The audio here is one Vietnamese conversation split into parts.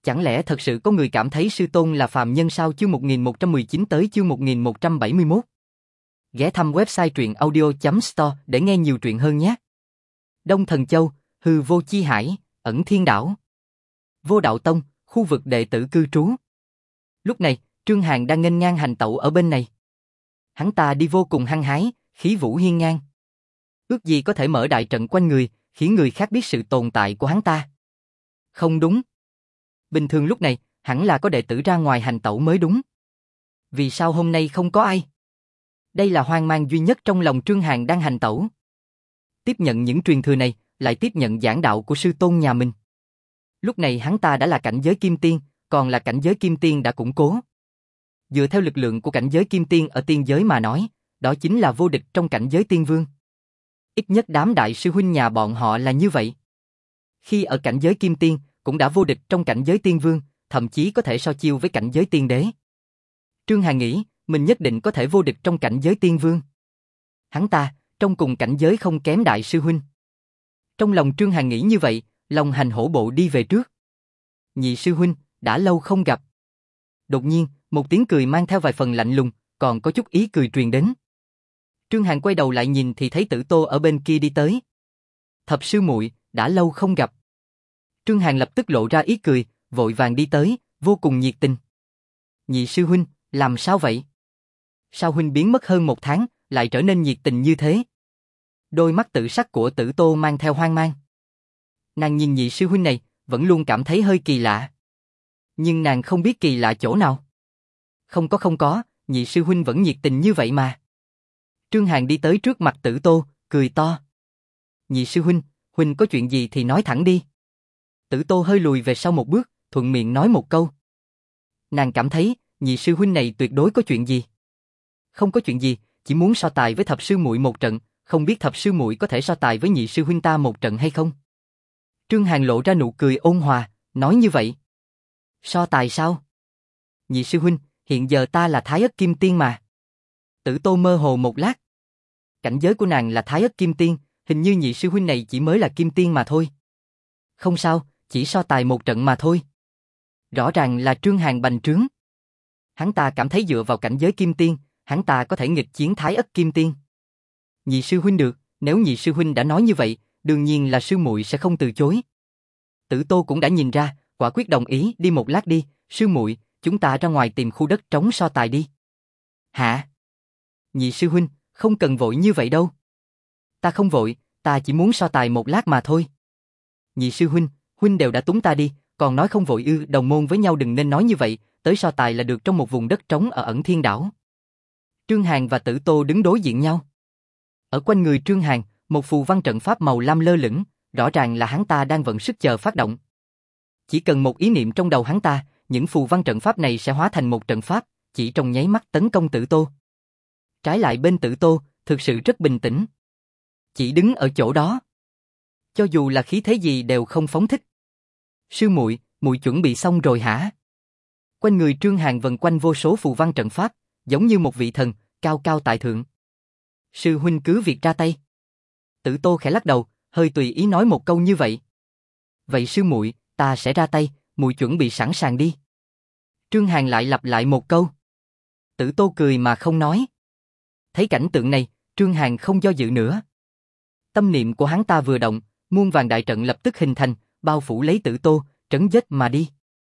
Chẳng lẽ thật sự có người cảm thấy sư tôn là phàm nhân sao? Chương 1119 tới chương 1171. Ghé thăm website truyện audio.store để nghe nhiều truyện hơn nhé. Đông Thần Châu, Hư Vô Chi Hải, Ẩn Thiên Đảo. Vô Đạo Tông, khu vực đệ tử cư trú. Lúc này, Trương Hàn đang nghênh ngang hành tẩu ở bên này. Hắn ta đi vô cùng hăng hái, khí vũ hiên ngang. Ước gì có thể mở đại trận quanh người, khiến người khác biết sự tồn tại của hắn ta. Không đúng. Bình thường lúc này, hẳn là có đệ tử ra ngoài hành tẩu mới đúng. Vì sao hôm nay không có ai? Đây là hoang mang duy nhất trong lòng Trương Hàn đang hành tẩu. Tiếp nhận những truyền thừa này, lại tiếp nhận giảng đạo của sư tôn nhà mình. Lúc này hắn ta đã là cảnh giới kim tiên, còn là cảnh giới kim tiên đã củng cố. Dựa theo lực lượng của cảnh giới kim tiên ở tiên giới mà nói, đó chính là vô địch trong cảnh giới tiên vương. Ít nhất đám đại sư huynh nhà bọn họ là như vậy. Khi ở cảnh giới kim tiên, cũng đã vô địch trong cảnh giới tiên vương, thậm chí có thể so chiêu với cảnh giới tiên đế. Trương Hàn nghĩ, mình nhất định có thể vô địch trong cảnh giới tiên vương. Hắn ta, trong cùng cảnh giới không kém đại sư huynh. Trong lòng Trương Hàn nghĩ như vậy, lòng hành hổ bộ đi về trước. Nhị sư huynh, đã lâu không gặp. Đột nhiên, một tiếng cười mang theo vài phần lạnh lùng, còn có chút ý cười truyền đến. Trương Hàn quay đầu lại nhìn thì thấy Tử Tô ở bên kia đi tới. Thập sư muội, đã lâu không gặp. Trương Hàn lập tức lộ ra ý cười, vội vàng đi tới, vô cùng nhiệt tình. Nhị sư huynh, làm sao vậy? Sao huynh biến mất hơn 1 tháng, lại trở nên nhiệt tình như thế? Đôi mắt tự sắc của Tử Tô mang theo hoang mang. Nàng nhìn nhị sư huynh này, vẫn luôn cảm thấy hơi kỳ lạ. Nhưng nàng không biết kỳ lạ chỗ nào. Không có, nhị sư huynh vẫn nhiệt tình như vậy mà. Trương Hàn đi tới trước mặt Tử Tô, cười to. Nhị sư huynh có chuyện gì thì nói thẳng đi. Tử Tô hơi lùi về sau một bước, thuận miệng nói một câu. Nàng cảm thấy, nhị sư huynh này tuyệt đối có chuyện gì. Không có chuyện gì, chỉ muốn so tài với thập sư muội một trận, không biết thập sư muội có thể so tài với nhị sư huynh ta một trận hay không? Trương Hàn lộ ra nụ cười ôn hòa, nói như vậy. So tài sao? Nhị sư huynh, hiện giờ ta là Thái Ất Kim Tiên mà. Tử Tô mơ hồ một lát. Cảnh giới của nàng là Thái Ất Kim Tiên, hình như nhị sư huynh này chỉ mới là Kim Tiên mà thôi. Không sao, chỉ so tài một trận mà thôi. Rõ ràng là Trương Hàn bành trướng. Hắn ta cảm thấy dựa vào cảnh giới Kim Tiên, hắn ta có thể nghịch chiến Thái Ất Kim Tiên. Nhị sư huynh được, nếu nhị sư huynh đã nói như vậy, đương nhiên là sư muội sẽ không từ chối. Tử Tô cũng đã nhìn ra, quả quyết đồng ý, đi một lát đi, sư muội, chúng ta ra ngoài tìm khu đất trống so tài đi. Hả? Nhị sư huynh, không cần vội như vậy đâu. Ta không vội, ta chỉ muốn so tài một lát mà thôi. Nhị sư huynh đều đã túng ta đi, còn nói không vội ư? Đồng môn với nhau đừng nên nói như vậy, tới so tài là được trong một vùng đất trống ở Ẩn Thiên Đảo. Trương Hàn và Tử Tô đứng đối diện nhau. Ở quanh người Trương Hàn, một phù văn trận pháp màu lam lơ lửng, rõ ràng là hắn ta đang vận sức chờ phát động. Chỉ cần một ý niệm trong đầu hắn ta, những phù văn trận pháp này sẽ hóa thành một trận pháp, chỉ trong nháy mắt tấn công Tử Tô. Trái lại bên Tử Tô, thực sự rất bình tĩnh. Chỉ đứng ở chỗ đó. Cho dù là khí thế gì đều không phóng thích. Sư muội, muội chuẩn bị xong rồi hả? Quanh người Trương Hàn vần quanh vô số phù văn trận pháp, giống như một vị thần, cao cao tại thượng. Sư huynh cứ việc ra tay. Tử Tô khẽ lắc đầu, hơi tùy ý nói một câu như vậy. Vậy sư muội, ta sẽ ra tay, muội chuẩn bị sẵn sàng đi. Trương Hàn lại lặp lại một câu. Tử Tô cười mà không nói. Thấy cảnh tượng này, Trương Hàn không do dự nữa. Tâm niệm của hắn ta vừa động, muôn vàn đại trận lập tức hình thành, bao phủ lấy Tử Tô, trấn giết mà đi.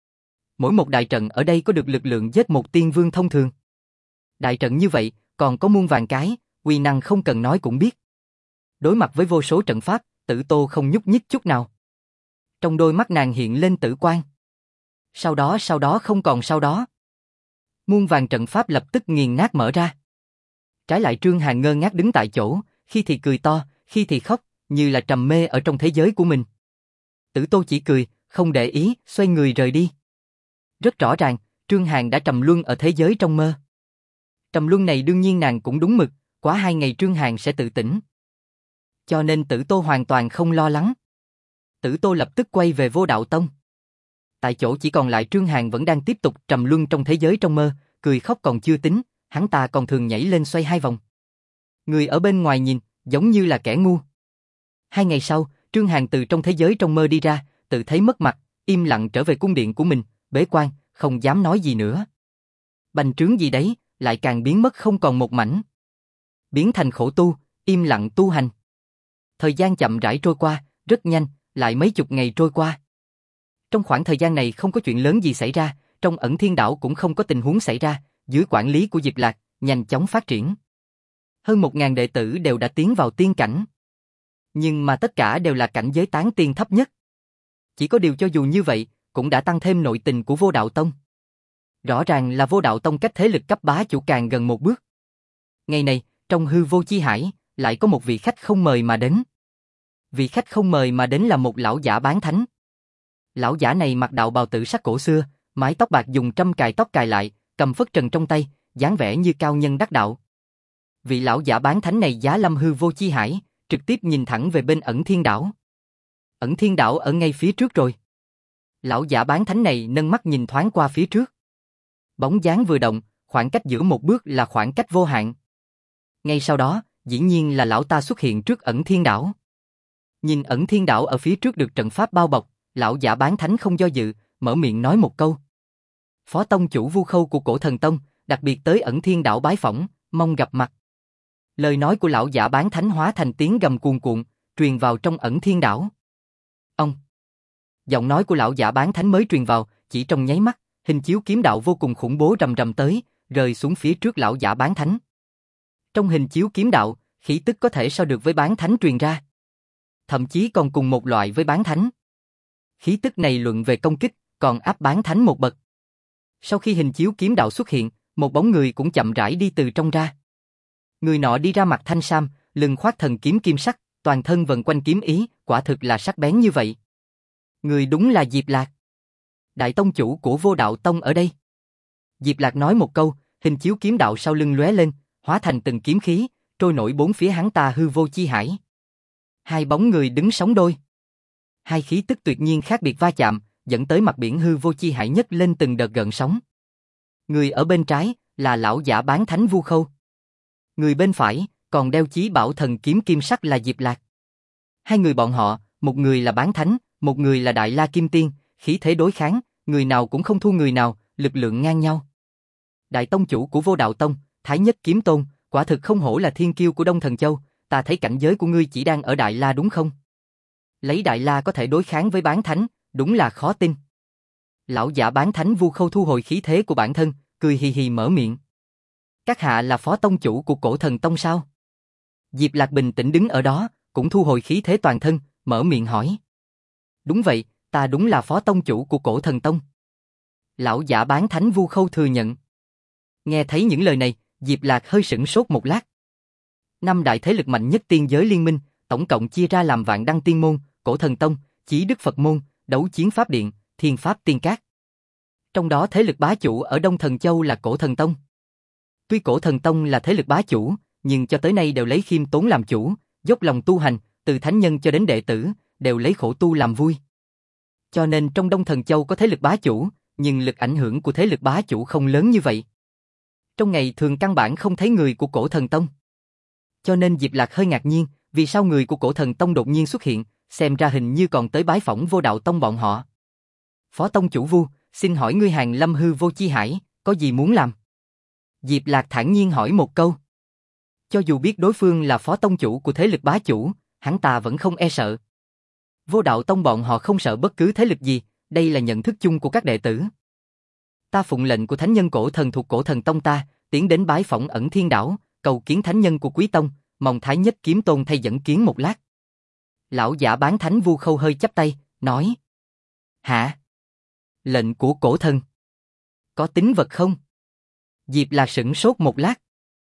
Mỗi một đại trận ở đây có được lực lượng giết một tiên vương thông thường. Đại trận như vậy, còn có muôn vàn cái, uy năng không cần nói cũng biết. Đối mặt với vô số trận pháp, Tử Tô không nhúc nhích chút nào. Trong đôi mắt nàng hiện lên tử quang. Sau đó không còn sau đó. Muôn vàn trận pháp lập tức nghiền nát mở ra. Trái lại Trương Hàn ngơ ngác đứng tại chỗ, khi thì cười to, khi thì khóc, như là trầm mê ở trong thế giới của mình. Tử Tô chỉ cười, không để ý, xoay người rời đi. Rất rõ ràng, Trương Hàn đã trầm luân ở thế giới trong mơ. Trầm luân này đương nhiên nàng cũng đúng mực, quá 2 ngày Trương Hàn sẽ tự tỉnh. Cho nên Tử Tô hoàn toàn không lo lắng. Tử Tô lập tức quay về Vô Đạo Tông. Tại chỗ chỉ còn lại Trương Hàn vẫn đang tiếp tục trầm luân trong thế giới trong mơ, cười khóc còn chưa tính, hắn ta còn thường nhảy lên xoay 2 vòng. Người ở bên ngoài nhìn, giống như là kẻ ngu. 2 ngày sau, Trương Hàn từ trong thế giới trong mơ đi ra, tự thấy mất mặt, im lặng trở về cung điện của mình, bế quan, không dám nói gì nữa. Bành trướng gì đấy, lại càng biến mất không còn một mảnh. Biến thành khổ tu, im lặng tu hành. Thời gian chậm rãi trôi qua, rất nhanh, lại mấy chục ngày trôi qua. Trong khoảng thời gian này không có chuyện lớn gì xảy ra, trong Ẩn Thiên Đảo cũng không có tình huống xảy ra, dưới quản lý của Diệp Lạc, nhanh chóng phát triển. Hơn 1000 đệ tử đều đã tiến vào tiên cảnh. Nhưng mà tất cả đều là cảnh giới tán tiên thấp nhất. Chỉ có điều cho dù như vậy, cũng đã tăng thêm nội tình của Vô Đạo Tông. Rõ ràng là Vô Đạo Tông cách thế lực cấp bá chủ càng gần một bước. Ngày này, trong hư vô chi hải, lại có một vị khách không mời mà đến. Vị khách không mời mà đến là một lão giả bán thánh. Lão giả này mặc đạo bào tử sắc cổ xưa, mái tóc bạc dùng trâm cài tóc cài lại, cầm phất trần trong tay, dáng vẻ như cao nhân đắc đạo. Vị lão giả bán thánh này giá lâm hư vô chi hải, trực tiếp nhìn thẳng về bên Ẩn Thiên Đảo. Ẩn Thiên Đảo ở ngay phía trước rồi. Lão giả bán thánh này nâng mắt nhìn thoáng qua phía trước. Bóng dáng vừa động, khoảng cách giữa một bước là khoảng cách vô hạn. Ngay sau đó, dĩ nhiên là lão ta xuất hiện trước Ẩn Thiên Đảo. Nhìn Ẩn Thiên Đảo ở phía trước được trận pháp bao bọc, lão giả bán thánh không do dự, mở miệng nói một câu. Phó tông chủ Vu Khâu của Cổ Thần Tông, đặc biệt tới Ẩn Thiên Đảo bái phỏng, mong gặp mặt. Lời nói của lão giả bán thánh hóa thành tiếng gầm cuồn cuộn, truyền vào trong Ẩn Thiên Đảo. Ông! Giọng nói của lão giả bán thánh mới truyền vào, chỉ trong nháy mắt, hình chiếu kiếm đạo vô cùng khủng bố rầm rầm tới, rơi xuống phía trước lão giả bán thánh. Trong hình chiếu kiếm đạo, khí tức có thể so được với bán thánh truyền ra. Thậm chí còn cùng một loại với bán thánh. Khí tức này luận về công kích, còn áp bán thánh một bậc. Sau khi hình chiếu kiếm đạo xuất hiện, một bóng người cũng chậm rãi đi từ trong ra. Người nọ đi ra mặt thanh sam, lưng khoác thần kiếm kim sắc, toàn thân vần quanh kiếm ý, quả thực là sắc bén như vậy. Người đúng là Diệp Lạc. Đại tông chủ của Vô Đạo Tông ở đây. Diệp Lạc nói một câu, hình chiếu kiếm đạo sau lưng lóe lên, hóa thành từng kiếm khí, trôi nổi bốn phía hắn ta hư vô chi hải. Hai bóng người đứng sóng đôi. Hai khí tức tuyệt nhiên khác biệt va chạm, dẫn tới mặt biển hư vô chi hải nhấc lên từng đợt gợn sóng. Người ở bên trái là lão giả bán thánh Vu Khâu. Người bên phải còn đeo chí bảo thần kiếm kim sắc là Diệp Lạc. Hai người bọn họ, một người là bán thánh, một người là Đại La Kim Tiên, khí thế đối kháng, người nào cũng không thua người nào, lực lượng ngang nhau. Đại tông chủ của Vô Đạo Tông, Thái Nhất Kiếm Tôn, quả thực không hổ là thiên kiêu của Đông Thần Châu, ta thấy cảnh giới của ngươi chỉ đang ở Đại La đúng không? Lấy Đại La có thể đối kháng với bán thánh, đúng là khó tin. Lão giả bán thánh Vu Khâu thu hồi khí thế của bản thân, cười hì hì mở miệng. Các hạ là phó tông chủ của Cổ Thần Tông sao? Diệp Lạc bình tĩnh đứng ở đó, cũng thu hồi khí thế toàn thân, mở miệng hỏi. Đúng vậy, ta đúng là phó tông chủ của Cổ Thần Tông. Lão giả bán thánh Vu Khâu thừa nhận. Nghe thấy những lời này, Diệp Lạc hơi sửng sốt một lát. Năm đại thế lực mạnh nhất tiên giới liên minh, tổng cộng chia ra làm Vạn Đăng Tiên Môn, Cổ Thần Tông, Chí Đức Phật Môn, Đấu Chiến Pháp Điện, Thiên Pháp Tiên Các. Trong đó thế lực bá chủ ở Đông Thần Châu là Cổ Thần Tông. Tuy Cổ Thần Tông là thế lực bá chủ, nhưng cho tới nay đều lấy khiêm tốn làm chủ, dốc lòng tu hành, từ thánh nhân cho đến đệ tử, đều lấy khổ tu làm vui. Cho nên trong Đông Thần Châu có thế lực bá chủ, nhưng lực ảnh hưởng của thế lực bá chủ không lớn như vậy. Trong ngày thường căn bản không thấy người của Cổ Thần Tông. Cho nên Diệp Lạc hơi ngạc nhiên, vì sao người của Cổ Thần Tông đột nhiên xuất hiện, xem ra hình như còn tới bái phỏng Vô Đạo Tông bọn họ. Phó tông chủ Vu, xin hỏi ngươi hàng lâm hư vô chi hải, có gì muốn làm? Diệp Lạc thản nhiên hỏi một câu. Cho dù biết đối phương là phó tông chủ của thế lực bá chủ, hắn ta vẫn không e sợ. Vô Đạo Tông bọn họ không sợ bất cứ thế lực gì, đây là nhận thức chung của các đệ tử. Ta phụng lệnh của thánh nhân Cổ Thần thuộc Cổ Thần Tông ta, tiến đến bái phỏng Ẩn Thiên Đảo, cầu kiến thánh nhân của Quý Tông, mong Thái Nhất Kiếm Tôn thay dẫn kiến một lát. Lão giả bán thánh Vu Khâu hơi chắp tay, nói. Hả? Lệnh của Cổ Thần? Có tính vật không? Diệp Lạc sửng sốt một lát.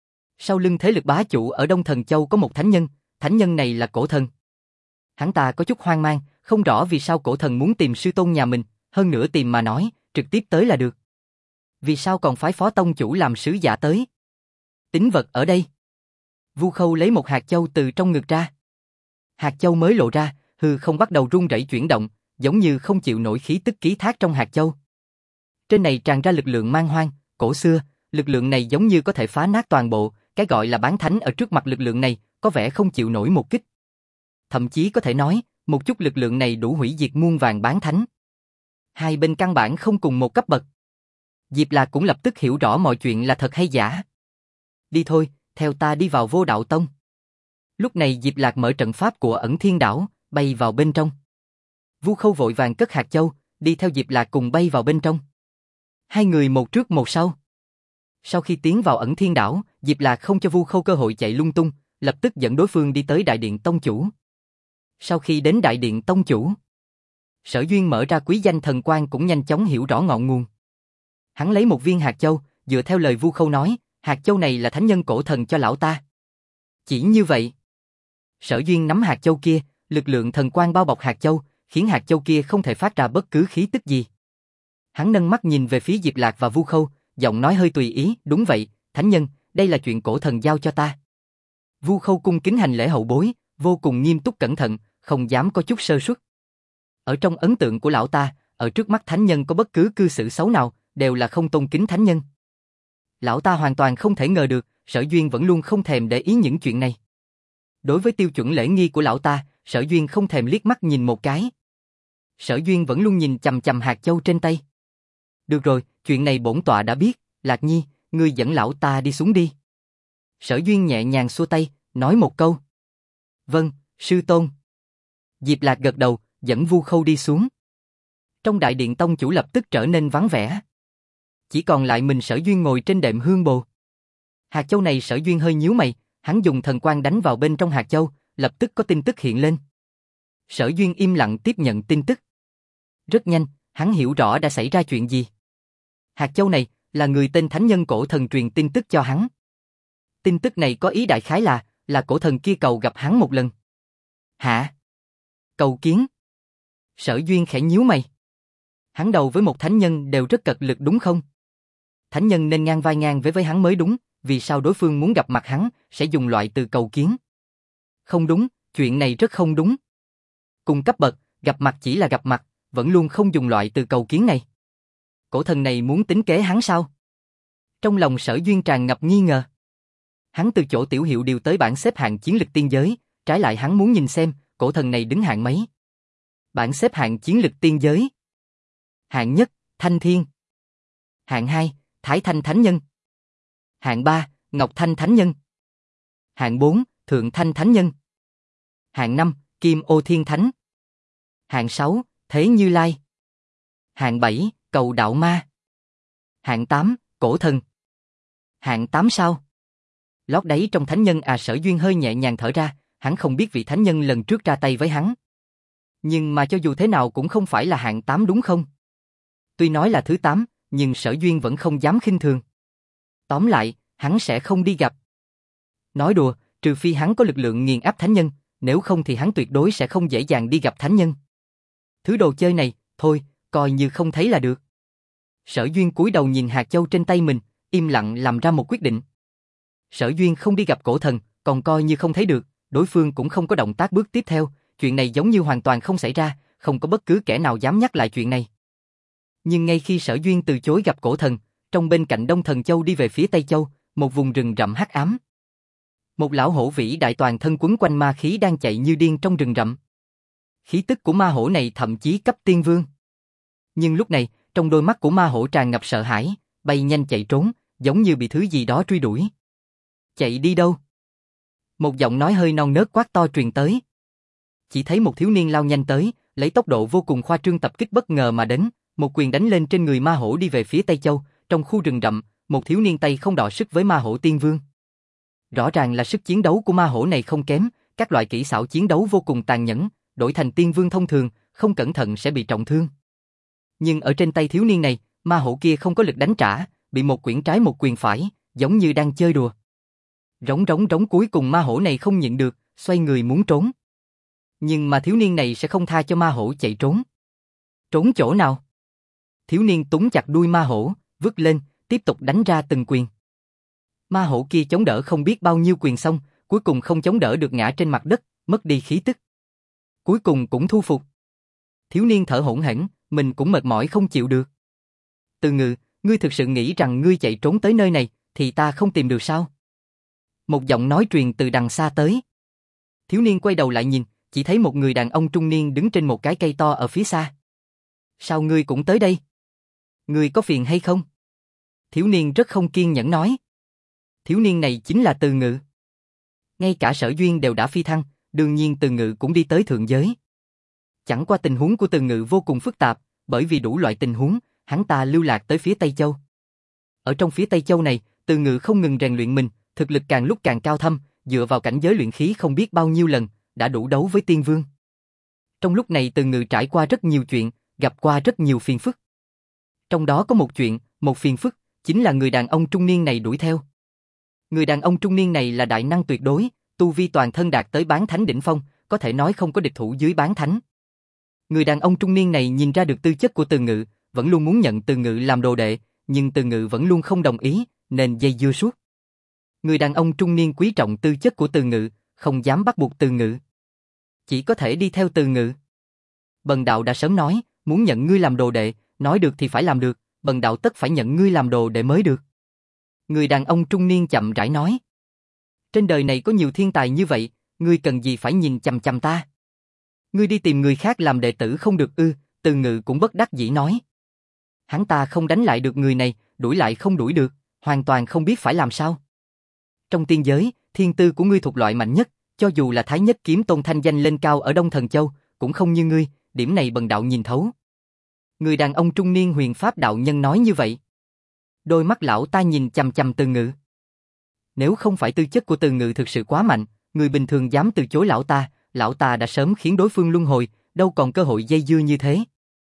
Sau lưng thế lực bá chủ ở Đông Thần Châu có một thánh nhân này là Cổ Thần. Hắn ta có chút hoang mang, không rõ vì sao Cổ Thần muốn tìm sư tôn nhà mình, hơn nữa tìm mà nói, trực tiếp tới là được. Vì sao còn phái phó tông chủ làm sứ giả tới? Tính vật ở đây. Vu Khâu lấy một hạt châu từ trong ngực ra. Hạt châu mới lộ ra, hư không bắt đầu rung rẩy chuyển động, giống như không chịu nổi khí tức ký thác trong hạt châu. Trên này tràn ra lực lượng man hoang, cổ xưa, lực lượng này giống như có thể phá nát toàn bộ, cái gọi là bán thánh ở trước mặt lực lượng này, có vẻ không chịu nổi một kích. Thậm chí có thể nói, một chút lực lượng này đủ hủy diệt muôn vàn bán thánh. Hai bên căn bản không cùng một cấp bậc. Diệp Lạc cũng lập tức hiểu rõ mọi chuyện là thật hay giả. Đi thôi, theo ta đi vào Vô Đạo Tông. Lúc này Diệp Lạc mở trận pháp của Ẩn Thiên Đảo, bay vào bên trong. Vu Khâu vội vàng cất hạt châu, đi theo Diệp Lạc cùng bay vào bên trong. Hai người một trước một sau. Sau khi tiến vào Ẩn Thiên Đảo, Diệp Lạc không cho Vu Khâu cơ hội chạy lung tung, lập tức dẫn đối phương đi tới Đại Điện Tông Chủ. Sau khi đến Đại Điện Tông Chủ, Sở Duyên mở ra quý danh thần quan cũng nhanh chóng hiểu rõ ngọn nguồn. Hắn lấy một viên hạt châu, dựa theo lời Vu Khâu nói, hạt châu này là thánh nhân cổ thần cho lão ta. Chỉ như vậy. Sở Duyên nắm hạt châu kia, lực lượng thần quan bao bọc hạt châu, khiến hạt châu kia không thể phát ra bất cứ khí tức gì. Hắn nâng mắt nhìn về phía Diệp Lạc và Vu Khâu, giọng nói hơi tùy ý, đúng vậy, thánh nhân, đây là chuyện cổ thần giao cho ta. Vu Khâu cung kính hành lễ hậu bối, vô cùng nghiêm túc cẩn thận, không dám có chút sơ suất. Ở trong ấn tượng của lão ta, ở trước mắt thánh nhân có bất cứ cư xử xấu nào, đều là không tôn kính thánh nhân. Lão ta hoàn toàn không thể ngờ được, Sở Duyên vẫn luôn không thèm để ý những chuyện này. Đối với tiêu chuẩn lễ nghi của lão ta, Sở Duyên không thèm liếc mắt nhìn một cái. Sở Duyên vẫn luôn nhìn chằm chằm hạt châu trên tay. Được rồi, chuyện này bổn tọa đã biết, Lạc Nhi, ngươi dẫn lão ta đi xuống đi. Sở Duyên nhẹ nhàng xua tay, nói một câu. Vâng, sư tôn. Diệp Lạc gật đầu, dẫn Vu Khâu đi xuống. Trong Đại Điện Tông Chủ lập tức trở nên vắng vẻ. Chỉ còn lại mình Sở Duyên ngồi trên đệm hương bồ. Hạt châu này Sở Duyên hơi nhíu mày, hắn dùng thần quang đánh vào bên trong hạt châu, lập tức có tin tức hiện lên. Sở Duyên im lặng tiếp nhận tin tức. Rất nhanh, hắn hiểu rõ đã xảy ra chuyện gì. Hạt châu này là người tên thánh nhân cổ thần truyền tin tức cho hắn. Tin tức này có ý đại khái là cổ thần kia cầu gặp hắn một lần. Hả? Cầu kiến? Sở Duyên khẽ nhíu mày. Hắn đầu với một thánh nhân đều rất cật lực đúng không? Thánh nhân nên ngang vai ngang với hắn mới đúng, vì sao đối phương muốn gặp mặt hắn sẽ dùng loại từ cầu kiến? Không đúng, chuyện này rất không đúng. Cùng cấp bậc, gặp mặt chỉ là gặp mặt, vẫn luôn không dùng loại từ cầu kiến này. Cổ thần này muốn tính kế hắn sao? Trong lòng Sở Duyên tràn ngập nghi ngờ. Hắn từ chỗ tiểu hiệu điều tới bảng xếp hạng chiến lực tiên giới, trái lại hắn muốn nhìn xem, cổ thần này đứng hạng mấy. Bảng xếp hạng chiến lực tiên giới. Hạng nhất, Thanh Thiên. Hạng 2, Thái Thanh Thánh Nhân. Hạng 3, Ngọc Thanh Thánh Nhân. Hạng 4, Thượng Thanh Thánh Nhân. Hạng 5, Kim Ô Thiên Thánh. Hạng 6, Thế Như Lai. Hạng 7, Cầu Đạo Ma. Hạng 8, Cổ Thần. Hạng 8 sao? Lót đáy trong thánh nhân Sở Duyên hơi nhẹ nhàng thở ra, hắn không biết vị thánh nhân lần trước ra tay với hắn. Nhưng mà cho dù thế nào cũng không phải là hạng 8 đúng không? Tuy nói là thứ 8, nhưng Sở Duyên vẫn không dám khinh thường. Tóm lại, hắn sẽ không đi gặp. Nói đùa, trừ phi hắn có lực lượng nghiền áp thánh nhân, nếu không thì hắn tuyệt đối sẽ không dễ dàng đi gặp thánh nhân. Thứ đồ chơi này, thôi, coi như không thấy là được. Sở Duyên cúi đầu nhìn hạt châu trên tay mình, im lặng làm ra một quyết định. Sở Duyên không đi gặp cổ thần, còn coi như không thấy được, đối phương cũng không có động tác bước tiếp theo, chuyện này giống như hoàn toàn không xảy ra, không có bất cứ kẻ nào dám nhắc lại chuyện này. Nhưng ngay khi Sở Duyên từ chối gặp cổ thần, trong bên cạnh Đông Thần Châu đi về phía Tây Châu, một vùng rừng rậm hắc ám. Một lão hổ vĩ đại toàn thân quấn quanh ma khí đang chạy như điên trong rừng rậm. Khí tức của ma hổ này thậm chí cấp tiên vương. Nhưng lúc này, trong đôi mắt của ma hổ tràn ngập sợ hãi, bay nhanh chạy trốn, giống như bị thứ gì đó truy đuổi. Chạy đi đâu? Một giọng nói hơi non nớt quát to truyền tới. Chỉ thấy một thiếu niên lao nhanh tới, lấy tốc độ vô cùng khoa trương tập kích bất ngờ mà đến, một quyền đánh lên trên người ma hổ đi về phía Tây Châu, trong khu rừng rậm, một thiếu niên tay không đọ sức với ma hổ tiên vương. Rõ ràng là sức chiến đấu của ma hổ này không kém, các loại kỹ xảo chiến đấu vô cùng tàn nhẫn, đổi thành tiên vương thông thường, không cẩn thận sẽ bị trọng thương. Nhưng ở trên tay thiếu niên này, ma hổ kia không có lực đánh trả, bị một quyển trái một quyền phải, giống như đang chơi đùa. Rống rống rống cuối cùng ma hổ này không nhịn được, xoay người muốn trốn. Nhưng mà thiếu niên này sẽ không tha cho ma hổ chạy trốn. Trốn chỗ nào? Thiếu niên túm chặt đuôi ma hổ, vứt lên, tiếp tục đánh ra từng quyền. Ma hổ kia chống đỡ không biết bao nhiêu quyền xong, cuối cùng không chống đỡ được ngã trên mặt đất, mất đi khí tức. Cuối cùng cũng thu phục. Thiếu niên thở hổn hển, mình cũng mệt mỏi không chịu được. Từ Ngự, ngươi thực sự nghĩ rằng ngươi chạy trốn tới nơi này, thì ta không tìm được sao? Một giọng nói truyền từ đằng xa tới. Thiếu niên quay đầu lại nhìn, chỉ thấy một người đàn ông trung niên đứng trên một cái cây to ở phía xa. Sao ngươi cũng tới đây? Ngươi có phiền hay không? Thiếu niên rất không kiên nhẫn nói. Thiếu niên này chính là Từ Ngự. Ngay cả Sở Duyên đều đã phi thăng, đương nhiên Từ Ngự cũng đi tới thượng giới. Chẳng qua tình huống của Từ Ngự vô cùng phức tạp, bởi vì đủ loại tình huống, hắn ta lưu lạc tới phía Tây Châu. Ở trong phía Tây Châu này, Từ Ngự không ngừng rèn luyện mình, thực lực càng lúc càng cao thâm, dựa vào cảnh giới luyện khí không biết bao nhiêu lần, đã đủ đấu với Tiên Vương. Trong lúc này Từ Ngự trải qua rất nhiều chuyện, gặp qua rất nhiều phiền phức. Trong đó có một chuyện, một phiền phức, chính là người đàn ông trung niên này đuổi theo. Người đàn ông trung niên này là đại năng tuyệt đối, tu vi toàn thân đạt tới bán thánh đỉnh phong, có thể nói không có địch thủ dưới bán thánh. Người đàn ông trung niên này nhìn ra được tư chất của Từ Ngự, vẫn luôn muốn nhận Từ Ngự làm đồ đệ, nhưng Từ Ngự vẫn luôn không đồng ý, nên dây dưa suốt. Người đàn ông trung niên quý trọng tư chất của Từ Ngự, không dám bắt buộc Từ Ngự. Chỉ có thể đi theo Từ Ngự. Bần đạo đã sớm nói, muốn nhận ngươi làm đồ đệ, nói được thì phải làm được, bần đạo tất phải nhận ngươi làm đồ đệ mới được. Người đàn ông trung niên chậm rãi nói. Trên đời này có nhiều thiên tài như vậy, ngươi cần gì phải nhìn chằm chằm ta? Ngươi đi tìm người khác làm đệ tử không được ư? Từ Ngự cũng bất đắc dĩ nói. Hắn ta không đánh lại được người này, đuổi lại không đuổi được, hoàn toàn không biết phải làm sao. Trong tiên giới, thiên tư của ngươi thuộc loại mạnh nhất, cho dù là Thái Nhất Kiếm Tôn thanh danh lên cao ở Đông Thần Châu, cũng không như ngươi, điểm này bần đạo nhìn thấu. Người đàn ông trung niên Huyền Pháp đạo nhân nói như vậy. Đôi mắt lão ta nhìn chằm chằm Từ Ngự. Nếu không phải tư chất của Từ Ngự thực sự quá mạnh, người bình thường dám từ chối lão ta đã sớm khiến đối phương luân hồi, đâu còn cơ hội dây dưa như thế.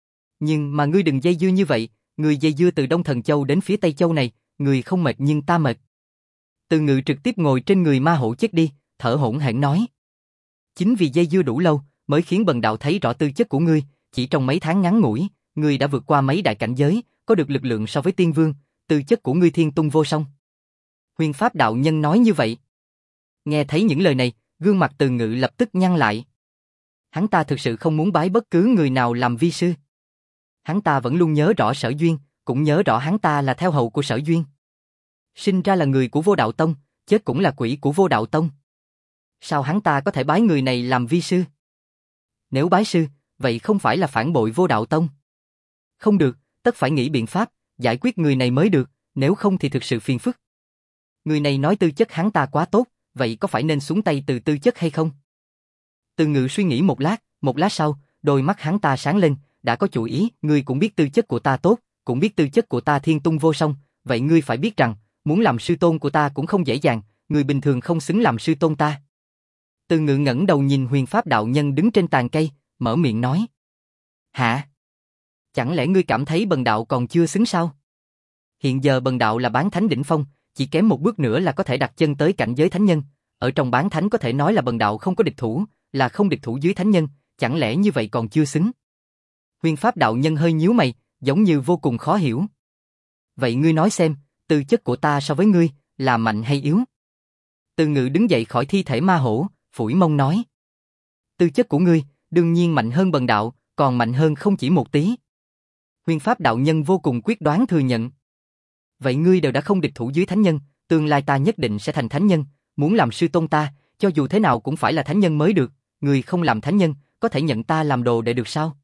Nhưng mà ngươi đừng dây dưa như vậy, ngươi dây dưa từ Đông Thần Châu đến phía Tây Châu này, ngươi không mệt nhưng ta mệt. Từ Ngự trực tiếp ngồi trên người ma hổ chết đi, thở hổn hển nói. Chính vì dây dưa đủ lâu, mới khiến bần đạo thấy rõ tư chất của ngươi, chỉ trong mấy tháng ngắn ngủi, ngươi đã vượt qua mấy đại cảnh giới, có được lực lượng so với Tiên Vương, tư chất của ngươi thiên tung vô song. Huyền Pháp đạo nhân nói như vậy. Nghe thấy những lời này, gương mặt Từ Ngự lập tức nhăn lại. Hắn ta thực sự không muốn bái bất cứ người nào làm vi sư. Hắn ta vẫn luôn nhớ rõ Sở Duyên, cũng nhớ rõ hắn ta là theo hầu của Sở Duyên. Sinh ra là người của Vô Đạo Tông, chết cũng là quỷ của Vô Đạo Tông. Sao hắn ta có thể bái người này làm vi sư? Nếu bái sư, vậy không phải là phản bội Vô Đạo Tông? Không được, tất phải nghĩ biện pháp, giải quyết người này mới được, nếu không thì thực sự phiền phức. Người này nói tư chất hắn ta quá tốt, vậy có phải nên xuống tay từ tư chất hay không? Từ Ngự suy nghĩ một lát sau, đôi mắt hắn ta sáng lên, đã có chủ ý, ngươi cũng biết tư chất của ta tốt, cũng biết tư chất của ta thiên tung vô song, vậy ngươi phải biết rằng, muốn làm sư tôn của ta cũng không dễ dàng, người bình thường không xứng làm sư tôn ta. Từ Ngự ngẩng đầu nhìn Huyền Pháp đạo nhân đứng trên tàn cây, mở miệng nói. Hả? Chẳng lẽ ngươi cảm thấy bần đạo còn chưa xứng sao? Hiện giờ bần đạo là bán thánh đỉnh phong, chỉ kém một bước nữa là có thể đặt chân tới cảnh giới thánh nhân. Ở trong bán thánh có thể nói là bần đạo không có địch thủ, là không địch thủ dưới thánh nhân, chẳng lẽ như vậy còn chưa xứng? Huyền Pháp đạo nhân hơi nhíu mày, giống như vô cùng khó hiểu. Vậy ngươi nói xem, tư chất của ta so với ngươi, là mạnh hay yếu? Từ Ngự đứng dậy khỏi thi thể ma hổ, phủi mông nói. Tư chất của ngươi, đương nhiên mạnh hơn bần đạo, còn mạnh hơn không chỉ một tí. Huyền Pháp đạo nhân vô cùng quyết đoán thừa nhận. Vậy ngươi đều đã không địch thủ dưới thánh nhân, tương lai ta nhất định sẽ thành thánh nhân, muốn làm sư tôn ta, cho dù thế nào cũng phải là thánh nhân mới được, ngươi không làm thánh nhân, có thể nhận ta làm đồ để được sao?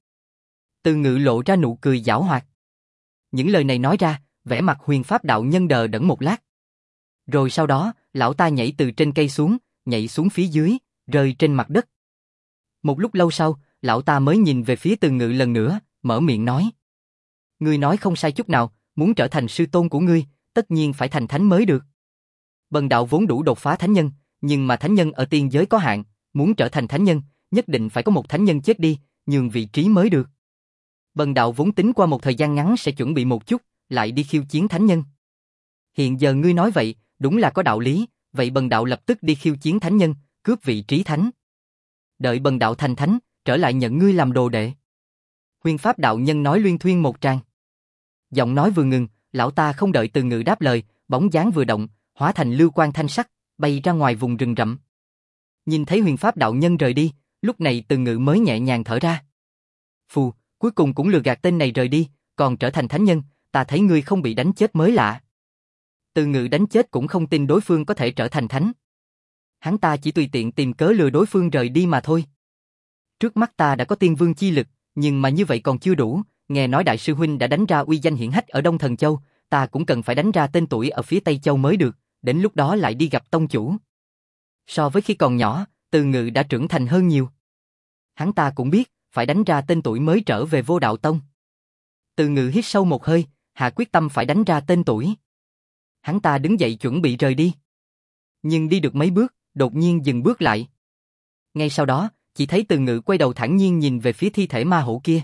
Từ Ngự lộ ra nụ cười giảo hoạt. Những lời này nói ra, vẻ mặt Huyền Pháp đạo nhân đờ đẫn một lát. Rồi sau đó, lão ta nhảy từ trên cây xuống, nhảy xuống phía dưới, rơi trên mặt đất. Một lúc lâu sau, lão ta mới nhìn về phía Từ Ngự lần nữa, mở miệng nói. Ngươi nói không sai chút nào, muốn trở thành sư tôn của ngươi, tất nhiên phải thành thánh mới được. Bần đạo vốn đủ đột phá thánh nhân, nhưng mà thánh nhân ở tiên giới có hạn, muốn trở thành thánh nhân, nhất định phải có một thánh nhân chết đi, nhường vị trí mới được. Bần đạo vốn tính qua một thời gian ngắn sẽ chuẩn bị một chút, lại đi khiêu chiến thánh nhân. Hiện giờ ngươi nói vậy, đúng là có đạo lý, vậy bần đạo lập tức đi khiêu chiến thánh nhân, cướp vị trí thánh. Đợi bần đạo thành thánh, trở lại nhận ngươi làm đồ đệ. Huyền Pháp đạo nhân nói luyên thuyên một tràng. Giọng nói vừa ngừng, lão ta không đợi Từ Ngự đáp lời, bóng dáng vừa động, hóa thành lưu quang thanh sắc, bay ra ngoài vùng rừng rậm. Nhìn thấy Huyền Pháp đạo nhân rời đi, lúc này Từ Ngự mới nhẹ nhàng thở ra. Phù, cuối cùng cũng lừa gạt tên này rời đi, còn trở thành thánh nhân, ta thấy ngươi không bị đánh chết mới lạ. Từ Ngự đánh chết cũng không tin đối phương có thể trở thành thánh. Hắn ta chỉ tùy tiện tìm cớ lừa đối phương rời đi mà thôi. Trước mắt ta đã có tiên vương chi lực, nhưng mà như vậy còn chưa đủ, nghe nói đại sư huynh đã đánh ra uy danh hiển hách ở Đông Thần Châu, ta cũng cần phải đánh ra tên tuổi ở phía Tây Châu mới được, đến lúc đó lại đi gặp tông chủ. So với khi còn nhỏ, Từ Ngự đã trưởng thành hơn nhiều. Hắn ta cũng biết, phải đánh ra tên tuổi mới trở về Vô Đạo Tông. Từ Ngự hít sâu một hơi, hạ quyết tâm phải đánh ra tên tuổi. Hắn ta đứng dậy chuẩn bị rời đi. Nhưng đi được mấy bước, đột nhiên dừng bước lại. Ngay sau đó, chỉ thấy Từ Ngự quay đầu thản nhiên nhìn về phía thi thể ma hổ kia.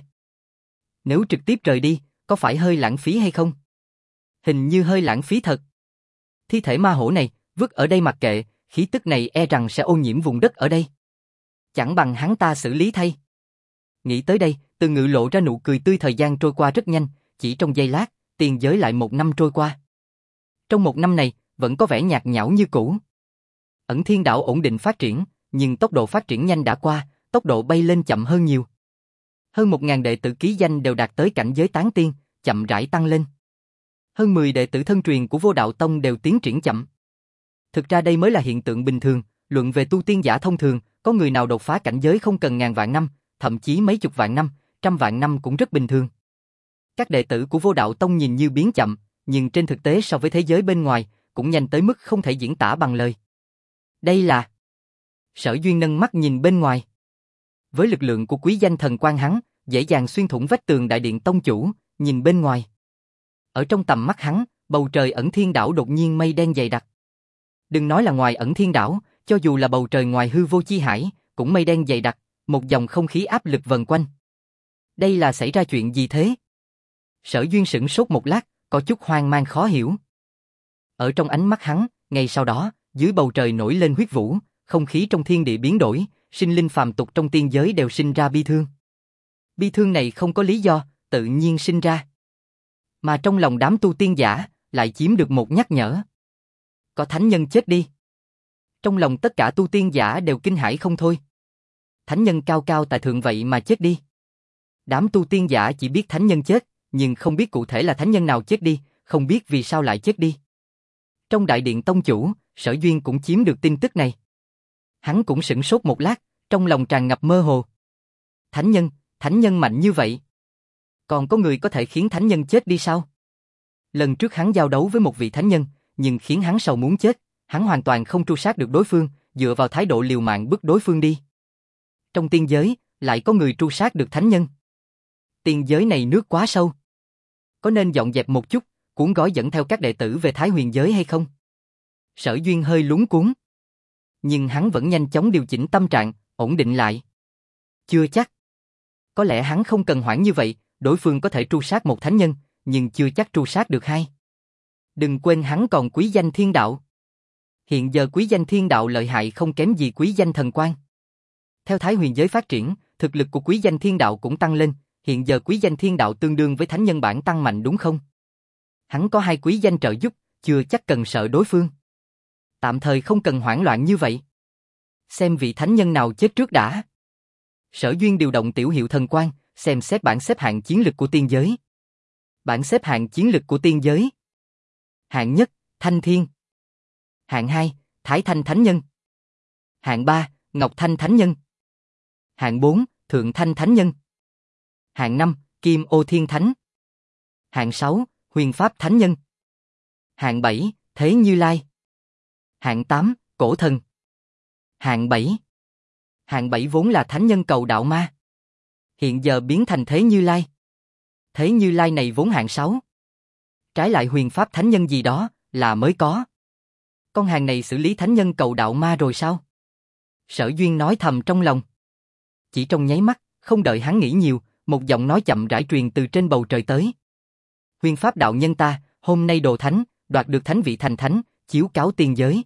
Nếu trực tiếp rời đi, có phải hơi lãng phí hay không? Hình như hơi lãng phí thật. Thi thể ma hổ này, vứt ở đây mặc kệ, khí tức này e rằng sẽ ô nhiễm vùng đất ở đây. Chẳng bằng hắn ta xử lý thay. Nghĩ tới đây, Từ Ngự lộ ra nụ cười tươi. Thời gian trôi qua rất nhanh, chỉ trong giây lát, tiền giới lại 1 năm trôi qua. Trong 1 năm này, vẫn có vẻ nhạt nhẽo như cũ. Ẩn Thiên Đảo ổn định phát triển, nhưng tốc độ phát triển nhanh đã qua, tốc độ bay lên chậm hơn nhiều. Hơn 1000 đệ tử ký danh đều đạt tới cảnh giới tán tiên, chậm rãi tăng lên. Hơn 10 đệ tử thân truyền của Vô Đạo Tông đều tiến triển chậm. Thực ra đây mới là hiện tượng bình thường, luận về tu tiên giả thông thường, có người nào đột phá cảnh giới không cần ngàn vạn năm, thậm chí mấy chục vạn năm, trăm vạn năm cũng rất bình thường. Các đệ tử của Vô Đạo Tông nhìn như biến chậm, nhưng trên thực tế so với thế giới bên ngoài, cũng nhanh tới mức không thể diễn tả bằng lời. Đây là... Sở Duyên nâng mắt nhìn bên ngoài. Với lực lượng của quý danh thần quan hắn, dễ dàng xuyên thủng vách tường đại điện tông chủ, nhìn bên ngoài. Ở trong tầm mắt hắn, bầu trời Ẩn Thiên Đảo đột nhiên mây đen dày đặc. Đừng nói là ngoài Ẩn Thiên Đảo, cho dù là bầu trời ngoài hư vô chi hải, cũng mây đen dày đặc, một dòng không khí áp lực vần quanh. Đây là xảy ra chuyện gì thế? Sở Duyên sửng sốt một lát, có chút hoang mang khó hiểu. Ở trong ánh mắt hắn, ngay sau đó, dưới bầu trời nổi lên huyết vũ, không khí trong thiên địa biến đổi, sinh linh phàm tục trong tiên giới đều sinh ra bi thương. Bi thương này không có lý do, tự nhiên sinh ra. Mà trong lòng đám tu tiên giả, lại chiếm được một nhắc nhở. Có thánh nhân chết đi. Trong lòng tất cả tu tiên giả đều kinh hãi không thôi. Thánh nhân cao cao tại thượng vậy mà chết đi. Đám tu tiên giả chỉ biết thánh nhân chết, nhưng không biết cụ thể là thánh nhân nào chết đi, không biết vì sao lại chết đi. Trong đại điện tông chủ, Sở Duyên cũng chiếm được tin tức này. Hắn cũng sửng sốt một lát, trong lòng tràn ngập mơ hồ. Thánh nhân mạnh như vậy. Còn có người có thể khiến thánh nhân chết đi sao? Lần trước hắn giao đấu với một vị thánh nhân, nhưng khiến hắn sầu muốn chết, hắn hoàn toàn không tru sát được đối phương, dựa vào thái độ liều mạng bức đối phương đi. Trong tiên giới, lại có người tru sát được thánh nhân. Tiên giới này nước quá sâu. Có nên dọn dẹp một chút, cuốn gói dẫn theo các đệ tử về Thái Huyền giới hay không? Sở Duyên hơi luống cuống. Nhưng hắn vẫn nhanh chóng điều chỉnh tâm trạng, ổn định lại. Chưa chắc. Có lẽ hắn không cần hoảng như vậy, đối phương có thể tru sát một thánh nhân, nhưng chưa chắc tru sát được hai. Đừng quên hắn còn quý danh thiên đạo. Hiện giờ quý danh thiên đạo lợi hại không kém gì quý danh thần quan. Theo Thái Huyền giới phát triển, thực lực của quý danh thiên đạo cũng tăng lên, hiện giờ quý danh thiên đạo tương đương với thánh nhân bản tăng mạnh đúng không? Hắn có 2 quý danh trợ giúp, chưa chắc cần sợ đối phương. Tạm thời không cần hoảng loạn như vậy. Xem vị thánh nhân nào chết trước đã. Sở Duyên điều động tiểu hiệu thần quan, xem xét bảng xếp hạng chiến lực của tiên giới. Bảng xếp hạng chiến lực của tiên giới. Hạng nhất, Thanh Thiên. Hạng 2, Thái Thanh Thánh Nhân. Hạng 3, Ngọc Thanh Thánh Nhân. Hạng 4, Thượng Thanh Thánh Nhân. Hạng 5, Kim Ô Thiên Thánh. Hạng 6, Huyền Pháp Thánh Nhân. Hạng 7, Thế Như Lai. Hạng 8, Cổ Thần. Hạng 7. Hạng 7 vốn là thánh nhân cầu đạo ma. Hiện giờ biến thành Thế Như Lai. Thế Như Lai này vốn hạng 6. Trái lại Huyền Pháp Thánh Nhân gì đó, là mới có. Con hàng này xử lý thánh nhân cầu đạo ma rồi sao? Sở Duyên nói thầm trong lòng. Chỉ trong nháy mắt, không đợi hắn nghĩ nhiều, một giọng nói chậm rãi truyền từ trên bầu trời tới. Huyền Pháp đạo nhân ta, hôm nay đồ thánh, đoạt được thánh vị thành thánh, chiếu cáo tiên giới.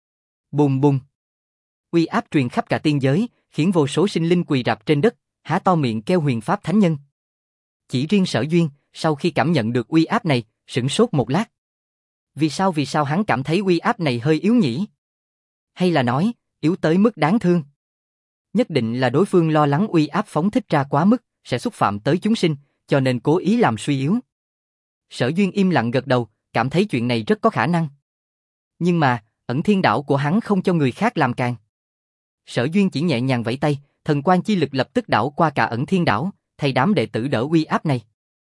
Bùm bùm. Uy áp truyền khắp cả tiên giới, khiến vô số sinh linh quỳ rạp trên đất, há to miệng kêu Huyền Pháp Thánh Nhân. Chỉ riêng Sở Duyên, sau khi cảm nhận được uy áp này, sửng sốt một lát. Vì sao hắn cảm thấy uy áp này hơi yếu nhỉ? Hay là nói, yếu tới mức đáng thương? Nhất định là đối phương lo lắng uy áp phóng thích ra quá mức, sẽ xúc phạm tới chúng sinh, cho nên cố ý làm suy yếu. Sở Duyên im lặng gật đầu, cảm thấy chuyện này rất có khả năng. Nhưng mà, Ẩn Thiên Đảo của hắn không cho người khác làm càng. Sở Duyên chỉ nhẹ nhàng vẫy tay, thần quan chi lực lập tức đảo qua cả Ẩn Thiên Đảo, thay đám đệ tử đỡ uy áp này.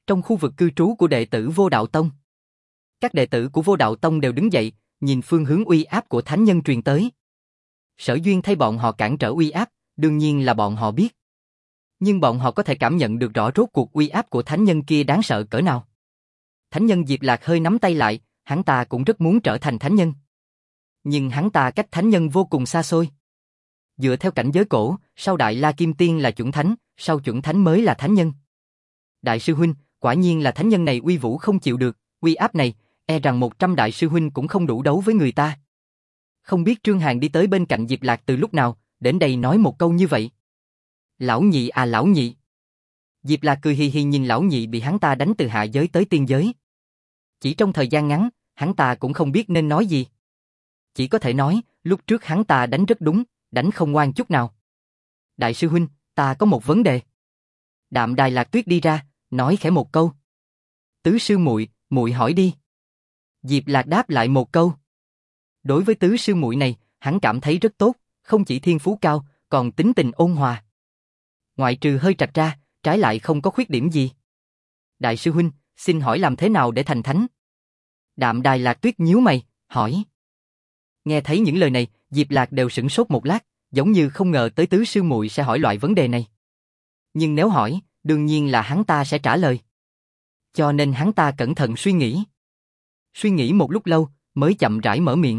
trong khu vực cư trú của đệ tử Vô Đạo Tông. Các đệ tử của Vô Đạo Tông đều đứng dậy, nhìn phương hướng uy áp của thánh nhân truyền tới. Sở Duyên thấy bọn họ cản trở uy áp, đương nhiên là bọn họ biết. Nhưng bọn họ có thể cảm nhận được rõ rốt cuộc uy áp của thánh nhân kia đáng sợ cỡ nào. Thánh nhân Diệp Lạc hơi nắm tay lại, hắn ta cũng rất muốn trở thành thánh nhân. Nhưng hắn ta cách thánh nhân vô cùng xa xôi. Dựa theo cảnh giới cổ, sau Đại La Kim Tiên là chuẩn thánh, sau chuẩn thánh mới là thánh nhân. Đại sư huynh, quả nhiên là thánh nhân này uy vũ không chịu được, uy áp này, e rằng 100 đại sư huynh cũng không đủ đấu với người ta. Không biết Trương Hàn đi tới bên cạnh Diệp Lạc từ lúc nào, đến đây nói một câu như vậy. Lão nhị à lão nhị. Diệp Lạc cười hì hì nhìn lão nhị bị hắn ta đánh từ hạ giới tới tiên giới. Chỉ trong thời gian ngắn, hắn ta cũng không biết nên nói gì. Chỉ có thể nói, lúc trước hắn ta đánh rất đúng, đánh không ngoan chút nào. Đại sư huynh, ta có một vấn đề. Đạm Đài Lạc Tuyết đi ra, nói khẽ một câu. Tứ sư muội, muội hỏi đi. Diệp Lạc đáp lại một câu. Đối với tứ sư muội này, hắn cảm thấy rất tốt, không chỉ thiên phú cao, còn tính tình ôn hòa. Ngoại trừ hơi trạch ra, trái lại không có khuyết điểm gì. Đại sư huynh, xin hỏi làm thế nào để thành thánh? Đạm Đài Lạc Tuyết nhíu mày, hỏi. Nghe thấy những lời này, Diệp Lạc đều sửng sốt một lát, giống như không ngờ tới tứ sư muội sẽ hỏi loại vấn đề này. Nhưng nếu hỏi, đương nhiên là hắn ta sẽ trả lời. Cho nên hắn ta cẩn thận suy nghĩ. Suy nghĩ một lúc lâu, mới chậm rãi mở miệng.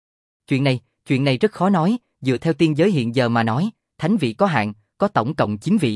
Chuyện này rất khó nói, dựa theo tiên giới hiện giờ mà nói, thánh vị có hạn, có tổng cộng 9 vị.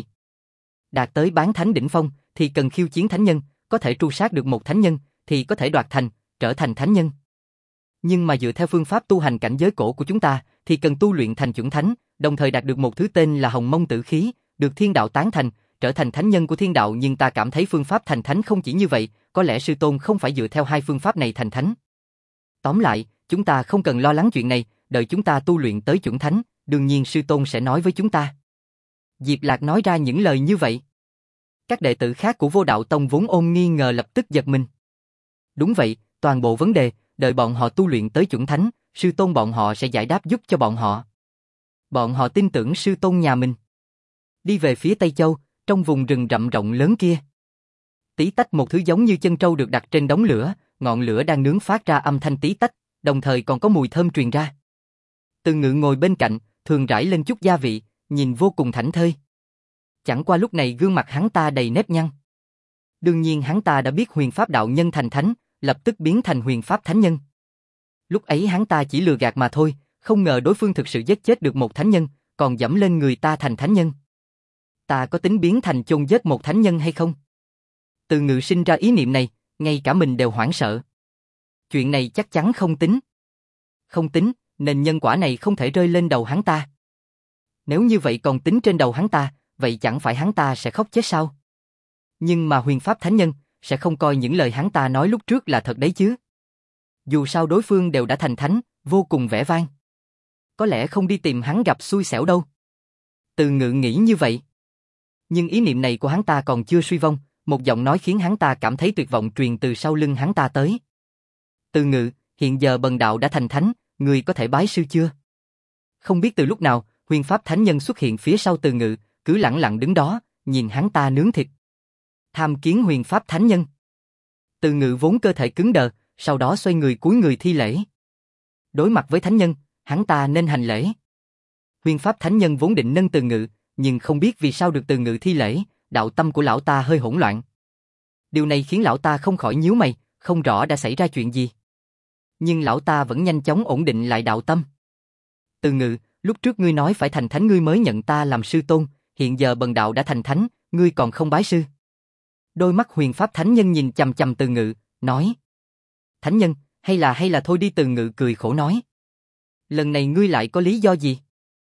Đạt tới bán thánh đỉnh phong, thì cần khiêu chiến thánh nhân, có thể tru sát được một thánh nhân, thì có thể đoạt thành, trở thành thánh nhân. Nhưng mà dựa theo phương pháp tu hành cảnh giới cổ của chúng ta, thì cần tu luyện thành chuẩn thánh, đồng thời đạt được một thứ tên là Hồng Mông Tử Khí, được thiên đạo tán thành, trở thành thánh nhân của thiên đạo. Nhưng ta cảm thấy phương pháp thành thánh không chỉ như vậy, có lẽ sư tôn không phải dựa theo hai phương pháp này thành thánh. Tóm lại, chúng ta không cần lo lắng chuyện này, đợi chúng ta tu luyện tới chuẩn thánh, đương nhiên sư tôn sẽ nói với chúng ta. Diệp Lạc nói ra những lời như vậy. Các đệ tử khác của Vô Đạo Tông vốn ôm nghi ngờ lập tức giật mình. Đúng vậy, toàn bộ vấn đề, đợi bọn họ tu luyện tới chuẩn thánh, sư tôn bọn họ sẽ giải đáp giúp cho bọn họ. Bọn họ tin tưởng sư tôn nhà mình. Đi về phía Tây Châu, trong vùng rừng rậm rộng lớn kia. Tí tách một thứ giống như chân trâu được đặt trên đống lửa, ngọn lửa đang nướng phát ra âm thanh tí tách, đồng thời còn có mùi thơm truyền ra. Từ Ngự ngồi bên cạnh, thường rải lên chút gia vị, nhìn vô cùng thảnh thơi. Chẳng qua lúc này gương mặt hắn ta đầy nếp nhăn. Đương nhiên hắn ta đã biết Huyền Pháp đạo nhân thành thánh, lập tức biến thành Huyền Pháp thánh nhân. Lúc ấy hắn ta chỉ lừa gạt mà thôi, không ngờ đối phương thực sự giết chết được một thánh nhân, còn dẫm lên người ta thành thánh nhân. Ta có tính biến thành chôn giết một thánh nhân hay không? Từ Ngự sinh ra ý niệm này, ngay cả mình đều hoảng sợ. Chuyện này chắc chắn không tính. Không tính, nên nhân quả này không thể rơi lên đầu hắn ta. Nếu như vậy còn tính trên đầu hắn ta, vậy chẳng phải hắn ta sẽ khóc chết sao? Nhưng mà Huyền Pháp thánh nhân sẽ không coi những lời hắn ta nói lúc trước là thật đấy chứ. Dù sao đối phương đều đã thành thánh, vô cùng vẻ vang. Có lẽ không đi tìm hắn gặp xui xẻo đâu. Từ Ngự nghĩ như vậy. Nhưng ý niệm này của hắn ta còn chưa suy vong, một giọng nói khiến hắn ta cảm thấy tuyệt vọng truyền từ sau lưng hắn ta tới. Từ Ngự, hiện giờ bần đạo đã thành thánh, người có thể bái sư chưa? Không biết từ lúc nào, Huyền Pháp thánh nhân xuất hiện phía sau Từ Ngự, cứ lẳng lặng đứng đó, nhìn hắn ta nướng thịt. Tham kiến Huyền Pháp thánh nhân. Từ Ngự vốn cơ thể cứng đờ, sau đó xoay người cúi người thi lễ. Đối mặt với thánh nhân, hắn ta nên hành lễ. Huyền Pháp thánh nhân vốn định nâng Từ Ngự, nhưng không biết vì sao được Từ Ngự thi lễ, đạo tâm của lão ta hơi hỗn loạn. Điều này khiến lão ta không khỏi nhíu mày, không rõ đã xảy ra chuyện gì. Nhưng lão ta vẫn nhanh chóng ổn định lại đạo tâm. Từ Ngự, lúc trước ngươi nói phải thành thánh ngươi mới nhận ta làm sư tôn, hiện giờ bần đạo đã thành thánh, ngươi còn không bái sư. Đôi mắt Huyền Pháp thánh nhân nhìn chằm chằm Từ Ngự, nói. Thánh nhân, hay là thôi đi. Từ Ngự cười khổ nói. Lần này ngươi lại có lý do gì?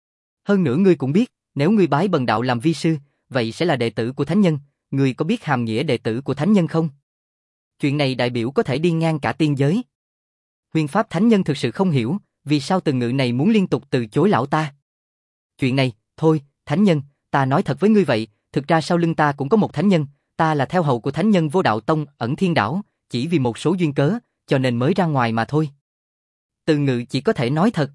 Hơn nữa ngươi cũng biết, nếu ngươi bái bần đạo làm vi sư, vậy sẽ là đệ tử của thánh nhân, ngươi có biết hàm nghĩa đệ tử của thánh nhân không? Chuyện này đại biểu có thể đi ngang cả tiên giới. Huyền Pháp thánh nhân thực sự không hiểu, vì sao Từ Ngự này muốn liên tục từ chối lão ta. Chuyện này, thôi, thánh nhân, ta nói thật với ngươi vậy, thực ra sau lưng ta cũng có một thánh nhân, ta là theo hầu của thánh nhân Vô Đạo Tông Ẩn Thiên Đảo, chỉ vì một số duyên cớ, cho nên mới ra ngoài mà thôi. Từ Ngự chỉ có thể nói thật.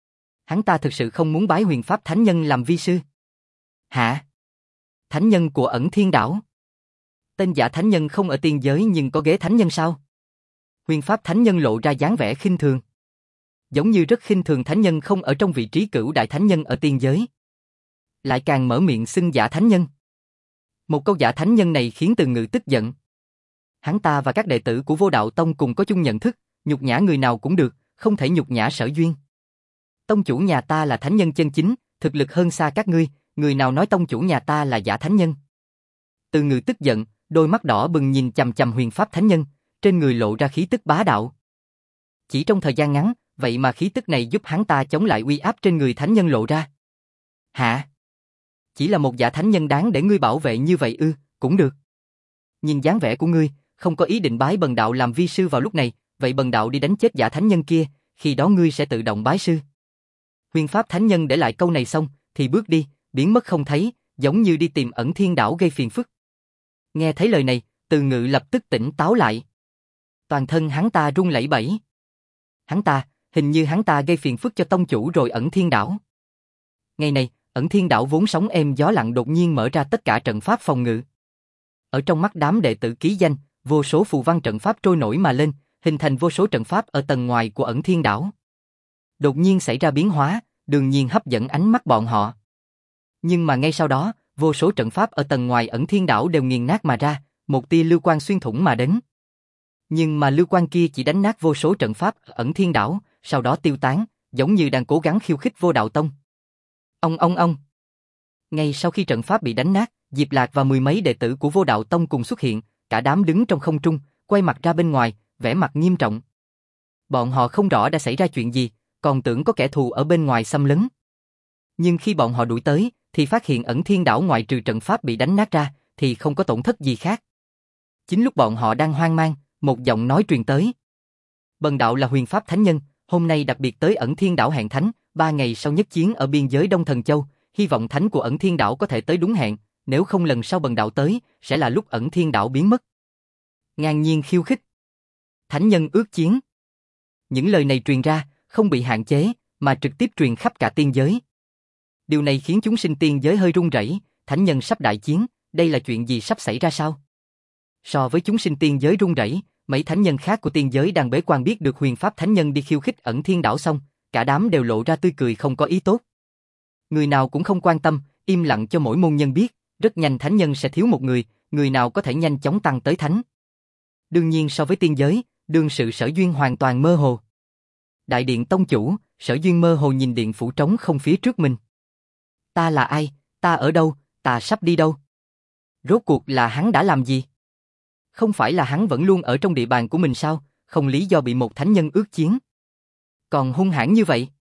Hắn ta thực sự không muốn bái Huyền Pháp thánh nhân làm vi sư. Hả? Thánh nhân của Ẩn Thiên Đảo? Tên giả thánh nhân không ở tiên giới nhưng có ghế thánh nhân sao? Huyền Pháp thánh nhân lộ ra dáng vẻ khinh thường. Giống như rất khinh thường thánh nhân không ở trong vị trí cửu đại thánh nhân ở tiên giới. Lại càng mở miệng xưng giả thánh nhân. Một câu giả thánh nhân này khiến Từ Ngự tức giận. Hắn ta và các đệ tử của Vô Đạo Tông cùng có chung nhận thức, nhục nhã người nào cũng được, không thể nhục nhã Sở Duyên. Tông chủ nhà ta là thánh nhân chân chính, thực lực hơn xa các ngươi, người nào nói tông chủ nhà ta là giả thánh nhân. Từ Ngự tức giận, đôi mắt đỏ bừng nhìn chằm chằm Huyền Pháp thánh nhân, trên người lộ ra khí tức bá đạo. Chỉ trong thời gian ngắn, vậy mà khí tức này giúp hắn ta chống lại uy áp trên người thánh nhân lộ ra. Hả? Chỉ là một giả thánh nhân đáng để ngươi bảo vệ như vậy ư? Cũng được. Nhìn dáng vẻ của ngươi, không có ý định bái Bần đạo làm vi sư vào lúc này, vậy Bần đạo đi đánh chết giả thánh nhân kia, khi đó ngươi sẽ tự động bái sư. Huyền Pháp thánh nhân để lại câu này xong, thì bước đi, biến mất không thấy, giống như đi tìm Ẩn Thiên Đảo gây phiền phức. Nghe thấy lời này, Từ Ngự lập tức tỉnh táo lại. Toàn thân hắn ta run lẩy bẩy. Hình như hắn ta gây phiền phức cho tông chủ rồi Ẩn Thiên Đảo. Ngày này, Ẩn Thiên Đảo vốn sóng êm gió lặng đột nhiên mở ra tất cả trận pháp phòng ngự. Ở trong mắt đám đệ tử ký danh, vô số phù văn trận pháp trôi nổi mà lên, hình thành vô số trận pháp ở tầng ngoài của Ẩn Thiên Đảo. Đột nhiên xảy ra biến hóa, đương nhiên hấp dẫn ánh mắt bọn họ. Nhưng mà ngay sau đó, vô số trận pháp ở tầng ngoài Ẩn Thiên Đảo đều nghiền nát mà ra, một tia lưu quang xuyên thủng mà đến. Nhưng mà lưu quang kia chỉ đánh nát vô số trận pháp ở Ẩn Thiên Đảo, sau đó tiêu tán, giống như đang cố gắng khiêu khích Vô Đạo Tông. Ông. Ngay sau khi trận pháp bị đánh nát, Diệp Lạc và mười mấy đệ tử của Vô Đạo Tông cùng xuất hiện, cả đám đứng trong không trung, quay mặt ra bên ngoài, vẻ mặt nghiêm trọng. Bọn họ không rõ đã xảy ra chuyện gì, còn tưởng có kẻ thù ở bên ngoài xâm lấn. Nhưng khi bọn họ đuổi tới, thì phát hiện Ẩn Thiên Đảo ngoại trừ trận pháp bị đánh nát ra, thì không có tổn thất gì khác. Chính lúc bọn họ đang hoang mang, một giọng nói truyền tới. Bần đạo là Huyền Pháp thánh nhân, hôm nay đặc biệt tới Ẩn Thiên Đảo hẹn thánh, 3 ngày sau nhất chiến ở biên giới Đông Thần Châu, hy vọng thánh của Ẩn Thiên Đảo có thể tới đúng hẹn, nếu không lần sau bần đạo tới, sẽ là lúc Ẩn Thiên Đảo biến mất. Ngang nhiên khiêu khích. Thánh nhân ước chiến. Những lời này truyền ra, không bị hạn chế, mà trực tiếp truyền khắp cả tiên giới. Điều này khiến chúng sinh tiên giới hơi run rẩy, thánh nhân sắp đại chiến, đây là chuyện gì sắp xảy ra sao? So với chúng sinh tiên giới run rẩy, mấy thánh nhân khác của tiên giới đang bế quan biết được Huyền Pháp thánh nhân đi khiêu khích Ẩn Thiên Đảo xong, cả đám đều lộ ra tươi cười không có ý tốt. Người nào cũng không quan tâm, im lặng cho mỗi môn nhân biết, rất nhanh thánh nhân sẽ thiếu một người, người nào có thể nhanh chóng tăng tới thánh. Đương nhiên so với tiên giới, đương sự Sở Duyên hoàn toàn mơ hồ. Đại điện tông chủ, Sở Duyên mơ hồ nhìn điện phủ trống không phía trước mình. Ta là ai, ta ở đâu, ta sắp đi đâu? Rốt cuộc là hắn đã làm gì? Không phải là hắn vẫn luôn ở trong địa bàn của mình sao, không lý do bị một thánh nhân ước chiến. Còn hung hãn như vậy.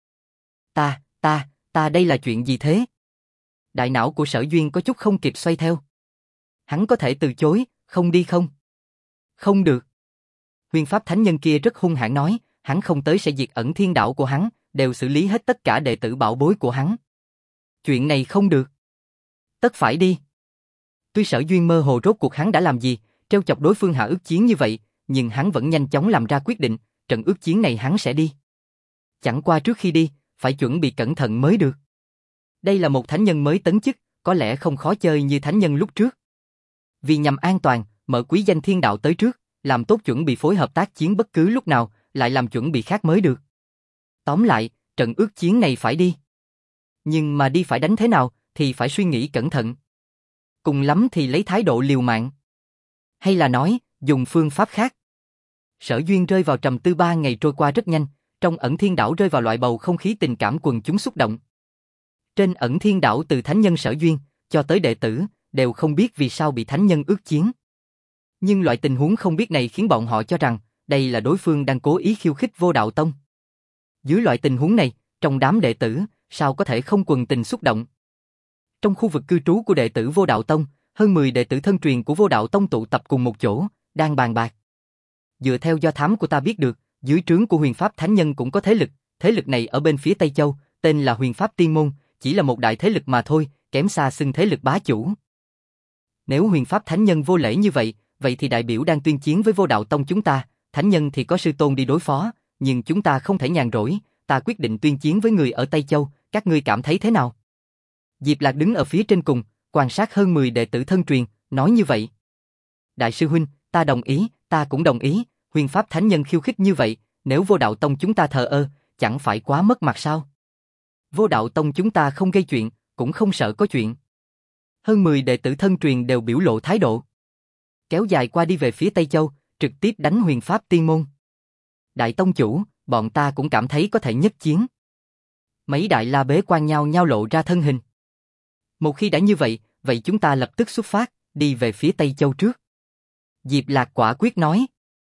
Ta đây là chuyện gì thế? Đại não của Sở Duyên có chút không kịp xoay theo. Hắn có thể từ chối, không đi không? Không được. Huyền Pháp thánh nhân kia rất hung hãn nói, hắn không tới sẽ diệt Ẩn Thiên Đảo của hắn, đều xử lý hết tất cả đệ tử bảo bối của hắn. Chuyện này không được. Tất phải đi. Tuy Sở Duyên mơ hồ rốt cuộc hắn đã làm gì, trêu chọc đối phương hạ ước chiến như vậy, nhưng hắn vẫn nhanh chóng làm ra quyết định, trận ước chiến này hắn sẽ đi. Chẳng qua trước khi đi, phải chuẩn bị cẩn thận mới được. Đây là một thánh nhân mới tấn chức, có lẽ không khó chơi như thánh nhân lúc trước. Vì nhằm an toàn, mở quý danh thiên đạo tới trước, làm tốt chuẩn bị phối hợp tác chiến bất cứ lúc nào, lại làm chuẩn bị khác mới được. Tóm lại, trận ước chiến này phải đi. Nhưng mà đi phải đánh thế nào, thì phải suy nghĩ cẩn thận. Cùng lắm thì lấy thái độ liều mạng. Hay là nói, dùng phương pháp khác. Sở Duyên rơi vào trầm tư 3 ngày trôi qua rất nhanh, trong Ẩn Thiên Đảo rơi vào loại bầu không khí tình cảm quần chúng xúc động. Trên Ẩn Thiên Đảo từ thánh nhân Sở Duyên, cho tới đệ tử, đều không biết vì sao bị thánh nhân ước chiến. Nhưng loại tình huống không biết này khiến bọn họ cho rằng, đây là đối phương đang cố ý khiêu khích Vô Đạo Tông. Dưới loại tình huống này, trong đám đệ tử, sao có thể không quần tình xúc động? Trong khu vực cư trú của đệ tử Vô Đạo Tông, hơn 10 đệ tử thân truyền của Vô Đạo Tông tụ tập cùng một chỗ, đang bàn bạc. Dựa theo do thám của ta biết được, dưới trướng của Huyền Pháp Thánh Nhân cũng có thế lực này ở bên phía Tây Châu, tên là Huyền Pháp Tiên Môn, chỉ là một đại thế lực mà thôi, kém xa xưng thế lực bá chủ. Nếu Huyền Pháp Thánh Nhân vô lễ như vậy, vậy thì đại biểu đang tuyên chiến với Vô Đạo Tông chúng ta, Thánh Nhân thì có sư tôn đi đối phó, nhưng chúng ta không thể nhàn rỗi, ta quyết định tuyên chiến với người ở Tây Châu, các ngươi cảm thấy thế nào? Diệp Lạc đứng ở phía trên cùng, quan sát hơn 10 đệ tử thân truyền, nói như vậy. Đại sư huynh, ta đồng ý, ta cũng đồng ý, huyền pháp thánh nhân khiêu khích như vậy, nếu vô đạo tông chúng ta thờ ơ, chẳng phải quá mất mặt sao? Vô đạo tông chúng ta không gây chuyện, cũng không sợ có chuyện. Hơn 10 đệ tử thân truyền đều biểu lộ thái độ. Kéo dài qua đi về phía Tây Châu, trực tiếp đánh huyền pháp tiên môn. Đại tông chủ, bọn ta cũng cảm thấy có thể nhất chiến. Mấy đại la bế quan nhau nhau lộ ra thân hình. Một khi đã như vậy, vậy chúng ta lập tức xuất phát, đi về phía Tây Châu trước. Diệp Lạc quả quyết nói.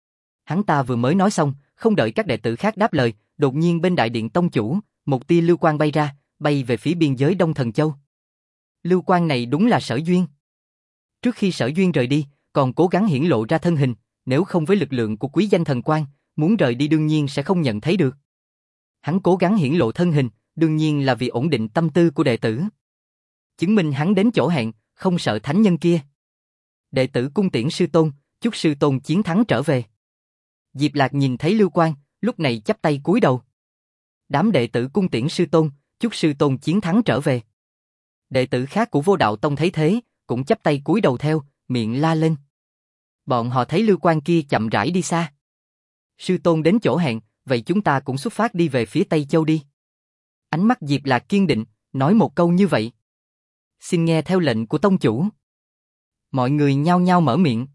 Hắn ta vừa mới nói xong, không đợi các đệ tử khác đáp lời, đột nhiên bên đại điện tông chủ, một tia lưu quang bay ra, bay về phía biên giới Đông Thần Châu. Lưu quang này đúng là Sở Duyên. Trước khi Sở Duyên rời đi, còn cố gắng hiển lộ ra thân hình, nếu không với lực lượng của quý danh thần quang, muốn rời đi đương nhiên sẽ không nhận thấy được. Hắn cố gắng hiển lộ thân hình, đương nhiên là vì ổn định tâm tư của đệ tử. Chứng minh hắn đến chỗ hẹn, không sợ thánh nhân kia. Đệ tử cung tiễn sư tôn, chúc sư tôn chiến thắng trở về. Diệp Lạc nhìn thấy lưu quang, lúc này chắp tay cúi đầu. Đám đệ tử cung tiễn sư tôn, chúc sư tôn chiến thắng trở về. Đệ tử khác của Vô Đạo Tông thấy thế, cũng chắp tay cúi đầu theo, miệng la lên. Bọn họ thấy lưu quang kia chậm rãi đi xa. Sư tôn đến chỗ hẹn, vậy chúng ta cũng xuất phát đi về phía Tây Châu đi. Ánh mắt Diệp Lạc kiên định, nói một câu như vậy. Xin nghe theo lệnh của tông chủ. Mọi người nhao nhao mở miệng.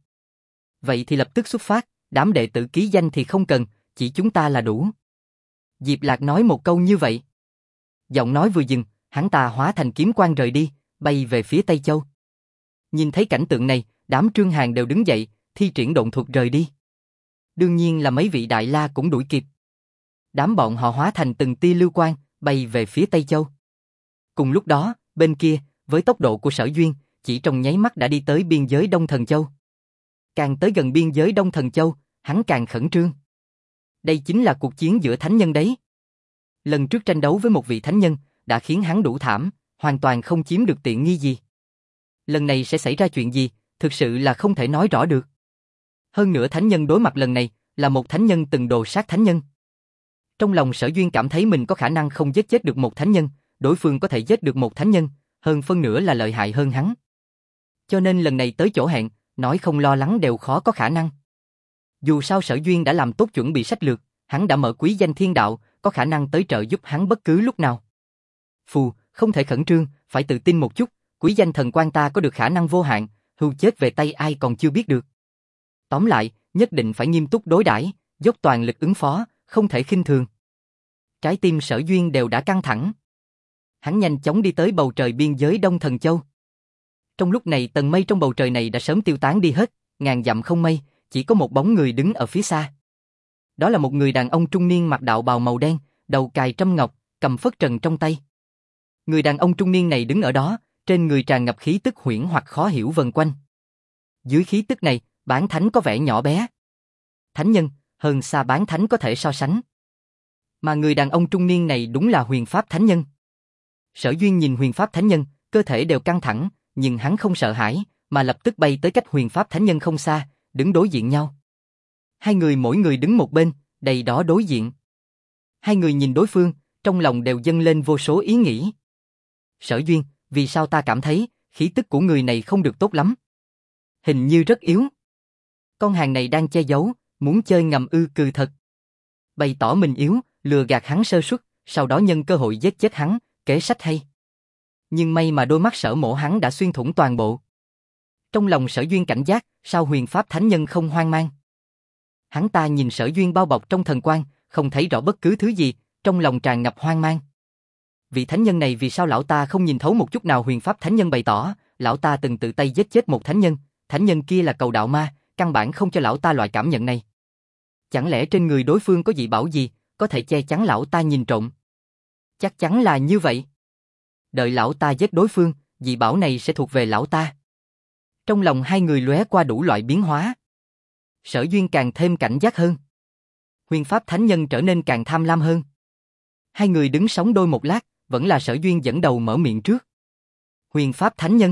Vậy thì lập tức xuất phát, đám đệ tử ký danh thì không cần, chỉ chúng ta là đủ. Diệp Lạc nói một câu như vậy. Giọng nói vừa dừng, hắn ta hóa thành kiếm quang rời đi, bay về phía Tây Châu. Nhìn thấy cảnh tượng này, đám Trương Hàn đều đứng dậy, thi triển độn thuật rời đi. Đương nhiên là mấy vị đại la cũng đuổi kịp. Đám bọn họ hóa thành từng tia lưu quang, bay về phía Tây Châu. Cùng lúc đó, bên kia, với tốc độ của Sở Duyên, chỉ trong nháy mắt đã đi tới biên giới Đông Thần Châu. Càng tới gần biên giới Đông Thần Châu, hắn càng khẩn trương. Đây chính là cuộc chiến giữa thánh nhân đấy. Lần trước tranh đấu với một vị thánh nhân, đã khiến hắn đủ thảm, hoàn toàn không chiếm được tiện nghi gì. Lần này sẽ xảy ra chuyện gì, thực sự là không thể nói rõ được. Hơn nữa thánh nhân đối mặt lần này, là một thánh nhân từng đồ sát thánh nhân. Trong lòng Sở Duyên cảm thấy mình có khả năng không giết chết được một thánh nhân, đối phương có thể giết được một thánh nhân, hơn phân nửa là lợi hại hơn hắn. Cho nên lần này tới chỗ hẹn, nói không lo lắng đều khó có khả năng. Dù sao Sở Duyên đã làm tốt chuẩn bị sách lược, hắn đã mở quý danh thiên đạo, có khả năng tới trợ giúp hắn bất cứ lúc nào. Phù, không thể khẩn trương, phải tự tin một chút, quý danh thần quan ta có được khả năng vô hạn, hưu chết về tay ai còn chưa biết được. Tóm lại, nhất định phải nghiêm túc đối đãi, dốc toàn lực ứng phó, không thể khinh thường. Trái tim Sở Duyên đều đã căng thẳng. Hắn nhanh chóng đi tới bầu trời biên giới Đông Thần Châu. Trong lúc này tầng mây trong bầu trời này đã sớm tiêu tán đi hết, ngàn dặm không mây, chỉ có một bóng người đứng ở phía xa. Đó là một người đàn ông trung niên mặc đạo bào màu đen, đầu cài trâm ngọc, cầm phất trần trong tay. Người đàn ông trung niên này đứng ở đó, trên người tràn ngập khí tức huyễn hoặc khó hiểu vần quanh. Dưới khí tức này, bán thánh có vẻ nhỏ bé. Thánh nhân, hơn xa bán thánh có thể so sánh. Mà người đàn ông trung niên này đúng là huyền pháp thánh nhân. Sở Duyên nhìn huyền pháp thánh nhân, cơ thể đều căng thẳng, nhưng hắn không sợ hãi, mà lập tức bay tới cách huyền pháp thánh nhân không xa, đứng đối diện nhau. Hai người mỗi người đứng một bên, đầy đó đối diện. Hai người nhìn đối phương, trong lòng đều dâng lên vô số ý nghĩ. Sở Duyên, vì sao ta cảm thấy khí tức của người này không được tốt lắm? Hình như rất yếu. Con hàng này đang che giấu, muốn chơi ngầm cừ thật. Bày tỏ mình yếu, lừa gạt hắn sơ suất, sau đó nhân cơ hội giết chết hắn, kế sách hay. Nhưng may mà đôi mắt Sở Mộ hắn đã xuyên thủng toàn bộ. Trong lòng Sở Duyên cảnh giác, sao huyền pháp thánh nhân không hoang mang. Hắn ta nhìn Sở Duyên bao bọc trong thần quang, không thấy rõ bất cứ thứ gì, trong lòng tràn ngập hoang mang. Vị thánh nhân này vì sao lão ta không nhìn thấu một chút nào? Huyền pháp thánh nhân bày tỏ, lão ta từng tự tay giết chết một thánh nhân kia là cầu đạo ma, căn bản không cho lão ta loại cảm nhận này. Chẳng lẽ trên người đối phương có dị bảo gì, có thể che chắn lão ta nhìn trộm? Chắc chắn là như vậy. Đợi lão ta giết đối phương, dị bảo này sẽ thuộc về lão ta. Trong lòng hai người lóe qua đủ loại biến hóa. Sở Duyên càng thêm cảnh giác hơn. Huyền pháp thánh nhân trở nên càng tham lam hơn. Hai người đứng sóng đôi một lát, vẫn là Sở Duyên dẫn đầu mở miệng trước. Huyền pháp thánh nhân.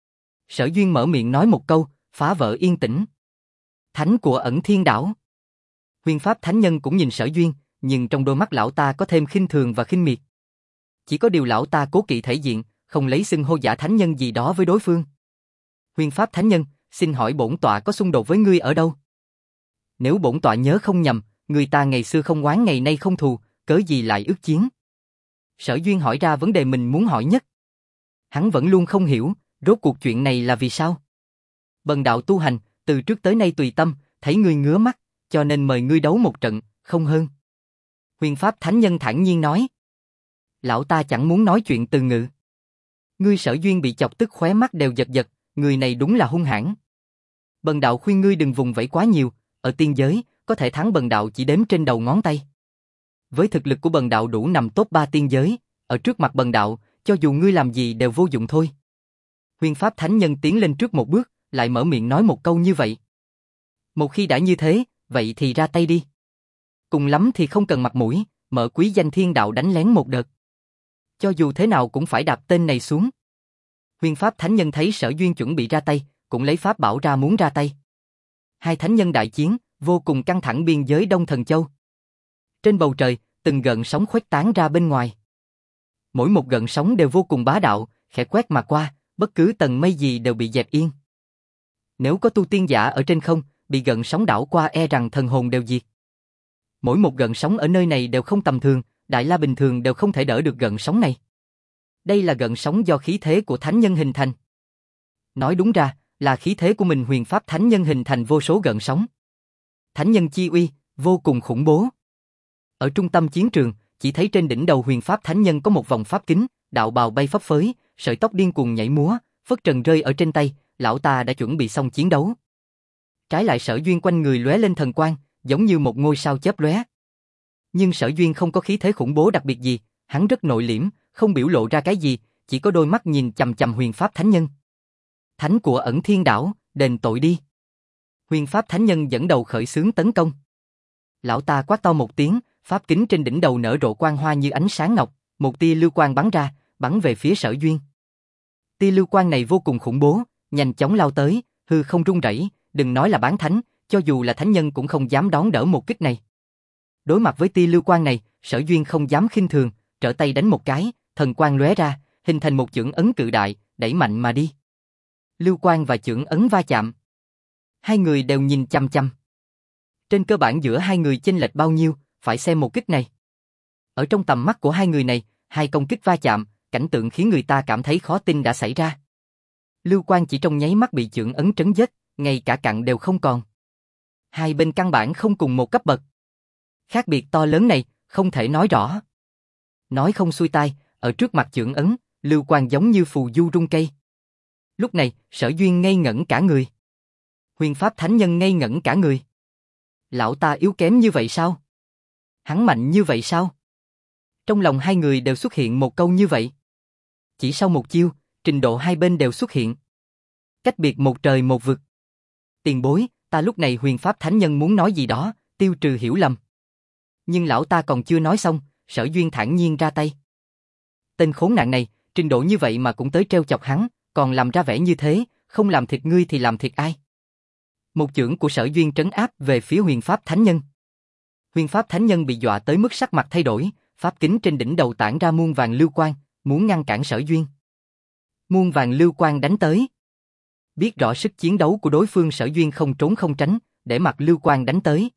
Sở Duyên mở miệng nói một câu, phá vỡ yên tĩnh. Thánh của ẩn thiên đảo. Huyền pháp thánh nhân cũng nhìn Sở Duyên, nhưng trong đôi mắt lão ta có thêm khinh thường và khinh miệt. Chỉ có điều lão ta cố kỵ thể diện, không lấy xưng hô giả thánh nhân gì đó với đối phương. Huyền pháp thánh nhân, xin hỏi bổn tọa có xung đột với ngươi ở đâu? Nếu bổn tọa nhớ không nhầm, người ta ngày xưa không oán ngày nay không thù, cớ gì lại ước chiến? Sở Duyên hỏi ra vấn đề mình muốn hỏi nhất. Hắn vẫn luôn không hiểu, rốt cuộc chuyện này là vì sao? Bần đạo tu hành, từ trước tới nay tùy tâm, thấy ngươi ngứa mắt, cho nên mời ngươi đấu một trận, không hơn. Huyền Pháp Thánh Nhân thản nhiên nói. Lão ta chẳng muốn nói chuyện từ ngữ. Ngươi Sở Duyên bị chọc tức khóe mắt đều giật giật, người này đúng là hung hãn. Bần đạo khuyên ngươi đừng vùng vẫy quá nhiều, ở tiên giới, có thể thắng bần đạo chỉ đếm trên đầu ngón tay. Với thực lực của bần đạo đủ nằm top 3 tiên giới, ở trước mặt bần đạo, cho dù ngươi làm gì đều vô dụng thôi. Huyền Pháp Thánh Nhân tiến lên trước một bước, lại mở miệng nói một câu như vậy. Một khi đã như thế, vậy thì ra tay đi. Cùng lắm thì không cần mặt mũi, mở quý danh thiên đạo đánh lén một đợt. Cho dù thế nào cũng phải đạp tên này xuống. Huyền Pháp Thánh Nhân thấy Sở Duyên chuẩn bị ra tay, cũng lấy pháp bảo ra muốn ra tay. Hai thánh nhân đại chiến, vô cùng căng thẳng biên giới Đông Thần Châu. Trên bầu trời, từng gợn sóng khuếch tán ra bên ngoài. Mỗi một gợn sóng đều vô cùng bá đạo, khẽ quét mà qua, bất cứ tầng mây gì đều bị dẹp yên. Nếu có tu tiên giả ở trên không, bị gợn sóng đảo qua e rằng thần hồn đều diệt. Mỗi một gợn sóng ở nơi này đều không tầm thường, Đại La bình thường đều không thể đỡ được gợn sóng này. Đây là gợn sóng do khí thế của thánh nhân hình thành. Nói đúng ra, là khí thế của mình Huyền Pháp Thánh Nhân hình thành vô số gợn sóng. Thánh nhân chi uy, vô cùng khủng bố. Ở trung tâm chiến trường, chỉ thấy trên đỉnh đầu Huyền Pháp Thánh Nhân có một vòng pháp kính, đạo bào bay phấp phới, sợi tóc điên cuồng nhảy múa, phất trần rơi ở trên tay, lão ta đã chuẩn bị xong chiến đấu. Trái lại Sở Duyên quanh người lóe lên thần quang, giống như một ngôi sao chớp lóe. Nhưng Sở Duyên không có khí thế khủng bố đặc biệt gì, hắn rất nội liễm, không biểu lộ ra cái gì, chỉ có đôi mắt nhìn chằm chằm Huyền Pháp Thánh Nhân. Thánh của Ẩn Thiên Đảo, đền tội đi. Huyền Pháp Thánh Nhân dẫn đầu khởi xướng tấn công. Lão ta quát to một tiếng, pháp kính trên đỉnh đầu nở rộ quang hoa như ánh sáng ngọc, một tia lưu quang bắn ra, bắn về phía Sở Duyên. Tia lưu quang này vô cùng khủng bố, nhanh chóng lao tới, hư không rung rẩy, đừng nói là bán thánh, cho dù là thánh nhân cũng không dám đón đỡ một kích này. Đối mặt với tia lưu quang này, Sở Duyên không dám khinh thường, trở tay đánh một cái, thần quang lóe ra, hình thành một chưởng ấn cự đại, đẩy mạnh mà đi. Lưu quang và chưởng ấn va chạm. Hai người đều nhìn chăm chăm. Trên cơ bản giữa hai người chênh lệch bao nhiêu, phải xem một kích này. Ở trong tầm mắt của hai người này, hai công kích va chạm, cảnh tượng khiến người ta cảm thấy khó tin đã xảy ra. Lưu quang chỉ trong nháy mắt bị chưởng ấn trấn giết, ngay cả cặn đều không còn. Hai bên căn bản không cùng một cấp bậc. Khác biệt to lớn này, không thể nói rõ. Nói không xuôi tai, ở trước mặt chưởng ấn, lưu quang giống như phù du rung cây. Lúc này, Sở Duyên ngây ngẩn cả người. Huyền Pháp Thánh Nhân ngây ngẩn cả người. Lão ta yếu kém như vậy sao? Hắn mạnh như vậy sao? Trong lòng hai người đều xuất hiện một câu như vậy. Chỉ sau một chiêu, trình độ hai bên đều xuất hiện. Cách biệt một trời một vực. Tiền bối, ta lúc này Huyền Pháp Thánh Nhân muốn nói gì đó, tiêu trừ hiểu lầm. Nhưng lão ta còn chưa nói xong, Sở Duyên thản nhiên ra tay. Tên khốn nạn này, trình độ như vậy mà cũng tới trêu chọc hắn, còn làm ra vẻ như thế, không làm thịt ngươi thì làm thịt ai? Một chưởng của Sở Duyên trấn áp về phía Huyền Pháp Thánh Nhân. Huyền Pháp Thánh Nhân bị dọa tới mức sắc mặt thay đổi, pháp kính trên đỉnh đầu tản ra muôn vàng lưu quang, muốn ngăn cản Sở Duyên. Muôn vàng lưu quang đánh tới. Biết rõ sức chiến đấu của đối phương, Sở Duyên không trốn không tránh, để mặc lưu quang đánh tới.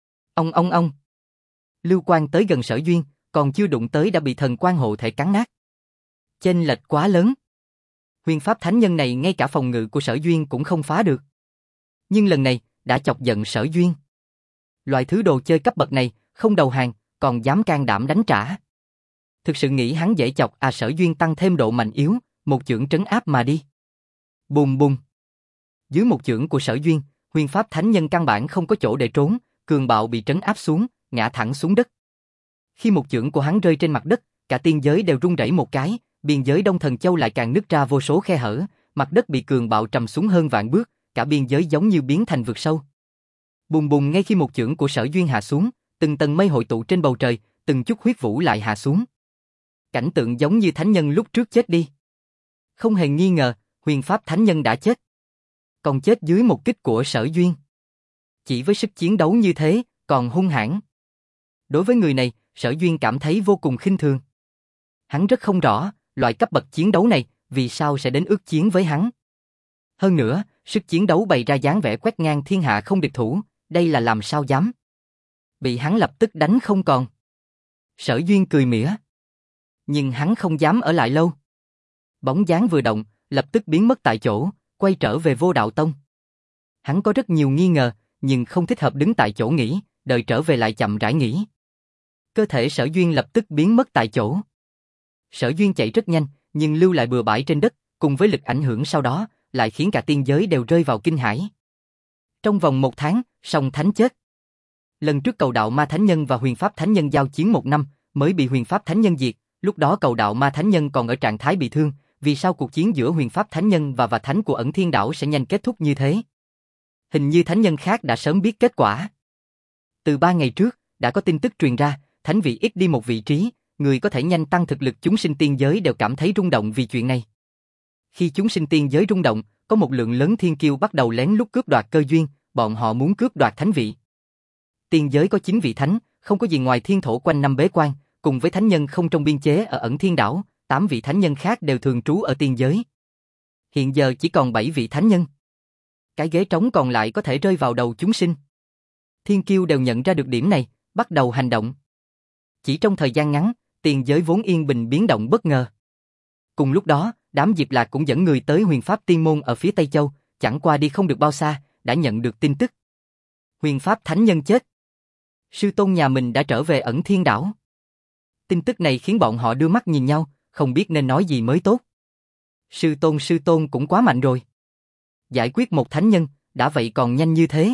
Ông. Lưu quang tới gần Sở Duyên, còn chưa đụng tới đã bị thần quang hộ thể cắn nát. Chênh lệch quá lớn. Huyền Pháp Thánh Nhân này ngay cả phòng ngự của Sở Duyên cũng không phá được. Nhưng lần này, đã chọc giận Sở Duyên. Loại thứ đồ chơi cấp bậc này, không đầu hàng, còn dám can đảm đánh trả. Thực sự nghĩ hắn dễ chọc à? Sở Duyên tăng thêm độ mạnh yếu, một chưởng trấn áp mà đi. Bùm bùm. Dưới một chưởng của Sở Duyên, Huyền Pháp Thánh Nhân căn bản không có chỗ để trốn, cường bạo bị trấn áp xuống, ngã thẳng xuống đất. Khi một chưởng của hắn rơi trên mặt đất, cả tiên giới đều rung rẩy một cái, biên giới Đông Thần Châu lại càng nứt ra vô số khe hở, mặt đất bị cường bạo trầm xuống hơn vạn bước, cả biên giới giống như biến thành vực sâu. Bùm bùm. Ngay khi một chưởng của Sở Duyên hạ xuống, từng tầng mây hội tụ trên bầu trời, từng chút huyết vũ lại hạ xuống. Cảnh tượng giống như thánh nhân lúc trước chết đi. Không hề nghi ngờ, Huyền Pháp Thánh Nhân đã chết. Còn chết dưới một kích của Sở Duyên. Chỉ với sức chiến đấu như thế, còn hung hãn. Đối với người này, Sở Duyên cảm thấy vô cùng khinh thường. Hắn rất không rõ, loại cấp bậc chiến đấu này, vì sao sẽ đến ước chiến với hắn. Hơn nữa, Sức chiến đấu bày ra dáng vẻ quét ngang thiên hạ không địch thủ, đây là làm sao dám. Bị hắn lập tức đánh không còn. Sở Duyên cười mỉa. Nhưng hắn không dám ở lại lâu. Bóng dáng vừa động, lập tức biến mất tại chỗ, quay trở về Vô Đạo Tông. Hắn có rất nhiều nghi ngờ, nhưng không thích hợp đứng tại chỗ nghỉ, đợi trở về lại chậm rãi nghỉ. Cơ thể Sở Duyên lập tức biến mất tại chỗ. Sở Duyên chạy rất nhanh, nhưng lưu lại bừa bãi trên đất, cùng với lực ảnh hưởng sau đó, lại khiến cả tiên giới đều rơi vào kinh hãi. Trong vòng 1 tháng, Song Thánh chết. Lần trước Cầu Đạo Ma Thánh Nhân và Huyền Pháp Thánh Nhân giao chiến 1 năm, mới bị Huyền Pháp Thánh Nhân diệt, lúc đó Cầu Đạo Ma Thánh Nhân còn ở trạng thái bị thương, vì sao cuộc chiến giữa Huyền Pháp Thánh Nhân và Thánh của Ẩn Thiên Đảo sẽ nhanh kết thúc như thế? Hình như thánh nhân khác đã sớm biết kết quả. Từ 3 ngày trước, đã có tin tức truyền ra, thánh vị ít đi một vị trí, người có thể nhanh tăng thực lực chúng sinh tiên giới đều cảm thấy rung động vì chuyện này. Khi chúng sinh tiên giới rung động, có một lượng lớn thiên kiêu bắt đầu lén lút cướp đoạt cơ duyên, bọn họ muốn cướp đoạt thánh vị. Tiên giới có 9 vị thánh, không có gì ngoài thiên thổ quanh năm bế quan, cùng với thánh nhân không trong biên chế ở Ẩn Thiên Đảo, 8 vị thánh nhân khác đều thường trú ở tiên giới. Hiện giờ chỉ còn 7 vị thánh nhân. Cái ghế trống còn lại có thể rơi vào đầu chúng sinh. Thiên kiêu đều nhận ra được điểm này, bắt đầu hành động. Chỉ trong thời gian ngắn, tiên giới vốn yên bình biến động bất ngờ. Cùng lúc đó, đám Diệp Lạc cũng dẫn người tới Huyền Pháp Tiên Môn ở phía Tây Châu, chẳng qua đi không được bao xa, đã nhận được tin tức. Huyền Pháp Thánh Nhân chết. Sư tôn nhà mình đã trở về Ẩn Thiên Đảo. Tin tức này khiến bọn họ đưa mắt nhìn nhau, không biết nên nói gì mới tốt. Sư tôn cũng quá mạnh rồi. Giải quyết một thánh nhân, đã vậy còn nhanh như thế.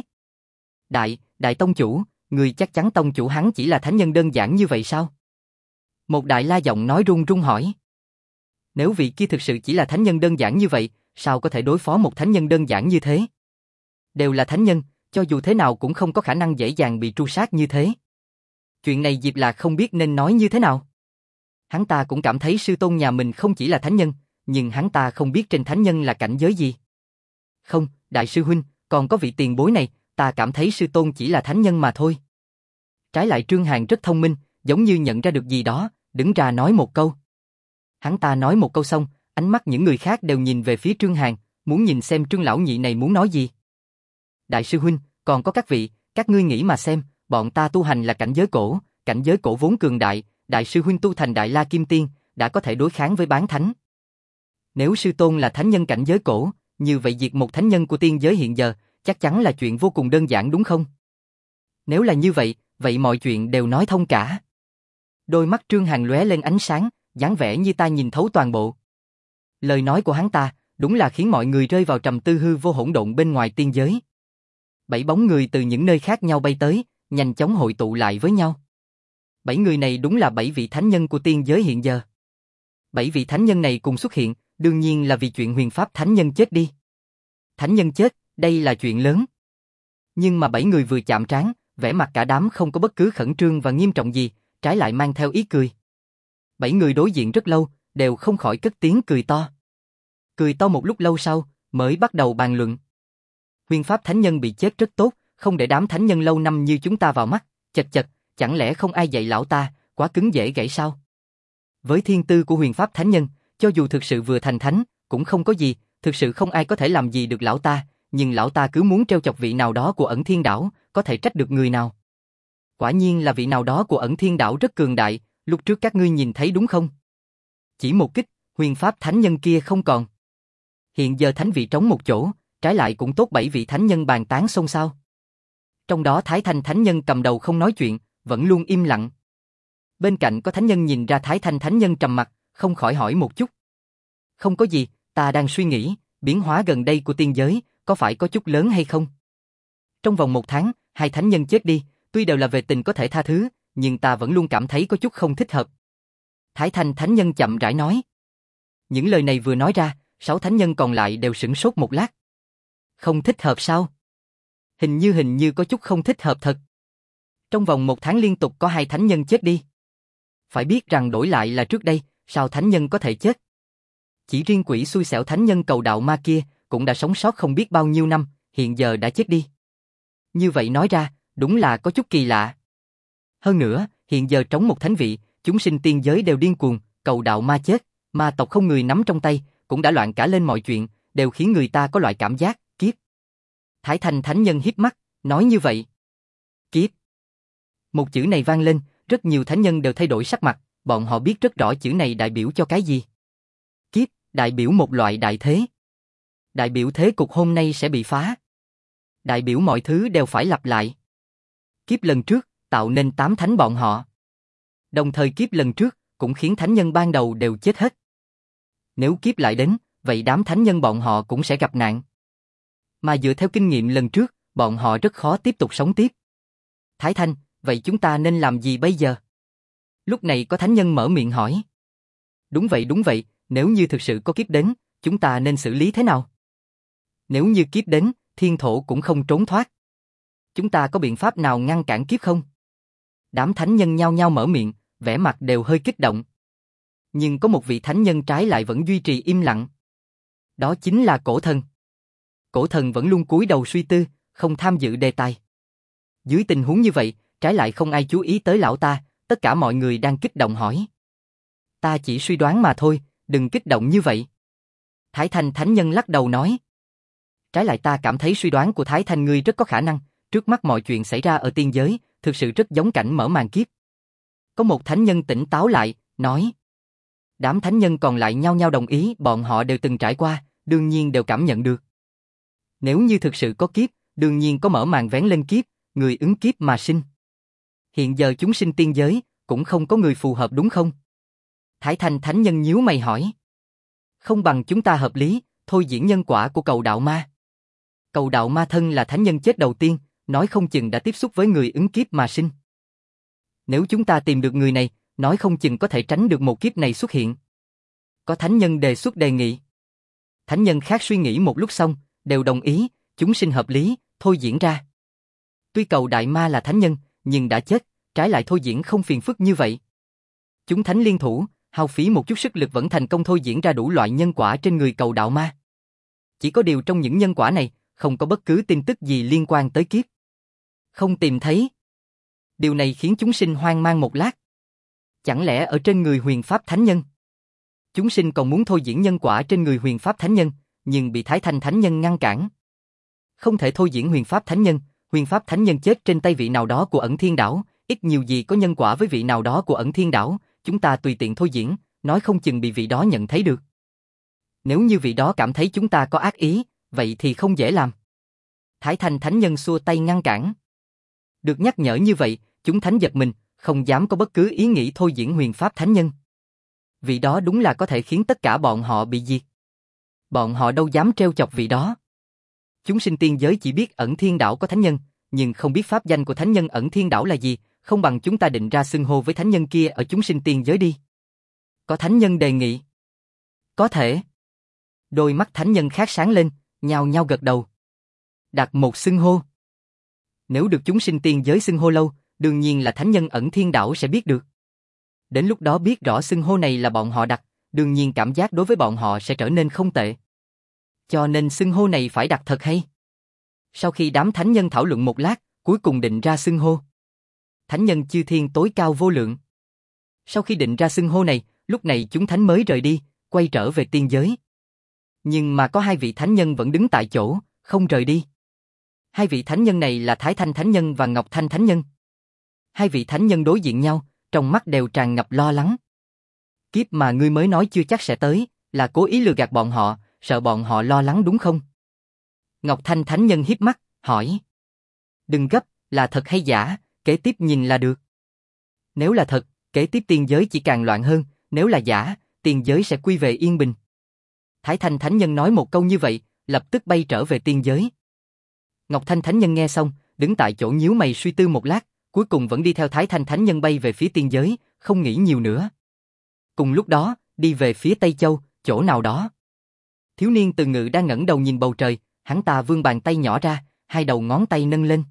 Đại tông chủ, người chắc chắn tông chủ hắn chỉ là thánh nhân đơn giản như vậy sao? Một đại la giọng nói run run hỏi. Nếu vị kia thực sự chỉ là thánh nhân đơn giản như vậy, sao có thể đối phó một thánh nhân đơn giản như thế? Đều là thánh nhân, cho dù thế nào cũng không có khả năng dễ dàng bị tru sát như thế. Chuyện này Diệp Lạc không biết nên nói như thế nào. Hắn ta cũng cảm thấy sư tôn nhà mình không chỉ là thánh nhân, nhưng hắn ta không biết trên thánh nhân là cảnh giới gì. Không, đại sư huynh, còn có vị tiền bối này, ta cảm thấy sư tôn chỉ là thánh nhân mà thôi. Trái lại Trương Hàn rất thông minh, giống như nhận ra được gì đó, đứng ra nói một câu. Hắn ta nói một câu xong, ánh mắt những người khác đều nhìn về phía Trương Hàn, muốn nhìn xem Trương lão nhị này muốn nói gì. Đại sư huynh, còn có các vị, các ngươi nghĩ mà xem, bọn ta tu hành là cảnh giới cổ vốn cường đại, đại sư huynh tu thành Đại La Kim Tiên, đã có thể đối kháng với bán thánh. Nếu sư tôn là thánh nhân cảnh giới cổ, như vậy diệt một thánh nhân của tiên giới hiện giờ, chắc chắn là chuyện vô cùng đơn giản đúng không? Nếu là như vậy, vậy mọi chuyện đều nói thông cả. Đôi mắt Trương Hàn lóe lên ánh sáng, dáng vẻ như ta nhìn thấu toàn bộ. Lời nói của hắn ta, đúng là khiến mọi người rơi vào trầm tư hư vô hỗn độn bên ngoài tiên giới. 7 bóng người từ những nơi khác nhau bay tới, nhanh chóng hội tụ lại với nhau. 7 người này đúng là 7 vị thánh nhân của tiên giới hiện giờ. 7 vị thánh nhân này cùng xuất hiện, đương nhiên là vì chuyện Huyền Pháp Thánh Nhân chết đi. Thánh nhân chết, đây là chuyện lớn. Nhưng mà 7 người vừa chạm trán, vẻ mặt cả đám không có bất cứ khẩn trương và nghiêm trọng gì, trái lại mang theo ý cười. 7 người đối diện rất lâu, đều không khỏi cất tiếng cười to. Cười to một lúc lâu sau, mới bắt đầu bàn luận. Huyền Pháp Thánh Nhân bị chết rất tốt, không để đám thánh nhân lâu năm như chúng ta vào mắt, chật, chẳng lẽ không ai dạy lão ta, quá cứng dễ gãy sao? Với thiên tư của Huyền Pháp Thánh Nhân, cho dù thực sự vừa thành thánh, cũng không có gì, thực sự không ai có thể làm gì được lão ta, nhưng lão ta cứ muốn trêu chọc vị nào đó của Ẩn Thiên Đảo, có thể trách được người nào? Quả nhiên là vị nào đó của Ẩn Thiên Đảo rất cường đại, lúc trước các ngươi nhìn thấy đúng không? Chỉ một kích, Huyền Pháp Thánh Nhân kia không còn. Hiện giờ thánh vị trống một chỗ, trái lại cũng tốt 7 vị thánh nhân bàn tán xôn xao. Trong đó Thái Thanh Thánh Nhân cầm đầu không nói chuyện, vẫn luôn im lặng. Bên cạnh có thánh nhân nhìn ra Thái Thanh Thánh Nhân trầm mặt, không khỏi hỏi một chút. Không có gì, ta đang suy nghĩ, biến hóa gần đây của tiên giới, có phải có chút lớn hay không? Trong vòng 1 tháng, 2 thánh nhân chết đi, tuy đều là về tình có thể tha thứ, nhưng ta vẫn luôn cảm thấy có chút không thích hợp. Thái Thanh Thánh Nhân chậm rãi nói. Những lời này vừa nói ra, 6 thánh nhân còn lại đều sửng sốt một lát. Không thích hợp sao? Hình như có chút không thích hợp thật. Trong vòng 1 tháng liên tục có 2 thánh nhân chết đi. Phải biết rằng đổi lại là trước đây, sao thánh nhân có thể chết? Chỉ riêng quỷ xui xẻo thánh nhân Cầu Đạo Ma kia, cũng đã sống sót không biết bao nhiêu năm, hiện giờ đã chết đi. Như vậy nói ra, đúng là có chút kỳ lạ. Hơn nữa, hiện giờ trống một thánh vị, chúng sinh tiên giới đều điên cuồng, Cầu Đạo Ma chết, ma tộc không người nắm trong tay, cũng đã loạn cả lên mọi chuyện, đều khiến người ta có loại cảm giác, Thái Thanh Thánh Nhân híp mắt, nói như vậy. Kiếp. Một chữ này vang lên, rất nhiều thánh nhân đều thay đổi sắc mặt, bọn họ biết rất rõ chữ này đại biểu cho cái gì. Kiếp, đại biểu một loại đại thế. Đại biểu thế cục hôm nay sẽ bị phá. Đại biểu mọi thứ đều phải lặp lại. Kiếp lần trước, tạo nên 8 thánh bọn họ. Đồng thời kiếp lần trước, cũng khiến thánh nhân ban đầu đều chết hết. Nếu kiếp lại đến, vậy đám thánh nhân bọn họ cũng sẽ gặp nạn. Mà dựa theo kinh nghiệm lần trước, bọn họ rất khó tiếp tục sống tiếp. Thái Thanh, vậy chúng ta nên làm gì bây giờ? Lúc này có thánh nhân mở miệng hỏi. Đúng vậy, nếu như thực sự có kiếp đến, chúng ta nên xử lý thế nào? Nếu như kiếp đến, thiên thổ cũng không trốn thoát. Chúng ta có biện pháp nào ngăn cản kiếp không? Đám thánh nhân nhao nhao mở miệng, vẻ mặt đều hơi kích động. Nhưng có một vị thánh nhân trái lại vẫn duy trì im lặng. Đó chính là Cổ Thần. Cổ Thần vẫn luôn cúi đầu suy tư, không tham dự đề tài. Dưới tình huống như vậy, trái lại không ai chú ý tới lão ta, tất cả mọi người đang kích động hỏi. Ta chỉ suy đoán mà thôi, đừng kích động như vậy. Thái Thanh Thánh Nhân lắc đầu nói. Trái lại ta cảm thấy suy đoán của Thái Thanh ngươi rất có khả năng, trước mắt mọi chuyện xảy ra ở tiên giới, thực sự rất giống cảnh mở màn kiếp. Có một thánh nhân tỉnh táo lại, nói. Đám thánh nhân còn lại nhao nhao đồng ý, bọn họ đều từng trải qua, đương nhiên đều cảm nhận được. Nếu như thực sự có kiếp, đương nhiên có mở màn vén lên kiếp, người ứng kiếp mà sinh. Hiện giờ chúng sinh tiên giới, cũng không có người phù hợp đúng không? Thái Thanh Thánh Nhân nhíu mày hỏi. Không bằng chúng ta hợp lý, thôi diễn nhân quả của Cầu Đạo Ma. Cầu Đạo Ma thân là thánh nhân chết đầu tiên, nói không chừng đã tiếp xúc với người ứng kiếp mà sinh. Nếu chúng ta tìm được người này, nói không chừng có thể tránh được một kiếp này xuất hiện. Có thánh nhân đề xuất đề nghị. Thánh nhân khác suy nghĩ một lúc xong, đều đồng ý, chúng sinh hợp lý, thôi diễn ra. Tuy Cầu Đại Ma là thánh nhân, nhưng đã chết, trái lại thôi diễn không phiền phức như vậy. Chúng thánh liên thủ, hao phí một chút sức lực vẫn thành công thôi diễn ra đủ loại nhân quả trên người Cầu Đạo Ma. Chỉ có điều trong những nhân quả này, không có bất cứ tin tức gì liên quan tới kiếp. Không tìm thấy. Điều này khiến chúng sinh hoang mang một lát. Chẳng lẽ ở trên người Huyền Pháp Thánh Nhân? Chúng sinh còn muốn thôi diễn nhân quả trên người Huyền Pháp Thánh Nhân, nhưng bị Thái Thanh Thánh Nhân ngăn cản. Không thể thôi diễn Huyền Pháp Thánh Nhân, Huyền Pháp Thánh Nhân chết trên tay vị nào đó của Ẩn Thiên Đảo, ít nhiều gì có nhân quả với vị nào đó của Ẩn Thiên Đảo, chúng ta tùy tiện thôi diễn, nói không chừng bị vị đó nhận thấy được. Nếu như vị đó cảm thấy chúng ta có ác ý, vậy thì không dễ làm. Thái Thanh Thánh Nhân xua tay ngăn cản. Được nhắc nhở như vậy, chúng thánh giật mình, không dám có bất cứ ý nghĩ thôi diễn Huyền Pháp Thánh Nhân. Vị đó đúng là có thể khiến tất cả bọn họ bị diệt. Bọn họ đâu dám trêu chọc vị đó. Chúng sinh tiên giới chỉ biết Ẩn Thiên Đảo có thánh nhân, nhưng không biết pháp danh của thánh nhân Ẩn Thiên Đảo là gì, không bằng chúng ta định ra xưng hô với thánh nhân kia ở chúng sinh tiên giới đi. Có thánh nhân đề nghị. Có thể. Đôi mắt thánh nhân khác sáng lên, nhao nhao gật đầu. Đặt một xưng hô. Nếu được chúng sinh tiên giới xưng hô lâu, đương nhiên là thánh nhân Ẩn Thiên Đảo sẽ biết được. Đến lúc đó biết rõ xưng hô này là bọn họ đặt, đương nhiên cảm giác đối với bọn họ sẽ trở nên không tệ. Cho nên xưng hô này phải đặt thật hay. Sau khi đám thánh nhân thảo luận một lát, cuối cùng định ra xưng hô. Thánh nhân chư thiên tối cao vô lượng. Sau khi định ra xưng hô này, lúc này chúng thánh mới rời đi, quay trở về tiên giới. Nhưng mà có hai vị thánh nhân vẫn đứng tại chỗ, không rời đi. Hai vị thánh nhân này là Thái Thanh Thánh Nhân và Ngọc Thanh Thánh Nhân. Hai vị thánh nhân đối diện nhau, trong mắt đều tràn ngập lo lắng. Kiếp mà ngươi mới nói chưa chắc sẽ tới, là cố ý lừa gạt bọn họ, sợ bọn họ lo lắng đúng không? Ngọc Thanh Thánh Nhân híp mắt, hỏi. Đừng gấp, là thật hay giả, kế tiếp nhìn là được. Nếu là thật, kế tiếp tiên giới chỉ càng loạn hơn, nếu là giả, tiên giới sẽ quy về yên bình. Thái Thanh Thánh Nhân nói một câu như vậy, lập tức bay trở về tiên giới. Ngọc Thanh Thánh Nhân nghe xong, đứng tại chỗ nhíu mày suy tư một lát, cuối cùng vẫn đi theo Thái Thanh Thánh Nhân bay về phía tiên giới, không nghĩ nhiều nữa. Cùng lúc đó, đi về phía Tây Châu, chỗ nào đó. Thiếu niên Từ Ngự đang ngẩng đầu nhìn bầu trời, hắn ta vươn bàn tay nhỏ ra, hai đầu ngón tay nâng lên.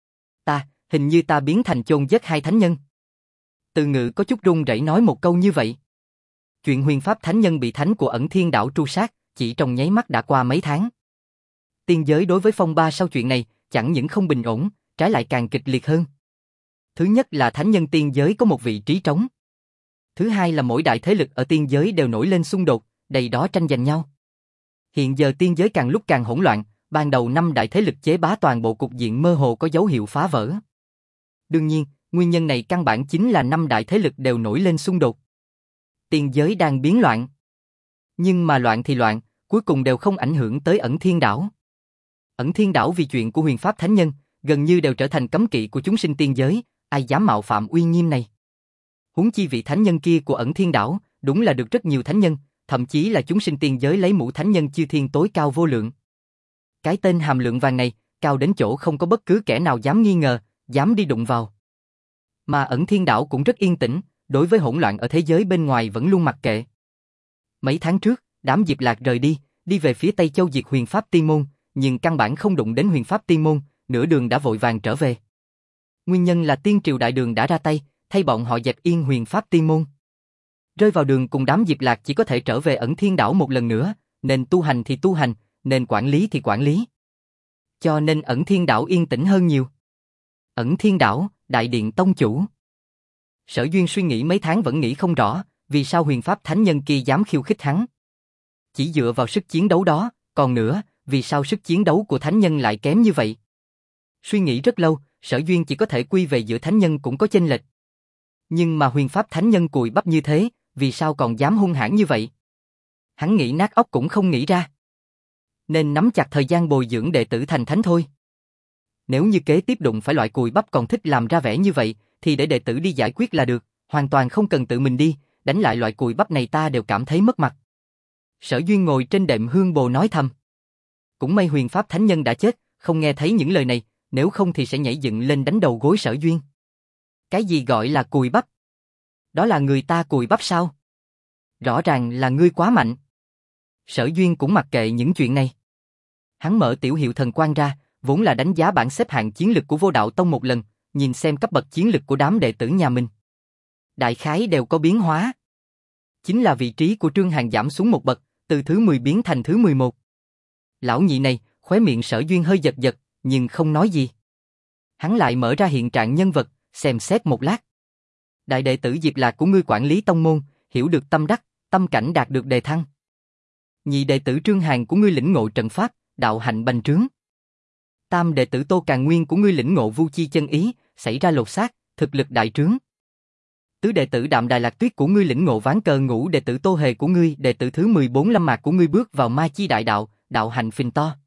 Hình như ta biến thành chôn giết hai thánh nhân. Từ Ngự có chút run rẩy nói một câu như vậy. Chuyện Huyền Pháp Thánh Nhân bị thánh của Ẩn Thiên Đảo tru sát, chỉ trong nháy mắt đã qua mấy tháng. Tiên giới đối với phong ba sau chuyện này, chẳng những không bình ổn, trái lại càng kịch liệt hơn. Thứ nhất là thánh nhân tiên giới có một vị trí trống. Thứ hai là mỗi đại thế lực ở tiên giới đều nổi lên xung đột, đầy đó tranh giành nhau. Hiện giờ tiên giới càng lúc càng hỗn loạn, ban đầu năm đại thế lực chế bá toàn bộ cục diện mơ hồ có dấu hiệu phá vỡ. Đương nhiên, nguyên nhân này căn bản chính là năm đại thế lực đều nổi lên xung đột. Tiên giới đang biến loạn. Nhưng mà loạn thì loạn, cuối cùng đều không ảnh hưởng tới Ẩn Thiên Đảo. Ẩn Thiên Đảo vì chuyện của huyền pháp thánh nhân, gần như đều trở thành cấm kỵ của chúng sinh tiên giới, ai dám mạo phạm uy nghiêm này. Huống chi vị thánh nhân kia của Ẩn Thiên Đảo, đúng là được rất nhiều thánh nhân, thậm chí là chúng sinh tiên giới lấy mũ thánh nhân chư thiên tối cao vô lượng. Cái tên hàm lượng vàng này, cao đến chỗ không có bất cứ kẻ nào dám nghi ngờ, dám đi đụng vào. Mà Ẩn Thiên Đảo cũng rất yên tĩnh, đối với hỗn loạn ở thế giới bên ngoài vẫn luôn mặc kệ. Mấy tháng trước, đám Diệp Lạc rời đi về phía Tây Châu diệt huyền pháp tiên môn, nhưng căn bản không đụng đến huyền pháp tiên môn, nửa đường đã vội vàng trở về. Nguyên nhân là tiên triều đại đường đã ra tay, thay bọn họ dẹp yên huyền pháp tiên môn. Rơi vào đường cùng đám Diệp Lạc chỉ có thể trở về Ẩn Thiên Đảo một lần nữa, nên tu hành thì tu hành, nên quản lý thì quản lý. Cho nên Ẩn Thiên Đảo yên tĩnh hơn nhiều. Ẩn Thiên Đảo, Đại Điện Tông Chủ. Sở Duyên suy nghĩ mấy tháng vẫn nghĩ không rõ, vì sao huyền pháp thánh nhân kia dám khiêu khích hắn. Chỉ dựa vào sức chiến đấu đó, còn nữa, vì sao sức chiến đấu của thánh nhân lại kém như vậy? Suy nghĩ rất lâu, Sở Duyên chỉ có thể quy về giữa thánh nhân cũng có chênh lệch. Nhưng mà huyền pháp thánh nhân cùi bắp như thế, vì sao còn dám hung hãn như vậy? Hắn nghĩ nát óc cũng không nghĩ ra. Nên nắm chặt thời gian bồi dưỡng đệ tử thành thánh thôi. Nếu như kế tiếp đụng phải loại cùi bắp còn thích làm ra vẻ như vậy, thì để đệ tử đi giải quyết là được, hoàn toàn không cần tự mình đi, đánh lại loại cùi bắp này ta đều cảm thấy mất mặt. Sở Duyên ngồi trên đệm hương bồ nói thầm. Cũng may huyền pháp thánh nhân đã chết, không nghe thấy những lời này, nếu không thì sẽ nhảy dựng lên đánh đầu gối Sở Duyên. Cái gì gọi là cùi bắp? Đó là người ta cùi bắp sao? Rõ ràng là ngươi quá mạnh. Sở Duyên cũng mặc kệ những chuyện này. Hắn mở tiểu hiệu thần quan ra, vốn là đánh giá bảng xếp hạng chiến lực của Vô Đạo Tông một lần, nhìn xem cấp bậc chiến lực của đám đệ tử nhà mình. Đại khái đều có biến hóa. Chính là vị trí của Trương Hàn giảm xuống một bậc, từ thứ 10 biến thành thứ 11. Lão nhị này, khóe miệng Sở Duyên hơi giật giật, nhưng không nói gì. Hắn lại mở ra hiện trạng nhân vật, xem xét một lát. Đại đệ tử Diệp Lạc của ngươi quản lý tông môn, hiểu được tâm đắc, tâm cảnh đạt được đề thăng. Nhị đệ tử Trương Hàn của ngươi lĩnh ngộ trận pháp, đạo hạnh bành trướng. Tam đệ tử Tô Càn Nguyên của ngươi lĩnh ngộ vu chi chân ý, xảy ra lột xác, thực lực đại trướng. Tứ đệ tử Đạm Đài Lạc Tuyết của ngươi lĩnh ngộ ván cờ. Ngũ đệ tử Tô Hề của ngươi, đệ tử thứ 14 Lâm Mạc của ngươi bước vào ma chi đại đạo, đạo hạnh phình to.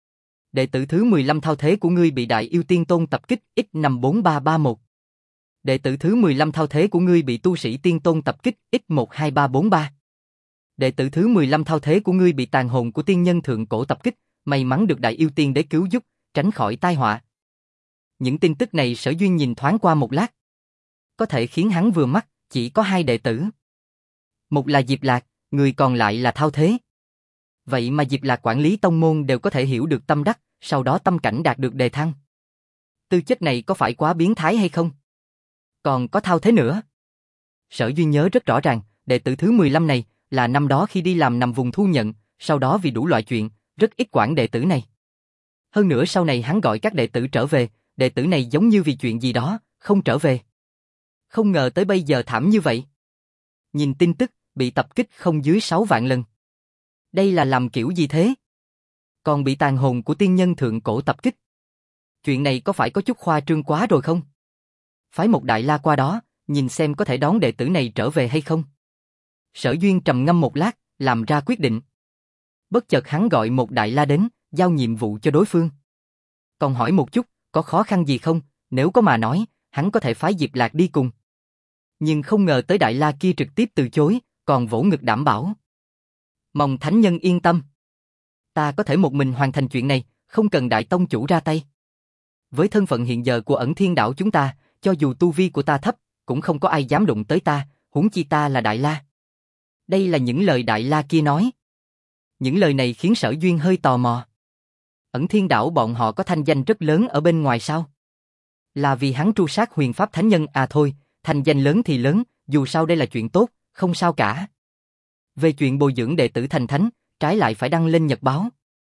Đệ tử thứ 15 Thao Thế của ngươi bị Đại Yêu Tiên Tôn tập kích X54331. Đệ tử thứ 15 Thao Thế của ngươi bị tu sĩ Tiên Tôn tập kích X12343. Đệ tử thứ 15 Thao Thế của ngươi bị tàn hồn của tiên nhân thượng cổ tập kích, may mắn được Đại Yêu Tiên Đế cứu giúp, tránh khỏi tai họa. Những tin tức này Sở Duyên nhìn thoáng qua một lát. Có thể khiến hắn vừa mắt, chỉ có hai đệ tử. Một là Diệp Lạc, người còn lại là Thao Thế. Vậy mà Diệp Lạc quản lý tông môn đều có thể hiểu được tâm đắc, sau đó tâm cảnh đạt được đề thăng. Tư chất này có phải quá biến thái hay không? Còn có Thao Thế nữa. Sở Duyên nhớ rất rõ ràng, đệ tử thứ 15 này là năm đó khi đi làm nằm vùng thu nhận, sau đó vì đủ loại chuyện, rất ít quản đệ tử này. Hơn nữa sau này hắn gọi các đệ tử trở về, đệ tử này giống như vì chuyện gì đó, không trở về. Không ngờ tới bây giờ thảm như vậy. Nhìn tin tức, bị tập kích không dưới 6 vạn lần. Đây là làm kiểu gì thế? Còn bị tàn hồn của tiên nhân thượng cổ tập kích. Chuyện này có phải có chút khoa trương quá rồi không? Phái một đại la qua đó, nhìn xem có thể đón đệ tử này trở về hay không. Sở Duyên trầm ngâm một lát, làm ra quyết định. Bất chợt hắn gọi một đại la đến, giao nhiệm vụ cho đối phương. Còn hỏi một chút, có khó khăn gì không? Nếu có mà nói, hắn có thể phái Diệp Lạc đi cùng. Nhưng không ngờ tới đại la kia trực tiếp từ chối, còn vỗ ngực đảm bảo. Mong thánh nhân yên tâm. Ta có thể một mình hoàn thành chuyện này, không cần đại tông chủ ra tay. Với thân phận hiện giờ của Ẩn Thiên Đảo chúng ta, cho dù tu vi của ta thấp, cũng không có ai dám đụng tới ta, huống chi ta là đại la. Đây là những lời đại la kia nói. Những lời này khiến Sở Duyên hơi tò mò. Ẩn Thiên Đảo bọn họ có thanh danh rất lớn ở bên ngoài sao? Là vì hắn tru sát huyền pháp thánh nhân à? Thôi, thanh danh lớn thì lớn, dù sao đây là chuyện tốt, không sao cả. Về chuyện bồi dưỡng đệ tử thành thánh, trái lại phải đăng lên nhật báo.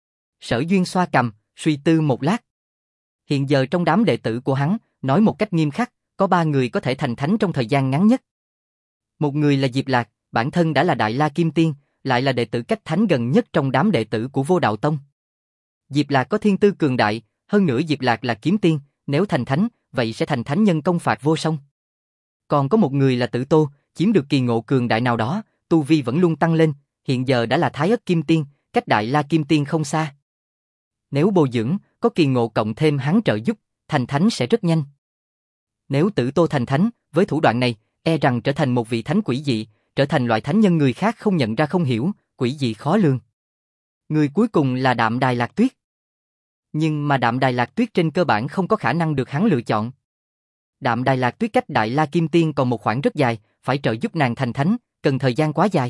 Sở Duyên xoa cằm, suy tư một lát. Hiện giờ trong đám đệ tử của hắn, nói một cách nghiêm khắc, có 3 người có thể thành thánh trong thời gian ngắn nhất. Một người là Diệp Lạc, bản thân đã là Đại La Kim Tiên, lại là đệ tử cách thánh gần nhất trong đám đệ tử của Vô Đạo Tông. Diệp Lạc có thiên tư cường đại, hơn nữa Diệp Lạc là kiếm tiên, nếu thành thánh, vậy sẽ thành thánh nhân công phạt vô song. Còn có một người là Tử Tô, chiếm được kỳ ngộ cường đại nào đó, tu vi vẫn luôn tăng lên, hiện giờ đã là Thái Ất Kim Tiên, cách Đại La Kim Tiên không xa. Nếu bồi dưỡng, có kỳ ngộ cộng thêm hắn trợ giúp, thành thánh sẽ rất nhanh. Nếu Tử Tô thành thánh, với thủ đoạn này, e rằng trở thành một vị thánh quỷ dị, trở thành loại thánh nhân người khác không nhận ra không hiểu, quỷ dị khó lường. Người cuối cùng là Đạm Đài Lạc Tuyết. Nhưng mà Đạm Đài Lạc Tuyết trên cơ bản không có khả năng được hắn lựa chọn. Đạm Đài Lạc Tuyết cách Đại La Kim Tiên còn một khoảng rất dài, phải trợ giúp nàng thành thánh, cần thời gian quá dài.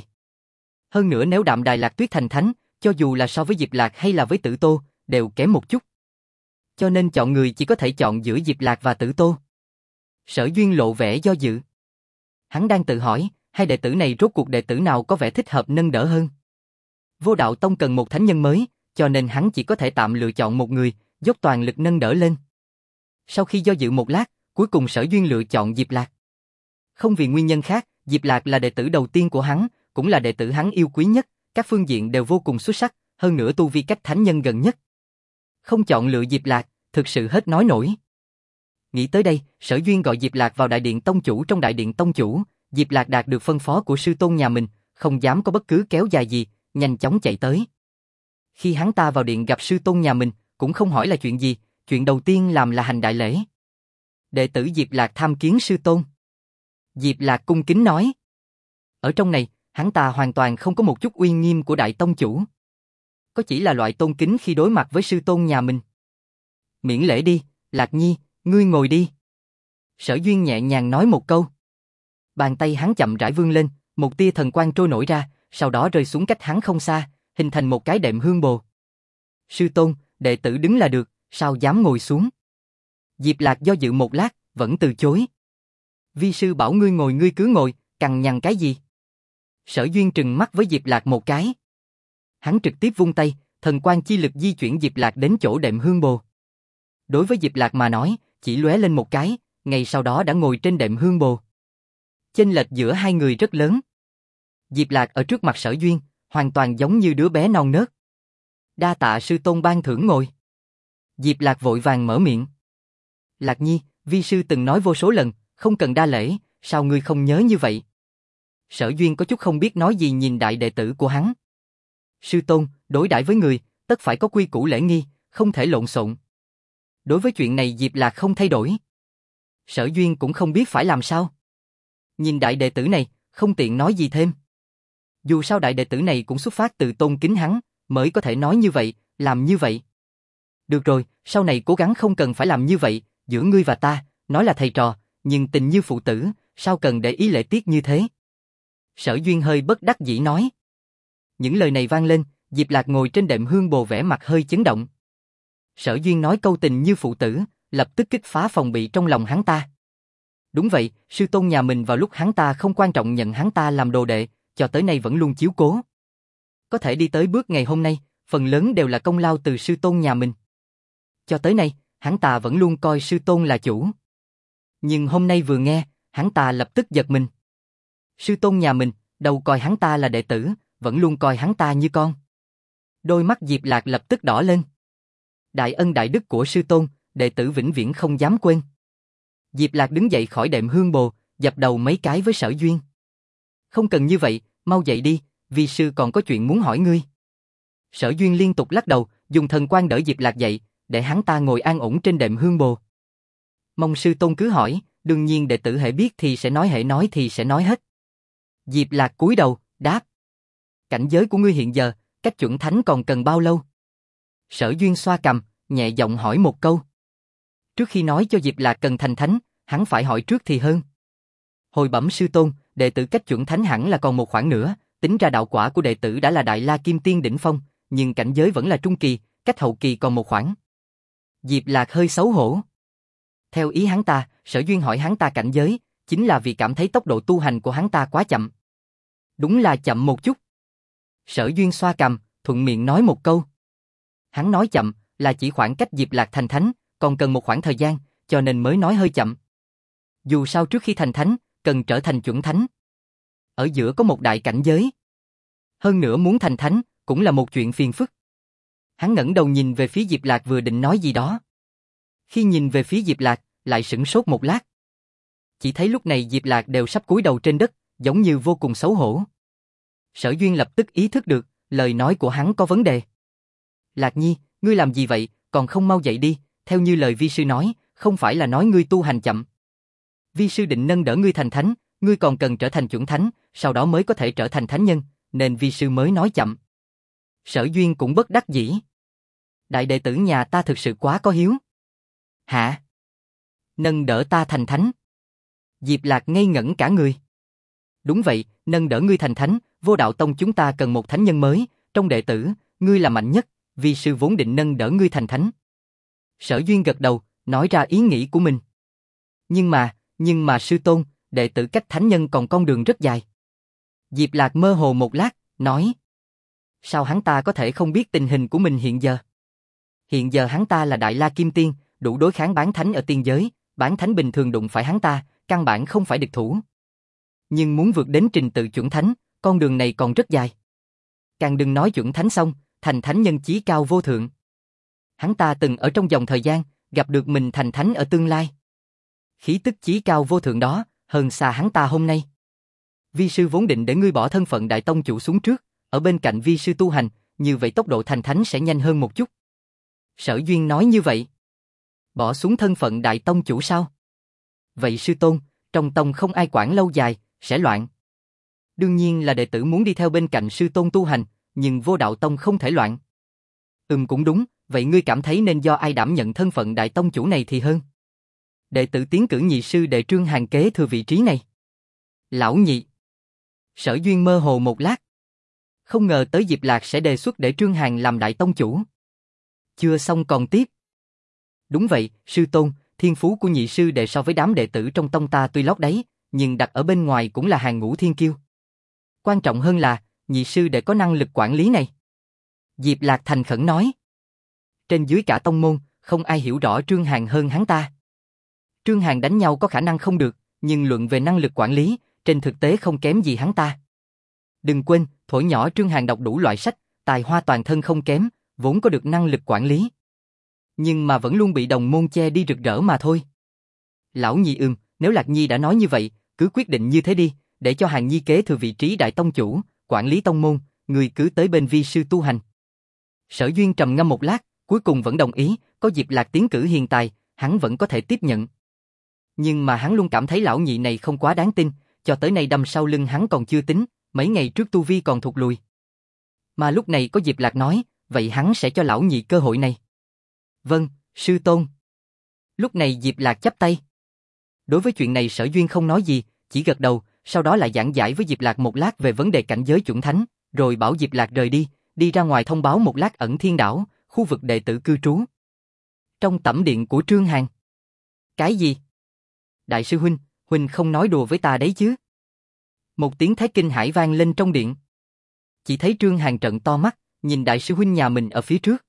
Hơn nữa nếu Đạm Đài Lạc Tuyết thành thánh, cho dù là so với Diệp Lạc hay là với Tử Tô, đều kém một chút. Cho nên chọn người chỉ có thể chọn giữa Diệp Lạc và Tử Tô. Sở Duyên lộ vẻ do dự. Hắn đang tự hỏi, hai đệ tử này rốt cuộc đệ tử nào có vẻ thích hợp nâng đỡ hơn. Vô Đạo Tông cần một thánh nhân mới, cho nên hắn chỉ có thể tạm lựa chọn một người, dốc toàn lực nâng đỡ lên. Sau khi do dự một lát, cuối cùng Sở Duyên lựa chọn Diệp Lạc. Không vì nguyên nhân khác, Diệp Lạc là đệ tử đầu tiên của hắn, cũng là đệ tử hắn yêu quý nhất, các phương diện đều vô cùng xuất sắc, hơn nữa tu vi cách thánh nhân gần nhất. Không chọn lựa Diệp Lạc, thực sự hết nói nổi. Nghĩ tới đây, Sở Duyên gọi Diệp Lạc vào đại điện tông chủ. Trong đại điện tông chủ, Diệp Lạc đạt được phân phó của sư tôn nhà mình, không dám có bất cứ kéo dài gì, nhanh chóng chạy tới. Khi hắn ta vào điện gặp sư tôn nhà mình, cũng không hỏi là chuyện gì, chuyện đầu tiên làm là hành đại lễ. Đệ tử Diệp Lạc tham kiến sư tôn. Diệp Lạc cung kính nói. Ở trong này, hắn ta hoàn toàn không có một chút uy nghiêm của đại tông chủ. Có chỉ là loại tôn kính khi đối mặt với sư tôn nhà mình. Miễn lễ đi, Lạc Nhi, ngươi ngồi đi. Sở Duyên nhẹ nhàng nói một câu. Bàn tay hắn chậm rãi vươn lên, một tia thần quang trôi nổi ra, sau đó rơi xuống cách hắn không xa, hình thành một cái đệm hương bồ. Sư tôn, đệ tử đứng là được, sao dám ngồi xuống? Diệp Lạc do dự một lát, vẫn từ chối. Vi sư bảo ngươi ngồi ngươi cứ ngồi, cằn nhằn cái gì? Sở Duyên trừng mắt với Diệp Lạc một cái. Hắn trực tiếp vung tay, thần quang chi lực di chuyển Diệp Lạc đến chỗ đệm hương bồ. Đối với Diệp Lạc mà nói, chỉ lóe lên một cái, ngay sau đó đã ngồi trên đệm hương bồ. Chênh lệch giữa hai người rất lớn. Diệp Lạc ở trước mặt Sở Duyên, hoàn toàn giống như đứa bé non nớt. Đa tạ sư tôn ban thưởng ngồi. Diệp Lạc vội vàng mở miệng. Lạc Nhi, vi sư từng nói vô số lần, không cần đa lễ, sao ngươi không nhớ như vậy? Sở Duyên có chút không biết nói gì nhìn đại đệ tử của hắn. Sư tôn, đối đãi với người, tất phải có quy củ lễ nghi, không thể lộn xộn. Đối với chuyện này Diệp Lạc không thay đổi. Sở Duyên cũng không biết phải làm sao. Nhìn đại đệ tử này, không tiện nói gì thêm. Dù sao đại đệ tử này cũng xuất phát từ tôn kính hắn, mới có thể nói như vậy, làm như vậy. Được rồi, sau này cố gắng không cần phải làm như vậy, giữa ngươi và ta, nói là thầy trò, nhưng tình như phụ tử, sao cần để ý lễ tiết như thế? Sở Duyên hơi bất đắc dĩ nói. Những lời này vang lên, Diệp Lạc ngồi trên đệm hương bồ vẻ mặt hơi chấn động. Sở Duyên nói câu tình như phụ tử, lập tức kích phá phòng bị trong lòng hắn ta. Đúng vậy, sư tôn nhà mình vào lúc hắn ta không quan trọng nhận hắn ta làm đồ đệ, cho tới nay vẫn luôn chiếu cố. Có thể đi tới bước ngày hôm nay, phần lớn đều là công lao từ sư tôn nhà mình. Cho tới nay, hắn ta vẫn luôn coi sư tôn là chủ. Nhưng hôm nay vừa nghe, hắn ta lập tức giật mình. Sư tôn nhà mình, đâu coi hắn ta là đệ tử, vẫn luôn coi hắn ta như con. Đôi mắt Diệp Lạc lập tức đỏ lên. Đại ân đại đức của sư tôn, đệ tử vĩnh viễn không dám quên. Diệp Lạc đứng dậy khỏi đệm hương bồ, dập đầu mấy cái với Sở Duyên. Không cần như vậy, mau dậy đi, vi sư còn có chuyện muốn hỏi ngươi. Sở Duyên liên tục lắc đầu, dùng thần quang đỡ Diệp Lạc dậy, để hắn ta ngồi an ổn trên đệm hương bồ. Mong sư tôn cứ hỏi, đương nhiên đệ tử hễ biết thì sẽ nói, hễ nói thì sẽ nói hết. Diệp Lạc cúi đầu, đáp. Cảnh giới của ngươi hiện giờ, cách chuẩn thánh còn cần bao lâu? Sở Duyên xoa cằm, nhẹ giọng hỏi một câu. Trước khi nói cho Diệp Lạc cần thành thánh, hắn phải hỏi trước thì hơn. Hồi bẩm sư tôn, đệ tử cách chuẩn thánh hẳn là còn một khoảng nữa, tính ra đạo quả của đệ tử đã là Đại La Kim Tiên đỉnh phong, nhưng cảnh giới vẫn là trung kỳ, cách hậu kỳ còn một khoảng. Diệp Lạc hơi xấu hổ. Theo ý hắn ta, Sở Duyên hỏi hắn ta cảnh giới, chính là vì cảm thấy tốc độ tu hành của hắn ta quá chậm. Đúng là chậm một chút. Sở Duyên xoa cằm, thuận miệng nói một câu. Hắn nói chậm, là chỉ khoảng cách Diệp Lạc thành thánh, còn cần một khoảng thời gian, cho nên mới nói hơi chậm. Dù sao trước khi thành thánh, cần trở thành chuẩn thánh. Ở giữa có một đại cảnh giới. Hơn nữa muốn thành thánh, cũng là một chuyện phiền phức. Hắn ngẩng đầu nhìn về phía Diệp Lạc vừa định nói gì đó. Khi nhìn về phía Diệp Lạc, lại sửng sốt một lát. Chỉ thấy lúc này Diệp Lạc đều sắp cúi đầu trên đất, giống như vô cùng xấu hổ. Sở Duyên lập tức ý thức được, lời nói của hắn có vấn đề. Lạc Nhi, ngươi làm gì vậy, còn không mau dậy đi, theo như lời vi sư nói, không phải là nói ngươi tu hành chậm. Vi sư định nâng đỡ ngươi thành thánh, ngươi còn cần trở thành chuẩn thánh, sau đó mới có thể trở thành thánh nhân, nên vi sư mới nói chậm. Sở Duyên cũng bất đắc dĩ. Đại đệ tử nhà ta thực sự quá có hiếu. Hả? Nâng đỡ ta thành thánh? Diệp Lạc ngây ngẩn cả người. Đúng vậy, nâng đỡ ngươi thành thánh, Vô Đạo Tông chúng ta cần một thánh nhân mới, trong đệ tử, ngươi là mạnh nhất, vi sư vốn định nâng đỡ ngươi thành thánh. Sở Duyên gật đầu, nói ra ý nghĩ của mình. Nhưng mà sư tôn, đệ tử cách thánh nhân còn con đường rất dài. Diệp Lạc mơ hồ một lát, nói. Sao hắn ta có thể không biết tình hình của mình hiện giờ? Hiện giờ hắn ta là Đại La Kim Tiên, đủ đối kháng bán thánh ở tiên giới, bán thánh bình thường đụng phải hắn ta, căn bản không phải địch thủ. Nhưng muốn vượt đến trình tự chuẩn thánh, con đường này còn rất dài. Càng đừng nói chuẩn thánh xong, thành thánh nhân chí cao vô thượng. Hắn ta từng ở trong dòng thời gian, gặp được mình thành thánh ở tương lai. Khí tức chí cao vô thượng đó, hơn xa hắn ta hôm nay. Vi sư vốn định để ngươi bỏ thân phận đại tông chủ xuống trước, ở bên cạnh vi sư tu hành, như vậy tốc độ thành thánh sẽ nhanh hơn một chút. Sở Duyên nói như vậy. Bỏ xuống thân phận đại tông chủ sao? Vậy sư tôn, trong tông không ai quản lâu dài, sẽ loạn. Đương nhiên là đệ tử muốn đi theo bên cạnh sư tôn tu hành, nhưng Vô Đạo Tông không thể loạn. Cũng đúng, vậy ngươi cảm thấy nên do ai đảm nhận thân phận đại tông chủ này thì hơn? Đệ tử tiến cử nhị sư đệ Trương Hàn kế thừa vị trí này. Lão nhị. Sở Duyên mơ hồ một lát. Không ngờ tới Diệp Lạc sẽ đề xuất để Trương Hàn làm đại tông chủ. Chưa xong còn tiếp. Đúng vậy, sư tôn, thiên phú của nhị sư đệ so với đám đệ tử trong tông ta tuy lót đáy, nhưng đặt ở bên ngoài cũng là hàng ngũ thiên kiêu. Quan trọng hơn là, nhị sư đệ có năng lực quản lý này. Diệp Lạc thành khẩn nói. Trên dưới cả tông môn, không ai hiểu rõ Trương Hàn hơn hắn ta. Trương Hàn đánh nhau có khả năng không được, nhưng luận về năng lực quản lý, trên thực tế không kém gì hắn ta. Đừng quên, thuở nhỏ Trương Hàn đọc đủ loại sách, tài hoa toàn thân không kém, vốn có được năng lực quản lý. Nhưng mà vẫn luôn bị đồng môn che đi rực rỡ mà thôi. Lão nhị nếu Lạc Nhi đã nói như vậy, cứ quyết định như thế đi, để cho Hàn Nhi kế thừa vị trí đại tông chủ, quản lý tông môn, người cứ tới bên vi sư tu hành. Sở Duyên trầm ngâm một lát, cuối cùng vẫn đồng ý, có Diệp Lạc tiến cử hiền tài, hắn vẫn có thể tiếp nhận. Nhưng mà hắn luôn cảm thấy lão nhị này không quá đáng tin, cho tới nay đâm sau lưng hắn còn chưa tính, mấy ngày trước tu vi còn thụt lùi. Mà lúc này có Diệp Lạc nói, vậy hắn sẽ cho lão nhị cơ hội này. Vâng, sư tôn. Lúc này Diệp Lạc chắp tay. Đối với chuyện này Sở Duyên không nói gì, chỉ gật đầu, sau đó lại giảng giải với Diệp Lạc một lát về vấn đề cảnh giới chuẩn thánh, rồi bảo Diệp Lạc rời đi, đi ra ngoài thông báo một lát Ẩn Thiên Đảo, khu vực đệ tử cư trú. Trong tẩm điện của Trương Hàn. Cái gì? Đại sư huynh không nói đùa với ta đấy chứ? Một tiếng thét kinh hãi vang lên trong điện. Chỉ thấy Trương Hàn trợn to mắt, nhìn đại sư huynh nhà mình ở phía trước.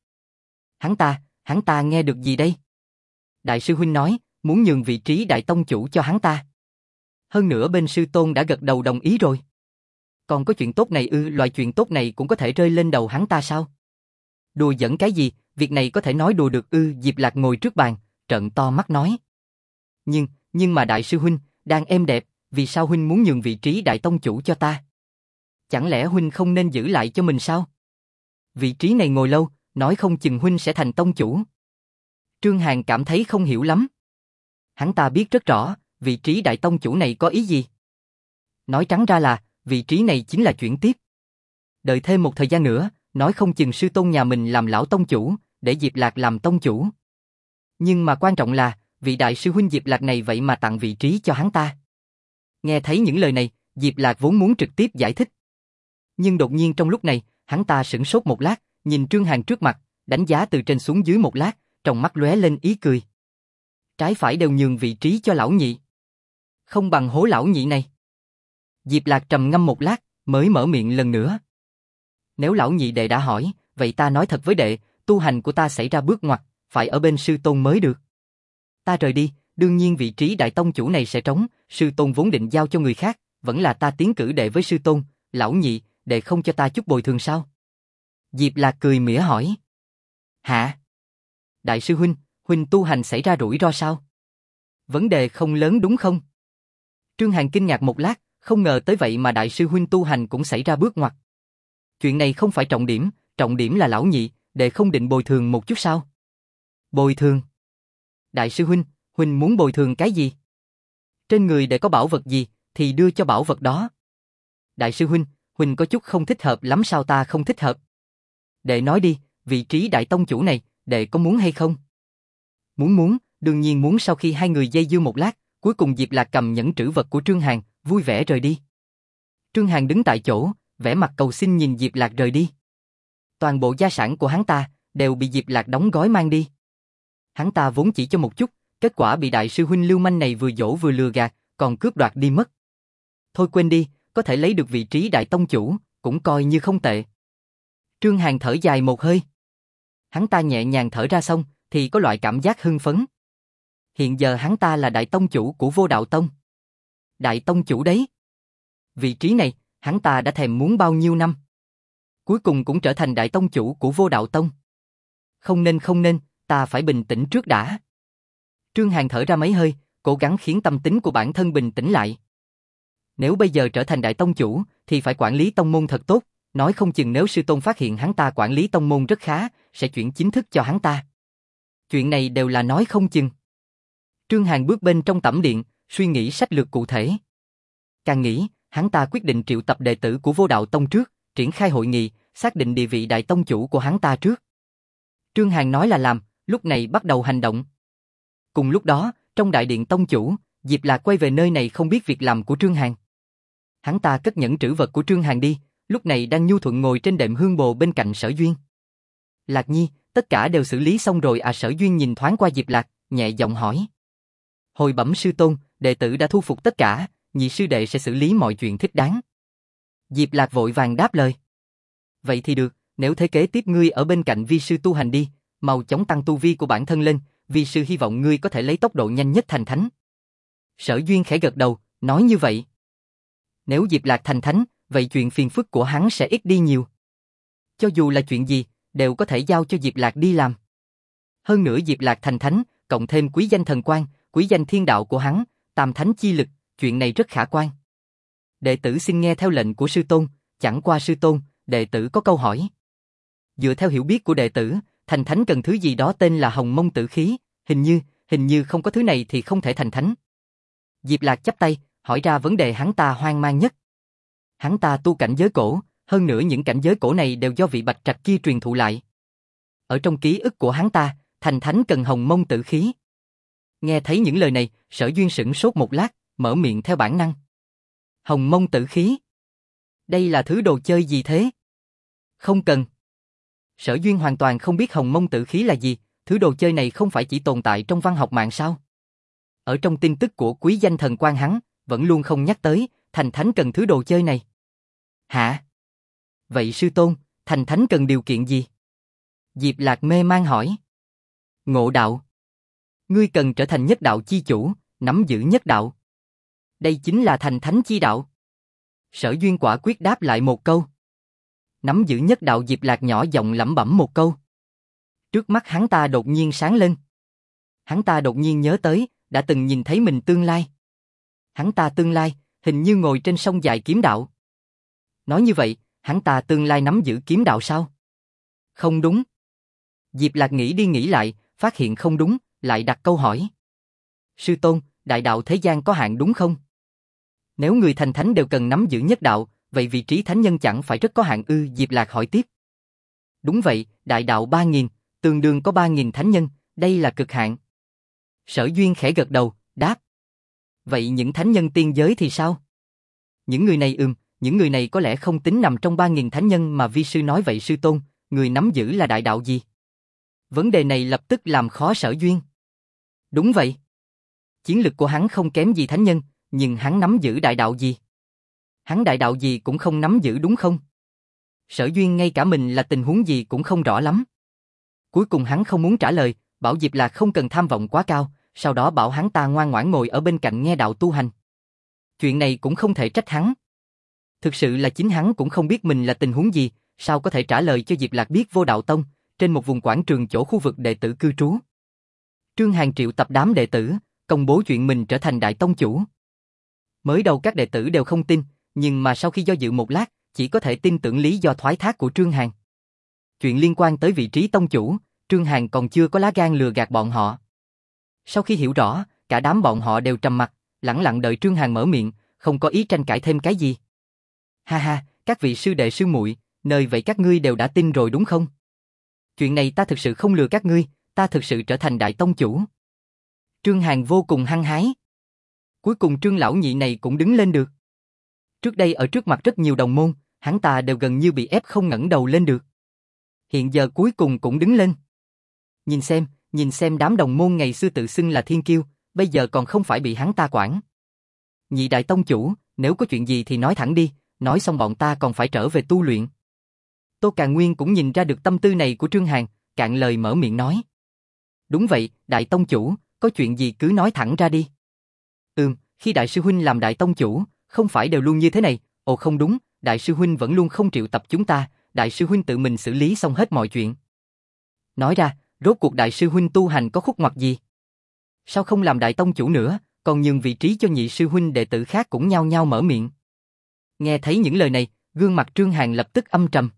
Hắn ta nghe được gì đây? Đại sư huynh nói, muốn nhường vị trí đại tông chủ cho hắn ta. Hơn nữa bên sư tôn đã gật đầu đồng ý rồi. Còn có chuyện tốt này loại chuyện tốt này cũng có thể rơi lên đầu hắn ta sao? Đùa giỡn cái gì, việc này có thể nói đùa được Diệp Lạc ngồi trước bàn, trợn to mắt nói. Nhưng mà đại sư huynh, đang êm đẹp, vì sao huynh muốn nhường vị trí đại tông chủ cho ta? Chẳng lẽ huynh không nên giữ lại cho mình sao? Vị trí này ngồi lâu, nói không chừng huynh sẽ thành tông chủ. Trương Hàn cảm thấy không hiểu lắm. Hắn ta biết rất rõ, vị trí đại tông chủ này có ý gì. Nói trắng ra là, vị trí này chính là chuyển tiếp. Đợi thêm một thời gian nữa, nói không chừng sư tôn nhà mình làm lão tông chủ, để Diệp Lạc làm tông chủ. Nhưng mà quan trọng là, vị đại sư huynh Diệp Lạc này vậy mà tặng vị trí cho hắn ta. Nghe thấy những lời này, Diệp Lạc vốn muốn trực tiếp giải thích. Nhưng đột nhiên trong lúc này, hắn ta sửng sốt một lát, nhìn Trương Hàn trước mặt, đánh giá từ trên xuống dưới một lát, trong mắt lóe lên ý cười. Trái phải đều nhường vị trí cho lão nhị. Không bằng hố lão nhị này. Diệp Lạc trầm ngâm một lát, mới mở miệng lần nữa. Nếu lão nhị đệ đã hỏi, vậy ta nói thật với đệ, tu hành của ta xảy ra bước ngoặt, phải ở bên sư tôn mới được. Ta rời đi, đương nhiên vị trí đại tông chủ này sẽ trống, sư tôn vốn định giao cho người khác, vẫn là ta tiến cử đệ với sư tôn, lão nhị, đệ không cho ta chút bồi thường sao? Diệp Lạc cười mỉa hỏi. Hả? Đại sư huynh, huynh tu hành xảy ra rủi ro sao? Vấn đề không lớn đúng không? Trương Hàn kinh ngạc một lát, không ngờ tới vậy mà đại sư huynh tu hành cũng xảy ra bước ngoặt. Chuyện này không phải trọng điểm là lão nhị, đệ không định bồi thường một chút sao? Bồi thường? Đại sư huynh, huynh muốn bồi thường cái gì? Trên người đệ có bảo vật gì, thì đưa cho bảo vật đó. Đại sư huynh, huynh có chút không thích hợp lắm sao? Ta không thích hợp? Đệ nói đi, vị trí đại tông chủ này, đệ có muốn hay không? Muốn, đương nhiên muốn. Sau khi hai người dây dưa một lát, cuối cùng Diệp Lạc cầm nhẫn trữ vật của Trương Hàn, vui vẻ rời đi. Trương Hàn đứng tại chỗ, vẻ mặt cầu xin nhìn Diệp Lạc rời đi. Toàn bộ gia sản của hắn ta đều bị Diệp Lạc đóng gói mang đi. Hắn ta vốn chỉ cho một chút, kết quả bị đại sư huynh lưu manh này vừa dỗ vừa lừa gạt, còn cướp đoạt đi mất. Thôi quên đi, có thể lấy được vị trí đại tông chủ, cũng coi như không tệ. Trương Hàn thở dài một hơi. Hắn ta nhẹ nhàng thở ra xong, thì có loại cảm giác hưng phấn. Hiện giờ hắn ta là đại tông chủ của Vô Đạo Tông. Đại tông chủ đấy. Vị trí này, hắn ta đã thèm muốn bao nhiêu năm. Cuối cùng cũng trở thành đại tông chủ của Vô Đạo Tông. Không nên, ta phải bình tĩnh trước đã. Trương Hàn thở ra mấy hơi, cố gắng khiến tâm tính của bản thân bình tĩnh lại. Nếu bây giờ trở thành đại tông chủ, thì phải quản lý tông môn thật tốt, nói không chừng nếu sư tôn phát hiện hắn ta quản lý tông môn rất khá, sẽ chuyển chính thức cho hắn ta. Chuyện này đều là nói không chừng. Trương Hàn bước bên trong tẩm điện, suy nghĩ sách lược cụ thể. Càng nghĩ, hắn ta quyết định triệu tập đệ tử của Vô Đạo Tông trước, triển khai hội nghị, xác định địa vị đại tông chủ của hắn ta trước. Trương Hàn nói là làm, lúc này bắt đầu hành động. Cùng lúc đó, trong đại điện tông chủ, Diệp Lạc quay về nơi này không biết việc làm của Trương Hàn. Hắn ta cất nhẫn trữ vật của Trương Hàn đi, lúc này đang nhu thuận ngồi trên đệm hương bồ bên cạnh Sở Duyên. Lạc Nhi, tất cả đều xử lý xong rồi à? Sở Duyên nhìn thoáng qua Diệp Lạc, nhẹ giọng hỏi. Hồi bẩm sư tôn, đệ tử đã thu phục tất cả, nhị sư đệ sẽ xử lý mọi chuyện thích đáng. Diệp Lạc vội vàng đáp lời. Vậy thì được, nếu thế kế tiếp ngươi ở bên cạnh vi sư tu hành đi, mau chóng tăng tu vi của bản thân lên, vi sư hy vọng ngươi có thể lấy tốc độ nhanh nhất thành thánh. Sở Duyên khẽ gật đầu, nói như vậy. Nếu Diệp Lạc thành thánh, vậy chuyện phiền phức của hắn sẽ ít đi nhiều. Cho dù là chuyện gì, đều có thể giao cho Diệp Lạc đi làm. Hơn nữa Diệp Lạc thành thánh, cộng thêm quý danh thần quan, quý danh thiên đạo của hắn, tam thánh chi lực, chuyện này rất khả quan. Đệ tử xin nghe theo lệnh của sư tôn, chẳng qua sư tôn, đệ tử có câu hỏi. Dựa theo hiểu biết của đệ tử, thành thánh cần thứ gì đó tên là hồng mông tử khí, hình như không có thứ này thì không thể thành thánh. Diệp Lạc chắp tay, hỏi ra vấn đề hắn ta hoang mang nhất. Hắn ta tu cảnh giới cổ, hơn nữa những cảnh giới cổ này đều do vị bạch trạch kia truyền thụ lại. Ở trong ký ức của hắn ta, thành thánh cần hồng mông tử khí. Nghe thấy những lời này, Sở Duyên sửng sốt một lát, mở miệng theo bản năng. Hồng mông tử khí? Đây là thứ đồ chơi gì thế? Không cần. Sở Duyên hoàn toàn không biết hồng mông tử khí là gì, thứ đồ chơi này không phải chỉ tồn tại trong văn học mạng sao? Ở trong tin tức của quý danh thần quan hắn, vẫn luôn không nhắc tới, thành thánh cần thứ đồ chơi này. Hả? Vậy sư tôn, thành thánh cần điều kiện gì? Diệp Lạc mê man hỏi. Ngộ đạo. Ngươi cần trở thành nhất đạo chi chủ, nắm giữ nhất đạo. Đây chính là thành thánh chi đạo. Sở Duyên quả quyết đáp lại một câu. Nắm giữ nhất đạo. Diệp Lạc nhỏ giọng lẩm bẩm một câu. Trước mắt hắn ta đột nhiên sáng lên. Hắn ta đột nhiên nhớ tới, đã từng nhìn thấy mình tương lai. Hắn ta tương lai, hình như ngồi trên sông dài kiếm đạo. Nói như vậy, hắn ta tương lai nắm giữ kiếm đạo sao? Không đúng. Diệp Lạc nghĩ đi nghĩ lại, phát hiện không đúng, lại đặt câu hỏi. Sư tôn, đại đạo thế gian có hạn đúng không? Nếu người thành thánh đều cần nắm giữ nhất đạo, vậy vị trí thánh nhân chẳng phải rất có hạn ư? Diệp Lạc hỏi tiếp. Đúng vậy, đại đạo 3.000, tương đương có 3.000 thánh nhân, đây là cực hạn. Sở Duyên khẽ gật đầu, đáp. Vậy những thánh nhân tiên giới thì sao? Những người này những người này có lẽ không tính nằm trong 3.000 thánh nhân mà vi sư nói. Vậy sư tôn, người nắm giữ là đại đạo gì? Vấn đề này lập tức làm khó Sở Duyên. Đúng vậy. Chiến lực của hắn không kém gì thánh nhân, nhưng hắn nắm giữ đại đạo gì? Hắn đại đạo gì cũng không nắm giữ đúng không? Sở Duyên ngay cả mình là tình huống gì cũng không rõ lắm. Cuối cùng hắn không muốn trả lời, bảo Diệp Lạc không cần tham vọng quá cao, sau đó bảo hắn ta ngoan ngoãn ngồi ở bên cạnh nghe đạo tu hành. Chuyện này cũng không thể trách hắn. Thực sự là chính hắn cũng không biết mình là tình huống gì, sao có thể trả lời cho Diệp Lạc biết Vô Đạo Tông, trên một vùng quảng trường chỗ khu vực đệ tử cư trú. Trương Hàn triệu tập đám đệ tử, công bố chuyện mình trở thành đại tông chủ. Mới đầu các đệ tử đều không tin, nhưng mà sau khi do dự một lát, chỉ có thể tin tưởng lý do thoái thác của Trương Hàn. Chuyện liên quan tới vị trí tông chủ, Trương Hàn còn chưa có lá gan lừa gạt bọn họ. Sau khi hiểu rõ, cả đám bọn họ đều trầm mặc, lẳng lặng đợi Trương Hàn mở miệng, không có ý tranh cãi thêm cái gì. Ha ha, các vị sư đệ sư muội, nơi vậy các ngươi đều đã tin rồi đúng không? Chuyện này ta thực sự không lừa các ngươi, ta thực sự trở thành đại tông chủ. Trương Hàn vô cùng hăng hái. Cuối cùng Trương lão nhị này cũng đứng lên được. Trước đây ở trước mặt rất nhiều đồng môn, hắn ta đều gần như bị ép không ngẩng đầu lên được. Hiện giờ cuối cùng cũng đứng lên. Nhìn xem đám đồng môn ngày xưa tự xưng là thiên kiêu, bây giờ còn không phải bị hắn ta quản. Nhị đại tông chủ, nếu có chuyện gì thì nói thẳng đi, nói xong bọn ta còn phải trở về tu luyện. Tô Càn Nguyên cũng nhìn ra được tâm tư này của Trương Hàn, cạn lời mở miệng nói. Đúng vậy, đại tông chủ, có chuyện gì cứ nói thẳng ra đi. Khi đại sư huynh làm đại tông chủ, không phải đều luôn như thế này, ồ không đúng, đại sư huynh vẫn luôn không triệu tập chúng ta, đại sư huynh tự mình xử lý xong hết mọi chuyện. Nói ra, rốt cuộc đại sư huynh tu hành có khúc mắc gì? Sao không làm đại tông chủ nữa, còn nhường vị trí cho nhị sư huynh đệ tử khác cũng nhao nhao mở miệng. Nghe thấy những lời này, gương mặt Trương Hàn lập tức âm trầm.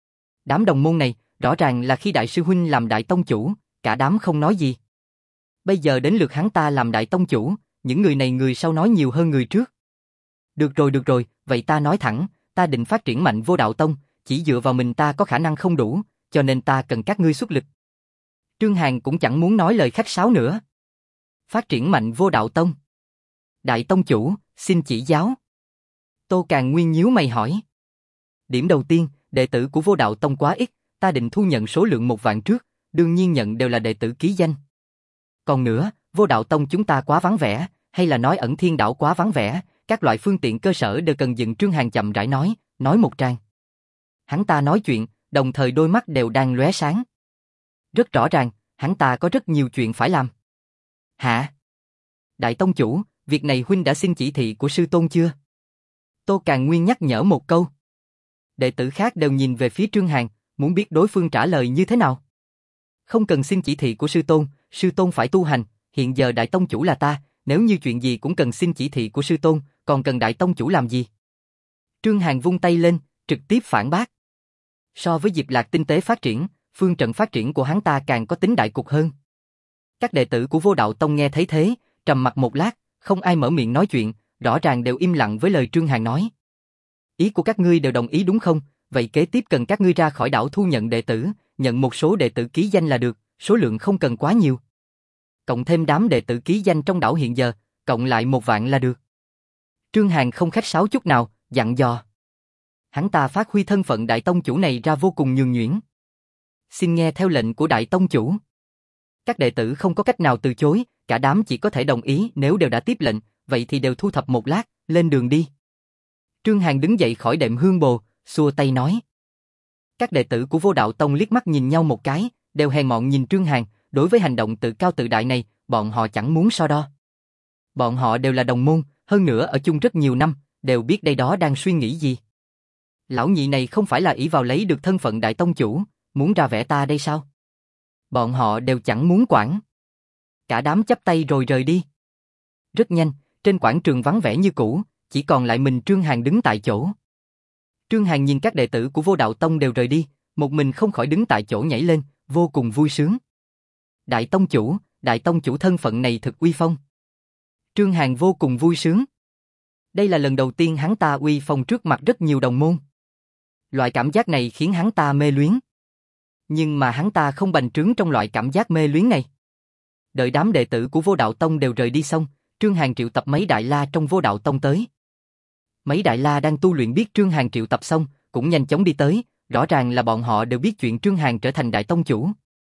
Đám đồng môn này, rõ ràng là khi đại sư huynh làm đại tông chủ, cả đám không nói gì. Bây giờ đến lượt hắn ta làm đại tông chủ, những người này người sau nói nhiều hơn người trước. Được rồi, vậy ta nói thẳng, ta định phát triển mạnh Vô Đạo Tông, chỉ dựa vào mình ta có khả năng không đủ, cho nên ta cần các ngươi xuất lực. Trương Hàn cũng chẳng muốn nói lời khách sáo nữa. Phát triển mạnh Vô Đạo Tông. Đại tông chủ, xin chỉ giáo. Tô Càn Nguyên nhíu mày hỏi. Điểm đầu tiên, đệ tử của Vô Đạo Tông quá ít, ta định thu nhận số lượng 1 vạn trước, đương nhiên nhận đều là đệ tử ký danh. Còn nữa, Vô Đạo Tông chúng ta quá vắng vẻ, hay là nói Ẩn Thiên Đảo quá vắng vẻ, các loại phương tiện cơ sở đều cần dựng. Trương Hàn chậm rãi nói một tràng. Hắn ta nói chuyện, đồng thời đôi mắt đều đang lóe sáng. Rất rõ ràng, hắn ta có rất nhiều chuyện phải làm. Hả? Đại tông chủ, việc này huynh đã xin chỉ thị của sư tôn chưa? Tô Càn Nguyên nhắc nhở một câu. Đệ tử khác đều nhìn về phía Trương Hàn, muốn biết đối phương trả lời như thế nào. Không cần xin chỉ thị của sư tôn phải tu hành, hiện giờ đại tông chủ là ta, nếu như chuyện gì cũng cần xin chỉ thị của sư tôn, còn cần đại tông chủ làm gì? Trương Hàn vung tay lên, trực tiếp phản bác. So với Diệp Lạc tinh tế phát triển, phương trận phát triển của hắn ta càng có tính đại cục hơn. Các đệ tử của Vô Đạo Tông nghe thấy thế, trầm mặc một lát, không ai mở miệng nói chuyện, rõ ràng đều im lặng với lời Trương Hàn nói. Ý của các ngươi đều đồng ý đúng không? Vậy kế tiếp cần các ngươi ra khỏi đảo thu nhận đệ tử, nhận một số đệ tử ký danh là được, số lượng không cần quá nhiều. Cộng thêm đám đệ tử ký danh trong đảo hiện giờ, cộng lại 1 vạn là được. Trương Hàn không khách sáo chút nào, dặn dò. Hắn ta phát huy thân phận đại tông chủ này ra vô cùng nhường nhuyễn. Xin nghe theo lệnh của đại tông chủ. Các đệ tử không có cách nào từ chối, cả đám chỉ có thể đồng ý. Nếu đều đã tiếp lệnh, vậy thì đều thu thập một lát, lên đường đi. Trương Hàn đứng dậy khỏi đệm hương bồ, xua tay nói. Các đệ tử của Vô Đạo Tông liếc mắt nhìn nhau một cái, đều hèn mọn nhìn Trương Hàn. Đối với hành động tự cao tự đại này, bọn họ chẳng muốn so đo. Bọn họ đều là đồng môn, hơn nữa ở chung rất nhiều năm, đều biết đây đó đang suy nghĩ gì. Lão nhị này không phải là ỷ vào lấy được thân phận đại tông chủ, muốn ra vẻ ta đây sao? Bọn họ đều chẳng muốn quản. Cả đám chắp tay rồi rời đi. Rất nhanh, trên quảng trường vắng vẻ như cũ, chỉ còn lại mình Trương Hàn đứng tại chỗ. Trương Hàn nhìn các đệ tử của Vô Đạo Tông đều rời đi, một mình không khỏi đứng tại chỗ nhảy lên, vô cùng vui sướng. Đại tông chủ thân phận này thực uy phong. Trương Hàn vô cùng vui sướng. Đây là lần đầu tiên hắn ta uy phong trước mặt rất nhiều đồng môn. Loại cảm giác này khiến hắn ta mê luyến. Nhưng mà hắn ta không bành trướng trong loại cảm giác mê luyến này. Đợi đám đệ tử của Vô Đạo Tông đều rời đi xong, Trương Hàn triệu tập mấy đại la trong Vô Đạo Tông tới. Mấy đại la đang tu luyện biết Trương Hàn triệu tập xong, cũng nhanh chóng đi tới, rõ ràng là bọn họ đều biết chuyện Trương Hàn trở thành đại tông chủ.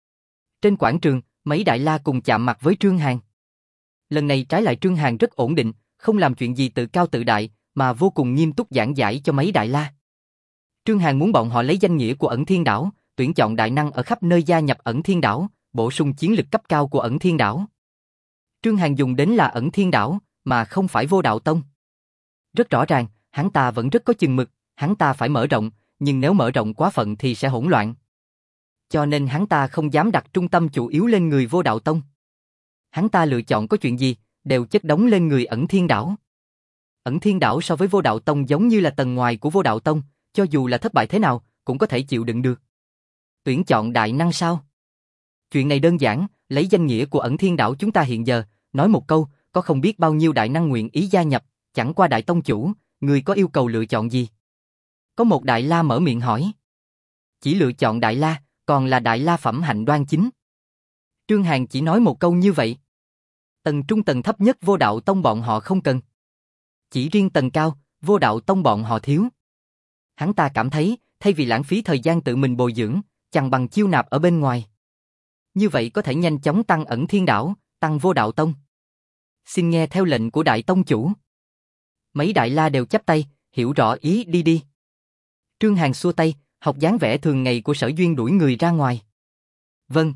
Trên quảng trường, mấy đại la cùng chạm mặt với Trương Hàn. Lần này trái lại Trương Hàn rất ổn định, không làm chuyện gì tự cao tự đại, mà vô cùng nghiêm túc giảng giải cho mấy đại la. Trương Hàn muốn bọn họ lấy danh nghĩa của Ẩn Thiên Đảo, tuyển chọn đại năng ở khắp nơi gia nhập Ẩn Thiên Đảo, bổ sung chiến lực cấp cao của Ẩn Thiên Đảo. Trương Hàn dùng đến là Ẩn Thiên Đảo, mà không phải Vô Đạo Tông. Rất rõ ràng, hắn ta vẫn rất có chừng mực, hắn ta phải mở rộng, nhưng nếu mở rộng quá phận thì sẽ hỗn loạn. Cho nên hắn ta không dám đặt trung tâm chủ yếu lên người Vô Đạo Tông. Hắn ta lựa chọn có chuyện gì, đều chất đống lên người Ẩn Thiên Đảo. Ẩn Thiên Đảo so với Vô Đạo Tông giống như là tầng ngoài của Vô Đạo Tông, cho dù là thất bại thế nào, cũng có thể chịu đựng được. Tuyển chọn đại năng sao? Chuyện này đơn giản, lấy danh nghĩa của Ẩn Thiên Đảo chúng ta hiện giờ, nói một câu, có không biết bao nhiêu đại năng nguyện ý gia nhập, chẳng qua đại tông chủ, người có yêu cầu lựa chọn gì? Có một đại la mở miệng hỏi. Chỉ lựa chọn đại la, còn là đại la phẩm hạnh đoan chính. Trương Hàn chỉ nói một câu như vậy. Tầng trung tầng thấp nhất Vô Đạo Tông bọn họ không cần. Chỉ riêng tầng cao, Vô Đạo Tông bọn họ thiếu. Hắn ta cảm thấy, thay vì lãng phí thời gian tự mình bồi dưỡng, chẳng bằng chiêu nạp ở bên ngoài. Như vậy có thể nhanh chóng tăng Ẩn Thiên Đảo, tăng Vô Đạo Tông. Xin nghe theo lệnh của đại tông chủ. Mấy đại la đều chắp tay, hiểu rõ ý đi. Trương Hàn xua tay, học dáng vẻ thường ngày của Sở Duyên đuổi người ra ngoài. Vâng.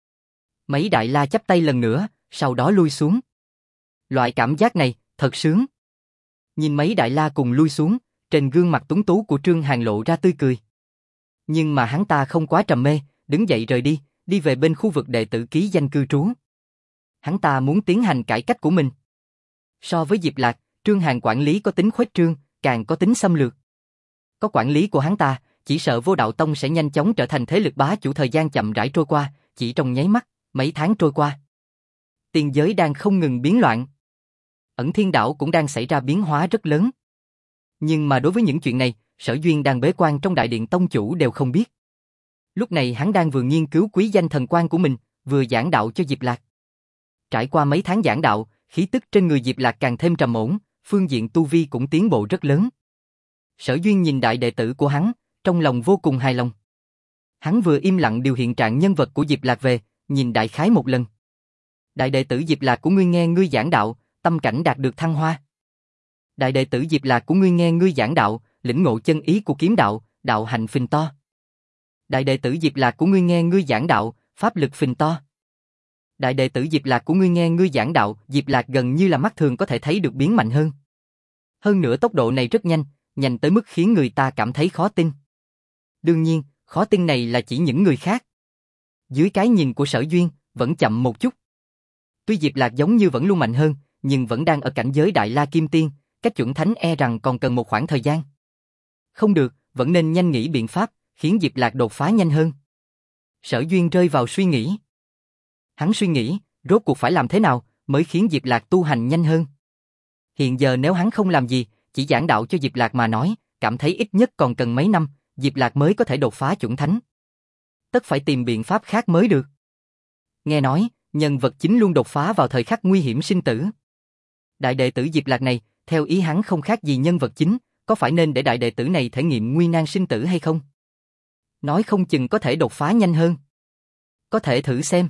Mấy đại la chắp tay lần nữa, sau đó lui xuống. Loại cảm giác này, thật sướng. Nhìn mấy đại la cùng lui xuống, trên gương mặt tuấn tú của Trương Hàn lộ ra tươi cười. Nhưng mà hắn ta không quá trầm mê, đứng dậy rời đi về bên khu vực đệ tử ký danh cư trú. Hắn ta muốn tiến hành cải cách của mình. So với Diệp Lạc, Trương Hàn quản lý có tính khuếch trương, càng có tính xâm lược. Có quản lý của hắn ta, chỉ sợ Vô Đạo Tông sẽ nhanh chóng trở thành thế lực bá chủ. Thời gian chậm rãi trôi qua, chỉ trong nháy mắt, mấy tháng trôi qua. Tiên giới đang không ngừng biến loạn. Ẩn Thiên Đảo cũng đang xảy ra biến hóa rất lớn. Nhưng mà đối với những chuyện này, Sở Duyên đang bế quan trong đại điện tông chủ đều không biết. Lúc này hắn đang vừa nghiên cứu quý danh thần quan của mình, vừa giảng đạo cho Diệp Lạc. Trải qua mấy tháng giảng đạo, khí tức trên người Diệp Lạc càng thêm trầm ổn, phương diện tu vi cũng tiến bộ rất lớn. Sở Duyên nhìn đại đệ tử của hắn, trong lòng vô cùng hài lòng. Hắn vừa im lặng điều hiện trạng nhân vật của Diệp Lạc về, nhìn đại khái một lần. Đại đệ tử Diệp Lạc của ngươi nghe ngươi giảng đạo, tâm cảnh đạt được thăng hoa. Đại đệ tử Diệp Lạc của ngươi nghe ngươi giảng đạo, lĩnh ngộ chân ý của kiếm đạo, đạo hạnh phình to. Đại đệ tử Diệp Lạc của ngươi nghe ngươi giảng đạo, pháp lực phình to. Đại đệ tử Diệp Lạc của ngươi nghe ngươi giảng đạo, Diệp Lạc gần như là mắt thường có thể thấy được biến mạnh hơn. Hơn nữa tốc độ này rất nhanh, nhanh tới mức khiến người ta cảm thấy khó tin. Đương nhiên, khó tin này là chỉ những người khác. Dưới cái nhìn của Sở Duyên, vẫn chậm một chút. Tuy Diệp Lạc giống như vẫn luôn mạnh hơn, nhưng vẫn đang ở cảnh giới Đại La Kim Tiên, cách chuẩn thánh e rằng còn cần một khoảng thời gian. Không được, vẫn nên nhanh nghĩ biện pháp, khiến Diệp Lạc đột phá nhanh hơn. Sở Duyên rơi vào suy nghĩ. Hắn suy nghĩ, rốt cuộc phải làm thế nào mới khiến Diệp Lạc tu hành nhanh hơn. Hiện giờ nếu hắn không làm gì, chỉ giảng đạo cho Diệp Lạc mà nói, cảm thấy ít nhất còn cần mấy năm, Diệp Lạc mới có thể đột phá chuẩn thánh. Tất phải tìm biện pháp khác mới được. Nghe nói, nhân vật chính luôn đột phá vào thời khắc nguy hiểm sinh tử. Đại đệ tử Diệp Lạc này, theo ý hắn không khác gì nhân vật chính, có phải nên để đại đệ tử này thể nghiệm nguy nan sinh tử hay không? Nói không chừng có thể đột phá nhanh hơn. Có thể thử xem.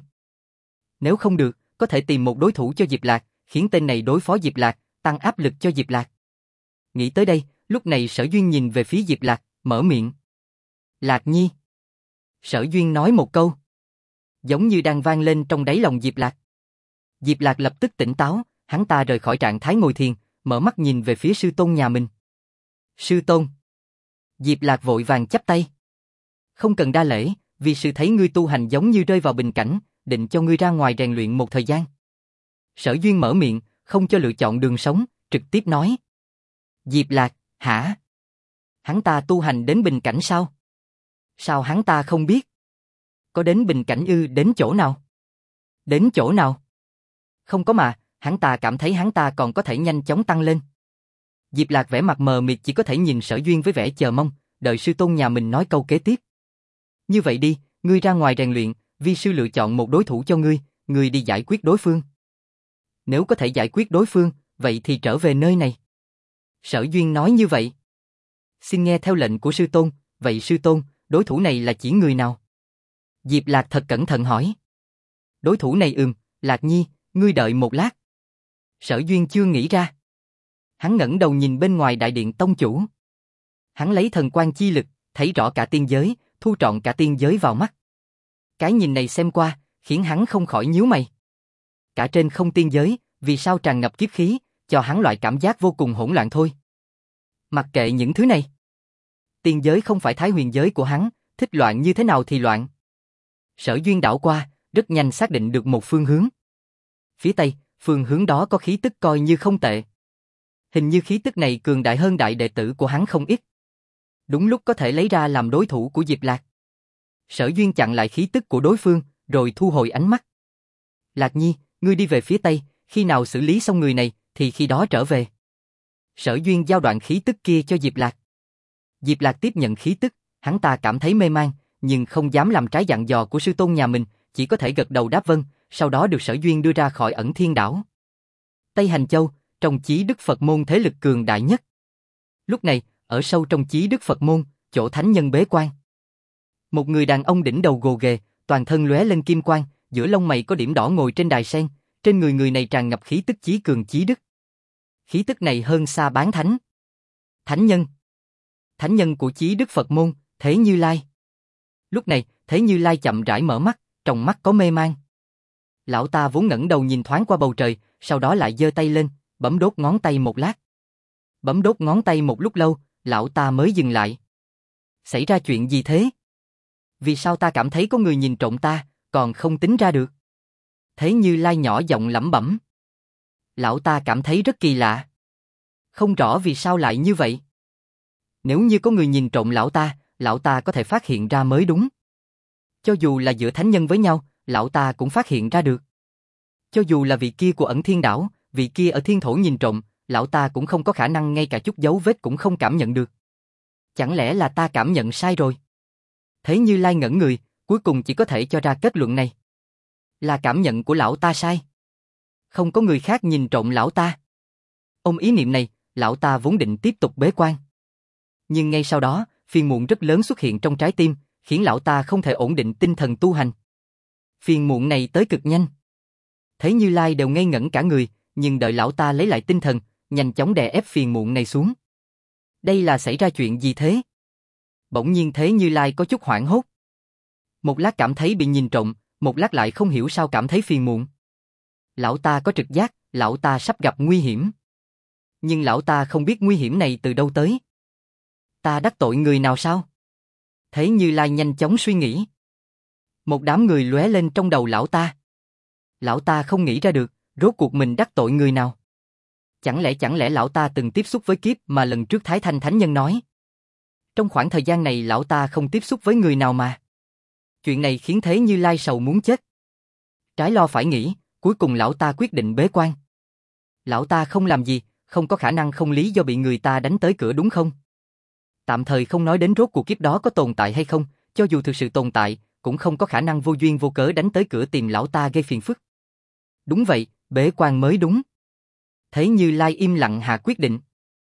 Nếu không được, có thể tìm một đối thủ cho Diệp Lạc, khiến tên này đối phó Diệp Lạc, tăng áp lực cho Diệp Lạc. Nghĩ tới đây, lúc này Sở Duyên nhìn về phía Diệp Lạc, mở miệng. Lạc Nhi. Sở Duyên nói một câu, giống như đang vang lên trong đáy lòng Diệp Lạc. Diệp Lạc lập tức tỉnh táo, hắn ta rời khỏi trạng thái ngồi thiền, mở mắt nhìn về phía sư tôn nhà mình. Sư tôn. Diệp Lạc vội vàng chắp tay. Không cần đa lễ, vì sư thấy ngươi tu hành giống như rơi vào bình cảnh, định cho ngươi ra ngoài rèn luyện một thời gian. Sở Duyên mở miệng, không cho lựa chọn đường sống, trực tiếp nói. Diệp Lạc, hả? Hắn ta tu hành đến bình cảnh sao? Sao hắn ta không biết? Có đến bình cảnh ư? Đến chỗ nào? Đến chỗ nào? Không có mà, hắn ta cảm thấy hắn ta còn có thể nhanh chóng tăng lên. Diệp Lạc vẻ mặt mờ mịt chỉ có thể nhìn Sở Duyên với vẻ chờ mong, đợi sư tôn nhà mình nói câu kế tiếp. Như vậy đi, ngươi ra ngoài rèn luyện, vi sư lựa chọn một đối thủ cho ngươi, ngươi đi giải quyết đối phương. Nếu có thể giải quyết đối phương, vậy thì trở về nơi này. Sở Duyên nói như vậy. Xin nghe theo lệnh của sư tôn, vậy sư tôn, đối thủ này là chỉ người nào? Diệp Lạc thật cẩn thận hỏi. Đối thủ này Lạc Nhi, ngươi đợi một lát. Sở Duyên chưa nghĩ ra. Hắn ngẩng đầu nhìn bên ngoài đại điện tông chủ. Hắn lấy thần quan chi lực, thấy rõ cả tiên giới, thu trọn cả tiên giới vào mắt. Cái nhìn này xem qua, khiến hắn không khỏi nhíu mày. Cả trên không tiên giới, vì sao tràn ngập kiếp khí, cho hắn loại cảm giác vô cùng hỗn loạn thôi. Mặc kệ những thứ này. Tiên giới không phải Thái Huyền giới của hắn, thích loạn như thế nào thì loạn. Sở Duyên đảo qua, rất nhanh xác định được một phương hướng. Phía tây, phương hướng đó có khí tức coi như không tệ. Hình như khí tức này cường đại hơn đại đệ tử của hắn không ít. Đúng lúc có thể lấy ra làm đối thủ của Diệp Lạc. Sở Duyên chặn lại khí tức của đối phương, rồi thu hồi ánh mắt. Lạc Nhi, ngươi đi về phía tây, khi nào xử lý xong người này, thì khi đó trở về. Sở Duyên giao đoạn khí tức kia cho Diệp Lạc. Diệp Lạc tiếp nhận khí tức, hắn ta cảm thấy mê man, nhưng không dám làm trái dặn dò của sư tôn nhà mình, chỉ có thể gật đầu đáp vâng, sau đó được Sở Duyên đưa ra khỏi Ẩn Thiên đảo. Tây Hành Châu, trong Chí Đức Phật môn thế lực cường đại nhất. Lúc này, ở sâu trong Chí Đức Phật môn, chỗ thánh nhân bế quan. Một người đàn ông đỉnh đầu gồ ghề, toàn thân lóe lên kim quang, giữa lông mày có điểm đỏ ngồi trên đài sen, trên người người này tràn ngập khí tức chí cường chí đức. Khí tức này hơn xa bán thánh. Thánh nhân. Thánh nhân của Chí Đức Phật môn, Thế Như Lai. Lúc này, Thế Như Lai chậm rãi mở mắt, trong mắt có mê man. Lão ta vốn ngẩng đầu nhìn thoáng qua bầu trời, sau đó lại giơ tay lên, bấm đốt ngón tay một lát. Bấm đốt ngón tay một lúc lâu, lão ta mới dừng lại. Xảy ra chuyện gì thế? Vì sao ta cảm thấy có người nhìn trộm ta, còn không tính ra được? Thế Như Lai nhỏ giọng lẩm bẩm. Lão ta cảm thấy rất kỳ lạ. Không rõ vì sao lại như vậy. Nếu như có người nhìn trộm lão ta có thể phát hiện ra mới đúng. Cho dù là giữa thánh nhân với nhau, lão ta cũng phát hiện ra được. Cho dù là vị kia của Ẩn Thiên đảo, vị kia ở thiên thổ nhìn trộm, lão ta cũng không có khả năng ngay cả chút dấu vết cũng không cảm nhận được. Chẳng lẽ là ta cảm nhận sai rồi? Thế Như Lai ngẩn người, cuối cùng chỉ có thể cho ra kết luận này. Là cảm nhận của lão ta sai. Không có người khác nhìn trộm lão ta. Ôm ý niệm này, lão ta vốn định tiếp tục bế quan. Nhưng ngay sau đó, phiền muộn rất lớn xuất hiện trong trái tim, khiến lão ta không thể ổn định tinh thần tu hành. Phiền muộn này tới cực nhanh. Thế Như Lai đều ngây ngẩn cả người, nhưng đợi lão ta lấy lại tinh thần, nhanh chóng đè ép phiền muộn này xuống. Đây là xảy ra chuyện gì thế? Bỗng nhiên Thế Như Lai có chút hoảng hốt. Một lát cảm thấy bị nhìn trộm, một lát lại không hiểu sao cảm thấy phiền muộn. Lão ta có trực giác, lão ta sắp gặp nguy hiểm. Nhưng lão ta không biết nguy hiểm này từ đâu tới. Ta đắc tội người nào sao? Thế Như Lai nhanh chóng suy nghĩ. Một đám người lóe lên trong đầu lão ta. Lão ta không nghĩ ra được, rốt cuộc mình đắc tội người nào. Chẳng lẽ lão ta từng tiếp xúc với kiếp mà lần trước Thái Thanh Thánh Nhân nói. Trong khoảng thời gian này lão ta không tiếp xúc với người nào mà. Chuyện này khiến Thế Như Lai sầu muốn chết. Trái lo phải nghĩ, cuối cùng lão ta quyết định bế quan. Lão ta không làm gì, không có khả năng không lý do bị người ta đánh tới cửa đúng không? Tạm thời không nói đến rốt cuộc kiếp đó có tồn tại hay không, cho dù thực sự tồn tại, cũng không có khả năng vô duyên vô cớ đánh tới cửa tìm lão ta gây phiền phức. Đúng vậy, bế quan mới đúng. Thế Như Lai im lặng hạ quyết định.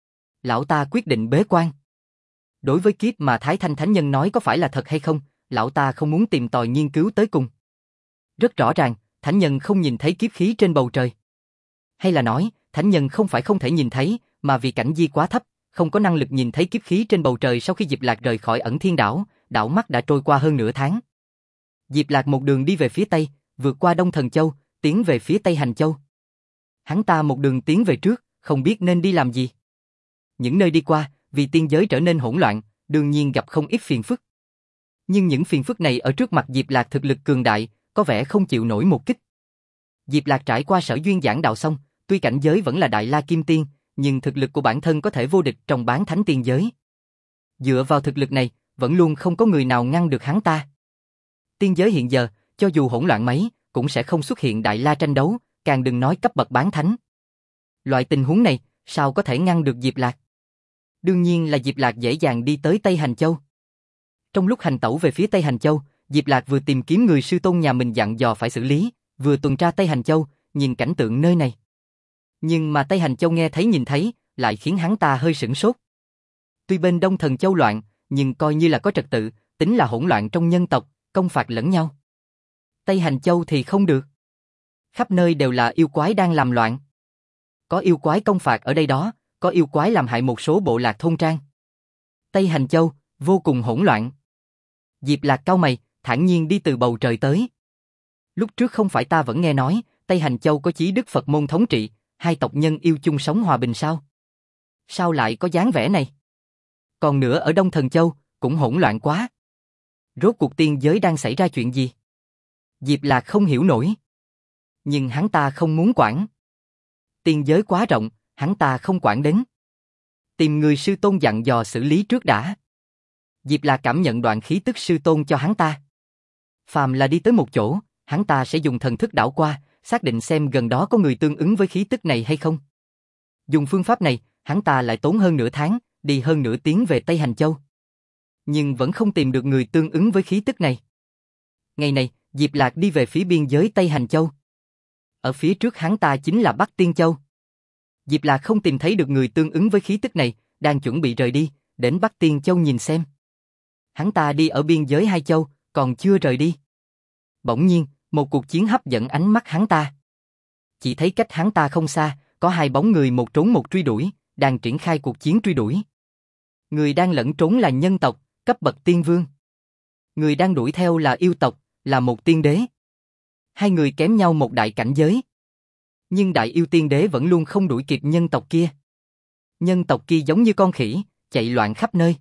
Lão ta quyết định bế quan. Đối với kiếp mà Thái Thanh Thánh Nhân nói có phải là thật hay không, lão ta không muốn tìm tòi nghiên cứu tới cùng. Rất rõ ràng, Thánh Nhân không nhìn thấy kiếp khí trên bầu trời. Hay là nói, Thánh Nhân không phải không thể nhìn thấy, mà vì cảnh giới quá thấp, không có năng lực nhìn thấy kiếp khí trên bầu trời sau khi Diệp Lạc rời khỏi Ẩn Thiên đảo, đảo mắt đã trôi qua hơn nửa tháng. Diệp Lạc một đường đi về phía tây, vượt qua Đông Thần Châu, tiến về phía Tây Hành Châu. Hắn ta một đường tiến về trước, không biết nên đi làm gì. Những nơi đi qua, vì tiên giới trở nên hỗn loạn, đương nhiên gặp không ít phiền phức. Nhưng những phiền phức này ở trước mặt Diệp Lạc thực lực cường đại, có vẻ không chịu nổi một kích. Diệp Lạc trải qua Sở Duyên giảng đạo xong, tuy cảnh giới vẫn là Đại La Kim Tiên, nhưng thực lực của bản thân có thể vô địch trong bán thánh tiên giới. Dựa vào thực lực này, vẫn luôn không có người nào ngăn được hắn ta. Tiên giới hiện giờ, cho dù hỗn loạn mấy, cũng sẽ không xuất hiện Đại La tranh đấu, càng đừng nói cấp bậc bán thánh. Loại tình huống này, sao có thể ngăn được Diệp Lạc? Đương nhiên là Diệp Lạc dễ dàng đi tới Tây Hành Châu. Trong lúc hành tẩu về phía Tây Hành Châu, Diệp Lạc vừa tìm kiếm người sư tôn nhà mình dặn dò phải xử lý, vừa tuần tra Tây Hành Châu, nhìn cảnh tượng nơi này. Nhưng mà Tây Hành Châu nghe thấy nhìn thấy, lại khiến hắn ta hơi sửng sốt. Tuy bên Đông Thần Châu loạn, nhưng coi như là có trật tự, tính là hỗn loạn trong nhân tộc, công phạt lẫn nhau. Tây Hành Châu thì không được. Khắp nơi đều là yêu quái đang làm loạn. Có yêu quái công phạt ở đây đó, có yêu quái làm hại một số bộ lạc thôn trang. Tây Hành Châu, vô cùng hỗn loạn. Diệp Lạc cau mày, thản nhiên đi từ bầu trời tới. Lúc trước không phải ta vẫn nghe nói, Tây Hành Châu có Chí Đức Phật môn thống trị, hai tộc nhân yêu chung sống hòa bình sao? Sao lại có dáng vẻ này? Còn nữa ở Đông Thần Châu, cũng hỗn loạn quá. Rốt cuộc tiên giới đang xảy ra chuyện gì? Diệp Lạc không hiểu nổi. Nhưng hắn ta không muốn quản. Tiên giới quá rộng, hắn ta không quản đến. Tìm người sư tôn dặn dò xử lý trước đã. Diệp Lạc cảm nhận đoạn khí tức sư tôn cho hắn ta. Phàm là đi tới một chỗ, hắn ta sẽ dùng thần thức đảo qua, xác định xem gần đó có người tương ứng với khí tức này hay không. Dùng phương pháp này, hắn ta lại tốn hơn nửa tháng, đi hơn nửa tiếng về Tây Hành Châu. Nhưng vẫn không tìm được người tương ứng với khí tức này. Ngày này, Diệp Lạc đi về phía biên giới Tây Hành Châu. Ở phía trước hắn ta chính là Bắc Tiên Châu. Diệp Lạc không tìm thấy được người tương ứng với khí tức này, đang chuẩn bị rời đi, đến Bắc Tiên Châu nhìn xem. Hắn ta đi ở biên giới hai châu, còn chưa rời đi. Bỗng nhiên, một cuộc chiến hấp dẫn ánh mắt hắn ta. Chỉ thấy cách hắn ta không xa, có hai bóng người một trốn một truy đuổi, đang triển khai cuộc chiến truy đuổi. Người đang lẫn trốn là nhân tộc, cấp bậc tiên vương. Người đang đuổi theo là yêu tộc, là một tiên đế. Hai người kém nhau một đại cảnh giới. Nhưng đại yêu tiên đế vẫn luôn không đuổi kịp nhân tộc kia. Nhân tộc kia giống như con khỉ, chạy loạn khắp nơi.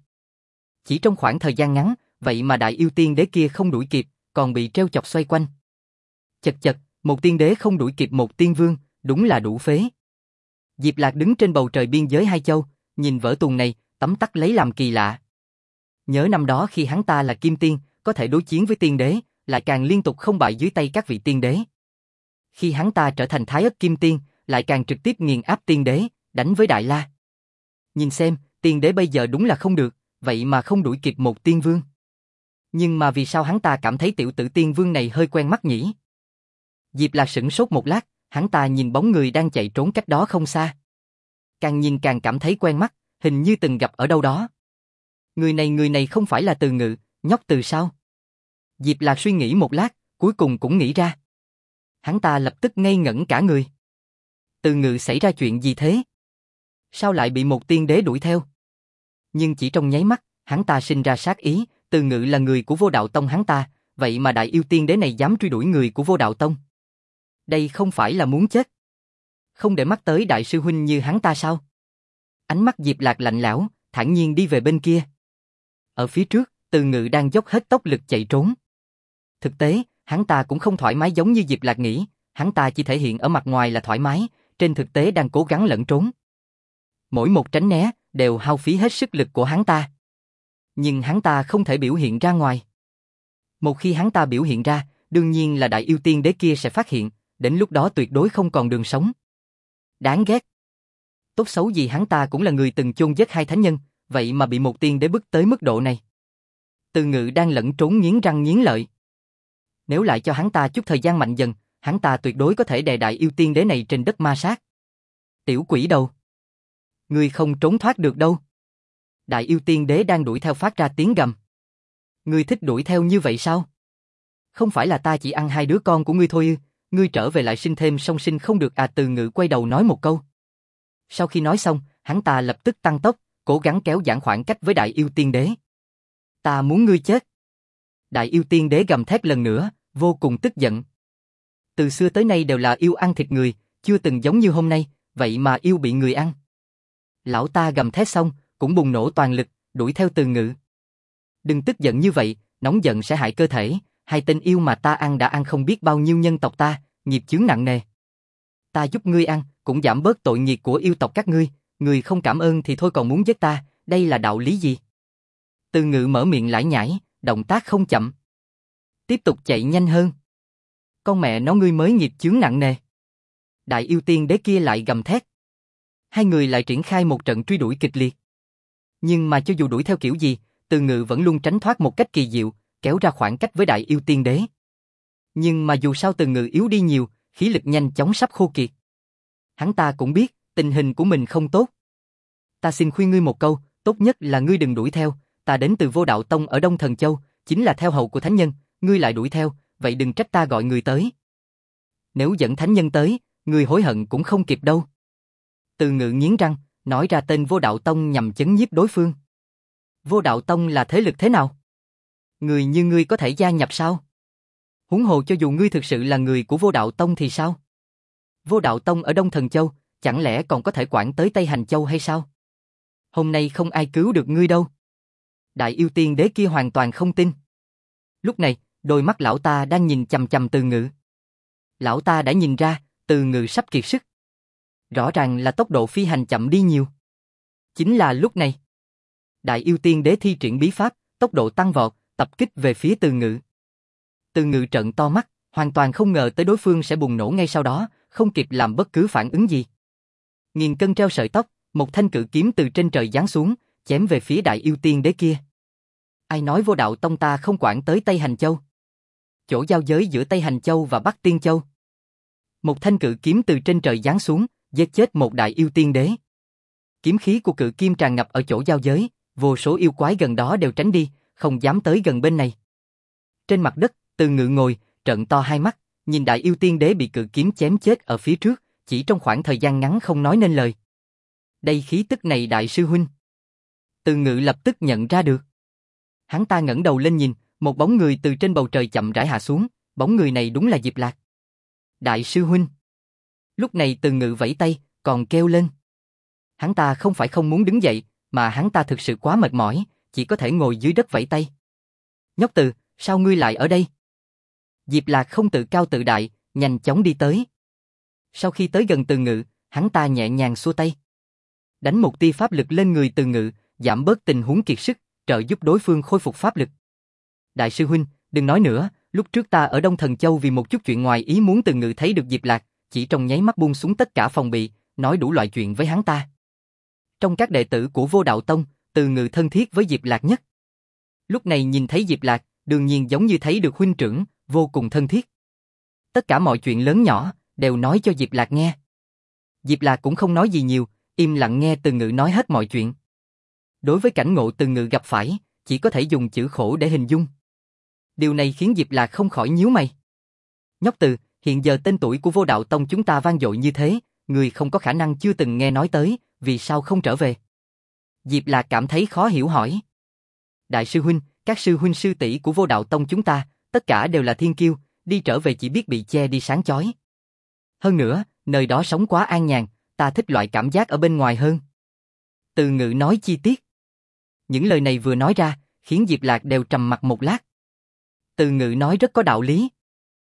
Chỉ trong khoảng thời gian ngắn, vậy mà đại yêu tiên đế kia không đuổi kịp, còn bị treo chọc xoay quanh. Chật chật, một tiên đế không đuổi kịp một tiên vương, đúng là đủ phế. Diệp Lạc đứng trên bầu trời biên giới hai châu, nhìn vở tuồng này, tấm tắc lấy làm kỳ lạ. Nhớ năm đó khi hắn ta là kim tiên, có thể đối chiến với tiên đế, lại càng liên tục không bại dưới tay các vị tiên đế. Khi hắn ta trở thành Thái Ất Kim Tiên, lại càng trực tiếp nghiền áp tiên đế, đánh với Đại La. Nhìn xem, tiên đế bây giờ đúng là không được, vậy mà không đuổi kịp một tiên vương. Nhưng mà vì sao hắn ta cảm thấy tiểu tử tiên vương này hơi quen mắt nhỉ? Diệp Lạc sửng sốt một lát, hắn ta nhìn bóng người đang chạy trốn cách đó không xa. Càng nhìn càng cảm thấy quen mắt, hình như từng gặp ở đâu đó. Người này không phải là Từ Ngự, nhóc Từ sao? Diệp Lạc suy nghĩ một lát, cuối cùng cũng nghĩ ra. Hắn ta lập tức ngây ngẩn cả người. Từ Ngự xảy ra chuyện gì thế? Sao lại bị một tiên đế đuổi theo? Nhưng chỉ trong nháy mắt, hắn ta sinh ra sát ý, Từ Ngự là người của Vô Đạo Tông hắn ta, vậy mà đại yêu tiên đế này dám truy đuổi người của Vô Đạo Tông. Đây không phải là muốn chết. Không để mắt tới đại sư huynh như hắn ta sao? Ánh mắt Diệp Lạc lạnh lẽo, thản nhiên đi về bên kia. Ở phía trước, Từ Ngự đang dốc hết tốc lực chạy trốn. Thực tế, hắn ta cũng không thoải mái giống như Diệp Lạc nghĩ, hắn ta chỉ thể hiện ở mặt ngoài là thoải mái, trên thực tế đang cố gắng lẩn trốn. Mỗi một tránh né, đều hao phí hết sức lực của hắn ta. Nhưng hắn ta không thể biểu hiện ra ngoài. Một khi hắn ta biểu hiện ra, đương nhiên là đại yêu tiên đế kia sẽ phát hiện, đến lúc đó tuyệt đối không còn đường sống. Đáng ghét. Tốt xấu gì hắn ta cũng là người từng chôn giết hai thánh nhân, vậy mà bị một tiên đế bức tới mức độ này. Từ Ngự đang lẩn trốn nghiến răng nghiến lợi. Nếu lại cho hắn ta chút thời gian mạnh dần, hắn ta tuyệt đối có thể đè đại yêu tiên đế này trên đất ma sát. Tiểu quỷ đầu. Ngươi không trốn thoát được đâu. Đại yêu tiên đế đang đuổi theo phát ra tiếng gầm. Ngươi thích đuổi theo như vậy sao? Không phải là ta chỉ ăn hai đứa con của ngươi thôi ư? Ngươi trở về lại sinh thêm song sinh không được à? Từ Ngự quay đầu nói một câu. Sau khi nói xong, hắn ta lập tức tăng tốc, cố gắng kéo giãn khoảng cách với đại yêu tiên đế. Ta muốn ngươi chết. Đại yêu tiên đế gầm thét lần nữa, vô cùng tức giận. Từ xưa tới nay đều là yêu ăn thịt người, chưa từng giống như hôm nay, vậy mà yêu bị người ăn. Lão ta gầm thét xong, cũng bùng nổ toàn lực, đuổi theo Từ Ngự. Đừng tức giận như vậy, nóng giận sẽ hại cơ thể, hai tên yêu mà ta ăn đã ăn không biết bao nhiêu nhân tộc ta, nghiệp chướng nặng nề. Ta giúp ngươi ăn, cũng giảm bớt tội nghiệp của yêu tộc các ngươi, người không cảm ơn thì thôi còn muốn giết ta, đây là đạo lý gì? Từ Ngự mở miệng lải nhải, động tác không chậm. Tiếp tục chạy nhanh hơn. Con mẹ nó ngươi mới nghiệp chướng nặng nề. Đại yêu tiên đế kia lại gầm thét. Hai người lại triển khai một trận truy đuổi kịch liệt. Nhưng mà cho dù đuổi theo kiểu gì, Từ Ngự vẫn luôn tránh thoát một cách kỳ diệu, kéo ra khoảng cách với đại yêu tiên đế. Nhưng mà dù sao Từ Ngự yếu đi nhiều, khí lực nhanh chóng sắp khô kiệt. Hắn ta cũng biết, tình hình của mình không tốt. Ta xin khuyên ngươi một câu, tốt nhất là ngươi đừng đuổi theo, ta đến từ Vô Đạo Tông ở Đông Thần Châu, chính là theo hầu của thánh nhân, ngươi lại đuổi theo, vậy đừng trách ta gọi người tới. Nếu dẫn thánh nhân tới, ngươi hối hận cũng không kịp đâu. Từ Ngự nghiến răng, nói ra tên Vô Đạo Tông nhằm chấn nhiếp đối phương. Vô Đạo Tông là thế lực thế nào? Người như ngươi có thể gia nhập sao? Huống hồ cho dù ngươi thực sự là người của Vô Đạo Tông thì sao? Vô Đạo Tông ở Đông Thần Châu, chẳng lẽ còn có thể quản tới Tây Hành Châu hay sao? Hôm nay không ai cứu được ngươi đâu. Đại yêu tiên đế kia hoàn toàn không tin. Lúc này, đôi mắt lão ta đang nhìn chằm chằm Từ Ngự. Lão ta đã nhìn ra, Từ Ngự sắp kiệt sức. Rõ ràng là tốc độ phi hành chậm đi nhiều. Chính là lúc này, Đại Yêu Tiên Đế thi triển bí pháp, tốc độ tăng vọt, tập kích về phía Từ Ngự. Từ Ngự trợn to mắt, hoàn toàn không ngờ tới đối phương sẽ bùng nổ ngay sau đó, không kịp làm bất cứ phản ứng gì. Nghìn cân treo sợi tóc, một thanh cự kiếm từ trên trời giáng xuống, chém về phía Đại Yêu Tiên Đế kia. Ai nói Vô Đạo Tông ta không quản tới Tây Hành Châu? Chỗ giao giới giữa Tây Hành Châu và Bắc Tiên Châu. Một thanh cự kiếm từ trên trời giáng xuống, giết chết một Đại Yêu Tiên Đế. Kiếm khí của cự kiếm tràn ngập ở chỗ giao giới, vô số yêu quái gần đó đều tránh đi, không dám tới gần bên này. Trên mặt đất, Từ Ngự ngồi, trợn to hai mắt, nhìn Đại Yêu Tiên Đế bị cự kiếm chém chết ở phía trước, chỉ trong khoảng thời gian ngắn không nói nên lời. Đây khí tức này Đại sư huynh. Từ Ngự lập tức nhận ra được. Hắn ta ngẩng đầu lên nhìn, một bóng người từ trên bầu trời chậm rãi hạ xuống, bóng người này đúng là Diệp Lạc. Đại sư huynh. Lúc này Từ Ngự vẫy tay, còn kêu lên. Hắn ta không phải không muốn đứng dậy, mà hắn ta thực sự quá mệt mỏi, chỉ có thể ngồi dưới đất vẫy tay. Nhóc Từ, sao ngươi lại ở đây? Diệp Lạc không tự cao tự đại, nhanh chóng đi tới. Sau khi tới gần Từ Ngự, hắn ta nhẹ nhàng xua tay. Đánh một tia pháp lực lên người Từ Ngự, giảm bớt tình huống kiệt sức, trợ giúp đối phương khôi phục pháp lực. Đại sư huynh, đừng nói nữa, lúc trước ta ở Đông Thần Châu vì một chút chuyện ngoài ý muốn Từ Ngự thấy được Diệp Lạc, chỉ trong nháy mắt buông xuống tất cả phòng bị, nói đủ loại chuyện với hắn ta. Trong các đệ tử của Vô Đạo Tông, Từ Ngự thân thiết với Diệp Lạc nhất. Lúc này nhìn thấy Diệp Lạc, đương nhiên giống như thấy được huynh trưởng, vô cùng thân thiết. Tất cả mọi chuyện lớn nhỏ, đều nói cho Diệp Lạc nghe. Diệp Lạc cũng không nói gì nhiều, im lặng nghe Từ Ngự nói hết mọi chuyện. Đối với cảnh ngộ Từ Ngự gặp phải, chỉ có thể dùng chữ khổ để hình dung. Điều này khiến Diệp Lạc không khỏi nhíu mày. Nhóc Từ, hiện giờ tên tuổi của Vô Đạo Tông chúng ta vang dội như thế, người không có khả năng chưa từng nghe nói tới, vì sao không trở về? Diệp Lạc cảm thấy khó hiểu hỏi. Đại sư huynh, các sư huynh sư tỷ của Vô Đạo Tông chúng ta, tất cả đều là thiên kiêu, đi trở về chỉ biết bị che đi sáng chói. Hơn nữa, nơi đó sống quá an nhàn, ta thích loại cảm giác ở bên ngoài hơn. Từ Ngự nói chi tiết. Những lời này vừa nói ra, khiến Diệp Lạc đều trầm mặc một lát. Từ Ngự nói rất có đạo lý.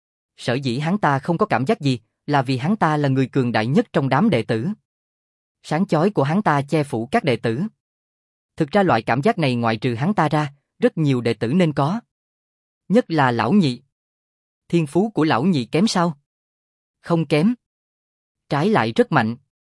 Sở dĩ hắn ta không có cảm giác gì, là vì hắn ta là người cường đại nhất trong đám đệ tử. Sáng chói của hắn ta che phủ các đệ tử. Thực ra loại cảm giác này ngoại trừ hắn ta ra, rất nhiều đệ tử nên có. Nhất là Lão Nhị. Thiên phú của Lão Nhị kém sao? Không kém. Trái lại rất mạnh.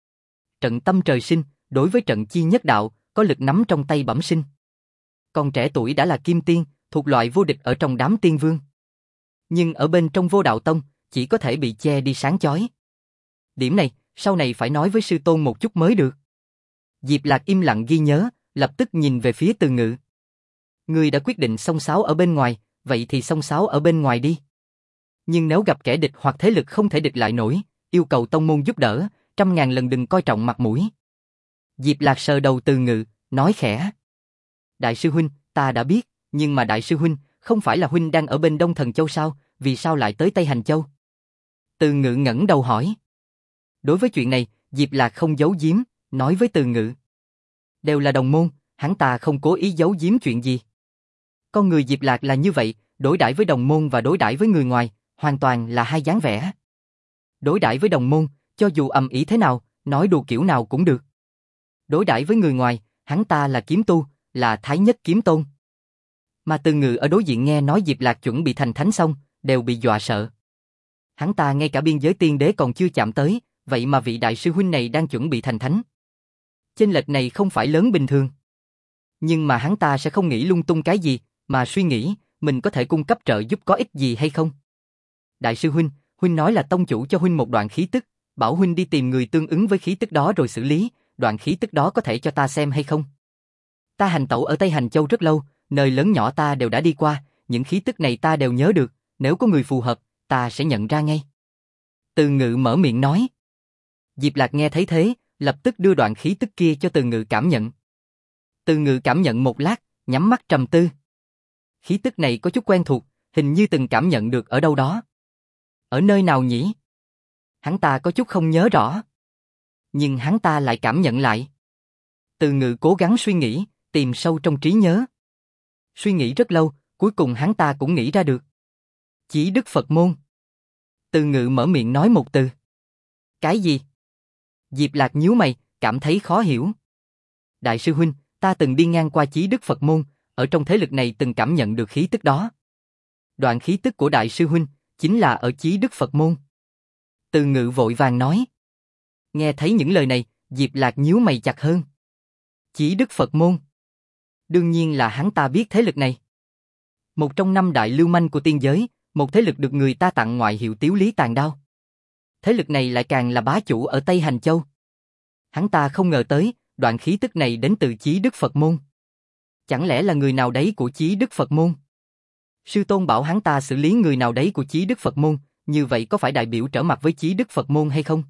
Trận tâm trời sinh, đối với trận chi nhất đạo, có lực nắm trong tay bẩm sinh. Còn trẻ tuổi đã là kim tiên, thuộc loại vô địch ở trong đám tiên vương. Nhưng ở bên trong Vô Đạo Tông, chỉ có thể bị che đi sáng chói. Điểm này, sau này phải nói với sư tôn một chút mới được. Diệp Lạc im lặng ghi nhớ, lập tức nhìn về phía Từ Ngự. Ngươi đã quyết định xông xáo ở bên ngoài, vậy thì xông xáo ở bên ngoài đi. Nhưng nếu gặp kẻ địch hoặc thế lực không thể địch lại nổi, yêu cầu tông môn giúp đỡ, 100.000 lần đừng coi trọng mặt mũi. Diệp Lạc sờ đầu Từ Ngự, nói khẽ. Đại sư huynh, ta đã biết, nhưng mà đại sư huynh, không phải là huynh đang ở bên Đông Thần Châu sao, vì sao lại tới Tây Hành Châu? Từ Ngự ngẩng đầu hỏi. Đối với chuyện này, Diệp Lạc không giấu giếm, nói với Từ Ngự. Đều là đồng môn, hắn ta không cố ý giấu giếm chuyện gì. Con người Diệp Lạc là như vậy, đối đãi với đồng môn và đối đãi với người ngoài, hoàn toàn là hai dáng vẻ. Đối đãi với đồng môn, cho dù ầm ĩ thế nào, nói đùa kiểu nào cũng được. Đối đãi với người ngoài, hắn ta là kiếm tu, là Thái Nhất Kiếm Tôn. Mà Từ Ngự ở đối diện nghe nói Diệp Lạc chuẩn bị thành thánh xong, đều bị dọa sợ. Hắn ta ngay cả biên giới tiên đế còn chưa chạm tới, vậy mà vị đại sư huynh này đang chuẩn bị thành thánh. Chênh lệch này không phải lớn bình thường. Nhưng mà hắn ta sẽ không nghĩ lung tung cái gì, mà suy nghĩ, mình có thể cung cấp trợ giúp có ích gì hay không. Đại sư huynh, huynh nói là tông chủ cho huynh một đoạn khí tức, bảo huynh đi tìm người tương ứng với khí tức đó rồi xử lý, đoạn khí tức đó có thể cho ta xem hay không? Ta hành tẩu ở Tây Hành Châu rất lâu, nơi lớn nhỏ ta đều đã đi qua, những khí tức này ta đều nhớ được, nếu có người phù hợp, ta sẽ nhận ra ngay. Từ Ngự mở miệng nói. Diệp Lạc nghe thấy thế, lập tức đưa đoạn khí tức kia cho Từ Ngự cảm nhận. Từ Ngự cảm nhận một lát, nhắm mắt trầm tư. Khí tức này có chút quen thuộc, hình như từng cảm nhận được ở đâu đó. Ở nơi nào nhỉ? Hắn ta có chút không nhớ rõ. Nhưng hắn ta lại cảm nhận lại. Từ Ngự cố gắng suy nghĩ, tìm sâu trong trí nhớ. Suy nghĩ rất lâu, cuối cùng hắn ta cũng nghĩ ra được. Chí Đức Phật môn. Từ Ngự mở miệng nói một từ. Cái gì? Diệp Lạc nhíu mày, cảm thấy khó hiểu. Đại sư huynh, ta từng đi ngang qua Chí Đức Phật môn, ở trong thế lực này từng cảm nhận được khí tức đó. Đoạn khí tức của đại sư huynh chính là ở Chí Đức Phật môn. Từ Ngự vội vàng nói. Nghe thấy những lời này, Diệp Lạc nhíu mày chặt hơn. Chí Đức Phật môn. Đương nhiên là hắn ta biết thế lực này. Một trong 5 đại lưu manh của tiên giới, một thế lực được người ta tặng ngoại hiệu Tiếu Lý Tàn Đao. Thế lực này lại càng là bá chủ ở Tây Hành Châu. Hắn ta không ngờ tới, đoạn khí tức này đến từ Chí Đức Phật môn. Chẳng lẽ là người nào đấy của Chí Đức Phật môn? Sư tôn bảo hắn ta xử lý người nào đấy của Chí Đức Phật môn, như vậy có phải đại biểu trở mặt với Chí Đức Phật môn hay không?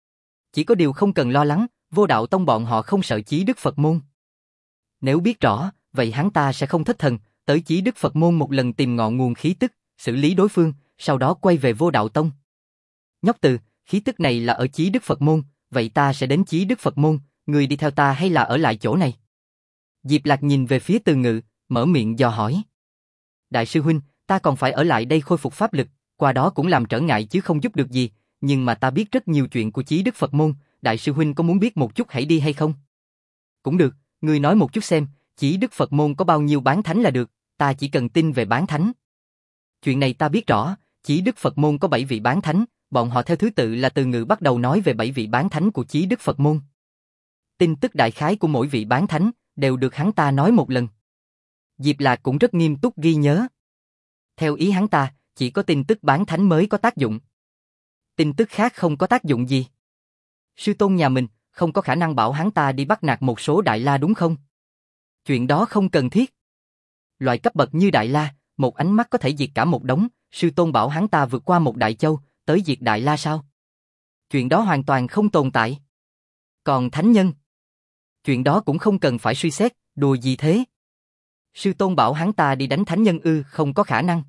Chỉ có điều không cần lo lắng, Vô Đạo Tông bọn họ không sợ Chí Đức Phật môn. Nếu biết rõ, vậy hắn ta sẽ không thất thần, tới Chí Đức Phật môn một lần tìm ngọn nguồn khí tức, xử lý đối phương, sau đó quay về Vô Đạo Tông. Nhóc từ, khí tức này là ở Chí Đức Phật môn, vậy ta sẽ đến Chí Đức Phật môn, người đi theo ta hay là ở lại chỗ này? Diệp Lạc nhìn về phía Từ Ngự, mở miệng dò hỏi. Đại sư huynh, ta còn phải ở lại đây khôi phục pháp lực, qua đó cũng làm trở ngại chứ không giúp được gì, nhưng mà ta biết rất nhiều chuyện của Chí Đức Phật môn, đại sư huynh có muốn biết một chút hãy đi hay không? Cũng được, ngươi nói một chút xem, Chí Đức Phật môn có bao nhiêu bán thánh là được, ta chỉ cần tin về bán thánh. Chuyện này ta biết rõ, Chí Đức Phật môn có 7 vị bán thánh, bọn họ theo thứ tự là Từ Ngự bắt đầu nói về 7 vị bán thánh của Chí Đức Phật môn. Tin tức đại khái của mỗi vị bán thánh đều được hắn ta nói một lần. Diệp Lạc cũng rất nghiêm túc ghi nhớ. Theo ý hắn ta, chỉ có tin tức bán thánh mới có tác dụng. Tin tức khác không có tác dụng gì. Sư tôn nhà mình không có khả năng bảo hắn ta đi bắt nạt một số đại la đúng không? Chuyện đó không cần thiết. Loại cấp bậc như đại la, một ánh mắt có thể diệt cả một đống, sư tôn bảo hắn ta vượt qua một đại châu, tới diệt đại la sao? Chuyện đó hoàn toàn không tồn tại. Còn thánh nhân? Chuyện đó cũng không cần phải suy xét, đùa gì thế? Sư tôn bảo hắn ta đi đánh thánh nhân không có khả năng.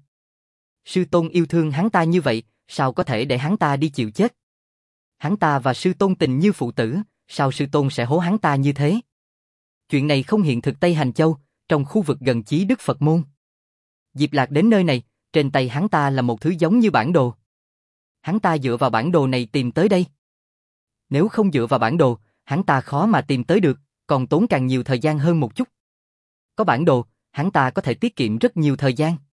Sư tôn yêu thương hắn ta như vậy, sao có thể để hắn ta đi chịu chết? Hắn ta và sư tôn tình như phụ tử, sao sư tôn sẽ hố hắn ta như thế? Chuyện này không hiện thực Tây Hành Châu, trong khu vực gần Chí Đức Phật môn. Diệp Lạc đến nơi này, trên tay hắn ta là một thứ giống như bản đồ. Hắn ta dựa vào bản đồ này tìm tới đây. Nếu không dựa vào bản đồ, hắn ta khó mà tìm tới được, còn tốn càng nhiều thời gian hơn một chút. Có bản đồ, hắn ta có thể tiết kiệm rất nhiều thời gian.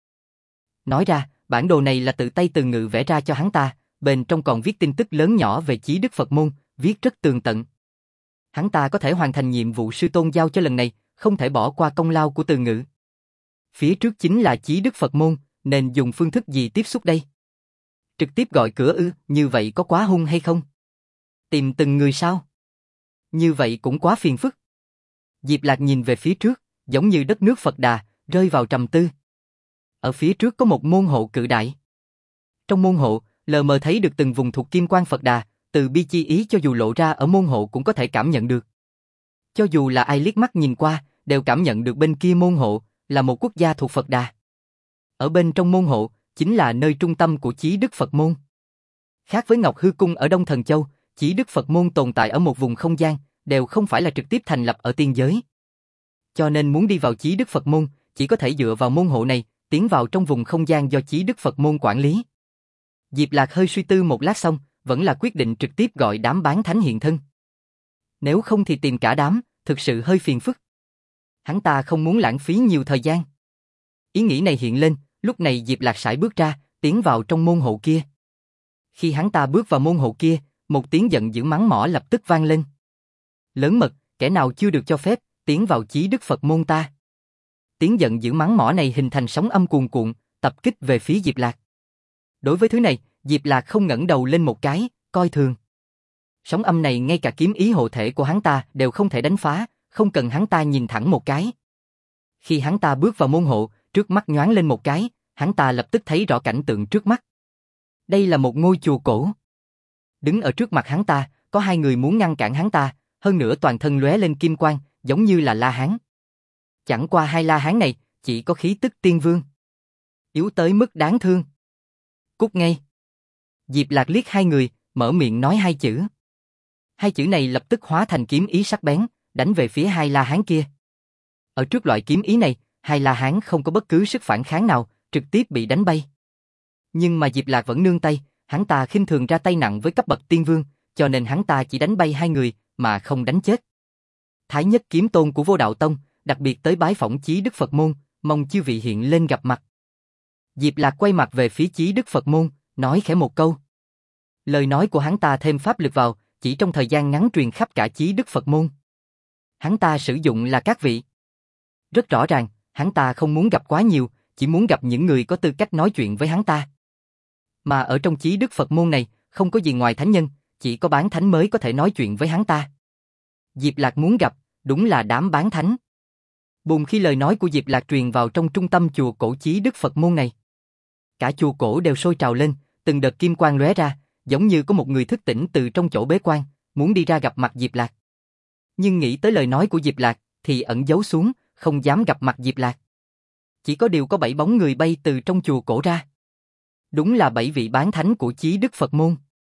Nói ra, bản đồ này là tự tay Từ Ngự vẽ ra cho hắn ta, bên trong còn viết tin tức lớn nhỏ về Chí Đức Phật môn, viết rất tường tận. Hắn ta có thể hoàn thành nhiệm vụ sư tôn giao cho lần này, không thể bỏ qua công lao của Từ Ngự. Phía trước chính là Chí Đức Phật môn, nên dùng phương thức gì tiếp xúc đây? Trực tiếp gọi cửa như vậy có quá hung hay không? Tìm từng người sao? Như vậy cũng quá phiền phức. Diệp Lạc nhìn về phía trước, giống như đất nước Phật Đà, rơi vào trầm tư. Ở phía trước có một môn hộ cự đại. Trong môn hộ, lờ mờ thấy được từng vùng thuộc Kim Quang Phật Đà, từ bi chi ý cho dù lộ ra ở môn hộ cũng có thể cảm nhận được. Cho dù là ai liếc mắt nhìn qua, đều cảm nhận được bên kia môn hộ là một quốc gia thuộc Phật Đà. Ở bên trong môn hộ chính là nơi trung tâm của Chí Đức Phật môn. Khác với Ngọc Hư Cung ở Đông Thần Châu, Chí Đức Phật môn tồn tại ở một vùng không gian, đều không phải là trực tiếp thành lập ở tiên giới. Cho nên muốn đi vào Chí Đức Phật môn, chỉ có thể dựa vào môn hộ này, tiến vào trong vùng không gian do Chí Đức Phật môn quản lý. Diệp Lạc hơi suy tư một lát xong, vẫn là quyết định trực tiếp gọi đám bán thánh hiện thân. Nếu không thì tìm cả đám, thực sự hơi phiền phức. Hắn ta không muốn lãng phí nhiều thời gian. Ý nghĩ này hiện lên, lúc này Diệp Lạc sải bước ra, tiến vào trong môn hộ kia. Khi hắn ta bước vào môn hộ kia, một tiếng giận dữ mắng mỏ lập tức vang lên. Lớn mật, kẻ nào chưa được cho phép, tiến vào Chí Đức Phật môn ta. Tiếng giận dữ mắng mỏ này hình thành sóng âm cuồn cuộn, tập kích về phía Diệp Lạc. Đối với thứ này, Diệp Lạc không ngẩng đầu lên một cái, coi thường. Sóng âm này ngay cả kiếm ý hộ thể của hắn ta đều không thể đánh phá, không cần hắn ta nhìn thẳng một cái. Khi hắn ta bước vào môn hộ, trước mắt nhoáng lên một cái, hắn ta lập tức thấy rõ cảnh tượng trước mắt. Đây là một ngôi chùa cổ. Đứng ở trước mặt hắn ta, có hai người muốn ngăn cản hắn ta, hơn nữa toàn thân lóe lên kim quang, giống như là La Hán. Chẳng qua hai La Hán này, chỉ có khí tức tiên vương. Yếu tới mức đáng thương. Cút ngay. Diệp Lạc liếc hai người, mở miệng nói hai chữ. Hai chữ này lập tức hóa thành kiếm ý sắc bén, đánh về phía hai La Hán kia. Ở trước loại kiếm ý này, hai La Hán không có bất cứ sức phản kháng nào, trực tiếp bị đánh bay. Nhưng mà Diệp Lạc vẫn nương tay, hắn ta khinh thường ra tay nặng với cấp bậc tiên vương, cho nên hắn ta chỉ đánh bay hai người, mà không đánh chết. Thái nhất kiếm tôn của Vô Đạo Tông, đặc biệt tới bái phỏng Chí Đức Phật môn, mong chư vị hiện lên gặp mặt. Diệp Lạc quay mặt về phía Chí Đức Phật môn, nói khẽ một câu. Lời nói của hắn ta thêm pháp lực vào, chỉ trong thời gian ngắn truyền khắp cả Chí Đức Phật môn. Hắn ta sử dụng là các vị. Rất rõ ràng, hắn ta không muốn gặp quá nhiều, chỉ muốn gặp những người có tư cách nói chuyện với hắn ta. Mà ở trong Chí Đức Phật môn này, không có gì ngoài thánh nhân, chỉ có bán thánh mới có thể nói chuyện với hắn ta. Diệp Lạc muốn gặp, đúng là đám bán thánh. Bùm khi lời nói của Diệp Lạc truyền vào trong trung tâm chùa cổ Chí Đức Phật môn này. Cả chùa cổ đều sôi trào lên, từng đợt kim quang lóe ra, giống như có một người thức tỉnh từ trong chỗ bế quan, muốn đi ra gặp mặt Diệp Lạc. Nhưng nghĩ tới lời nói của Diệp Lạc, thì ẩn giấu xuống, không dám gặp mặt Diệp Lạc. Chỉ có điều có 7 bóng người bay từ trong chùa cổ ra. Đúng là 7 vị bán thánh của Chí Đức Phật môn.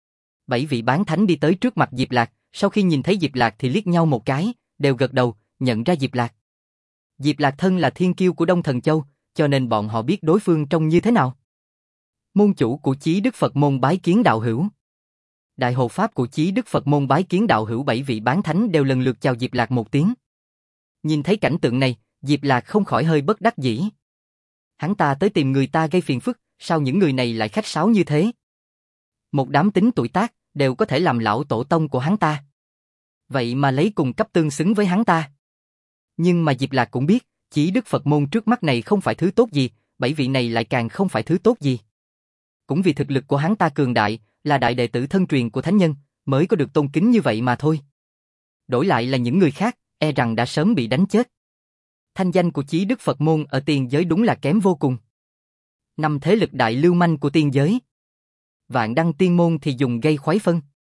7 vị bán thánh đi tới trước mặt Diệp Lạc, sau khi nhìn thấy Diệp Lạc thì liếc nhau một cái, đều gật đầu, nhận ra Diệp Lạc. Diệp Lạc thân là thiên kiêu của Đông Thần Châu, cho nên bọn họ biết đối phương trông như thế nào. Môn chủ của Chí Đức Phật môn bái kiến đạo hữu. Đại hộ pháp của Chí Đức Phật môn bái kiến đạo hữu. 7 vị bán thánh đều lần lượt chào Diệp Lạc một tiếng. Nhìn thấy cảnh tượng này, Diệp Lạc không khỏi hơi bất đắc dĩ. Hắn ta tới tìm người ta gây phiền phức, sao những người này lại khách sáo như thế? Một đám tính tuổi tác, đều có thể làm lão tổ tông của hắn ta. Vậy mà lấy cùng cấp tương xứng với hắn ta. Nhưng mà Diệp Lạc cũng biết, Chí Đức Phật môn trước mắt này không phải thứ tốt gì, 7 vị này lại càng không phải thứ tốt gì. Cũng vì thực lực của hắn ta cường đại, là đại đệ tử thân truyền của thánh nhân, mới có được tôn kính như vậy mà thôi. Đổi lại là những người khác, e rằng đã sớm bị đánh chết. Thanh danh của Chí Đức Phật môn ở tiên giới đúng là kém vô cùng. 5 thế lực đại lưu manh của tiên giới. Vạn Đăng Tiên môn thì dùng gây khoái phân.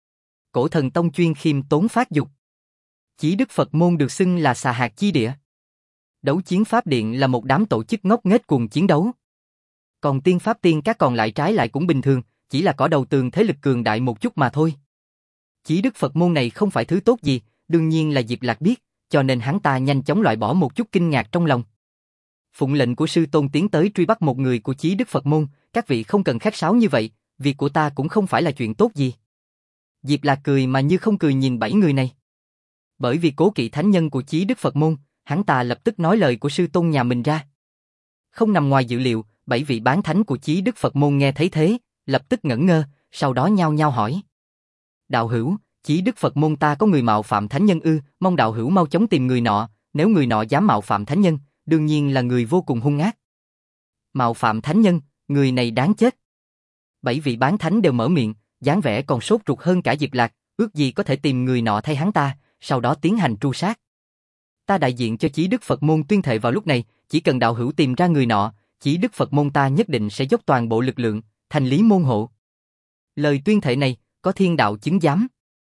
Cổ Thần Tông chuyên khiêm tốn phát dục. Chí Đức Phật môn được xưng là xà hạt chi địa. Đấu Chiến Pháp Điện là một đám tổ chức ngốc nghếch cuồng chiến đấu. Còn Tiên Pháp Tiên các còn lại trái lại cũng bình thường, chỉ là cỏ đầu tường thế lực cường đại một chút mà thôi. Chí Đức Phật môn này không phải thứ tốt gì, đương nhiên là Diệp Lạc biết, cho nên hắn ta nhanh chóng loại bỏ một chút kinh ngạc trong lòng. Phụng lệnh của sư tôn tiến tới truy bắt một người của Chí Đức Phật môn, các vị không cần khách sáo như vậy, việc của ta cũng không phải là chuyện tốt gì. Diệp Lạc cười mà như không cười nhìn 7 người này. Bởi vì cố kỵ thánh nhân của Chí Đức Phật môn, hắn ta lập tức nói lời của sư tôn nhà mình ra. Không nằm ngoài dự liệu, 7 vị bán thánh của Chí Đức Phật môn nghe thấy thế, lập tức ngẩn ngơ, sau đó nhao nhao hỏi. Đạo hữu, Chí Đức Phật môn ta có người mạo phạm thánh nhân ư? Mong đạo hữu mau chóng tìm người nọ, nếu người nọ dám mạo phạm thánh nhân, đương nhiên là người vô cùng hung ác. Mạo phạm thánh nhân, người này đáng chết. 7 vị bán thánh đều mở miệng, dáng vẻ còn sốt ruột hơn cả Diệp Lạc, ước gì có thể tìm người nọ thay hắn ta, sau đó tiến hành tru sát. Ta đại diện cho Chí Đức Phật môn tuyên thệ vào lúc này, chỉ cần đạo hữu tìm ra người nọ, Chí Đức Phật môn ta nhất định sẽ dốc toàn bộ lực lượng, thành lý môn hộ. Lời tuyên thệ này, có thiên đạo chứng giám.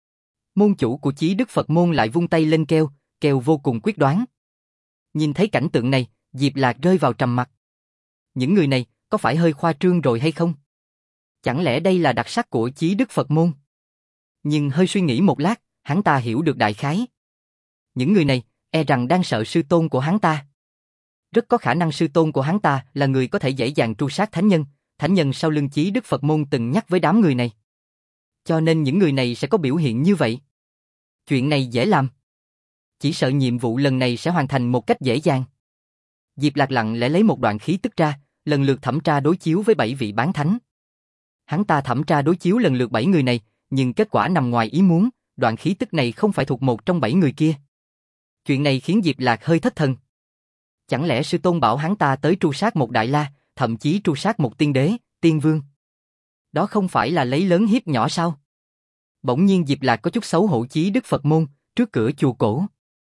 Môn chủ của Chí Đức Phật môn lại vung tay lên kêu, kêu vô cùng quyết đoán. Nhìn thấy cảnh tượng này, Diệp Lạc rơi vào trầm mặc. Những người này, có phải hơi khoa trương rồi hay không? Chẳng lẽ đây là đặc sắc của Chí Đức Phật môn? Nhưng hơi suy nghĩ một lát, hắn ta hiểu được đại khái. Những người này, e rằng đang sợ sư tôn của hắn ta. Rất có khả năng sư tôn của hắn ta là người có thể dễ dàng tru sát thánh nhân sau lưng Chí Đức Phật môn từng nhắc với đám người này. Cho nên những người này sẽ có biểu hiện như vậy. Chuyện này dễ làm. Chỉ sợ nhiệm vụ lần này sẽ hoàn thành một cách dễ dàng. Diệp Lạc lặng lẽ lấy một đoạn khí tức ra, lần lượt thẩm tra đối chiếu với 7 vị bán thánh. Hắn ta thẩm tra đối chiếu lần lượt 7 người này, nhưng kết quả nằm ngoài ý muốn, đoạn khí tức này không phải thuộc một trong 7 người kia. Chuyện này khiến Diệp Lạc hơi thất thần. Chẳng lẽ sư tôn bảo hắn ta tới tru sát một đại la, thậm chí tru sát một tiên đế, tiên vương? Đó không phải là lấy lớn hiếp nhỏ sao? Bỗng nhiên Diệp Lạc có chút xấu hổ. Chí Đức Phật môn, trước cửa chùa cổ.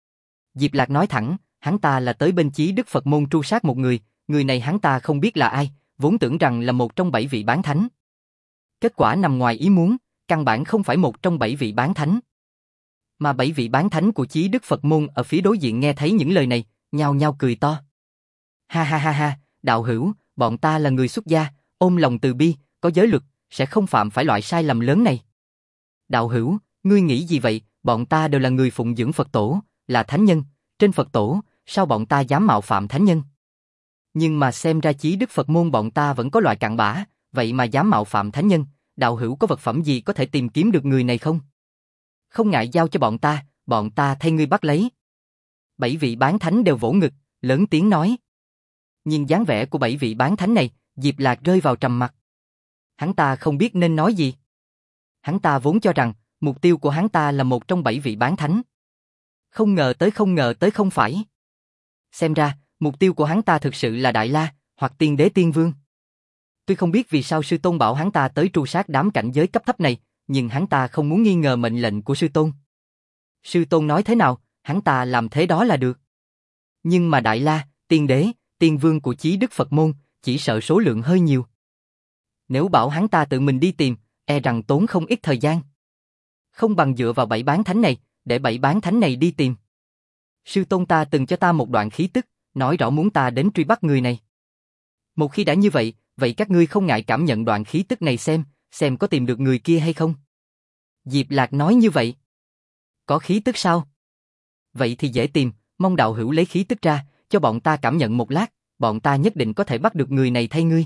Diệp Lạc nói thẳng, hắn ta là tới bên Chí Đức Phật môn tru sát một người này hắn ta không biết là ai, vốn tưởng rằng là một trong 7 vị bán thánh. Kết quả nằm ngoài ý muốn, căn bản không phải một trong 7 vị bán thánh. Mà 7 vị bán thánh của Chí Đức Phật môn ở phía đối diện nghe thấy những lời này, nhao nhao cười to. Ha ha ha ha, đạo hữu, bọn ta là người xuất gia, ôm lòng từ bi, có giới luật, sẽ không phạm phải loại sai lầm lớn này. Đạo hữu, ngươi nghĩ gì vậy? Bọn ta đều là người phụng dưỡng Phật tổ, là thánh nhân, trên Phật tổ, sao bọn ta dám mạo phạm thánh nhân? Nhưng mà xem ra Chí Đức Phật môn bọn ta vẫn có loại cặn bã, vậy mà dám mạo phạm thánh nhân, đạo hữu có vật phẩm gì có thể tìm kiếm được người này không? Không ngại giao cho bọn ta thay ngươi bắt lấy. 7 vị bán thánh đều vỗ ngực, lớn tiếng nói. Nhìn dáng vẻ của 7 vị bán thánh này, Diệp Lạc rơi vào trầm mặc. Hắn ta không biết nên nói gì. Hắn ta vốn cho rằng, mục tiêu của hắn ta là một trong 7 vị bán thánh. Không ngờ tới không phải. Xem ra, mục tiêu của hắn ta thực sự là Đại La, hoặc Tiên Đế Tiên Vương. Tuy không biết vì sao sư tôn bảo hắn ta tới tru sát đám cảnh giới cấp thấp này, nhưng hắn ta không muốn nghi ngờ mệnh lệnh của sư tôn. Sư tôn nói thế nào, hắn ta làm thế đó là được. Nhưng mà Đại La, Tiên Đế, Tiên Vương của Chí Đức Phật môn, chỉ sợ số lượng hơi nhiều. Nếu bảo hắn ta tự mình đi tìm, e rằng tốn không ít thời gian. Không bằng dựa vào 7 bán thánh này, để 7 bán thánh này đi tìm. Sư tôn ta từng cho ta một đoạn khí tức, nói rõ muốn ta đến truy bắt người này. Một khi đã như vậy, vậy các ngươi không ngại cảm nhận đoạn khí tức này xem có tìm được người kia hay không? Diệp Lạc nói như vậy. Có khí tức sao? Vậy thì dễ tìm, mong đạo hữu lấy khí tức ra, cho bọn ta cảm nhận một lát, bọn ta nhất định có thể bắt được người này thay ngươi.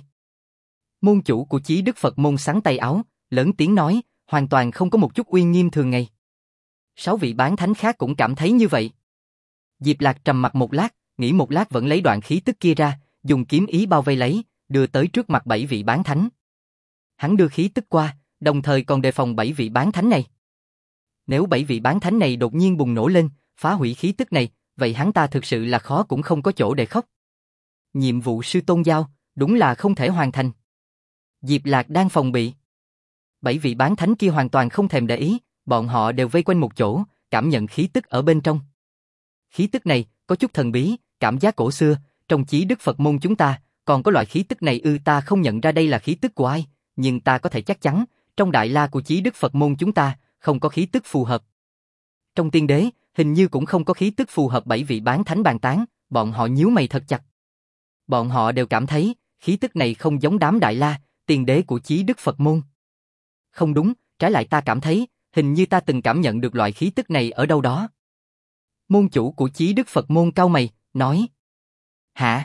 Môn chủ của Chí Đức Phật môn xắn tay áo, lớn tiếng nói, hoàn toàn không có một chút uy nghiêm thường ngày. 6 vị bán thánh khác cũng cảm thấy như vậy. Diệp Lạc trầm mặt một lát, nghĩ một lát vẫn lấy đoạn khí tức kia ra, dùng kiếm ý bao vây lấy, đưa tới trước mặt 7 vị bán thánh. Hắn đưa khí tức qua, đồng thời còn đề phòng 7 vị bán thánh này. Nếu 7 vị bán thánh này đột nhiên bùng nổ lên, phá hủy khí tức này, vậy hắn ta thực sự là khó cũng không có chỗ để khóc. Nhiệm vụ sư tôn giao, đúng là không thể hoàn thành. Diệp Lạc đang phòng bị. 7 vị bán thánh kia hoàn toàn không thèm để ý, bọn họ đều vây quanh một chỗ, cảm nhận khí tức ở bên trong. Khí tức này có chút thần bí, cảm giác cổ xưa, trong Chí Đức Phật môn chúng ta, còn có loại khí tức này ta không nhận ra đây là khí tức của ai, nhưng ta có thể chắc chắn, trong Đại La của Chí Đức Phật môn chúng ta, không có khí tức phù hợp. Trong Tiên Đế, hình như cũng không có khí tức phù hợp 7 vị bán thánh bàn tán, bọn họ nhíu mày thật chặt. Bọn họ đều cảm thấy, khí tức này không giống đám Đại La, Tiên Đế của Chí Đức Phật môn. Không đúng, trái lại ta cảm thấy, hình như ta từng cảm nhận được loại khí tức này ở đâu đó. Môn chủ của Chí Đức Phật môn cau mày, nói. Hả?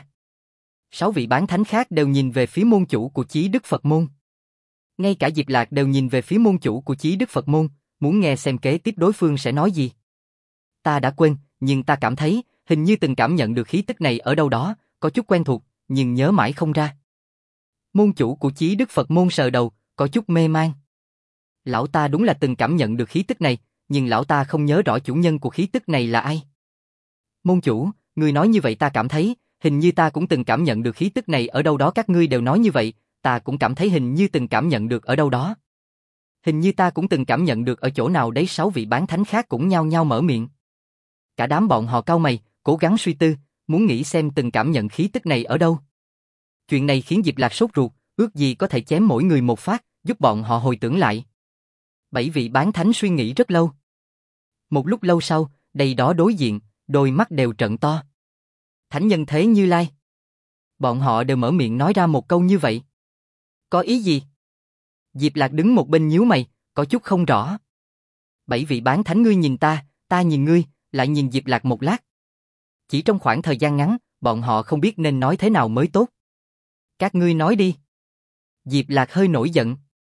6 vị bán thánh khác đều nhìn về phía môn chủ của Chí Đức Phật môn. Ngay cả Diệp Lạc đều nhìn về phía môn chủ của Chí Đức Phật môn, muốn nghe xem kế tiếp đối phương sẽ nói gì. Ta đã quên, nhưng ta cảm thấy, hình như từng cảm nhận được khí tức này ở đâu đó, có chút quen thuộc, nhưng nhớ mãi không ra. Môn chủ của Chí Đức Phật môn sờ đầu, có chút mê man. Lão ta đúng là từng cảm nhận được khí tức này, nhưng lão ta không nhớ rõ chủ nhân của khí tức này là ai. Môn chủ, người nói như vậy ta cảm thấy, hình như ta cũng từng cảm nhận được khí tức này ở đâu đó, các ngươi đều nói như vậy, ta cũng cảm thấy hình như từng cảm nhận được ở đâu đó. Hình như ta cũng từng cảm nhận được ở chỗ nào đấy. 6 vị bán thánh khác cũng nhao nhao mở miệng. Cả đám bọn họ cau mày, cố gắng suy tư, muốn nghĩ xem từng cảm nhận khí tức này ở đâu. Chuyện này khiến Diệp Lạc sốt ruột, ước gì có thể chém mỗi người một phát, giúp bọn họ hồi tưởng lại. 7 vị bán thánh suy nghĩ rất lâu. Một lúc lâu sau, đây đó đối diện, đôi mắt đều trợn to. Thánh nhân thế Như Lai. Bọn họ đều mở miệng nói ra một câu như vậy. Có ý gì? Diệp Lạc đứng một bên nhíu mày, có chút không rõ. 7 vị bán thánh ngươi nhìn ta nhìn ngươi, lại nhìn Diệp Lạc một lát. Chỉ trong khoảng thời gian ngắn, bọn họ không biết nên nói thế nào mới tốt. Các ngươi nói đi. Diệp Lạc hơi nổi giận.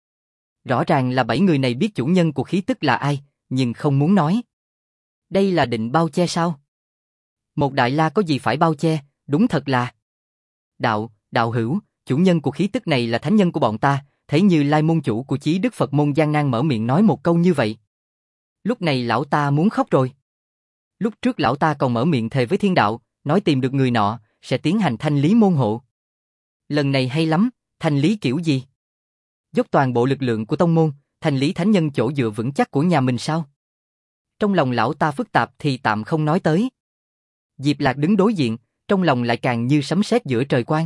Rõ ràng là 7 người này biết chủ nhân của khí tức là ai, nhưng không muốn nói. Đây là định bao che sao? Một Đại La có gì phải bao che, đúng thật là. Đạo hữu, chủ nhân của khí tức này là thánh nhân của bọn ta, thấy Như Lai môn chủ của Chí Đức Phật môn gian nan mở miệng nói một câu như vậy. Lúc này lão ta muốn khóc rồi. Lúc trước lão ta còn mở miệng thề với thiên đạo, nói tìm được người nọ, sẽ tiến hành thanh lý môn hộ. Lần này hay lắm, thanh lý kiểu gì? Dốc toàn bộ lực lượng của tông môn, thanh lý thánh nhân chỗ dựa vững chắc của nhà mình sao? Trong lòng lão ta phức tạp thì tạm không nói tới. Diệp Lạc đứng đối diện, trong lòng lại càng như sấm sét giữa trời quang.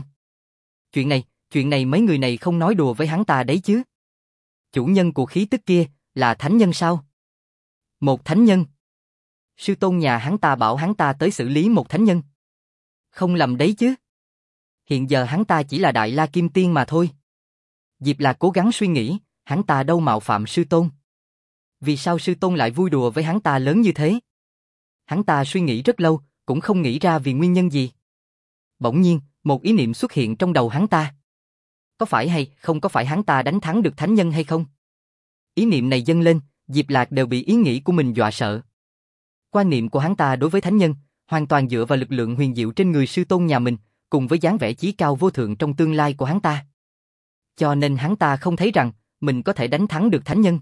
Chuyện này mấy người này không nói đùa với hắn ta đấy chứ. Chủ nhân của khí tức kia, là thánh nhân sao? Một thánh nhân. Sư tôn nhà hắn ta bảo hắn ta tới xử lý một thánh nhân. Không lầm đấy chứ. Hiện giờ hắn ta chỉ là Đại La Kim Tiên mà thôi. Diệp Lạc cố gắng suy nghĩ, hắn ta đâu mạo phạm sư tôn. Vì sao sư tôn lại vui đùa với hắn ta lớn như thế? Hắn ta suy nghĩ rất lâu, cũng không nghĩ ra vì nguyên nhân gì. Bỗng nhiên, một ý niệm xuất hiện trong đầu hắn ta. Có phải hay không có phải hắn ta đánh thắng được thánh nhân hay không? Ý niệm này dâng lên, Diệp Lạc đều bị ý nghĩ của mình dọa sợ. Quan niệm của hắn ta đối với thánh nhân, hoàn toàn dựa vào lực lượng huyền diệu trên người sư tôn nhà mình, cùng với dáng vẻ chí cao vô thượng trong tương lai của hắn ta. Cho nên hắn ta không thấy rằng, mình có thể đánh thắng được thánh nhân.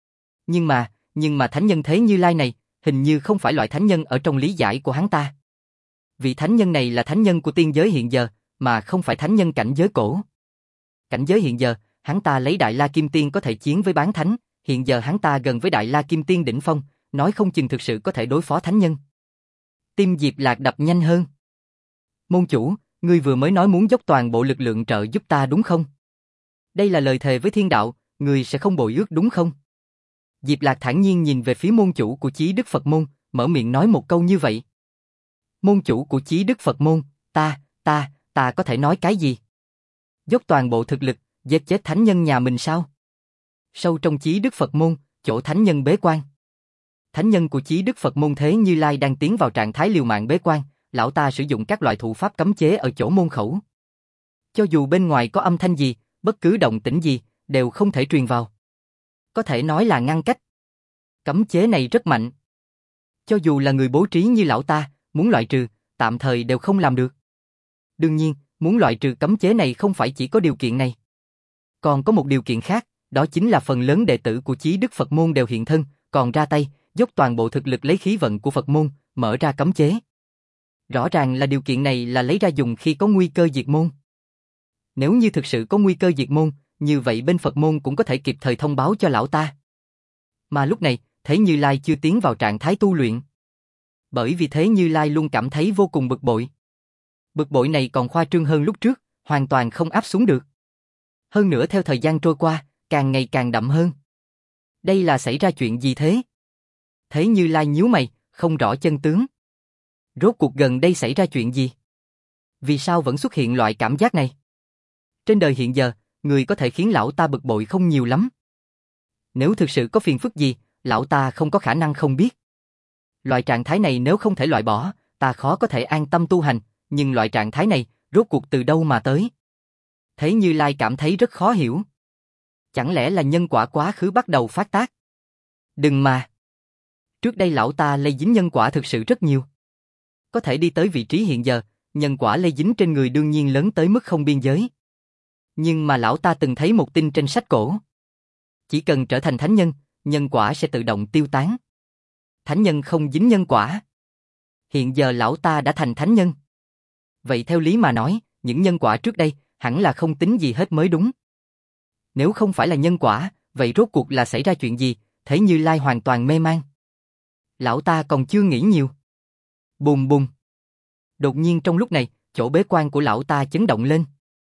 Nhưng mà thánh nhân Thế Như Lai này, hình như không phải loại thánh nhân ở trong lý giải của hắn ta. Vị thánh nhân này là thánh nhân của tiên giới hiện giờ, mà không phải thánh nhân cảnh giới cổ. Cảnh giới hiện giờ, hắn ta lấy Đại La Kim Tiên có thể chiến với bán thánh, hiện giờ hắn ta gần với Đại La Kim Tiên đỉnh phong, nói không chừng thực sự có thể đối phó thánh nhân. Tim Diệp Lạc đập nhanh hơn. Môn chủ, ngươi vừa mới nói muốn dốc toàn bộ lực lượng trợ giúp ta đúng không? Đây là lời thề với thiên đạo, ngươi sẽ không bội ước đúng không? Diệp Lạc thản nhiên nhìn về phía môn chủ của Chí Đức Phật Môn, mở miệng nói một câu như vậy. Môn chủ của Chí Đức Phật Môn, ta có thể nói cái gì? Dốc toàn bộ thực lực, giết chết thánh nhân nhà mình sao? Sâu trong Chí Đức Phật Môn, chỗ thánh nhân bế quan. Thánh nhân của Chí Đức Phật Môn Thế Như Lai đang tiến vào trạng thái liều mạng bế quan, lão ta sử dụng các loại thủ pháp cấm chế ở chỗ môn khẩu. Cho dù bên ngoài có âm thanh gì, bất cứ động tĩnh gì, đều không thể truyền vào. Có thể nói là ngăn cách. Cấm chế này rất mạnh. Cho dù là người bố trí như lão ta, muốn loại trừ, tạm thời đều không làm được. Đương nhiên, muốn loại trừ cấm chế này không phải chỉ có điều kiện này. Còn có một điều kiện khác, đó chính là phần lớn đệ tử của Chí Đức Phật Môn đều hiện thân, còn ra tay, dốc toàn bộ thực lực lấy khí vận của Phật Môn, mở ra cấm chế. Rõ ràng là điều kiện này là lấy ra dùng khi có nguy cơ diệt môn. Nếu như thực sự có nguy cơ diệt môn, như vậy bên Phật Môn cũng có thể kịp thời thông báo cho lão ta. Mà lúc này, Thế Như Lai chưa tiến vào trạng thái tu luyện. Bởi vì Thế Như Lai luôn cảm thấy vô cùng bực bội. Bực bội này còn khoa trương hơn lúc trước, hoàn toàn không áp xuống được. Hơn nữa theo thời gian trôi qua, càng ngày càng đậm hơn. Đây là xảy ra chuyện gì thế? Thế Như Lai nhíu mày, không rõ chân tướng. Rốt cuộc gần đây xảy ra chuyện gì? Vì sao vẫn xuất hiện loại cảm giác này? Trên đời hiện giờ, người có thể khiến lão ta bực bội không nhiều lắm. Nếu thực sự có phiền phức gì, lão ta không có khả năng không biết. Loại trạng thái này nếu không thể loại bỏ, ta khó có thể an tâm tu hành, nhưng loại trạng thái này, rốt cuộc từ đâu mà tới? Thế Như Lai cảm thấy rất khó hiểu. Chẳng lẽ là nhân quả quá khứ bắt đầu phát tác? Đừng mà. Trước đây lão ta lây dính nhân quả thực sự rất nhiều. Có thể đi tới vị trí hiện giờ, nhân quả lây dính trên người đương nhiên lớn tới mức không biên giới. Nhưng mà lão ta từng thấy một tin trên sách cổ. Chỉ cần trở thành thánh nhân, nhân quả sẽ tự động tiêu tán. Thánh nhân không dính nhân quả. Hiện giờ lão ta đã thành thánh nhân. Vậy theo lý mà nói, những nhân quả trước đây hẳn là không tính gì hết mới đúng. Nếu không phải là nhân quả, vậy rốt cuộc là xảy ra chuyện gì? Thế Như Lai hoàn toàn mê man. Lão ta còn chưa nghĩ nhiều. Bùm bùm. Đột nhiên trong lúc này, chỗ bế quan của lão ta chấn động lên.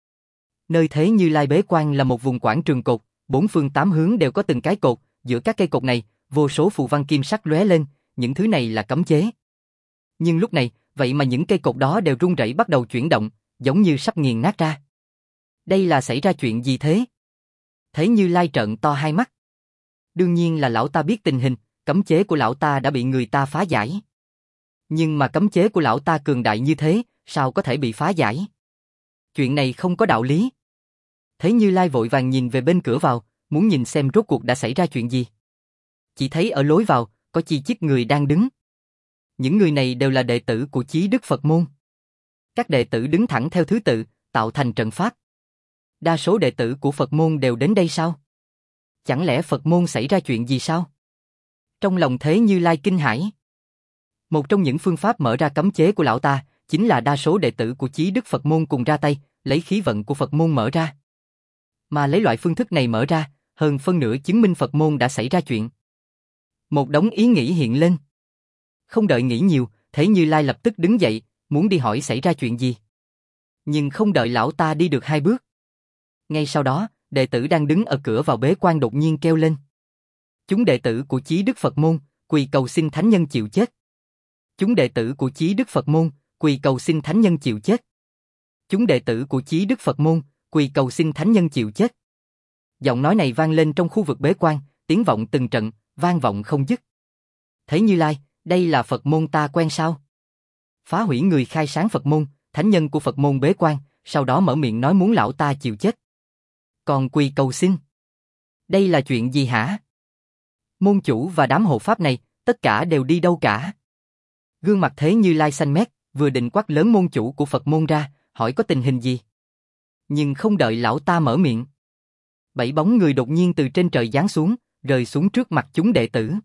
Nơi Thế Như Lai bế quan là một vùng quảng trường cột, bốn phương tám hướng đều có từng cái cột, giữa các cây cột này, vô số phù văn kim sắc lóe lên, những thứ này là cấm chế. Nhưng lúc này, vậy mà những cây cột đó đều rung rẩy bắt đầu chuyển động, giống như sắp nghiền nát ra. Đây là xảy ra chuyện gì thế? Thế Như Lai trợn to hai mắt. Đương nhiên là lão ta biết tình hình, cấm chế của lão ta đã bị người ta phá giải. Nhưng mà cấm chế của lão ta cường đại như thế, sao có thể bị phá giải? Chuyện này không có đạo lý. Thế Như Lai vội vàng nhìn về bên cửa vào, muốn nhìn xem rốt cuộc đã xảy ra chuyện gì. Chỉ thấy ở lối vào, có chi chít người đang đứng. Những người này đều là đệ tử của Chí Đức Phật Môn. Các đệ tử đứng thẳng theo thứ tự, tạo thành trận pháp. Đa số đệ tử của Phật Môn đều đến đây sao? Chẳng lẽ Phật Môn xảy ra chuyện gì sao? Trong lòng Thế Như Lai kinh hãi. Một trong những phương pháp mở ra cấm chế của lão ta, chính là đa số đệ tử của Chí Đức Phật Môn cùng ra tay, lấy khí vận của Phật Môn mở ra. Mà lấy loại phương thức này mở ra, hơn phân nửa chứng minh Phật Môn đã xảy ra chuyện. Một đống ý nghĩ hiện lên. Không đợi nghĩ nhiều, Thế Như Lai lập tức đứng dậy, muốn đi hỏi xảy ra chuyện gì. Nhưng không đợi lão ta đi được hai bước. Ngay sau đó, đệ tử đang đứng ở cửa vào bế quan đột nhiên kêu lên. Chúng đệ tử của Chí Đức Phật Môn, quỳ cầu xin thánh nhân chịu chết. Chúng đệ tử của Chí Đức Phật Môn, quỳ cầu xin thánh nhân chịu chết. Chúng đệ tử của Chí Đức Phật Môn, quỳ cầu xin thánh nhân chịu chết. Giọng nói này vang lên trong khu vực bế quan, tiếng vọng từng trận, vang vọng không dứt. Thế Như Lai, đây là Phật Môn ta quen sao? Phá hủy người khai sáng Phật Môn, thánh nhân của Phật Môn bế quan, sau đó mở miệng nói muốn lão ta chịu chết. Còn quỳ cầu xin. Đây là chuyện gì hả? Môn chủ và đám hộ pháp này, tất cả đều đi đâu cả? Gương mặt Thế Như Lai xanh mét, vừa định quát lớn môn chủ của Phật môn ra, hỏi có tình hình gì. Nhưng không đợi lão ta mở miệng. 7 bóng người đột nhiên từ trên trời giáng xuống, rơi xuống trước mặt chúng đệ tử.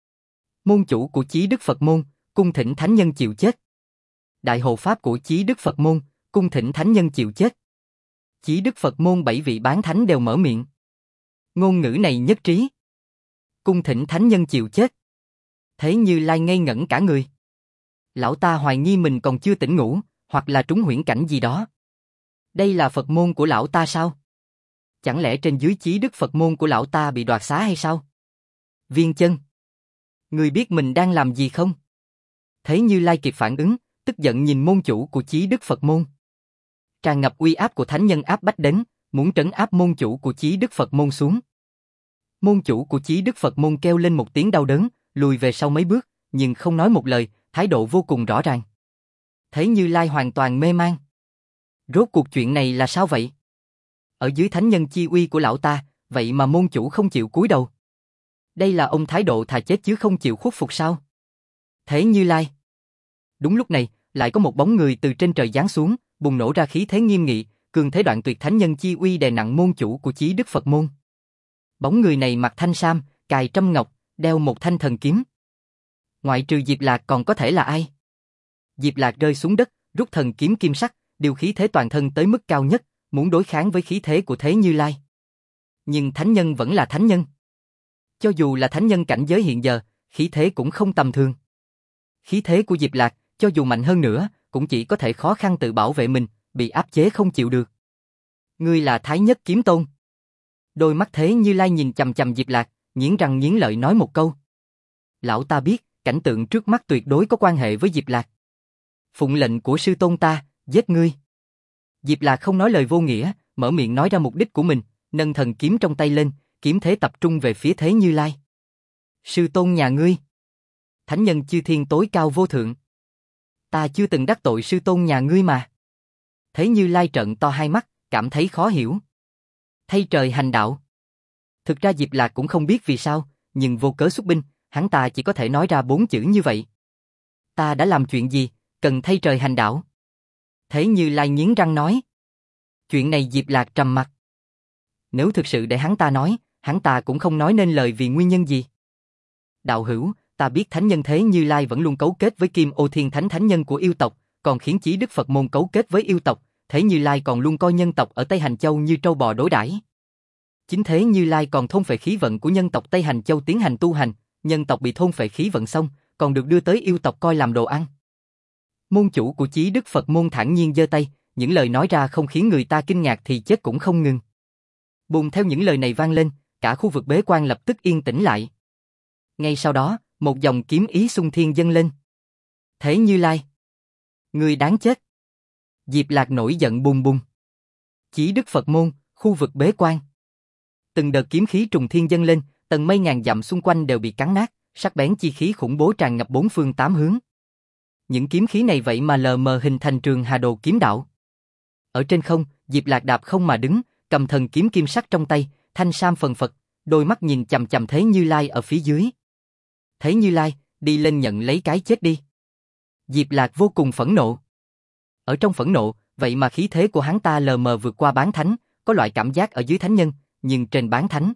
Môn chủ của Chí Đức Phật môn, cung thỉnh thánh nhân chịu chết. Đại hộ pháp của Chí Đức Phật môn, cung thỉnh thánh nhân chịu chết. Chí Đức Phật môn 7 vị bán thánh đều mở miệng. Ngôn ngữ này nhất trí. Cung thỉnh thánh nhân chịu chết. Thế Như Lai ngây ngẩn cả người. Lão ta hoài nghi mình còn chưa tỉnh ngủ, hoặc là trúng huyễn cảnh gì đó. Đây là Phật môn của lão ta sao? Chẳng lẽ trên dưới Chí Đức Phật môn của lão ta bị đoạt xá hay sao? Viên Chân, ngươi biết mình đang làm gì không? Thế Như Lai kịp phản ứng, tức giận nhìn môn chủ của Chí Đức Phật môn. Tràn ngập uy áp của thánh nhân áp bách đến, muốn trấn áp môn chủ của Chí Đức Phật môn xuống. Môn chủ của Chí Đức Phật môn kêu lên một tiếng đau đớn, lùi về sau mấy bước, nhưng không nói một lời, thái độ vô cùng rõ ràng. Thế Như Lai hoàn toàn mê man. Rốt cuộc chuyện này là sao vậy? Ở dưới thánh nhân chi uy của lão ta, vậy mà môn chủ không chịu cúi đầu. Đây là ông thái độ thà chết chứ không chịu khuất phục sao? Thế Như Lai. Đúng lúc này, lại có một bóng người từ trên trời giáng xuống, bùng nổ ra khí thế nghiêm nghị, cường thế đoạn tuyệt thánh nhân chi uy đè nặng môn chủ của Chí Đức Phật môn. Bóng người này mặc thanh sam, cài trâm ngọc, đeo một thanh thần kiếm. Ngoại trừ Diệp Lạc còn có thể là ai? Diệp Lạc rơi xuống đất, rút thần kiếm kim sắc, điều khí thế toàn thân tới mức cao nhất, muốn đối kháng với khí thế của Thế Như Lai. Nhưng thánh nhân vẫn là thánh nhân. Cho dù là thánh nhân cảnh giới hiện giờ, khí thế cũng không tầm thường. Khí thế của Diệp Lạc, cho dù mạnh hơn nữa, cũng chỉ có thể khó khăn tự bảo vệ mình, bị áp chế không chịu được. Ngươi là Thái Nhất Kiếm Tôn. Đôi mắt Thế Như Lai nhìn chằm chằm Diệp Lạc, nghiến răng nghiến lợi nói một câu. Lão ta biết, cảnh tượng trước mắt tuyệt đối có quan hệ với Diệp Lạc. Phụng lệnh của sư tôn ta, giết ngươi. Diệp Lạc không nói lời vô nghĩa, mở miệng nói ra mục đích của mình, nâng thần kiếm trong tay lên, kiếm thế tập trung về phía Thế Như Lai. Sư tôn nhà ngươi. Thánh nhân chư thiên tối cao vô thượng. Ta chưa từng đắc tội sư tôn nhà ngươi mà. Thế Như Lai trợn to hai mắt, cảm thấy khó hiểu. Thay trời hành đạo. Thực ra Diệp Lạc cũng không biết vì sao, nhưng vô cớ xuất binh, hắn ta chỉ có thể nói ra 4 chữ như vậy. Ta đã làm chuyện gì, cần thay trời hành đạo? Thế Như Lai nghiến răng nói. Chuyện này Diệp Lạc trầm mặc. Nếu thực sự để hắn ta nói, hắn ta cũng không nói nên lời vì nguyên nhân gì. Đạo hữu, ta biết thánh nhân Thế Như Lai vẫn luôn cấu kết với Kim Ô Thiên Thánh thánh nhân của yêu tộc, còn khiến Chí Đức Phật môn cấu kết với yêu tộc, Thế Như Lai còn luôn coi nhân tộc ở Tây Hành Châu như trâu bò đối đãi. Chính Thế Như Lai còn thôn phệ khí vận của nhân tộc Tây Hành Châu tiến hành tu hành, nhân tộc bị thôn phệ khí vận xong, còn được đưa tới yêu tộc coi làm đồ ăn. Môn chủ của Chí Đức Phật môn thản nhiên giơ tay, những lời nói ra không khiến người ta kinh ngạc thì chết cũng không ngừng. Bùng theo những lời này vang lên, cả khu vực bế quan lập tức yên tĩnh lại. Ngay sau đó, một dòng kiếm ý xung thiên dâng lên. Thế Như Lai, ngươi đáng chết. Diệp Lạc nổi giận bùng bùng. Chí Đức Phật môn, khu vực bế quan. Từng đợt kiếm khí trùng thiên dâng lên, tầng mây ngàn dặm xung quanh đều bị cắn nát, sắc bén chi khí khủng bố tràn ngập bốn phương tám hướng. Những kiếm khí này vậy mà lờ mờ hình thành trường hà đồ kiếm đạo. Ở trên không, Diệp Lạc đạp không mà đứng, cầm thần kiếm kim sắc trong tay, thanh sam phần phật, đôi mắt nhìn chằm chằm Thế Như Lai ở phía dưới. Thế Như Lai, đi lên nhận lấy cái chết đi. Diệp Lạc vô cùng phẫn nộ. Ở trong phẫn nộ, vậy mà khí thế của hắn ta lờ mờ vượt qua bán thánh, có loại cảm giác ở dưới thánh nhân, nhưng trên bán thánh.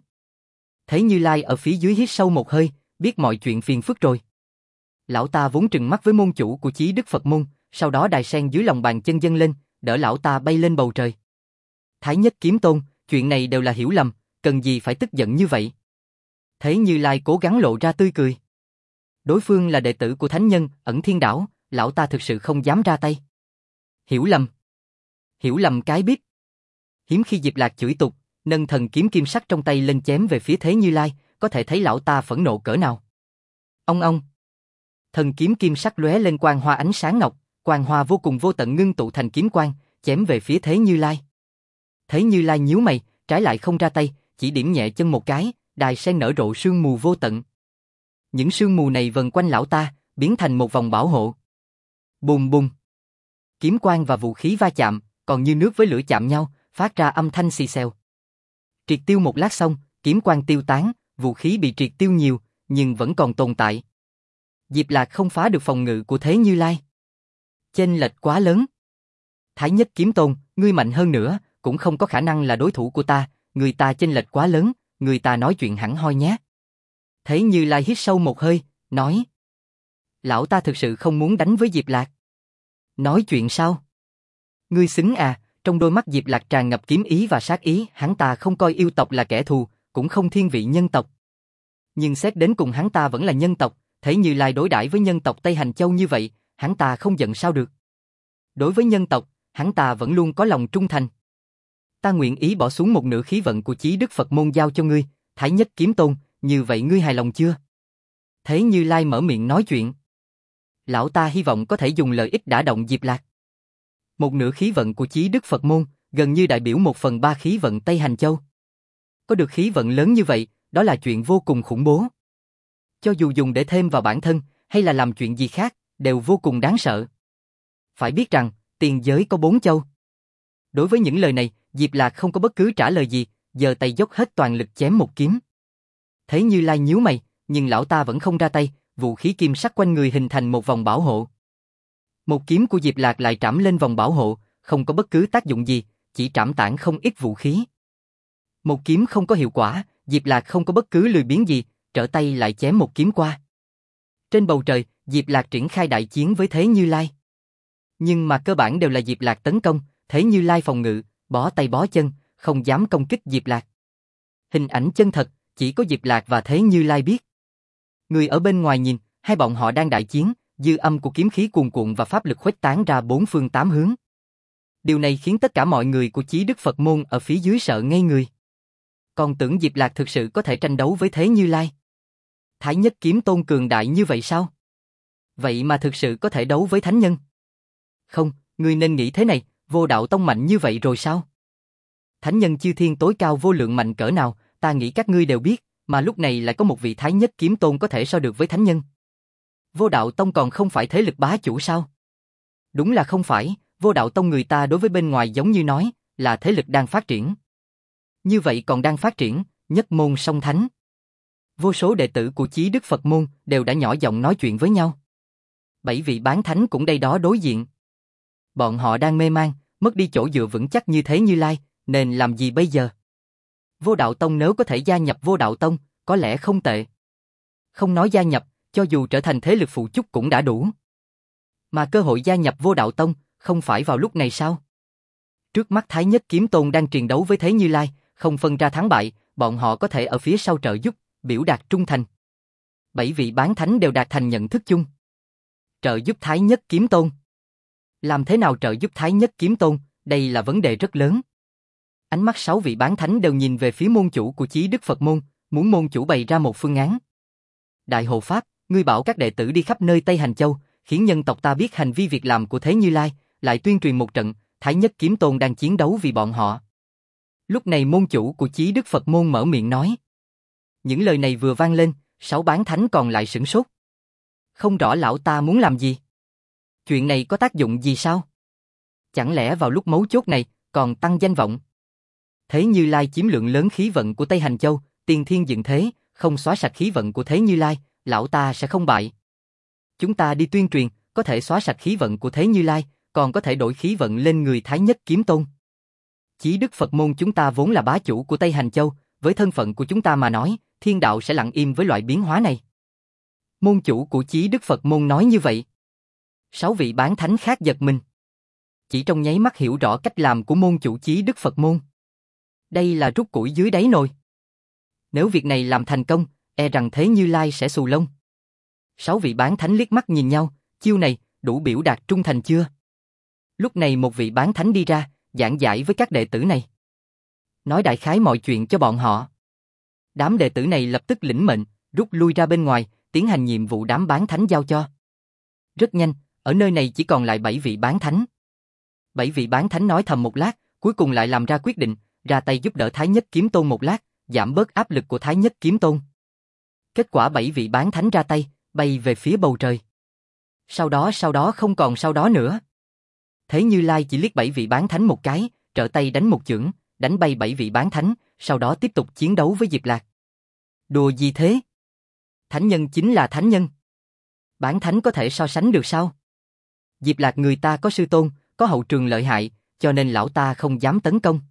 Thế Như Lai ở phía dưới hít sâu một hơi, biết mọi chuyện phiền phức rồi. Lão ta vốn trừng mắt với môn chủ của Chí Đức Phật môn, sau đó đài sen dưới lòng bàn chân dâng lên, đỡ lão ta bay lên bầu trời. Thái Nhất Kiếm Tôn, chuyện này đều là hiểu lầm, cần gì phải tức giận như vậy? Thế Như Lai cố gắng lộ ra tươi cười. Đối phương là đệ tử của thánh nhân Ẩn Thiên Đảo, lão ta thực sự không dám ra tay. Hiểu lầm. Hiểu lầm cái biết. Hiếm khi Diệp Lạc chửi tục, nâng thần kiếm kim sắc trong tay lên chém về phía Thế Như Lai, có thể thấy lão ta phẫn nộ cỡ nào. Ông. Thần kiếm kim sắc lóe lên quang hoa ánh sáng ngọc, quang hoa vô cùng vô tận ngưng tụ thành kiếm quang, chém về phía Thế Như Lai. Thế Như Lai nhíu mày, trái lại không ra tay, chỉ điểm nhẹ chân một cái, đài sen nở rộ sương mù vô tận. Những sương mù này vần quanh lão ta, biến thành một vòng bảo hộ. Bùng bùng. Kiếm quang và vũ khí va chạm, còn như nước với lửa chạm nhau, phát ra âm thanh xì xèo. Triệt tiêu một lát xong, kiếm quang tiêu tán, vũ khí bị triệt tiêu nhiều, nhưng vẫn còn tồn tại. Diệp Lạc không phá được phòng ngự của Thế Như Lai. Chênh lệch quá lớn. Thái Nhất Kiếm Tôn, ngươi mạnh hơn nữa, cũng không có khả năng là đối thủ của ta, người ta chênh lệch quá lớn, người ta nói chuyện hẳn hoi nhé. Thế Như Lai hít sâu một hơi, nói. Lão ta thực sự không muốn đánh với Diệp Lạc. Nói chuyện sao? Ngươi xứng à, trong đôi mắt Diệp Lạc tràn ngập kiếm ý và sát ý, hắn ta không coi yêu tộc là kẻ thù, cũng không thiên vị nhân tộc. Nhưng xét đến cùng hắn ta vẫn là nhân tộc, Thế Như Lai đối đãi với nhân tộc Tây Hành Châu như vậy, hắn ta không giận sao được. Đối với nhân tộc, hắn ta vẫn luôn có lòng trung thành. Ta nguyện ý bỏ xuống một nửa khí vận của Chí Đức Phật môn giao cho ngươi, Thái Nhất Kiếm Tôn, như vậy ngươi hài lòng chưa? Thế Như Lai mở miệng nói chuyện. Lão ta hy vọng có thể dùng lợi ích đả động Diệp Lạc. Một nửa khí vận của Chí Đức Phật môn, gần như đại biểu 1/3 khí vận Tây Hành Châu. Có được khí vận lớn như vậy, đó là chuyện vô cùng khủng bố. Cho dù dùng để thêm vào bản thân, hay là làm chuyện gì khác, đều vô cùng đáng sợ. Phải biết rằng, tiền giới có 4 châu. Đối với những lời này, Diệp Lạc không có bất cứ trả lời gì, giơ tay dốc hết toàn lực chém một kiếm. Thế Như Lai nhíu mày, nhưng lão ta vẫn không ra tay, vũ khí kim sắc quanh người hình thành một vòng bảo hộ. Một kiếm của Diệp Lạc lại trảm lên vòng bảo hộ, không có bất cứ tác dụng gì, chỉ trảm tản không ít vũ khí. Một kiếm không có hiệu quả, Diệp Lạc không có bất cứ lười biếng gì, trở tay lại chém một kiếm qua. Trên bầu trời, Diệp Lạc triển khai đại chiến với Thế Như Lai. Nhưng mà cơ bản đều là Diệp Lạc tấn công, Thế Như Lai phòng ngự, bó tay bó chân, không dám công kích Diệp Lạc. Hình ảnh chân thật, chỉ có Diệp Lạc và Thế Như Lai biết. Người ở bên ngoài nhìn, hai bọn họ đang đại chiến, dư âm của kiếm khí cuồn cuộn và pháp lực khuếch tán ra bốn phương tám hướng. Điều này khiến tất cả mọi người của Chí Đức Phật môn ở phía dưới sợ ngây người. Còn tưởng Diệp Lạc thực sự có thể tranh đấu với Thế Như Lai. Thái Nhất Kiếm Tôn cường đại như vậy sao? Vậy mà thực sự có thể đấu với thánh nhân? Không, ngươi nên nghĩ thế này, Vô Đạo Tông mạnh như vậy rồi sao? Thánh nhân chư thiên tối cao vô lượng mạnh cỡ nào, ta nghĩ các ngươi đều biết, mà lúc này lại có một vị Thái Nhất Kiếm Tôn có thể so được với thánh nhân. Vô Đạo Tông còn không phải thế lực bá chủ sao? Đúng là không phải, Vô Đạo Tông người ta đối với bên ngoài giống như nói, là thế lực đang phát triển. Như vậy còn đang phát triển, nhất môn song thánh. Vô số đệ tử của Chí Đức Phật môn đều đã nhỏ giọng nói chuyện với nhau. 7 vị bán thánh cũng đây đó đối diện. Bọn họ đang mê man, mất đi chỗ dựa vững chắc như Thế Như Lai, nên làm gì bây giờ? Vô Đạo Tông nếu có thể gia nhập Vô Đạo Tông, có lẽ không tệ. Không nói gia nhập, cho dù trở thành thế lực phụ chút cũng đã đủ. Mà cơ hội gia nhập Vô Đạo Tông, không phải vào lúc này sao? Trước mắt Thái Nhất Kiếm Tôn đang triền đấu với Thế Như Lai, không phân ra thắng bại, bọn họ có thể ở phía sau trợ giúp, biểu đạt trung thành. 7 vị bán thánh đều đạt thành nhận thức chung. Trợ giúp Thái Nhất Kiếm Tôn. Làm thế nào trợ giúp Thái Nhất Kiếm Tôn, đây là vấn đề rất lớn. Ánh mắt 6 vị bán thánh đều nhìn về phía môn chủ của Chí Đức Phật môn, muốn môn chủ bày ra một phương án. Đại Hộ Pháp, ngươi bảo các đệ tử đi khắp nơi Tây Hành Châu, khiến nhân tộc ta biết hành vi việc làm của Thế Như Lai, lại tuyên truyền một trận, Thái Nhất Kiếm Tôn đang chiến đấu vì bọn họ. Lúc này môn chủ của Chí Đức Phật môn mở miệng nói. Những lời này vừa vang lên, 6 bán thánh còn lại sửng sốt. Không rõ lão ta muốn làm gì. Chuyện này có tác dụng gì sao? Chẳng lẽ vào lúc mấu chốt này, còn tăng danh vọng? Thế Như Lai chiếm lượng lớn khí vận của Tây Hành Châu, tiên thiên dựng thế, không xóa sạch khí vận của Thế Như Lai, lão ta sẽ không bại. Chúng ta đi tuyên truyền, có thể xóa sạch khí vận của Thế Như Lai, còn có thể đổi khí vận lên người Thái Nhất Kiếm Tôn. Chí Đức Phật môn chúng ta vốn là bá chủ của Tây Hành Châu, với thân phận của chúng ta mà nói, thiên đạo sẽ lặng im với loại biến hóa này. Môn chủ của Chí Đức Phật môn nói như vậy. 6 vị bán thánh khác giật mình. Chỉ trong nháy mắt hiểu rõ cách làm của môn chủ Chí Đức Phật môn. Đây là rút củi dưới đáy nồi. Nếu việc này làm thành công, e rằng Thế Như Lai sẽ xù lông. 6 vị bán thánh liếc mắt nhìn nhau, chiêu này đủ biểu đạt trung thành chưa? Lúc này một vị bán thánh đi ra, giảng giải với các đệ tử này. Nói đại khái mọi chuyện cho bọn họ. Đám đệ tử này lập tức lĩnh mệnh, rút lui ra bên ngoài, tiến hành nhiệm vụ đám bán thánh giao cho. Rất nhanh, ở nơi này chỉ còn lại 7 vị bán thánh. 7 vị bán thánh nói thầm một lát, cuối cùng lại làm ra quyết định, ra tay giúp đỡ Thái Nhất Kiếm Tôn một lát, giảm bớt áp lực của Thái Nhất Kiếm Tôn. Kết quả 7 vị bán thánh ra tay, bay về phía bầu trời. Sau đó không còn sau đó nữa. Thế Như Lai chỉ liếc 7 vị bán thánh một cái, trở tay đánh một chưởng, đánh bay 7 vị bán thánh, sau đó tiếp tục chiến đấu với Diệp Lạc. Đùa gì thế? Thánh nhân chính là thánh nhân. Bán thánh có thể so sánh được sao? Diệp Lạc người ta có sư tôn, có hậu trường lợi hại, cho nên lão ta không dám tấn công.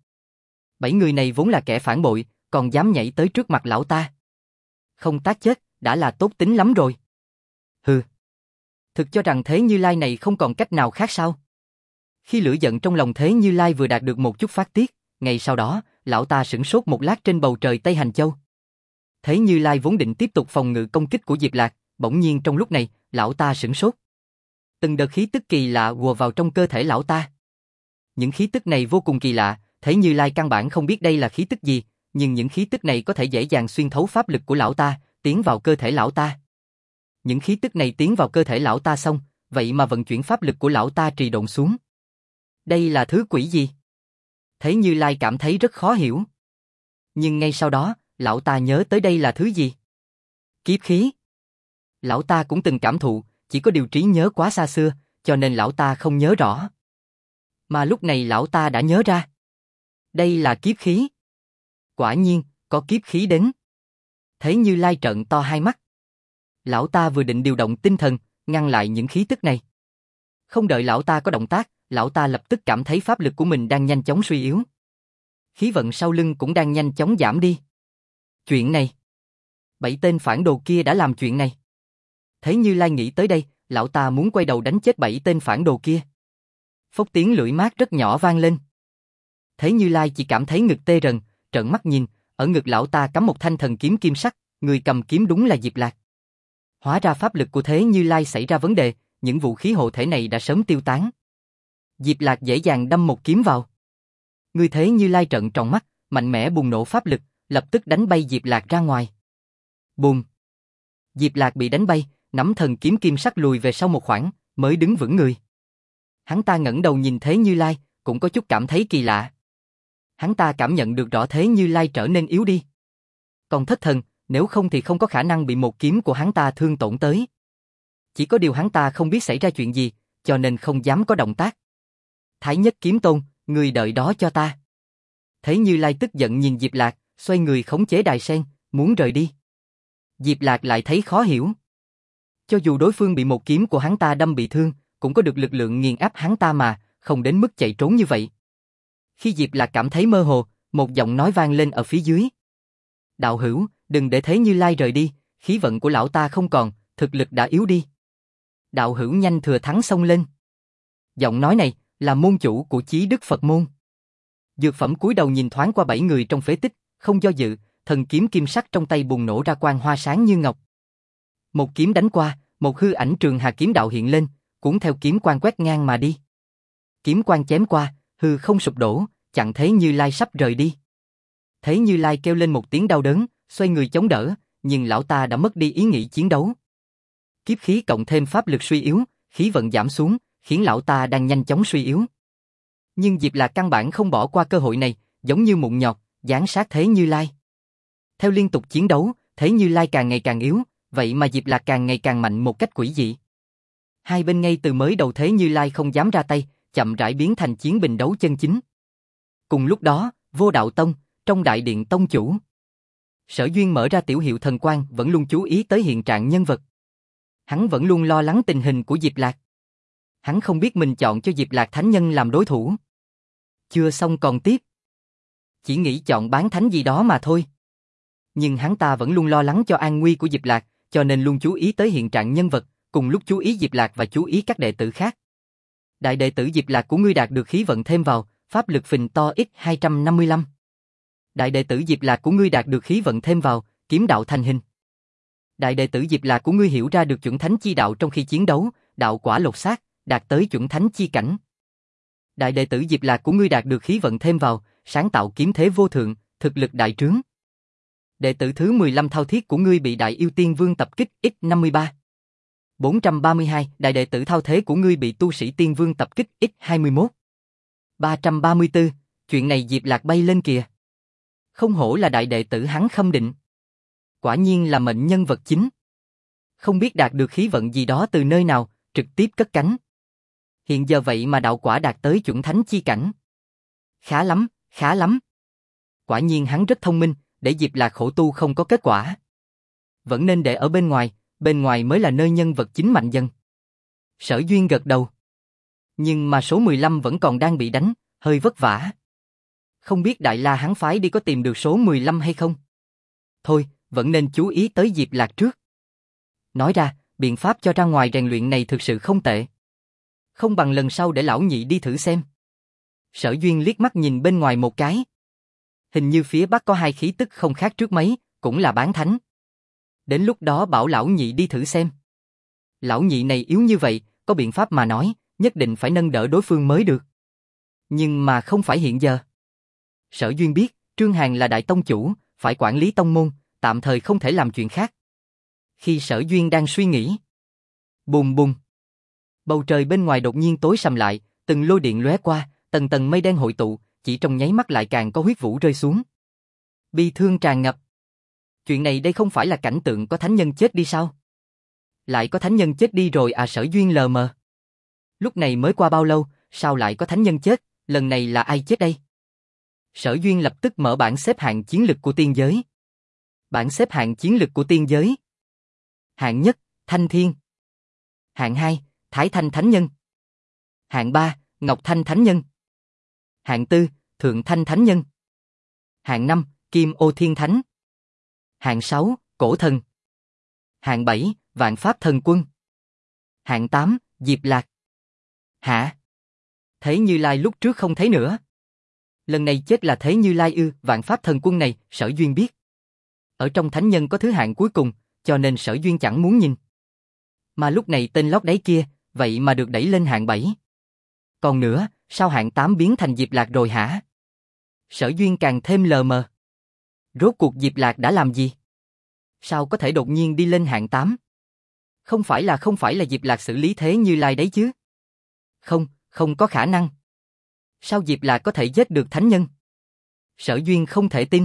7 người này vốn là kẻ phản bội, còn dám nhảy tới trước mặt lão ta. Không tác chết, đã là tốt tính lắm rồi. Hừ. Thực cho rằng Thế Như Lai này không còn cách nào khác sao? Khi lửa giận trong lòng Thế Như Lai vừa đạt được một chút phát tiết, ngay sau đó, lão ta sửng sốt một lát trên bầu trời Tây Hành Châu. Thế Như Lai vốn định tiếp tục phòng ngự công kích của Diệp Lạc, bỗng nhiên trong lúc này, lão ta sửng sốt. Từng đợt khí tức kỳ lạ ùa vào trong cơ thể lão ta. Những khí tức này vô cùng kỳ lạ, Thế Như Lai căn bản không biết đây là khí tức gì, nhưng những khí tức này có thể dễ dàng xuyên thấu pháp lực của lão ta, tiến vào cơ thể lão ta. Những khí tức này tiến vào cơ thể lão ta xong, vậy mà vận chuyển pháp lực của lão ta trì độn xuống. Đây là thứ quỷ gì? Thế Như Lai cảm thấy rất khó hiểu. Nhưng ngay sau đó, lão ta nhớ tới đây là thứ gì? Kiếp khí. Lão ta cũng từng cảm thụ, chỉ có điều trí nhớ quá xa xưa, cho nên lão ta không nhớ rõ. Mà lúc này lão ta đã nhớ ra. Đây là kiếp khí. Quả nhiên, có kiếp khí đến. Thế Như Lai trợn to hai mắt. Lão ta vừa định điều động tinh thần, ngăn lại những khí tức này. Không đợi lão ta có động tác, lão ta lập tức cảm thấy pháp lực của mình đang nhanh chóng suy yếu. Khí vận sau lưng cũng đang nhanh chóng giảm đi. Chuyện này. 7 tên phản đồ kia đã làm chuyện này. Thế Như Lai nghĩ tới đây, lão ta muốn quay đầu đánh chết 7 tên phản đồ kia. Phốc tiếng lưỡi mát rất nhỏ vang lên. Thế Như Lai chỉ cảm thấy ngực tê rần, trợn mắt nhìn, ở ngực lão ta cắm một thanh thần kiếm kim sắc, người cầm kiếm đúng là Diệp Lạc. Hóa ra pháp lực của Thế Như Lai xảy ra vấn đề, những vũ khí hộ thể này đã sớm tiêu tán. Diệp Lạc dễ dàng đâm một kiếm vào. Người Thế Như Lai trợn tròn mắt, mạnh mẽ bùng nổ pháp lực, lập tức đánh bay Diệp Lạc ra ngoài. Bùm! Diệp Lạc bị đánh bay, nắm thần kiếm kim sắc lùi về sau một khoảng, mới đứng vững người. Hắn ta ngẩng đầu nhìn Thế Như Lai, cũng có chút cảm thấy kỳ lạ. Hắn ta cảm nhận được rõ Thế Như Lai trở nên yếu đi. Còn thất thần, nếu không thì không có khả năng bị một kiếm của hắn ta thương tổn tới. Chỉ có điều hắn ta không biết xảy ra chuyện gì, cho nên không dám có động tác. Thái Nhất Kiếm Tôn, người đợi đó cho ta. Thế Như Lai tức giận nhìn Diệp Lạc, xoay người khống chế đài sen, muốn rời đi. Diệp Lạc lại thấy khó hiểu. Cho dù đối phương bị một kiếm của hắn ta đâm bị thương, cũng có được lực lượng nghiền áp hắn ta mà, không đến mức chạy trốn như vậy. Khi Diệp Lạc cảm thấy mơ hồ, một giọng nói vang lên ở phía dưới. Đạo hữu, đừng để Thế Như Lai rời đi, khí vận của lão ta không còn, thực lực đã yếu đi. Đạo hữu nhanh thừa thắng xông lên. Giọng nói này là môn chủ của Chí Đức Phật môn. Dược phẩm cúi đầu nhìn thoáng qua 7 người trong phế tích, không do dự, thần kiếm kim sắc trong tay bùng nổ ra quang hoa sáng như ngọc. Một kiếm đánh qua, một hư ảnh Trường Hà kiếm đạo hiện lên, cuốn theo kiếm quang quét ngang mà đi. Kiếm quang chém qua, hư không sụp đổ, chặn Thế Như Lai sắp rời đi. Thế Như Lai kêu lên một tiếng đau đớn, xoay người chống đỡ, nhưng lão ta đã mất đi ý nghĩ chiến đấu. Kiếp khí cộng thêm pháp lực suy yếu, khí vận giảm xuống, khiến lão ta đang nhanh chóng suy yếu. Nhưng Diệp Lạc căn bản không bỏ qua cơ hội này, giống như mụn nhọt, giáng sát Thế Như Lai. Theo liên tục chiến đấu, Thế Như Lai càng ngày càng yếu, vậy mà Diệp Lạc càng ngày càng mạnh một cách quỷ dị. Hai bên ngay từ mới đầu Thế Như Lai không dám ra tay, chậm rãi biến thành chiến bình đấu chân chính. Cùng lúc đó, Vô Đạo Tông, trong đại điện tông chủ, Sở Duyên mở ra tiểu hiệu thần quang, vẫn luôn chú ý tới hiện trạng nhân vật. Hắn vẫn luôn lo lắng tình hình của Diệp Lạc. Hắn không biết mình chọn cho Diệp Lạc thánh nhân làm đối thủ. Chưa xong còn tiếp. Chỉ nghĩ chọn bán thánh gì đó mà thôi. Nhưng hắn ta vẫn luôn lo lắng cho an nguy của Diệp Lạc, cho nên luôn chú ý tới hiện trạng nhân vật, cùng lúc chú ý Diệp Lạc và chú ý các đệ tử khác. Đại đệ tử Diệp Lạc của ngươi đạt được khí vận thêm vào, pháp lực phình to x255. Đại đệ tử Diệp Lạc của ngươi đạt được khí vận thêm vào, kiếm đạo thành hình. Đại đệ tử Diệp Lạc của ngươi hiểu ra được chuẩn thánh chi đạo trong khi chiến đấu, đạo quả lột xác, đạt tới chuẩn thánh chi cảnh. Đại đệ tử Diệp Lạc của ngươi đạt được khí vận thêm vào, sáng tạo kiếm thế vô thượng, thực lực đại trướng. Đệ tử thứ 15 thao thiết của ngươi bị Đại Yêu Tiên Vương tập kích x53. 432, đại đệ tử thao thế của ngươi bị tu sĩ Tiên Vương tập kích x21. 334, chuyện này Diệp Lạc bay lên kìa. Không hổ là đại đệ tử hắn Khâm Định. Quả nhiên là mệnh nhân vật chính. Không biết đạt được khí vận gì đó từ nơi nào, trực tiếp cất cánh. Hiện giờ vậy mà đạo quả đạt tới chuẩn thánh chi cảnh. Khá lắm, khá lắm. Quả nhiên hắn rất thông minh, để Diệp Lạc khổ tu không có kết quả. Vẫn nên để ở bên ngoài mới là nơi nhân vật chính mạnh dần. Sở Duyên gật đầu. Nhưng mà số 15 vẫn còn đang bị đánh, hơi vất vả. Không biết Đại La hắn phái đi có tìm được số 15 hay không? Thôi, vẫn nên chú ý tới Diệp Lạc trước. Nói ra, biện pháp cho ra ngoài rèn luyện này thực sự không tệ. Không bằng lần sau để lão nhị đi thử xem. Sở Duyên liếc mắt nhìn bên ngoài một cái. Hình như phía bắc có hai khí tức không khác trước mấy, cũng là bán thánh. Đến lúc đó bảo lão nhị đi thử xem. Lão nhị này yếu như vậy, có biện pháp mà nói, nhất định phải nâng đỡ đối phương mới được. Nhưng mà không phải hiện giờ. Sở Duyên biết, Trương Hàn là đại tông chủ, phải quản lý tông môn, tạm thời không thể làm chuyện khác. Khi Sở Duyên đang suy nghĩ, bùm bùm, bầu trời bên ngoài đột nhiên tối sầm lại, từng lôi điện lóe qua, tầng tầng mây đen hội tụ, chỉ trong nháy mắt lại càng có huyết vũ rơi xuống. Bi thương tràn ngập. Chuyện này đây không phải là cảnh tượng có thánh nhân chết đi sao? Lại có thánh nhân chết đi rồi à? Sở Duyên lờ mờ. Lúc này mới qua bao lâu, sao lại có thánh nhân chết, lần này là ai chết đây? Sở Duyên lập tức mở bảng xếp hạng chiến lực của tiên giới. Bảng xếp hạng chiến lực của tiên giới. Hạng nhất, Thanh Thiên. Hạng 2, Thái Thanh Thánh Nhân. Hạng 3, Ngọc Thanh Thánh Nhân. Hạng 4, Thượng Thanh Thánh Nhân. Hạng 5, Kim Ô Thiên Thánh. Hạng 6, Cổ Thần. Hạng 7, Vạn Pháp Thần Quân. Hạng 8, Diệp Lạc. Hả? Thế Như Lai lúc trước không thấy nữa. Lần này chết là Thế Như Lai ư? Vạn Pháp Thần Quân này, Sở Duyên biết. Ở trong thánh nhân có thứ hạng cuối cùng, cho nên Sở Duyên chẳng muốn nhìn. Mà lúc này tên lót đáy kia, vậy mà được đẩy lên hạng 7. Còn nữa, sao hạng 8 biến thành Diệp Lạc rồi hả? Sở Duyên càng thêm lờ mờ. Rốt cuộc Diệp Lạc đã làm gì? Sao có thể đột nhiên đi lên hạng 8? Không phải là Diệp Lạc xử lý Thế Như Lai đấy chứ? Không có khả năng. Sao Diệp Lạc có thể giết được thánh nhân? Sở Duyên không thể tin.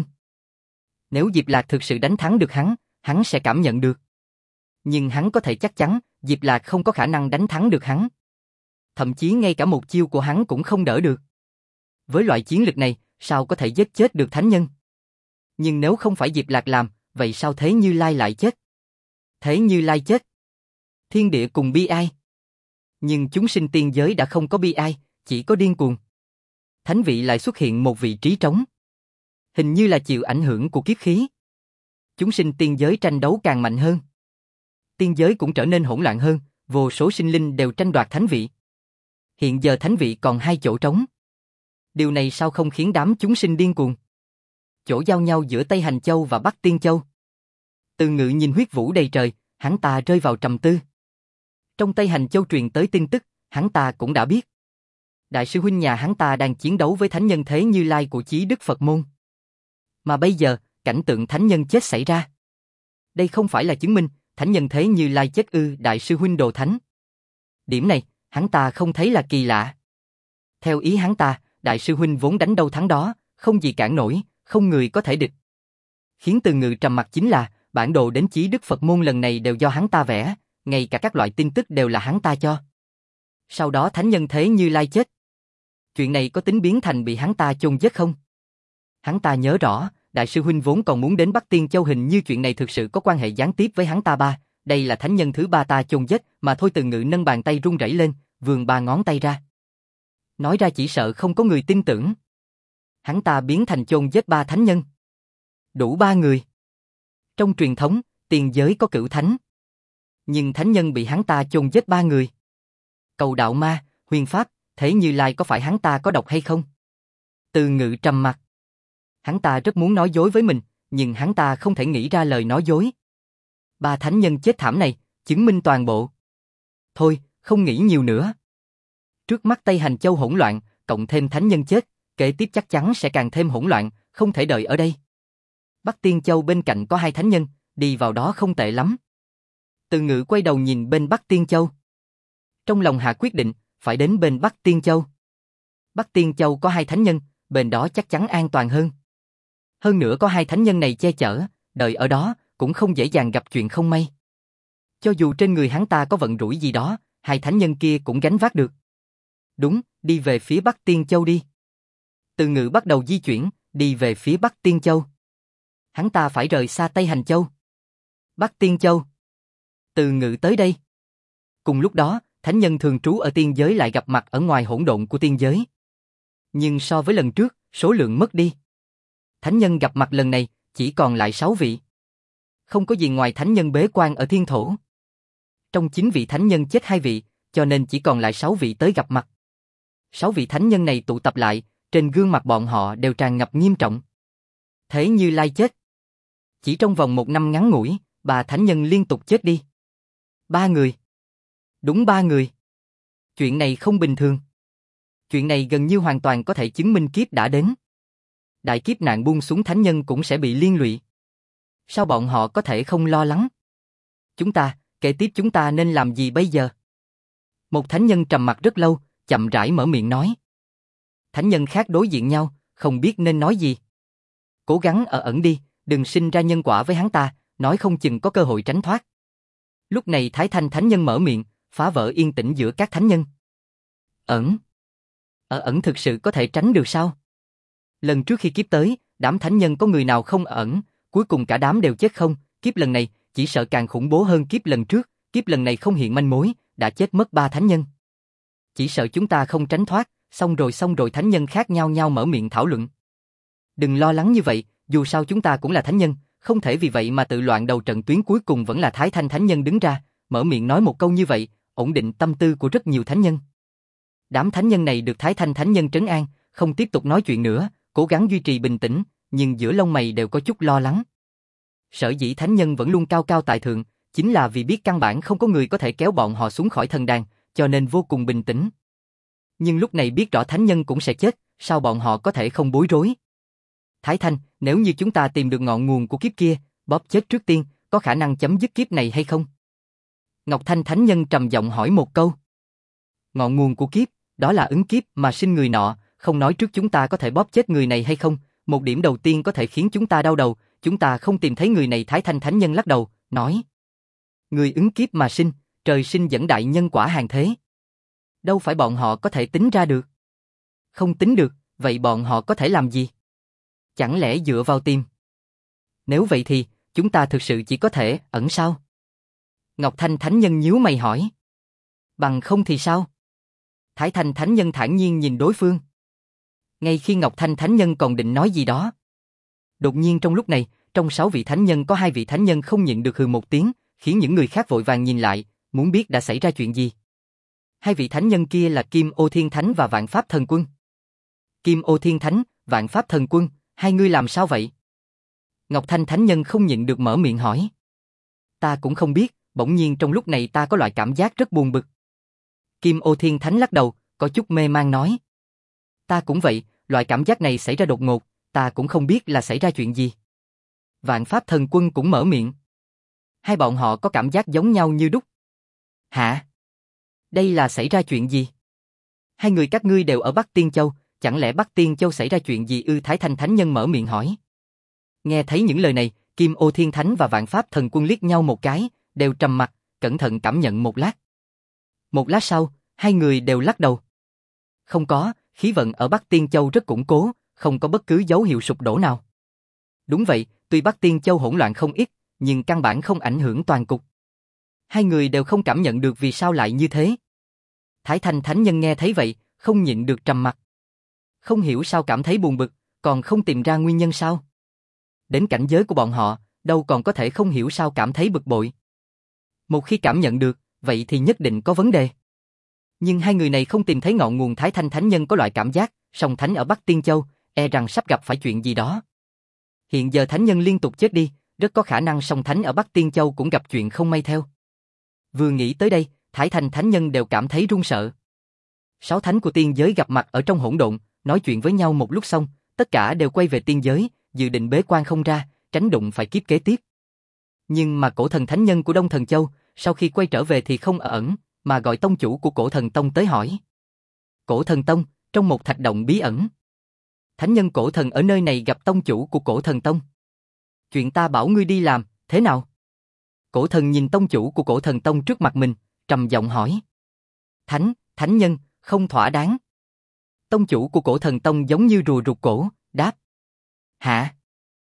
Nếu Diệp Lạc thực sự đánh thắng được hắn sẽ cảm nhận được. Nhưng hắn có thể chắc chắn, Diệp Lạc không có khả năng đánh thắng được hắn. Thậm chí ngay cả một chiêu của hắn cũng không đỡ được. Với loại chiến lực này, sao có thể giết chết được thánh nhân? Nhưng nếu không phải Diệp Lạc làm, vậy sao Thế Như Lai lại chết? Thế Như Lai chết. Thiên địa cùng bi ai. Nhưng chúng sinh tiên giới đã không có bi ai, chỉ có điên cuồng. Thánh vị lại xuất hiện một vị trí trống. Hình như là chịu ảnh hưởng của kiếp khí. Chúng sinh tiên giới tranh đấu càng mạnh hơn. Tiên giới cũng trở nên hỗn loạn hơn, vô số sinh linh đều tranh đoạt thánh vị. Hiện giờ thánh vị còn 2 chỗ trống. Điều này sao không khiến đám chúng sinh điên cuồng? Chỗ giao nhau giữa Tây Hành Châu và Bắc Tiên Châu. Từ Ngự nhìn huyết vũ đầy trời, hắn ta rơi vào trầm tư. Trong Tây Hành Châu truyền tới tin tức, hắn ta cũng đã biết. Đại sư huynh nhà hắn ta đang chiến đấu với thánh nhân Thế Như Lai của Chí Đức Phật môn. Mà bây giờ, cảnh tượng thánh nhân chết xảy ra. Đây không phải là chứng minh thánh nhân Thế Như Lai chết ư? Đại sư huynh đồ thánh. Điểm này, hắn ta không thấy là kỳ lạ. Theo ý hắn ta, đại sư huynh vốn đánh đâu thắng đó, không gì cản nổi, không người có thể địch. Khiến Từ Ngự trầm mặt chính là, bản đồ đến Chí Đức Phật môn lần này đều do hắn ta vẽ, ngay cả các loại tin tức đều là hắn ta cho. Sau đó thánh nhân Thế Như Lai chết. Chuyện này có tính biến thành bị hắn ta chôn giết không? Hắn ta nhớ rõ, đại sư huynh vốn còn muốn đến Bắc Tiên Châu, hình như chuyện này thực sự có quan hệ gián tiếp với hắn ta ba. Đây là thánh nhân thứ 3 ta chôn giết, mà thôi. Từ Ngự nâng bàn tay run rẩy lên, vươn 3 ngón tay ra. Nói ra chỉ sợ không có người tin tưởng. Hắn ta biến thành chôn giết 3 thánh nhân. Đủ 3 người. Trong truyền thống, tiền giới có cửu thánh. Nhưng thánh nhân bị hắn ta chôn giết 3 người. Cầu đạo ma, huyền pháp, Thế Như Lai có phải hắn ta có độc hay không? Từ Ngự trầm mặt. Hắn ta rất muốn nói dối với mình, nhưng hắn ta không thể nghĩ ra lời nói dối. 3 thánh nhân chết thảm này, chứng minh toàn bộ. Thôi, không nghĩ nhiều nữa. Trước mắt Tây Hành Châu hỗn loạn, cộng thêm thánh nhân chết, kế tiếp chắc chắn sẽ càng thêm hỗn loạn, không thể đợi ở đây. Bắc Tiên Châu bên cạnh có 2 thánh nhân, đi vào đó không tệ lắm. Từ Ngự quay đầu nhìn bên Bắc Tiên Châu. Trong lòng hạ quyết định, phải đến bên Bắc Tiên Châu. Bắc Tiên Châu có 2 thánh nhân, bên đó chắc chắn an toàn hơn. Hơn nữa có 2 thánh nhân này che chở, đợi ở đó cũng không dễ dàng gặp chuyện không may. Cho dù trên người hắn ta có vận rủi gì đó, 2 thánh nhân kia cũng gánh vác được. Đúng, đi về phía Bắc Tiên Châu đi. Từ Ngự bắt đầu di chuyển, Đi về phía Bắc Tiên Châu. Hắn ta phải rời xa Tây Hành Châu. Bắc Tiên Châu. Từ Ngữ tới đây. Cùng lúc đó, thánh nhân thường trú ở tiên giới lại gặp mặt ở ngoài hỗn độn của tiên giới. Nhưng so với lần trước, số lượng mất đi. Thánh nhân gặp mặt lần này, chỉ còn lại 6 vị. Không có gì ngoài thánh nhân bế quan ở thiên thổ. Trong 9 vị thánh nhân chết 2 vị, cho nên chỉ còn lại 6 vị tới gặp mặt. 6 vị thánh nhân này tụ tập lại, trên gương mặt bọn họ đều tràn ngập nghiêm trọng. Thế Như Lai chết. Chỉ trong vòng 1 năm ngắn ngủi, 3 thánh nhân liên tục chết đi. 3 người. Đúng 3 người. Chuyện này không bình thường. Chuyện này gần như hoàn toàn có thể chứng minh kiếp đã đến. Đại kiếp nạn buông xuống thánh nhân cũng sẽ bị liên lụy. Sao bọn họ có thể không lo lắng? Kế tiếp chúng ta nên làm gì bây giờ? Một thánh nhân trầm mặc rất lâu, chậm rãi mở miệng nói. Thánh nhân khác đối diện nhau, không biết nên nói gì. Cố gắng ở ẩn đi, đừng sinh ra nhân quả với hắn ta, nói không chừng có cơ hội tránh thoát. Lúc này Thái Thanh thánh nhân mở miệng, phá vỡ yên tĩnh giữa các thánh nhân. Ẩn? Ở ẩn thực sự có thể tránh được sao? Lần trước khi kiếp tới, đám thánh nhân có người nào không ở ẩn, cuối cùng cả đám đều chết không, kiếp lần này chỉ sợ càng khủng bố hơn kiếp lần trước, kiếp lần này không hiện manh mối, đã chết mất 3 thánh nhân. Chỉ sợ chúng ta không tránh thoát, xong rồi thánh nhân khác nhau nhau mở miệng thảo luận. Đừng lo lắng như vậy, dù sao chúng ta cũng là thánh nhân, không thể vì vậy mà tự loạn đầu trận tuyến. Cuối cùng vẫn là Thái Thanh thánh nhân đứng ra, mở miệng nói một câu như vậy, ổn định tâm tư của rất nhiều thánh nhân. Đám thánh nhân này được Thái Thanh thánh nhân trấn an, không tiếp tục nói chuyện nữa, cố gắng duy trì bình tĩnh, nhưng giữa lông mày đều có chút lo lắng. Sở dĩ thánh nhân vẫn luôn cao cao tại thượng, chính là vì biết căn bản không có người có thể kéo bọn họ xuống khỏi thần đàn, cho nên vô cùng bình tĩnh. Nhưng lúc này biết rõ thánh nhân cũng sẽ chết, sao bọn họ có thể không bối rối? Thái Thanh, nếu như chúng ta tìm được ngọn nguồn của kiếp kia, bóp chết trước tiên, có khả năng chấm dứt kiếp này hay không? Ngọc Thanh thánh nhân trầm giọng hỏi một câu. Ngọn nguồn của kiếp, đó là ứng kiếp mà sinh người nọ, không nói trước chúng ta có thể bóp chết người này hay không, một điểm đầu tiên có thể khiến chúng ta đau đầu, chúng ta không tìm thấy người này. Thái Thanh thánh nhân lắc đầu, nói. Người ứng kiếp mà sinh, trời sinh dẫn đại nhân quả hàng thế. Đâu phải bọn họ có thể tính ra được. Không tính được, vậy bọn họ có thể làm gì? Chẳng lẽ dựa vào tìm? Nếu vậy thì, chúng ta thực sự chỉ có thể ẩn sao? Ngọc Thanh thánh nhân nhíu mày hỏi. Bằng không thì sao? Thái Thanh thánh nhân thản nhiên nhìn đối phương. Ngay khi Ngọc Thanh thánh nhân còn định nói gì đó, đột nhiên trong lúc này, trong 6 vị thánh nhân có 2 vị thánh nhân không nhịn được hừ một tiếng, khiến những người khác vội vàng nhìn lại, muốn biết đã xảy ra chuyện gì. 2 vị thánh nhân kia là Kim Ô Thiên Thánh và Vạn Pháp Thần Quân. Kim Ô Thiên Thánh, Vạn Pháp Thần Quân, hai ngươi làm sao vậy? Ngọc Thanh thánh nhân không nhịn được mở miệng hỏi. Ta cũng không biết, bỗng nhiên trong lúc này ta có loại cảm giác rất buồn bực. Kim Ô Thiên Thánh lắc đầu, có chút mê mang nói. Ta cũng vậy, loại cảm giác này xảy ra đột ngột, ta cũng không biết là xảy ra chuyện gì. Vạn Pháp Thần Quân cũng mở miệng. Hai bọn họ có cảm giác giống nhau như đúc. Hả? Đây là xảy ra chuyện gì? Hai người các ngươi đều ở Bắc Tiên Châu, chẳng lẽ Bắc Tiên Châu xảy ra chuyện gì ư? Thái Thanh thánh nhân mở miệng hỏi. Nghe thấy những lời này, Kim Ô Thiên Thánh và Vạn Pháp Thần Quân liếc nhau một cái, đều trầm mặt, cẩn thận cảm nhận một lát. Một lát sau, hai người đều lắc đầu. Không có, khí vận ở Bắc Tiên Châu rất củng cố, không có bất cứ dấu hiệu sụp đổ nào. Đúng vậy, tuy Bắc Tiên Châu hỗn loạn không ít, nhưng căn bản không ảnh hưởng toàn cục. Hai người đều không cảm nhận được vì sao lại như thế. Thái Thanh thánh nhân nghe thấy vậy, không nhịn được trầm mặt. Không hiểu sao cảm thấy buồn bực, còn không tìm ra nguyên nhân sao? Đến cảnh giới của bọn họ, đâu còn có thể không hiểu sao cảm thấy bực bội. Một khi cảm nhận được, vậy thì nhất định có vấn đề. Nhưng hai người này không tìm thấy ngọn nguồn. Thái Thanh thánh nhân có loại cảm giác, song thánh ở Bắc Tiên Châu, e rằng sắp gặp phải chuyện gì đó. Hiện giờ thánh nhân liên tục chết đi, rất có khả năng song thánh ở Bắc Tiên Châu cũng gặp chuyện không may theo. Vừa nghĩ tới đây, Thái Thanh thánh nhân đều cảm thấy run sợ. 6 thánh của tiên giới gặp mặt ở trong hỗn độn, nói chuyện với nhau một lúc xong, tất cả đều quay về tiên giới, dự định bế quan không ra, tránh đụng phải kiếp kế tiếp. Nhưng mà Cổ Thần thánh nhân của Đông Thần Châu, sau khi quay trở về thì không ở ẩn, mà gọi tông chủ của Cổ Thần Tông tới hỏi. Cổ Thần Tông, trong một thạch động bí ẩn. Thánh nhân Cổ Thần ở nơi này gặp tông chủ của Cổ Thần Tông. Chuyện ta bảo ngươi đi làm, thế nào? Cổ Thần nhìn tông chủ của Cổ Thần Tông trước mặt mình, trầm giọng hỏi. Thánh nhân, không thỏa đáng. Tông chủ của Cổ Thần Tông giống như rùa rụt cổ, đáp. Hả?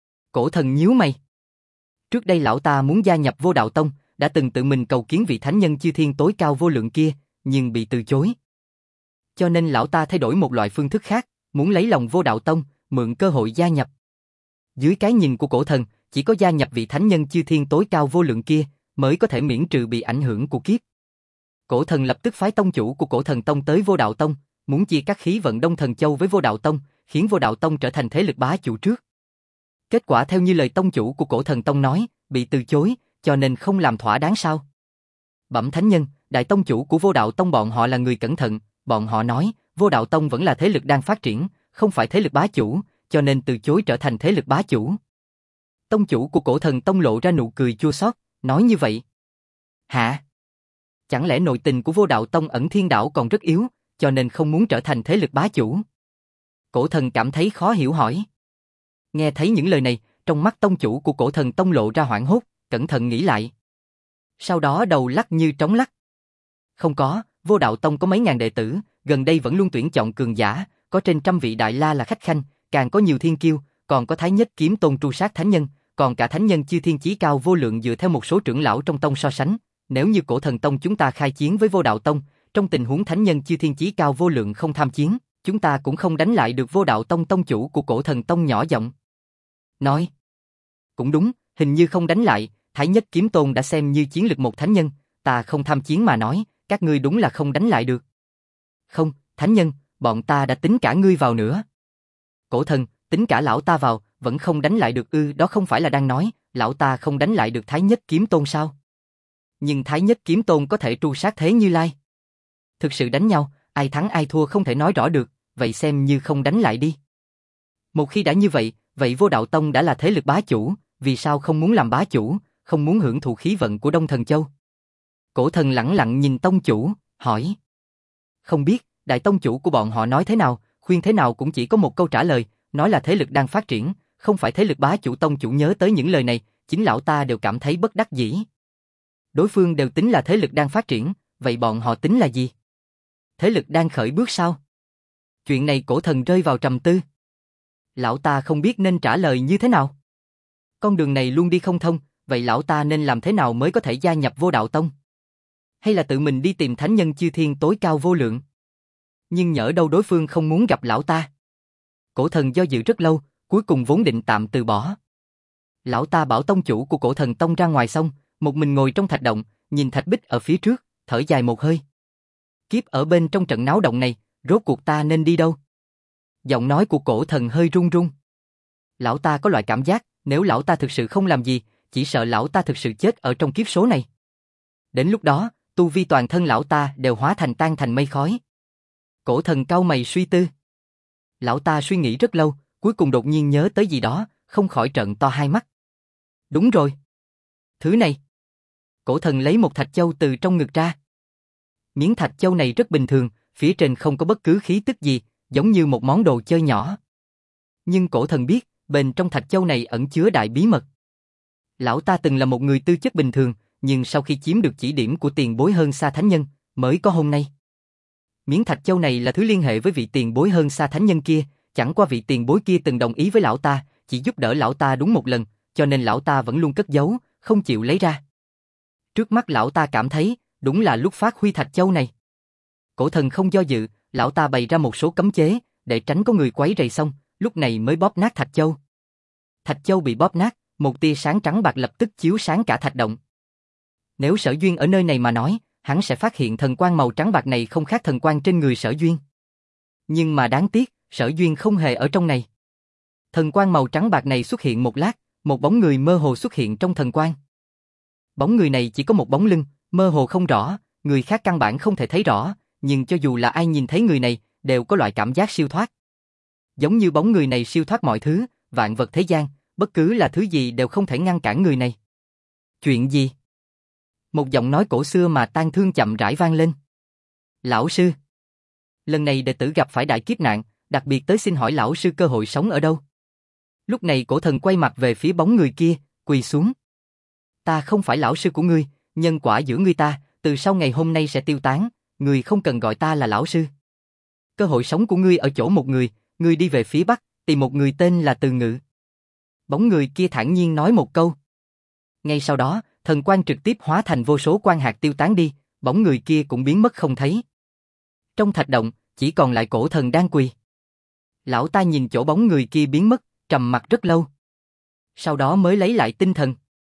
Cổ thần nhíu mày. Trước đây lão ta muốn gia nhập Vô Đạo Tông, đã từng tự mình cầu kiến vị thánh nhân chư thiên tối cao vô lượng kia, nhưng bị từ chối. Cho nên lão ta thay đổi một loại phương thức khác, muốn lấy lòng Vô Đạo Tông, mượn cơ hội gia nhập. Dưới cái nhìn của cổ thần, chỉ có gia nhập vị thánh nhân chư thiên tối cao vô lượng kia, mới có thể miễn trừ bị ảnh hưởng của kiếp. Cổ thần lập tức phái tông chủ của Cổ Thần Tông tới Vô Đạo Tông, muốn chia cắt khí vận Đông Thần Châu với Vô Đạo Tông, khiến Vô Đạo Tông trở thành thế lực bá chủ trước. Kết quả theo như lời tông chủ của Cổ Thần Tông nói, bị từ chối, cho nên không làm thỏa đáng sao? Bẩm thánh nhân, đại tông chủ của Vô Đạo Tông bọn họ là người cẩn thận, bọn họ nói, Vô Đạo Tông vẫn là thế lực đang phát triển, không phải thế lực bá chủ, cho nên từ chối trở thành thế lực bá chủ. Tông chủ của Cổ Thần Tông lộ ra nụ cười chua xót, nói như vậy. Hả? Chẳng lẽ nội tình của Vô Đạo Tông ẩn thiên đảo còn rất yếu, cho nên không muốn trở thành thế lực bá chủ? Cổ thần cảm thấy khó hiểu hỏi. Nghe thấy những lời này, trong mắt tông chủ của Cổ Thần Tông lộ ra hoảng hốt, cẩn thận nghĩ lại. Sau đó đầu lắc như trống lắc. Không có, Vô Đạo Tông có mấy ngàn đệ tử, gần đây vẫn luôn tuyển chọn cường giả, có trên 100 vị đại la là khách khanh, càng có nhiều thiên kiêu, còn có Thái Nhất Kiếm Tôn tru sát thánh nhân, còn cả thánh nhân chư thiên chí cao vô lượng dựa theo một số trưởng lão trong tông so sánh. Nếu như Cổ Thần Tông chúng ta khai chiến với Vô Đạo Tông, trong tình huống thánh nhân chư thiên chí cao vô lượng không tham chiến, chúng ta cũng không đánh lại được Vô Đạo Tông. Tông chủ của Cổ Thần Tông nhỏ giọng nói. Cũng đúng, hình như không đánh lại, Thái Nhất Kiếm Tôn đã xem như chiến lực một thánh nhân, ta không tham chiến mà nói, các ngươi đúng là không đánh lại được. Không, thánh nhân, bọn ta đã tính cả ngươi vào nữa. Cổ thần, tính cả lão ta vào, vẫn không đánh lại được ư? Đó không phải là đang nói, lão ta không đánh lại được Thái Nhất Kiếm Tôn sao? Nhưng Thái Nhất Kiếm Tôn có thể tru sát thế Như Lai. Thực sự đánh nhau, ai thắng ai thua không thể nói rõ được, vậy xem như không đánh lại đi. Một khi đã như vậy, vậy Vô Đạo Tông đã là thế lực bá chủ, vì sao không muốn làm bá chủ, không muốn hưởng thụ khí vận của Đông Thần Châu? Cổ thần lẳng lặng nhìn tông chủ, hỏi. Không biết, đại tông chủ của bọn họ nói thế nào, khuyên thế nào cũng chỉ có một câu trả lời, nói là thế lực đang phát triển, không phải thế lực bá chủ. Tông chủ nhớ tới những lời này, chính lão ta đều cảm thấy bất đắc dĩ. Đối phương đều tính là thế lực đang phát triển, vậy bọn họ tính là gì? Thế lực đang khởi bước sao? Chuyện này cổ thần rơi vào trầm tư. Lão ta không biết nên trả lời như thế nào. Con đường này luôn đi không thông, vậy lão ta nên làm thế nào mới có thể gia nhập Vô Đạo Tông? Hay là tự mình đi tìm thánh nhân chư thiên tối cao vô lượng? Nhưng nhỡ đâu đối phương không muốn gặp lão ta. Cổ thần do dự rất lâu, cuối cùng vốn định tạm từ bỏ. Lão ta bảo tông chủ của Cổ Thần Tông ra ngoài xong, một mình ngồi trong thạch động, nhìn thạch bích ở phía trước, thở dài một hơi. Kiếp ở bên trong trận náo động này, rốt cuộc ta nên đi đâu? Giọng nói của Cổ Thần hơi run run. Lão ta có loại cảm giác, nếu lão ta thực sự không làm gì, chỉ sợ lão ta thực sự chết ở trong kiếp số này. Đến lúc đó, tu vi toàn thân lão ta đều hóa thành tan thành mây khói. Cổ Thần cau mày suy tư. Lão ta suy nghĩ rất lâu, cuối cùng đột nhiên nhớ tới gì đó, không khỏi trợn to hai mắt. Đúng rồi. Thứ này. Cổ Thần lấy một thạch châu từ trong ngực ra. Miếng thạch châu này rất bình thường, phía trên không có bất cứ khí tức gì, giống như một món đồ chơi nhỏ. Nhưng Cổ Thần biết, bên trong thạch châu này ẩn chứa đại bí mật. Lão ta từng là một người tư chất bình thường, nhưng sau khi chiếm được chỉ điểm của tiền bối hơn xa thánh nhân, mới có hôm nay. Miếng thạch châu này là thứ liên hệ với vị tiền bối hơn xa thánh nhân kia, chẳng qua vị tiền bối kia từng đồng ý với lão ta, chỉ giúp đỡ lão ta đúng một lần, cho nên lão ta vẫn luôn cất giấu, không chịu lấy ra. Trước mắt lão ta cảm thấy, đúng là lúc phát huy thạch châu này. Cổ Thần không do dự, lão ta bày ra một số cấm chế, để tránh có người quấy rầy xong, lúc này mới bóp nát thạch châu. Thạch châu bị bóp nát, một tia sáng trắng bạc lập tức chiếu sáng cả thạch động. Nếu Sở Duyên ở nơi này mà nói, hắn sẽ phát hiện thần quang màu trắng bạc này không khác thần quang trên người Sở Duyên. Nhưng mà đáng tiếc, Sở Duyên không hề ở trong này. Thần quang màu trắng bạc này xuất hiện một lát, một bóng người mơ hồ xuất hiện trong thần quang. Bóng người này chỉ có một bóng lưng, mơ hồ không rõ, người khác căn bản không thể thấy rõ, nhưng cho dù là ai nhìn thấy người này, đều có loại cảm giác siêu thoát. Giống như bóng người này siêu thoát mọi thứ, vạn vật thế gian, bất cứ là thứ gì đều không thể ngăn cản người này. Chuyện gì? Một giọng nói cổ xưa mà tang thương chậm rãi vang lên. Lão sư. Lần này đệ tử gặp phải đại kiếp nạn, đặc biệt tới xin hỏi lão sư cơ hội sống ở đâu. Lúc này Cổ Thần quay mặt về phía bóng người kia, quỳ xuống. Ta không phải lão sư của ngươi, nhân quả giữa ngươi ta, từ sau ngày hôm nay sẽ tiêu tán, ngươi không cần gọi ta là lão sư. Cơ hội sống của ngươi ở chỗ một người, ngươi đi về phía bắc, tìm một người tên là Từ Ngự. Bóng người kia thản nhiên nói một câu. Ngay sau đó, thần quang trực tiếp hóa thành vô số quang hạt tiêu tán đi, bóng người kia cũng biến mất không thấy. Trong thạch động, chỉ còn lại cổ thần đang quỳ. Lão ta nhìn chỗ bóng người kia biến mất, trầm mặt rất lâu. Sau đó mới lấy lại tinh thần.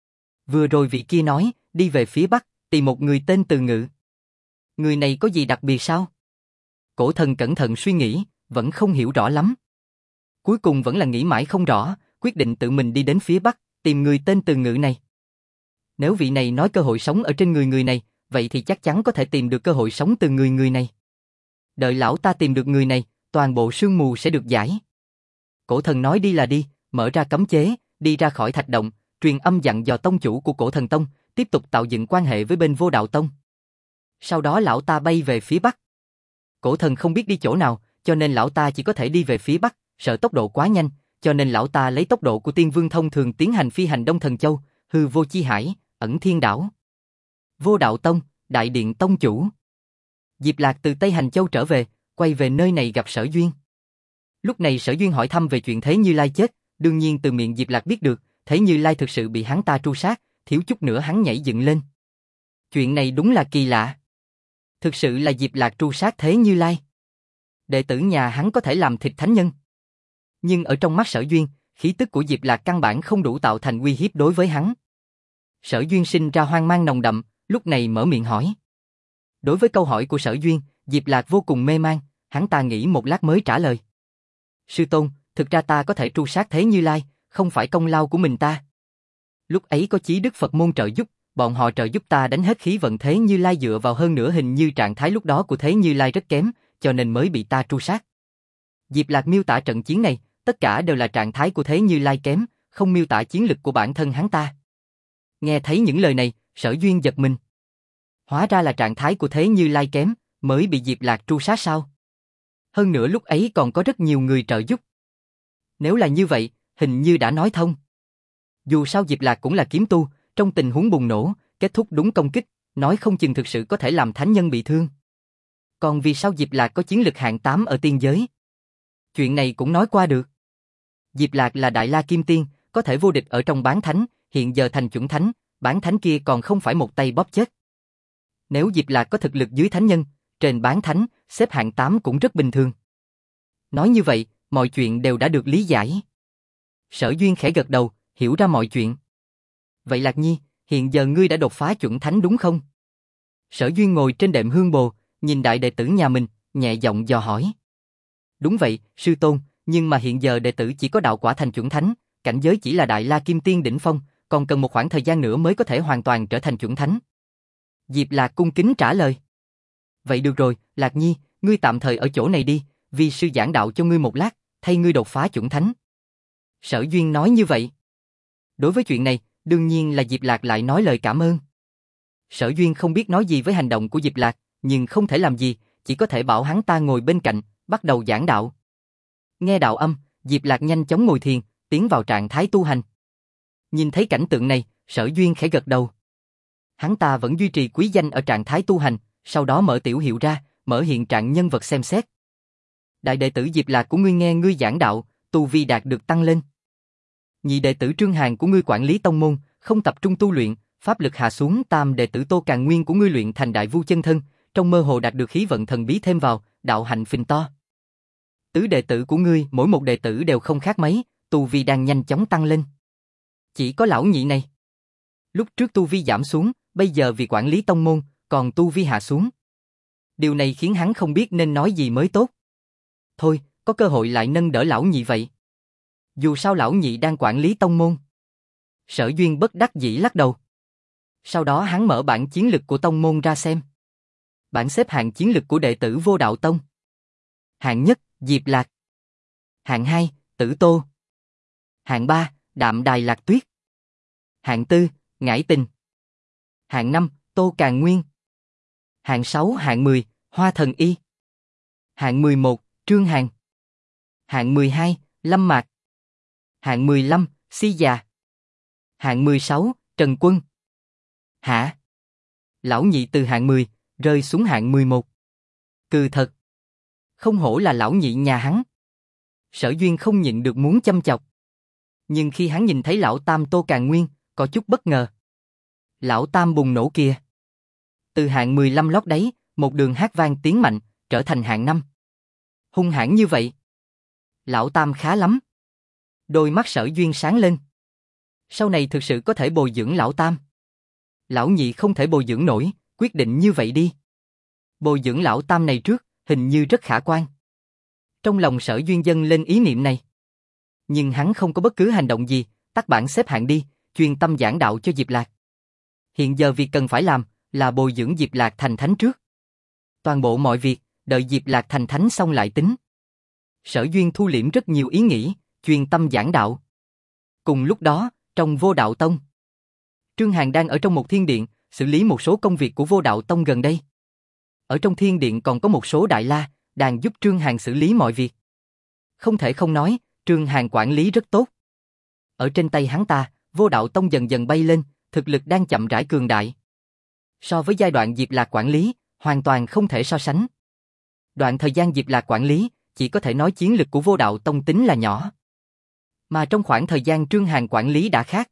Vừa rồi vị kia nói, đi về phía bắc, tìm một người tên Từ Ngự. Người này có gì đặc biệt sao? Cổ thần cẩn thận suy nghĩ, vẫn không hiểu rõ lắm. Cuối cùng vẫn là nghĩ mãi không rõ, quyết định tự mình đi đến phía bắc, tìm người tên Từ Ngự này. Nếu vị này nói cơ hội sống ở trên người này, vậy thì chắc chắn có thể tìm được cơ hội sống từ người này. Đợi lão ta tìm được người này, toàn bộ sương mù sẽ được giải. Cổ thần nói đi là đi, mở ra cấm chế, đi ra khỏi thạch động, truyền âm dặn dò tông chủ của Cổ Thần Tông, tiếp tục tạo dựng quan hệ với bên Vô Đạo Tông. Sau đó lão ta bay về phía bắc. Cổ thần không biết đi chỗ nào, cho nên lão ta chỉ có thể đi về phía bắc, sợ tốc độ quá nhanh, cho nên lão ta lấy tốc độ của Tiên Vương thông thường tiến hành phi hành Đông Thần Châu, hư vô chi hải, ẩn thiên đảo. Vô Đạo Tông, đại điện tông chủ. Diệp Lạc từ Tây Hành Châu trở về, quay về nơi này gặp Sở Duyên. Lúc này Sở Duyên hỏi thăm về chuyện Thế Như Lai chết, đương nhiên từ miệng Diệp Lạc biết được, Thế Như Lai thực sự bị hắn ta tru sát, thiếu chút nữa hắn nhảy dựng lên. Chuyện này đúng là kỳ lạ. Thực sự là Diệp Lạc tru sát Thế Như Lai. Đệ tử nhà hắn có thể làm thịt thánh nhân. Nhưng ở trong mắt Sở Duyên, khí tức của Diệp Lạc căn bản không đủ tạo thành uy hiếp đối với hắn. Sở Duyên sinh ra hoang mang nồng đậm, lúc này mở miệng hỏi. Đối với câu hỏi của Sở Duyên, Diệp Lạc vô cùng mê man, hắn ta nghĩ một lát mới trả lời. Sư tôn, thực ra ta có thể tru sát Thế Như Lai, không phải công lao của mình ta. Lúc ấy có Chí Đức Phật môn trợ giúp, bọn họ trợ giúp ta đánh hết khí vận Thế Như Lai, dựa vào hơn nữa hình như trạng thái lúc đó của Thế Như Lai rất kém, cho nên mới bị ta tru sát. Diệp Lạc miêu tả trận chiến này, tất cả đều là trạng thái của Thế Như Lai kém, không miêu tả chiến lực của bản thân hắn ta. Nghe thấy những lời này, Sở Duyên giật mình. Hóa ra là trạng thái của Thế Như Lai kém, mới bị Diệp Lạc tru sát sao? Hơn nữa lúc ấy còn có rất nhiều người trợ giúp. Nếu là như vậy, hình như đã nói thông. Dù sao Diệp Lạc cũng là kiếm tu, trong tình huống bùng nổ, kết thúc đúng công kích, nói không chừng thực sự có thể làm thánh nhân bị thương. Còn vì sao Diệp Lạc có chiến lực hạng 8 ở tiên giới? Chuyện này cũng nói qua được. Diệp Lạc là Đại La Kim Tiên, có thể vô địch ở trong bán thánh, hiện giờ thành chuẩn thánh, bán thánh kia còn không phải một tay bóp chết. Nếu Diệp Lạc có thực lực dưới thánh nhân, trên bán thánh, xếp hạng 8 cũng rất bình thường. Nói như vậy, mọi chuyện đều đã được lý giải. Sở Duyên khẽ gật đầu, hiểu ra mọi chuyện. Vậy Lạc Nhi, hiện giờ ngươi đã đột phá chuẩn thánh đúng không? Sở Duyên ngồi trên đệm hương bồ, nhìn đại đệ tử nhà mình, nhẹ giọng dò hỏi. Đúng vậy, sư tôn, nhưng mà hiện giờ đệ tử chỉ có đạo quả thành chuẩn thánh, cảnh giới chỉ là Đại La Kim Tiên đỉnh phong, còn cần một khoảng thời gian nữa mới có thể hoàn toàn trở thành chuẩn thánh. Diệp Lạc cung kính trả lời. Vậy được rồi, Lạc Nhi, ngươi tạm thời ở chỗ này đi, vì sư giảng đạo cho ngươi một lát, thay ngươi đột phá chuẩn thánh. Sở Duyên nói như vậy. Đối với chuyện này, đương nhiên là Diệp Lạc lại nói lời cảm ơn. Sở Duyên không biết nói gì với hành động của Diệp Lạc, nhưng không thể làm gì, chỉ có thể bảo hắn ta ngồi bên cạnh, bắt đầu giảng đạo. Nghe đạo âm, Diệp Lạc nhanh chóng ngồi thiền, tiến vào trạng thái tu hành. Nhìn thấy cảnh tượng này, Sở Duyên khẽ gật đầu. Hắn ta vẫn duy trì quý danh ở trạng thái tu hành, sau đó mở tiểu hiệu ra, mở hiện trạng nhân vật xem xét. Đại đệ tử Diệp Lạc của ngươi nghe ngươi giảng đạo, tu vi đạt được tăng lên. Nhị đệ tử Trương Hàn của ngươi quản lý tông môn, không tập trung tu luyện, pháp lực hạ xuống. Tam đệ tử Tô Càn Nguyên của ngươi luyện thành đại vu chân thân, trong mơ hồ đạt được khí vận thần bí thêm vào, đạo hạnh phình to. Tứ đệ tử của ngươi, mỗi một đệ tử đều không khác mấy, tu vi đang nhanh chóng tăng lên. Chỉ có lão nhị này, lúc trước tu vi giảm xuống, bây giờ vì quản lý tông môn, còn tu vi hạ xuống. Điều này khiến hắn không biết nên nói gì mới tốt. Thôi, có cơ hội lại nâng đỡ lão nhị vậy. Dù sao lão nhị đang quản lý tông môn. Sở Duyên bất đắc dĩ lắc đầu. Sau đó hắn mở bảng chiến lực của tông môn ra xem. Bảng xếp hạng chiến lực của đệ tử Vô Đạo Tông. Hạng nhất, Diệp Lạc. Hạng 2, Tử Tô. Hạng 3, Đạm Đài Lạc Tuyết. Hạng 4, Ngải Tình. Hạng 5, Tô Càn Nguyên. Hạng 6, hạng 10, Hoa Thần Y. Hạng 11, Trương Hàn. Hạng 12, Lâm Mạc. Hạng 15, Si Già. Hạng 16, Trần Quân. Hả? Lão nhị từ hạng 10, rơi xuống hạng 11. Cừ thật. Không hổ là lão nhị nhà hắn. Sở Duyên không nhịn được muốn châm chọc. Nhưng khi hắn nhìn thấy lão tam Tô Càn Nguyên, có chút bất ngờ. Lão tam bùng nổ kìa. Từ hạng 15 lót đáy, một đường hát vang tiến mạnh, trở thành hạng 5. Hung hãn như vậy. Lão tam khá lắm. Đôi mắt Sở Duyên sáng lên. Sau này thực sự có thể bồi dưỡng lão tam. Lão nhị không thể bồi dưỡng nổi, quyết định như vậy đi. Bồi dưỡng lão tam này trước, hình như rất khả quan. Trong lòng Sở Duyên dâng lên ý niệm này. Nhưng hắn không có bất cứ hành động gì, tắt bảng xếp hạng đi, chuyên tâm giảng đạo cho Diệp Lạc. Hiện giờ việc cần phải làm là bồi dưỡng Diệp Lạc thành thánh trước. Toàn bộ mọi việc, đợi Diệp Lạc thành thánh xong lại tính. Sở Duyên thu liễm rất nhiều ý nghĩ, chuyên tâm giảng đạo. Cùng lúc đó, trong Vô Đạo Tông, Trương Hàn đang ở trong một thiên điện, xử lý một số công việc của Vô Đạo Tông gần đây. Ở trong thiên điện còn có một số đại la, đang giúp Trương Hàn xử lý mọi việc. Không thể không nói, Trương Hàn quản lý rất tốt. Ở trên tay hắn ta, Vô Đạo Tông dần dần bay lên, thực lực đang chậm rãi cường đại. So với giai đoạn Diệp Lạc quản lý, hoàn toàn không thể so sánh. Đoạn thời gian Diệp Lạc quản lý, chỉ có thể nói chiến lực của Vô Đạo Tông tính là nhỏ. Mà trong khoảng thời gian Trương Hàn quản lý đã khác.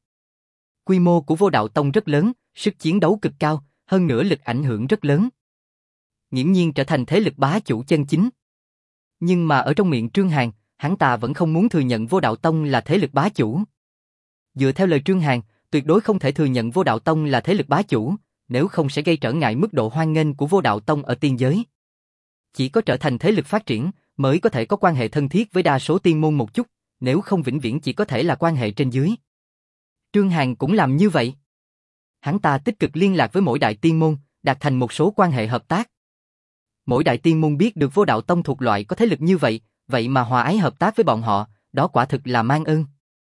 Quy mô của Vô Đạo Tông rất lớn, sức chiến đấu cực cao, hơn nữa lực ảnh hưởng rất lớn. Nghiễm nhiên trở thành thế lực bá chủ chân chính. Nhưng mà ở trong miệng Trương Hàn, hắn ta vẫn không muốn thừa nhận Vô Đạo Tông là thế lực bá chủ. Dựa theo lời Trương Hàn, tuyệt đối không thể thừa nhận Vô Đạo Tông là thế lực bá chủ, nếu không sẽ gây trở ngại mức độ hoan nghênh của Vô Đạo Tông ở tiên giới. Chỉ có trở thành thế lực phát triển, mới có thể có quan hệ thân thiết với đa số tiên môn một chút, nếu không vĩnh viễn chỉ có thể là quan hệ trên dưới. Trương Hàn cũng làm như vậy. Hắn ta tích cực liên lạc với mỗi đại tiên môn, đạt thành một số quan hệ hợp tác. Mỗi đại tiên môn biết được Vô Đạo Tông thuộc loại có thế lực như vậy, vậy mà hòa ái hợp tác với bọn họ, đó quả thực là mang ơn.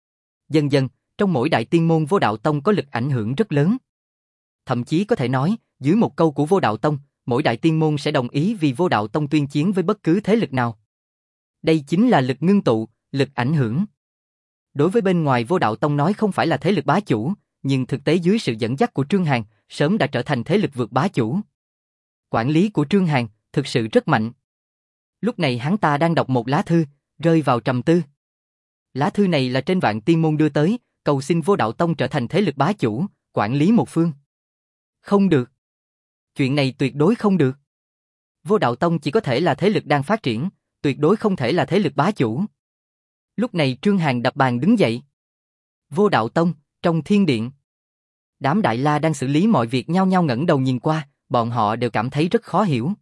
Dần dần, trong mỗi đại tiên môn Vô Đạo Tông có lực ảnh hưởng rất lớn. Thậm chí có thể nói, dưới một câu của Vô Đạo Tông, mỗi đại tiên môn sẽ đồng ý vì Vô Đạo Tông tuyên chiến với bất cứ thế lực nào. Đây chính là lực ngưng tụ, lực ảnh hưởng. Đối với bên ngoài Vô Đạo Tông nói không phải là thế lực bá chủ, nhưng thực tế dưới sự dẫn dắt của Trương Hàn, sớm đã trở thành thế lực vượt bá chủ. Quản lý của Trương Hàn thực sự rất mạnh. Lúc này hắn ta đang đọc một lá thư, rơi vào trầm tư. Lá thư này là trên Vạn Tiên Môn đưa tới, cầu xin Vô Đạo Tông trở thành thế lực bá chủ, quản lý một phương. Không được. Chuyện này tuyệt đối không được. Vô Đạo Tông chỉ có thể là thế lực đang phát triển, tuyệt đối không thể là thế lực bá chủ. Lúc này Trương Hàn đập bàn đứng dậy. Vô Đạo Tông, trong thiên điện. Đám đại la đang xử lý mọi việc nhao nhao ngẩng đầu nhìn qua, bọn họ đều cảm thấy rất khó hiểu.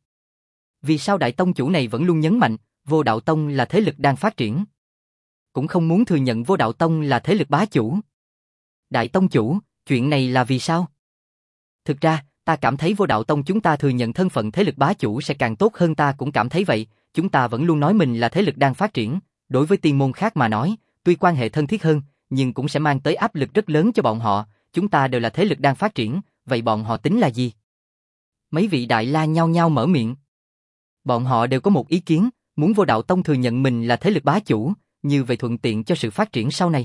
Vì sao đại tông chủ này vẫn luôn nhấn mạnh, Vô Đạo Tông là thế lực đang phát triển. Cũng không muốn thừa nhận Vô Đạo Tông là thế lực bá chủ. Đại tông chủ, chuyện này là vì sao? Thực ra, ta cảm thấy Vô Đạo Tông chúng ta thừa nhận thân phận thế lực bá chủ sẽ càng tốt hơn, ta cũng cảm thấy vậy, chúng ta vẫn luôn nói mình là thế lực đang phát triển, đối với tiên môn khác mà nói, tuy quan hệ thân thiết hơn, nhưng cũng sẽ mang tới áp lực rất lớn cho bọn họ, chúng ta đều là thế lực đang phát triển, vậy bọn họ tính là gì? Mấy vị đại la nhao nhao mở miệng. Bọn họ đều có một ý kiến, muốn Vô Đạo Tông thừa nhận mình là thế lực bá chủ, như vậy thuận tiện cho sự phát triển sau này.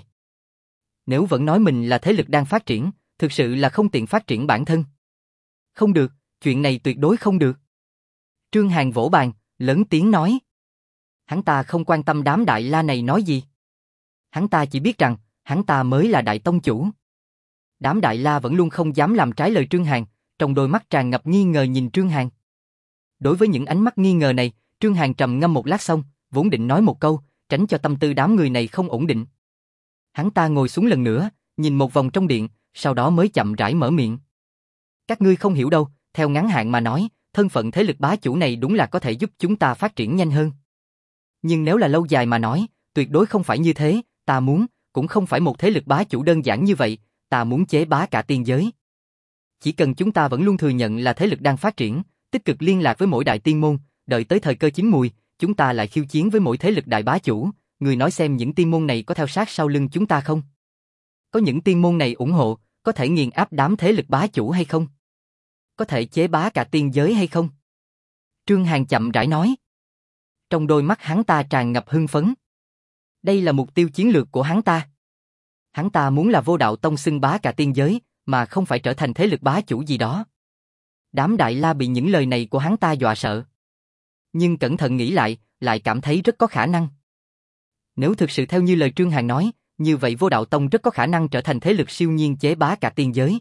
Nếu vẫn nói mình là thế lực đang phát triển, thực sự là không tiện phát triển bản thân. Không được, chuyện này tuyệt đối không được. Trương Hàn vỗ bàn, lớn tiếng nói. Hắn ta không quan tâm đám đại la này nói gì. Hắn ta chỉ biết rằng, hắn ta mới là đại tông chủ. Đám đại la vẫn luôn không dám làm trái lời Trương Hàn, trong đôi mắt tràn ngập nghi ngờ nhìn Trương Hàn. Đối với những ánh mắt nghi ngờ này, Trương Hàn trầm ngâm một lát xong, vốn định nói một câu, tránh cho tâm tư đám người này không ổn định. Hắn ta ngồi xuống lần nữa, nhìn một vòng trong điện, sau đó mới chậm rãi mở miệng. Các ngươi không hiểu đâu, theo ngắn hạn mà nói, thân phận thế lực bá chủ này đúng là có thể giúp chúng ta phát triển nhanh hơn. Nhưng nếu là lâu dài mà nói, tuyệt đối không phải như thế, ta muốn, cũng không phải một thế lực bá chủ đơn giản như vậy, ta muốn chế bá cả tiên giới. Chỉ cần chúng ta vẫn luôn thừa nhận là thế lực đang phát triển, tích cực liên lạc với mỗi đại tiên môn, đợi tới thời cơ chín mùi, chúng ta lại khiêu chiến với mỗi thế lực đại bá chủ, người nói xem những tiên môn này có theo sát sau lưng chúng ta không? Có những tiên môn này ủng hộ, có thể nghiền áp đám thế lực bá chủ hay không? Có thể chế bá cả tiên giới hay không? Trương Hàn chậm rãi nói. Trong đôi mắt hắn ta tràn ngập hưng phấn. Đây là mục tiêu chiến lược của hắn ta. Hắn ta muốn là Vô Đạo Tông xưng bá cả tiên giới, mà không phải trở thành thế lực bá chủ gì đó. Đám đại la bị những lời này của hắn ta dọa sợ. Nhưng cẩn thận nghĩ lại, lại cảm thấy rất có khả năng. Nếu thực sự theo như lời Trương Hàn nói, như vậy Vô Đạo Tông rất có khả năng trở thành thế lực siêu nhiên chế bá cả tiên giới.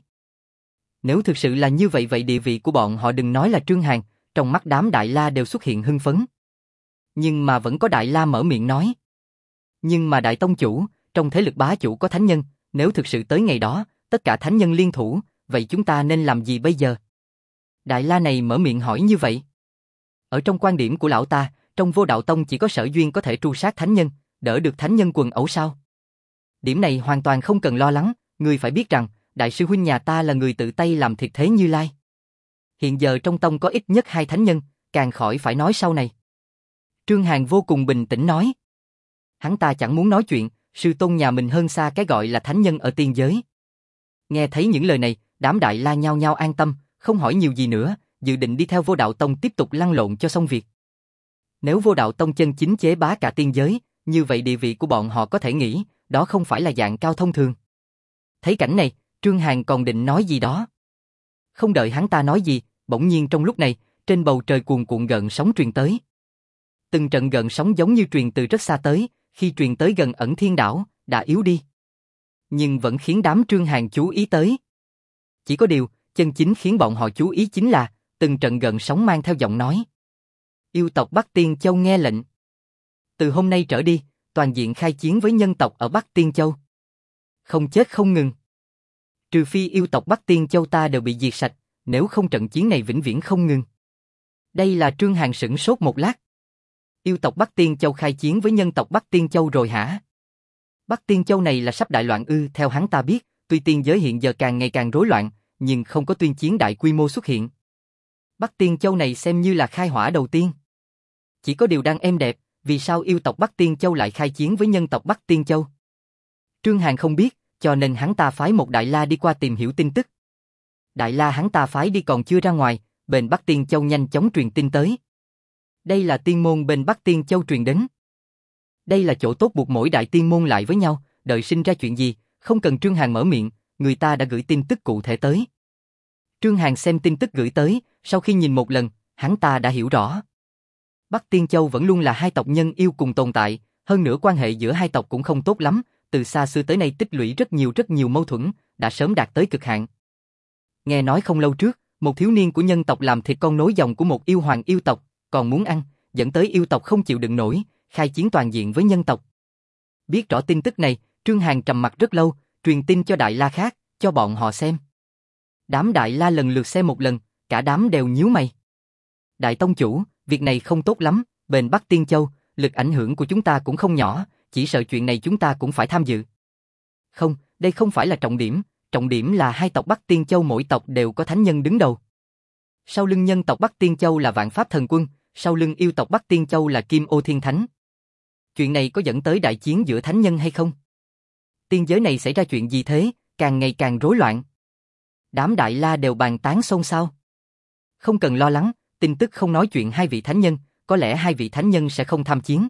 Nếu thực sự là như vậy vậy địa vị của bọn họ đừng nói là Trương Hàn, trong mắt đám Đại La đều xuất hiện hưng phấn. Nhưng mà vẫn có Đại La mở miệng nói. Nhưng mà Đại Tông chủ, trong thế lực bá chủ có thánh nhân, nếu thực sự tới ngày đó, tất cả thánh nhân liên thủ, vậy chúng ta nên làm gì bây giờ? Đại La này mở miệng hỏi như vậy. Ở trong quan điểm của lão ta, trong Vô Đạo Tông chỉ có Sở Duyên có thể tru sát thánh nhân, đỡ được thánh nhân quần ẩu sao? Điểm này hoàn toàn không cần lo lắng, người phải biết rằng, đại sư huynh nhà ta là người tự tay làm thiệt thế Như Lai. Hiện giờ trong tông có ít nhất 2 thánh nhân, càng khỏi phải nói sau này. Trương Hàn vô cùng bình tĩnh nói. Hắn ta chẳng muốn nói chuyện, sư tôn nhà mình hơn xa cái gọi là thánh nhân ở tiên giới. Nghe thấy những lời này, đám Đại La nhao nhao an tâm, không hỏi nhiều gì nữa, dự định đi theo Vô Đạo Tông tiếp tục lăn lộn cho xong việc. Nếu Vô Đạo Tông chân chính chế bá cả tiên giới, như vậy địa vị của bọn họ có thể nghĩ, đó không phải là dạng cao thông thường. Thấy cảnh này, Trương Hàn còn định nói gì đó. Không đợi hắn ta nói gì, bỗng nhiên trong lúc này, trên bầu trời cuồn cuộn gợn sóng truyền tới. Từng trận gợn sóng giống như truyền từ rất xa tới, khi truyền tới gần Ẩn Thiên Đảo, đã yếu đi. Nhưng vẫn khiến đám Trương Hàn chú ý tới. Chỉ có điều, chân chính khiến bọn họ chú ý chính là, từng trận gợn sóng mang theo giọng nói. Yêu tộc Bắc Tiên Châu nghe lệnh. Từ hôm nay trở đi, toàn diện khai chiến với nhân tộc ở Bắc Tiên Châu. Không chết không ngừng. Trừ phi yêu tộc Bắc Tiên Châu ta đều bị diệt sạch, nếu không trận chiến này vĩnh viễn không ngừng. Đây là Trương Hàn sửng sốt một lát. Yêu tộc Bắc Tiên Châu khai chiến với nhân tộc Bắc Tiên Châu rồi hả? Bắc Tiên Châu này là sắp đại loạn ư? Theo hắn ta biết, tuy tiên giới hiện giờ càng ngày càng rối loạn, nhưng không có tuyên chiến đại quy mô xuất hiện. Bắc Tiên Châu này xem như là khai hỏa đầu tiên. Chỉ có điều đang êm đẹp, vì sao yêu tộc Bắc Tiên Châu lại khai chiến với nhân tộc Bắc Tiên Châu? Trương Hàn không biết, cho nên hắn ta phái một Đại La đi qua tìm hiểu tin tức. Đại La hắn ta phái đi còn chưa ra ngoài, bên Bắc Tiên Châu nhanh chóng truyền tin tới. Đây là tiên môn bên Bắc Tiên Châu truyền đến. Đây là chỗ tốt buộc mỗi đại tiên môn lại với nhau, đợi sinh ra chuyện gì, không cần Trương Hàn mở miệng, người ta đã gửi tin tức cụ thể tới. Trương Hàn xem tin tức gửi tới, sau khi nhìn một lần, hắn ta đã hiểu rõ. Bắc Tiên Châu vẫn luôn là hai tộc nhân yêu cùng tồn tại, hơn nữa quan hệ giữa hai tộc cũng không tốt lắm, từ xa xưa tới nay tích lũy rất nhiều mâu thuẫn, đã sớm đạt tới cực hạn. Nghe nói không lâu trước, một thiếu niên của nhân tộc làm thịt con nối dòng của một yêu hoàng yêu tộc, còn muốn ăn, dẫn tới yêu tộc không chịu đựng nổi, khai chiến toàn diện với nhân tộc. Biết rõ tin tức này, Trương Hàn trầm mặt rất lâu, truyền tin cho Đại La khác, cho bọn họ xem. Đám Đại La lần lượt xem một lần, cả đám đều nhíu mày. Đại tông chủ, việc này không tốt lắm, bên Bắc Tiên Châu, lực ảnh hưởng của chúng ta cũng không nhỏ, chỉ sợ chuyện này chúng ta cũng phải tham dự. Không, đây không phải là trọng điểm là hai tộc Bắc Tiên Châu mỗi tộc đều có thánh nhân đứng đầu. Sau lưng nhân tộc Bắc Tiên Châu là Vạn Pháp Thần Quân, sau lưng yêu tộc Bắc Tiên Châu là Kim Ô Thiên Thánh. Chuyện này có dẫn tới đại chiến giữa thánh nhân hay không? Tiên giới này xảy ra chuyện gì thế, càng ngày càng rối loạn. Đám Đại La đều bàn tán xôn xao. Không cần lo lắng, tin tức không nói chuyện hai vị thánh nhân, có lẽ hai vị thánh nhân sẽ không tham chiến.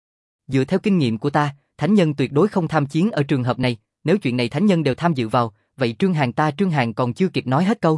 Dựa theo kinh nghiệm của ta, thánh nhân tuyệt đối không tham chiến ở trường hợp này, nếu chuyện này thánh nhân đều tham dự vào, vậy Trương Hàn còn chưa kịp nói hết câu.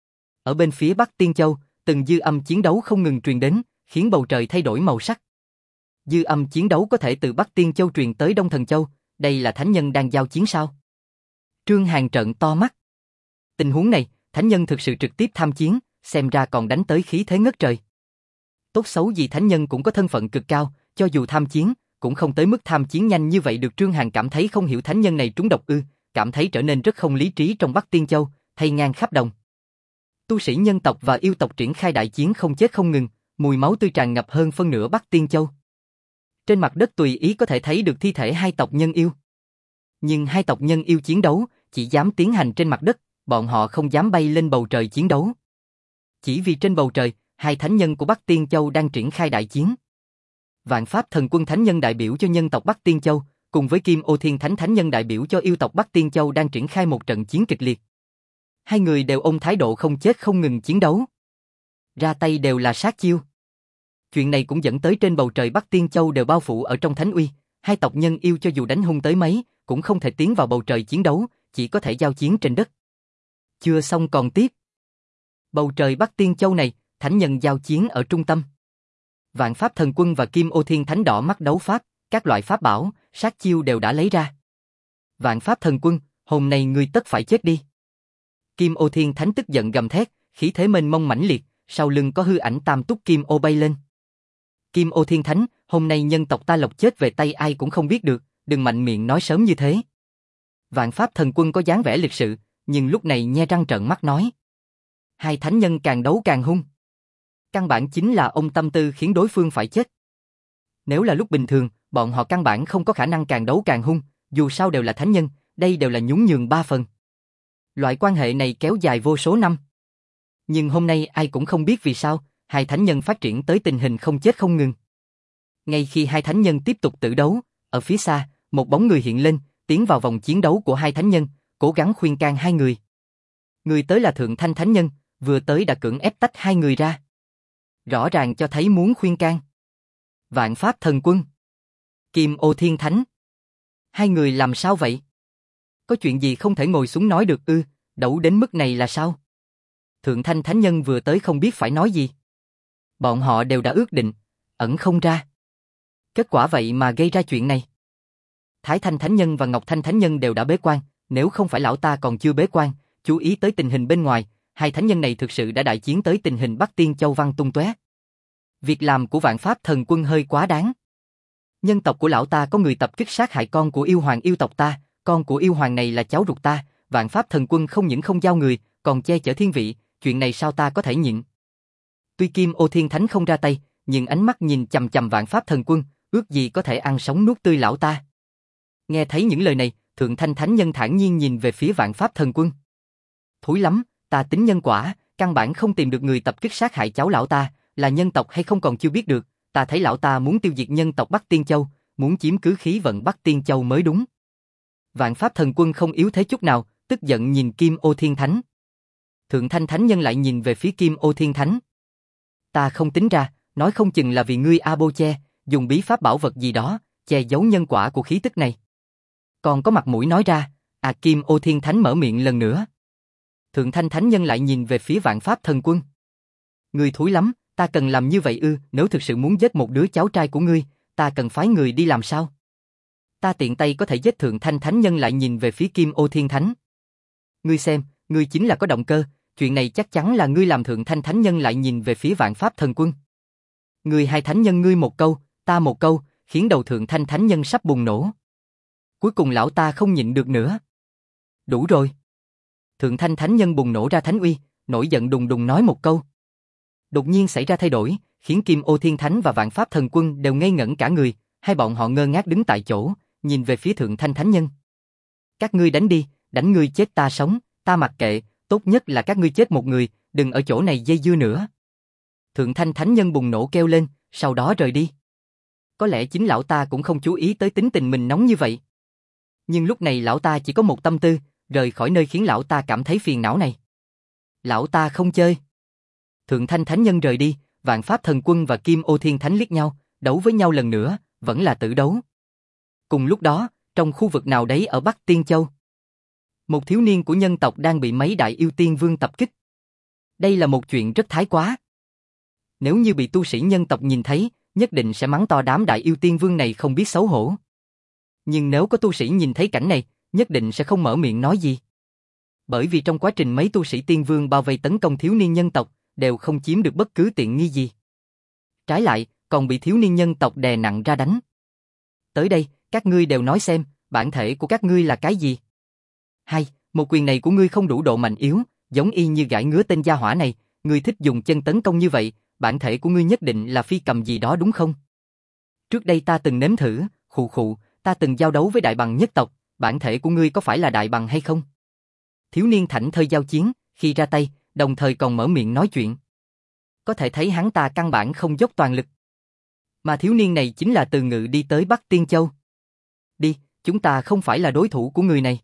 Ở bên phía Bắc Tiên Châu, từng dư âm chiến đấu không ngừng truyền đến, khiến bầu trời thay đổi màu sắc. Dư âm chiến đấu có thể từ Bắc Tiên Châu truyền tới Đông Thần Châu, đây là thánh nhân đang giao chiến sao? Trương Hàn trợn to mắt. Tình huống này, thánh nhân thực sự trực tiếp tham chiến, xem ra còn đánh tới khí thế ngất trời. Tốt xấu gì thánh nhân cũng có thân phận cực cao, cho dù tham chiến, cũng không tới mức tham chiến nhanh như vậy được. Trương Hàn cảm thấy không hiểu thánh nhân này trúng độc ư, cảm thấy trở nên rất không lý trí trong Bắc Tiên Châu, thay ngang khắp đồng. Tu sĩ nhân tộc và yêu tộc triển khai đại chiến không chết không ngừng, mùi máu tươi tràn ngập hơn phân nửa Bắc Tiên Châu. Trên mặt đất tùy ý có thể thấy được thi thể hai tộc nhân yêu. Nhưng hai tộc nhân yêu chiến đấu, chỉ dám tiến hành trên mặt đất, bọn họ không dám bay lên bầu trời chiến đấu. Chỉ vì trên bầu trời, hai thánh nhân của Bắc Tiên Châu đang triển khai đại chiến. Vạn Pháp Thần Quân thánh nhân đại biểu cho nhân tộc Bắc Tiên Châu, cùng với Kim Ô Thiên Thánh thánh nhân đại biểu cho yêu tộc Bắc Tiên Châu đang triển khai một trận chiến kịch liệt. Hai người đều ôm thái độ không chết không ngừng chiến đấu. Ra tay đều là sát chiêu. Chuyện này cũng dẫn tới trên bầu trời Bắc Tiên Châu đều bao phủ ở trong thánh uy, hai tộc nhân yêu cho dù đánh hung tới mấy, cũng không thể tiến vào bầu trời chiến đấu, chỉ có thể giao chiến trên đất. Chưa xong còn tiếp. Bầu trời Bắc Tiên Châu này, thánh nhân giao chiến ở trung tâm. Vạn Pháp Thần Quân và Kim Ô Thiên Thánh đỏ mắt đấu pháp, các loại pháp bảo, sát chiêu đều đã lấy ra. Vạn Pháp Thần Quân, hôm nay ngươi tất phải chết đi. Kim Ô Thiên Thánh tức giận gầm thét, khí thế mênh mông mãnh liệt, sau lưng có hư ảnh tam túc kim ô bay lên. Kim Ô Thiên Thánh, hôm nay nhân tộc ta lộc chết về tay ai cũng không biết được, đừng mạnh miệng nói sớm như thế. Vạn Pháp Thần Quân có dáng vẻ lịch sự, nhưng lúc này nhe răng trợn mắt nói. Hai thánh nhân càng đấu càng hung. Căn bản chính là ông tâm tư khiến đối phương phải chết. Nếu là lúc bình thường, bọn họ căn bản không có khả năng càng đấu càng hung, dù sao đều là thánh nhân, đây đều là nhún nhường ba phần. Loại quan hệ này kéo dài vô số năm. Nhưng hôm nay ai cũng không biết vì sao, hai thánh nhân phát triển tới tình hình không chết không ngừng. Ngay khi hai thánh nhân tiếp tục tử đấu, ở phía xa, một bóng người hiện lên, tiến vào vòng chiến đấu của hai thánh nhân, cố gắng khuyên can hai người. Người tới là Thượng Thanh Thánh Nhân, vừa tới đã cưỡng ép tách hai người ra. Rõ ràng cho thấy muốn khuyên can. Vạn Pháp Thần Quân, Kim Ô Thiên Thánh. Hai người làm sao vậy? Có chuyện gì không thể ngồi xuống nói được ư, đấu đến mức này là sao? Thượng Thanh Thánh Nhân vừa tới không biết phải nói gì. Bọn họ đều đã ước định, ẩn không ra. Kết quả vậy mà gây ra chuyện này. Thái Thanh Thánh Nhân và Ngọc Thanh Thánh Nhân đều đã bế quan, nếu không phải lão ta còn chưa bế quan, chú ý tới tình hình bên ngoài, hai thánh nhân này thực sự đã đại chiến tới tình hình Bắc Tiên Châu văng tung tóe. Việc làm của Vạn Pháp Thần Quân hơi quá đáng. Nhân tộc của lão ta có người tập kích sát hại con của yêu hoàng yêu tộc ta, con của yêu hoàng này là cháu ruột ta, Vạn Pháp Thần Quân không những không giao người, còn che chở thiên vị, chuyện này sao ta có thể nhịn. Tuy Kim Ô Thiên Thánh không ra tay, nhưng ánh mắt nhìn chằm chằm Vạn Pháp Thần Quân, ước gì có thể ăn sống nuốt tươi lão ta. Nghe thấy những lời này, Thượng Thanh Thánh Nhân thản nhiên nhìn về phía Vạn Pháp Thần Quân. Thúi lắm, ta tính nhân quả, căn bản không tìm được người tập kích sát hại cháu lão ta, là nhân tộc hay không còn chưa biết được, ta thấy lão ta muốn tiêu diệt nhân tộc Bắc Tiên Châu, muốn chiếm cứ khí vận Bắc Tiên Châu mới đúng. Vạn Pháp Thần Quân không yếu thế chút nào, tức giận nhìn Kim Ô Thiên Thánh. Thượng Thanh Thánh Nhân lại nhìn về phía Kim Ô Thiên Thánh. Ta không tính ra, nói không chừng là vì ngươi A-bô-che, dùng bí pháp bảo vật gì đó, che giấu nhân quả của khí tức này. Còn có mặt mũi nói ra, Kim Ô Thiên Thánh mở miệng lần nữa. Thượng Thanh Thánh Nhân lại nhìn về phía Vạn Pháp Thần Quân. Ngươi thúi lắm, ta cần làm như vậy ư, nếu thực sự muốn giết một đứa cháu trai của ngươi, ta cần phái người đi làm sao? Ta tiện tay có thể giết. Thượng Thanh Thánh Nhân lại nhìn về phía Kim Ô Thiên Thánh. Ngươi xem, ngươi chính là có động cơ, chuyện này chắc chắn là ngươi làm. Thượng Thanh Thánh Nhân lại nhìn về phía Vạn Pháp Thần Quân. Ngươi hai thánh nhân ngươi một câu, ta một câu, khiến đầu Thượng Thanh Thánh Nhân sắp bùng nổ. Cuối cùng lão ta không nhịn được nữa. Đủ rồi. Thượng Thanh Thánh Nhân bùng nổ ra thánh uy, nổi giận đùng đùng nói một câu. Đột nhiên xảy ra thay đổi, khiến Kim Ô Thiên Thánh và Vạn Pháp Thần Quân đều ngây ngẩn cả người, hai bọn họ ngơ ngác đứng tại chỗ, nhìn về phía Thượng Thanh Thánh Nhân. Các ngươi đánh đi, đánh ngươi chết ta sống, ta mặc kệ, tốt nhất là các ngươi chết một người, đừng ở chỗ này dây dưa nữa. Thượng Thanh Thánh Nhân bùng nổ kêu lên, sau đó rời đi. Có lẽ chính lão ta cũng không chú ý tới tính tình mình nóng như vậy. Nhưng lúc này lão ta chỉ có một tâm tư, rời khỏi nơi khiến lão ta cảm thấy phiền não này. Lão ta không chơi. Thượng Thanh Thánh Nhân rời đi, Vạn Pháp Thần Quân và Kim Ô Thiên Thánh liếc nhau, đấu với nhau lần nữa, vẫn là tử đấu. Cùng lúc đó, trong khu vực nào đấy ở Bắc Tiên Châu, một thiếu niên của nhân tộc đang bị mấy đại yêu tiên vương tập kích. Đây là một chuyện rất thái quá. Nếu như bị tu sĩ nhân tộc nhìn thấy, nhất định sẽ mắng to đám đại yêu tiên vương này không biết xấu hổ. Nhưng nếu có tu sĩ nhìn thấy cảnh này, nhất định sẽ không mở miệng nói gì. Bởi vì trong quá trình mấy tu sĩ tiên vương bao vây tấn công thiếu niên nhân tộc, đều không chiếm được bất cứ tiện nghi gì. Trái lại, còn bị thiếu niên nhân tộc đè nặng ra đánh. Tới đây, các ngươi đều nói xem, bản thể của các ngươi là cái gì? Hay, một quyền này của ngươi không đủ độ mạnh yếu, giống y như gãi ngứa tên gia hỏa này, ngươi thích dùng chân tấn công như vậy, bản thể của ngươi nhất định là phi cầm gì đó đúng không? Trước đây ta từng nếm thử, khụ, ta từng giao đấu với đại bằng nhất tộc, bản thể của ngươi có phải là đại bằng hay không? Thiếu niên thảnh thơi giao chiến, khi ra tay, đồng thời còn mở miệng nói chuyện. Có thể thấy hắn ta căn bản không dốc toàn lực. Mà thiếu niên này chính là Từ Ngự đi tới Bắc Tiên Châu. Đi, chúng ta không phải là đối thủ của người này.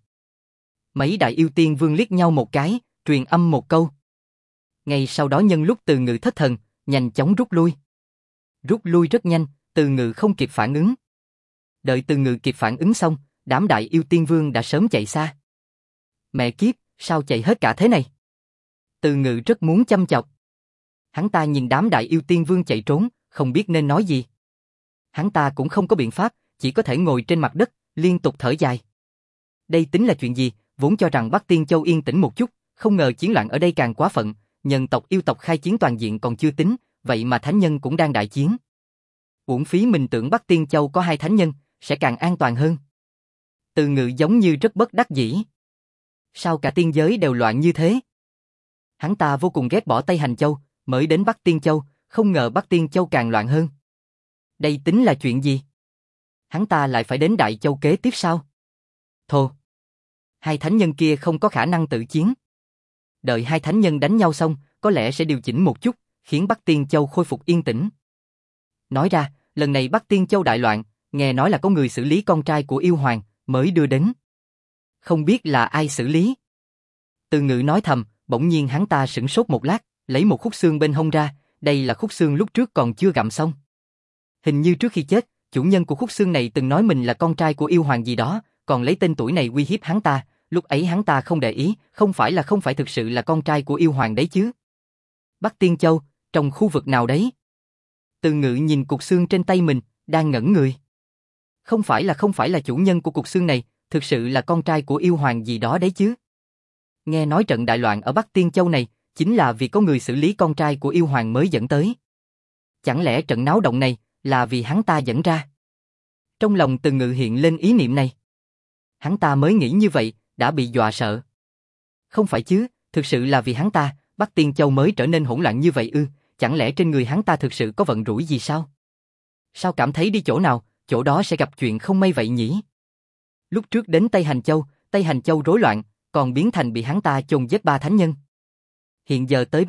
Mấy đại yêu tiên vương liếc nhau một cái, truyền âm một câu. Ngay sau đó nhân lúc Từ Ngự thất thần, nhanh chóng rút lui. Rút lui rất nhanh, Từ Ngự không kịp phản ứng. Đợi Từ Ngự kịp phản ứng xong, đám đại yêu tiên vương đã sớm chạy xa. Mẹ kiếp, sao chạy hết cả thế này? Từ Ngự rất muốn chăm chọc. Hắn ta nhìn đám đại yêu tiên vương chạy trốn, không biết nên nói gì. Hắn ta cũng không có biện pháp, chỉ có thể ngồi trên mặt đất, liên tục thở dài. Đây tính là chuyện gì, vốn cho rằng Bắc Tiên Châu yên tĩnh một chút, không ngờ chiến loạn ở đây càng quá phận, nhân tộc yêu tộc khai chiến toàn diện còn chưa tính, vậy mà thánh nhân cũng đang đại chiến. Uổng phí mình tưởng Bắc Tiên Châu có 2 thánh nhân, sẽ càng an toàn hơn. Từ Ngự giống như rất bất đắc dĩ. Sao cả tiên giới đều loạn như thế? Hắn ta vô cùng ghét bỏ Tây Hành Châu, mới đến Bắc Tiên Châu, không ngờ Bắc Tiên Châu càng loạn hơn. Đây tính là chuyện gì? Hắn ta lại phải đến Đại Châu kế tiếp sao? Thô! 2 thánh nhân kia không có khả năng tự chiến. Đợi 2 thánh nhân đánh nhau xong, có lẽ sẽ điều chỉnh một chút, khiến Bắc Tiên Châu khôi phục yên tĩnh. Nói ra, lần này Bắc Tiên Châu đại loạn, nghe nói là có người xử lý con trai của yêu hoàng, mới đưa đến. Không biết là ai xử lý. Từ Ngự nói thầm, bỗng nhiên hắn ta sửng sốt một lát, lấy một khúc xương bên hông ra, đây là khúc xương lúc trước còn chưa gặm xong. Hình như trước khi chết, chủ nhân của khúc xương này từng nói mình là con trai của yêu hoàng gì đó, còn lấy tên tuổi này uy hiếp hắn ta, lúc ấy hắn ta không để ý, không phải thực sự là con trai của yêu hoàng đấy chứ. Bắc Tiên Châu, trong khu vực nào đấy? Từ Ngự nhìn cục xương trên tay mình, đang ngẩn người. Không phải là chủ nhân của cục xương này, thực sự là con trai của yêu hoàng gì đó đấy chứ. Nghe nói trận đại loạn ở Bắc Tiên Châu này, chính là vì có người xử lý con trai của yêu hoàng mới dẫn tới. Chẳng lẽ trận náo động này, là vì hắn ta dẫn ra? Trong lòng Từ Ngự hiện lên ý niệm này. Hắn ta mới nghĩ như vậy, đã bị dọa sợ. Không phải chứ, thực sự là vì hắn ta, Bắc Tiên Châu mới trở nên hỗn loạn như vậy ư, chẳng lẽ trên người hắn ta thực sự có vận rủi gì sao? Sao cảm thấy đi chỗ nào, chỗ đó sẽ gặp chuyện không may vậy nhỉ? Lúc trước đến Tây Hành Châu rối loạn, còn biến thành bị hắn ta chôn giết 3 thánh nhân. Hiện giờ tới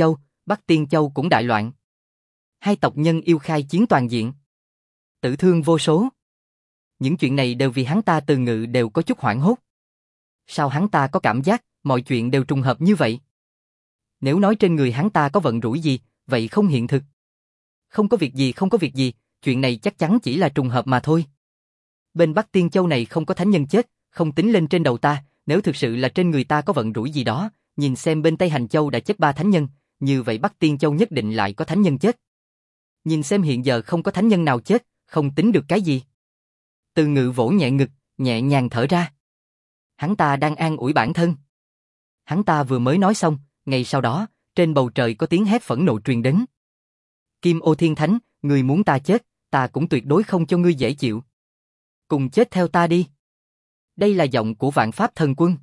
Bắc Tiên Châu cũng đại loạn. 2 tộc nhân yêu khai chiến toàn diện. Tử thương vô số. Những chuyện này đều vì hắn ta Từ Ngự đều có chút hoảng hốt. Sao hắn ta có cảm giác, mọi chuyện đều trùng hợp như vậy? Nếu nói trên người hắn ta có vận rủi gì, vậy không hiện thực. Không có việc gì, chuyện này chắc chắn chỉ là trùng hợp mà thôi. Bên Bắc Tiên Châu này không có thánh nhân chết, không tính lên trên đầu ta, nếu thực sự là trên người ta có vận rủi gì đó, nhìn xem bên Tây Hành Châu đã chết 3 thánh nhân, như vậy Bắc Tiên Châu nhất định lại có thánh nhân chết. Nhìn xem hiện giờ không có thánh nhân nào chết, không tính được cái gì. Từ Ngự vỗ nhẹ ngực, nhẹ nhàng thở ra. Hắn ta đang an ủi bản thân. Hắn ta vừa mới nói xong, ngay sau đó, trên bầu trời có tiếng hét phẫn nộ truyền đến. Kim Ô Thiên Thánh, ngươi muốn ta chết, ta cũng tuyệt đối không cho ngươi dễ chịu. Cùng chết theo ta đi. Đây là giọng của Vạn Pháp Thần Quân.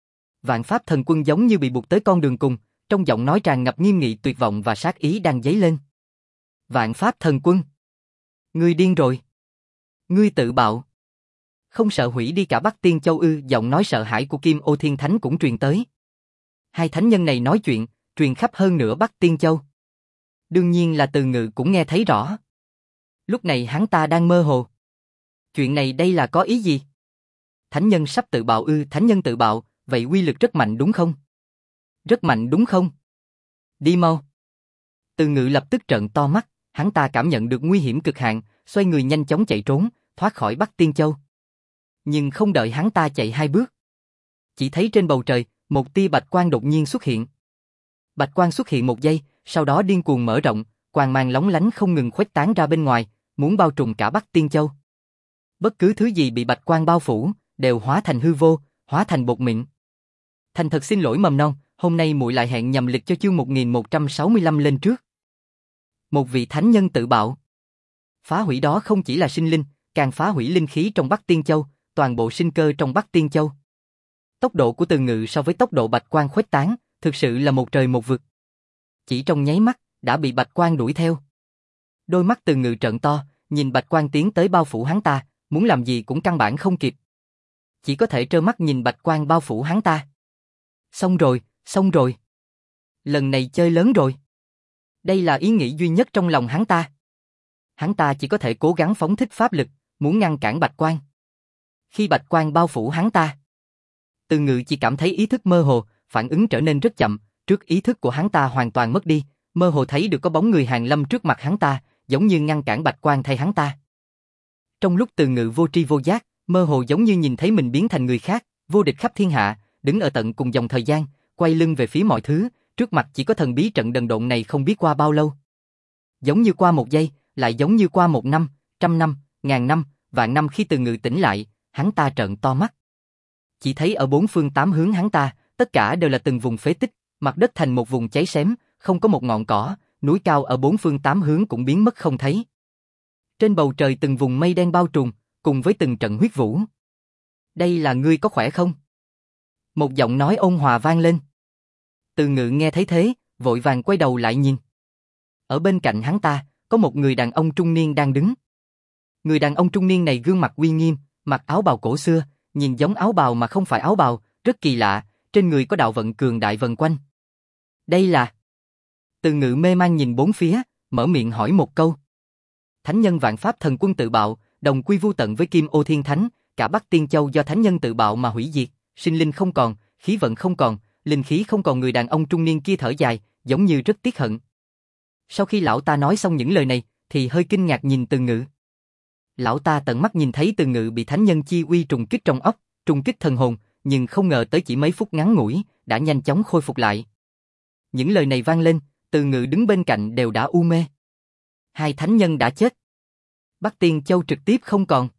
Vạn Pháp Thần Quân giống như bị buộc tới con đường cùng, trong giọng nói tràn ngập nghiêm nghị tuyệt vọng và sát ý đang dấy lên. Vạn Pháp Thần Quân. Ngươi điên rồi. Ngươi tự bạo. Không sợ hủy đi cả Bắc Tiên Châu ư? Giọng nói sợ hãi của Kim Ô Thiên Thánh cũng truyền tới. 2 thánh nhân này nói chuyện, truyền khắp hơn nửa Bắc Tiên Châu. Đương nhiên là Từ Ngự cũng nghe thấy rõ. Lúc này hắn ta đang mơ hồ. Chuyện này đây là có ý gì? Thánh nhân sắp tự bạo ư? Thánh nhân tự bạo, vậy uy lực rất mạnh đúng không? Rất mạnh đúng không? Đi mau. Từ Ngự lập tức trợn to mắt, hắn ta cảm nhận được nguy hiểm cực hạn, xoay người nhanh chóng chạy trốn, thoát khỏi Bắc Tiên Châu. Nhưng không đợi hắn ta chạy 2 bước, chỉ thấy trên bầu trời, một tia bạch quang đột nhiên xuất hiện. Bạch quang xuất hiện 1 giây, sau đó điên cuồng mở rộng, quang mang lóng lánh không ngừng khuếch tán ra bên ngoài, muốn bao trùm cả Bắc Tiên Châu. Bất cứ thứ gì bị bạch quang bao phủ, đều hóa thành hư vô, hóa thành bột mịn. Thành thật xin lỗi mầm non, hôm nay muội lại hẹn nhầm lịch cho chương 1165 lên trước. Một vị thánh nhân tự bạo. Phá hủy đó không chỉ là sinh linh, càng phá hủy linh khí trong Bắc Tiên Châu, toàn bộ sinh cơ trong Bắc Tiên Châu. Tốc độ của Từ Ngự so với tốc độ bạch quang khuếch tán, thực sự là một trời một vực. Chỉ trong nháy mắt, đã bị bạch quang đuổi theo. Đôi mắt Từ Ngự trợn to, nhìn bạch quang tiến tới bao phủ hắn ta, muốn làm gì cũng căn bản không kịp. Chỉ có thể trơ mắt nhìn bạch quang bao phủ hắn ta. Xong rồi. Lần này chơi lớn rồi. Đây là ý nghĩ duy nhất trong lòng hắn ta. Hắn ta chỉ có thể cố gắng phóng thích pháp lực, muốn ngăn cản bạch quang. Khi bạch quang bao phủ hắn ta, Từ Ngự chỉ cảm thấy ý thức mơ hồ, phản ứng trở nên rất chậm, trước ý thức của hắn ta hoàn toàn mất đi, mơ hồ thấy được có bóng người hàng lâm trước mặt hắn ta, giống như ngăn cản bạch quang thay hắn ta. Trong lúc Từ Ngự vô tri vô giác, mơ hồ giống như nhìn thấy mình biến thành người khác, vô địch khắp thiên hạ, đứng ở tận cùng dòng thời gian, quay lưng về phía mọi thứ, trước mặt chỉ có thần bí trận đần độn này không biết qua bao lâu. Giống như qua 1 giây, lại giống như qua 1 năm, 100 năm, 1000 năm, vạn năm. Khi Từ Ngự tỉnh lại, hắn ta trợn to mắt. chỉ thấy ở bốn phương tám hướng hắn ta, tất cả đều là từng vùng phế tích, mặt đất thành một vùng cháy xém, không có một ngọn cỏ, núi cao ở bốn phương tám hướng cũng biến mất không thấy. Trên bầu trời từng vùng mây đen bao trùm, cùng với từng trận huyết vũ. Đây là ngươi có khỏe không? Một giọng nói ôn hòa vang lên. Từ Ngự nghe thấy thế, vội vàng quay đầu lại nhìn. Ở bên cạnh hắn ta, có một người đàn ông trung niên đang đứng. Người đàn ông trung niên này gương mặt uy nghiêm, mặc áo bào cổ xưa, nhìn giống áo bào mà không phải áo bào, rất kỳ lạ, trên người có đạo vận cường đại vần quanh. Đây là... Từ Ngự mê man nhìn bốn phía, mở miệng hỏi một câu. Thánh nhân Vạn Pháp Thần Quân tự bạo, đồng quy vu tận với Kim Ô Thiên Thánh, cả Bắc Tiên Châu do thánh nhân tự bạo mà hủy diệt, sinh linh không còn, khí vận không còn, linh khí không còn. Người đàn ông trung niên kia thở dài, giống như rất tiếc hận. Sau khi lão ta nói xong những lời này, thì hơi kinh ngạc nhìn Từ Ngự. Lão ta tận mắt nhìn thấy Từ Ngự bị thánh nhân chi uy trùng kích trong óc, trùng kích thần hồn, nhưng không ngờ tới chỉ mấy phút ngắn ngủi, đã nhanh chóng khôi phục lại. Những lời này vang lên, Từ Ngự đứng bên cạnh đều đã u mê. Hai thánh nhân đã chết. Bắc Tiên Châu trực tiếp không còn.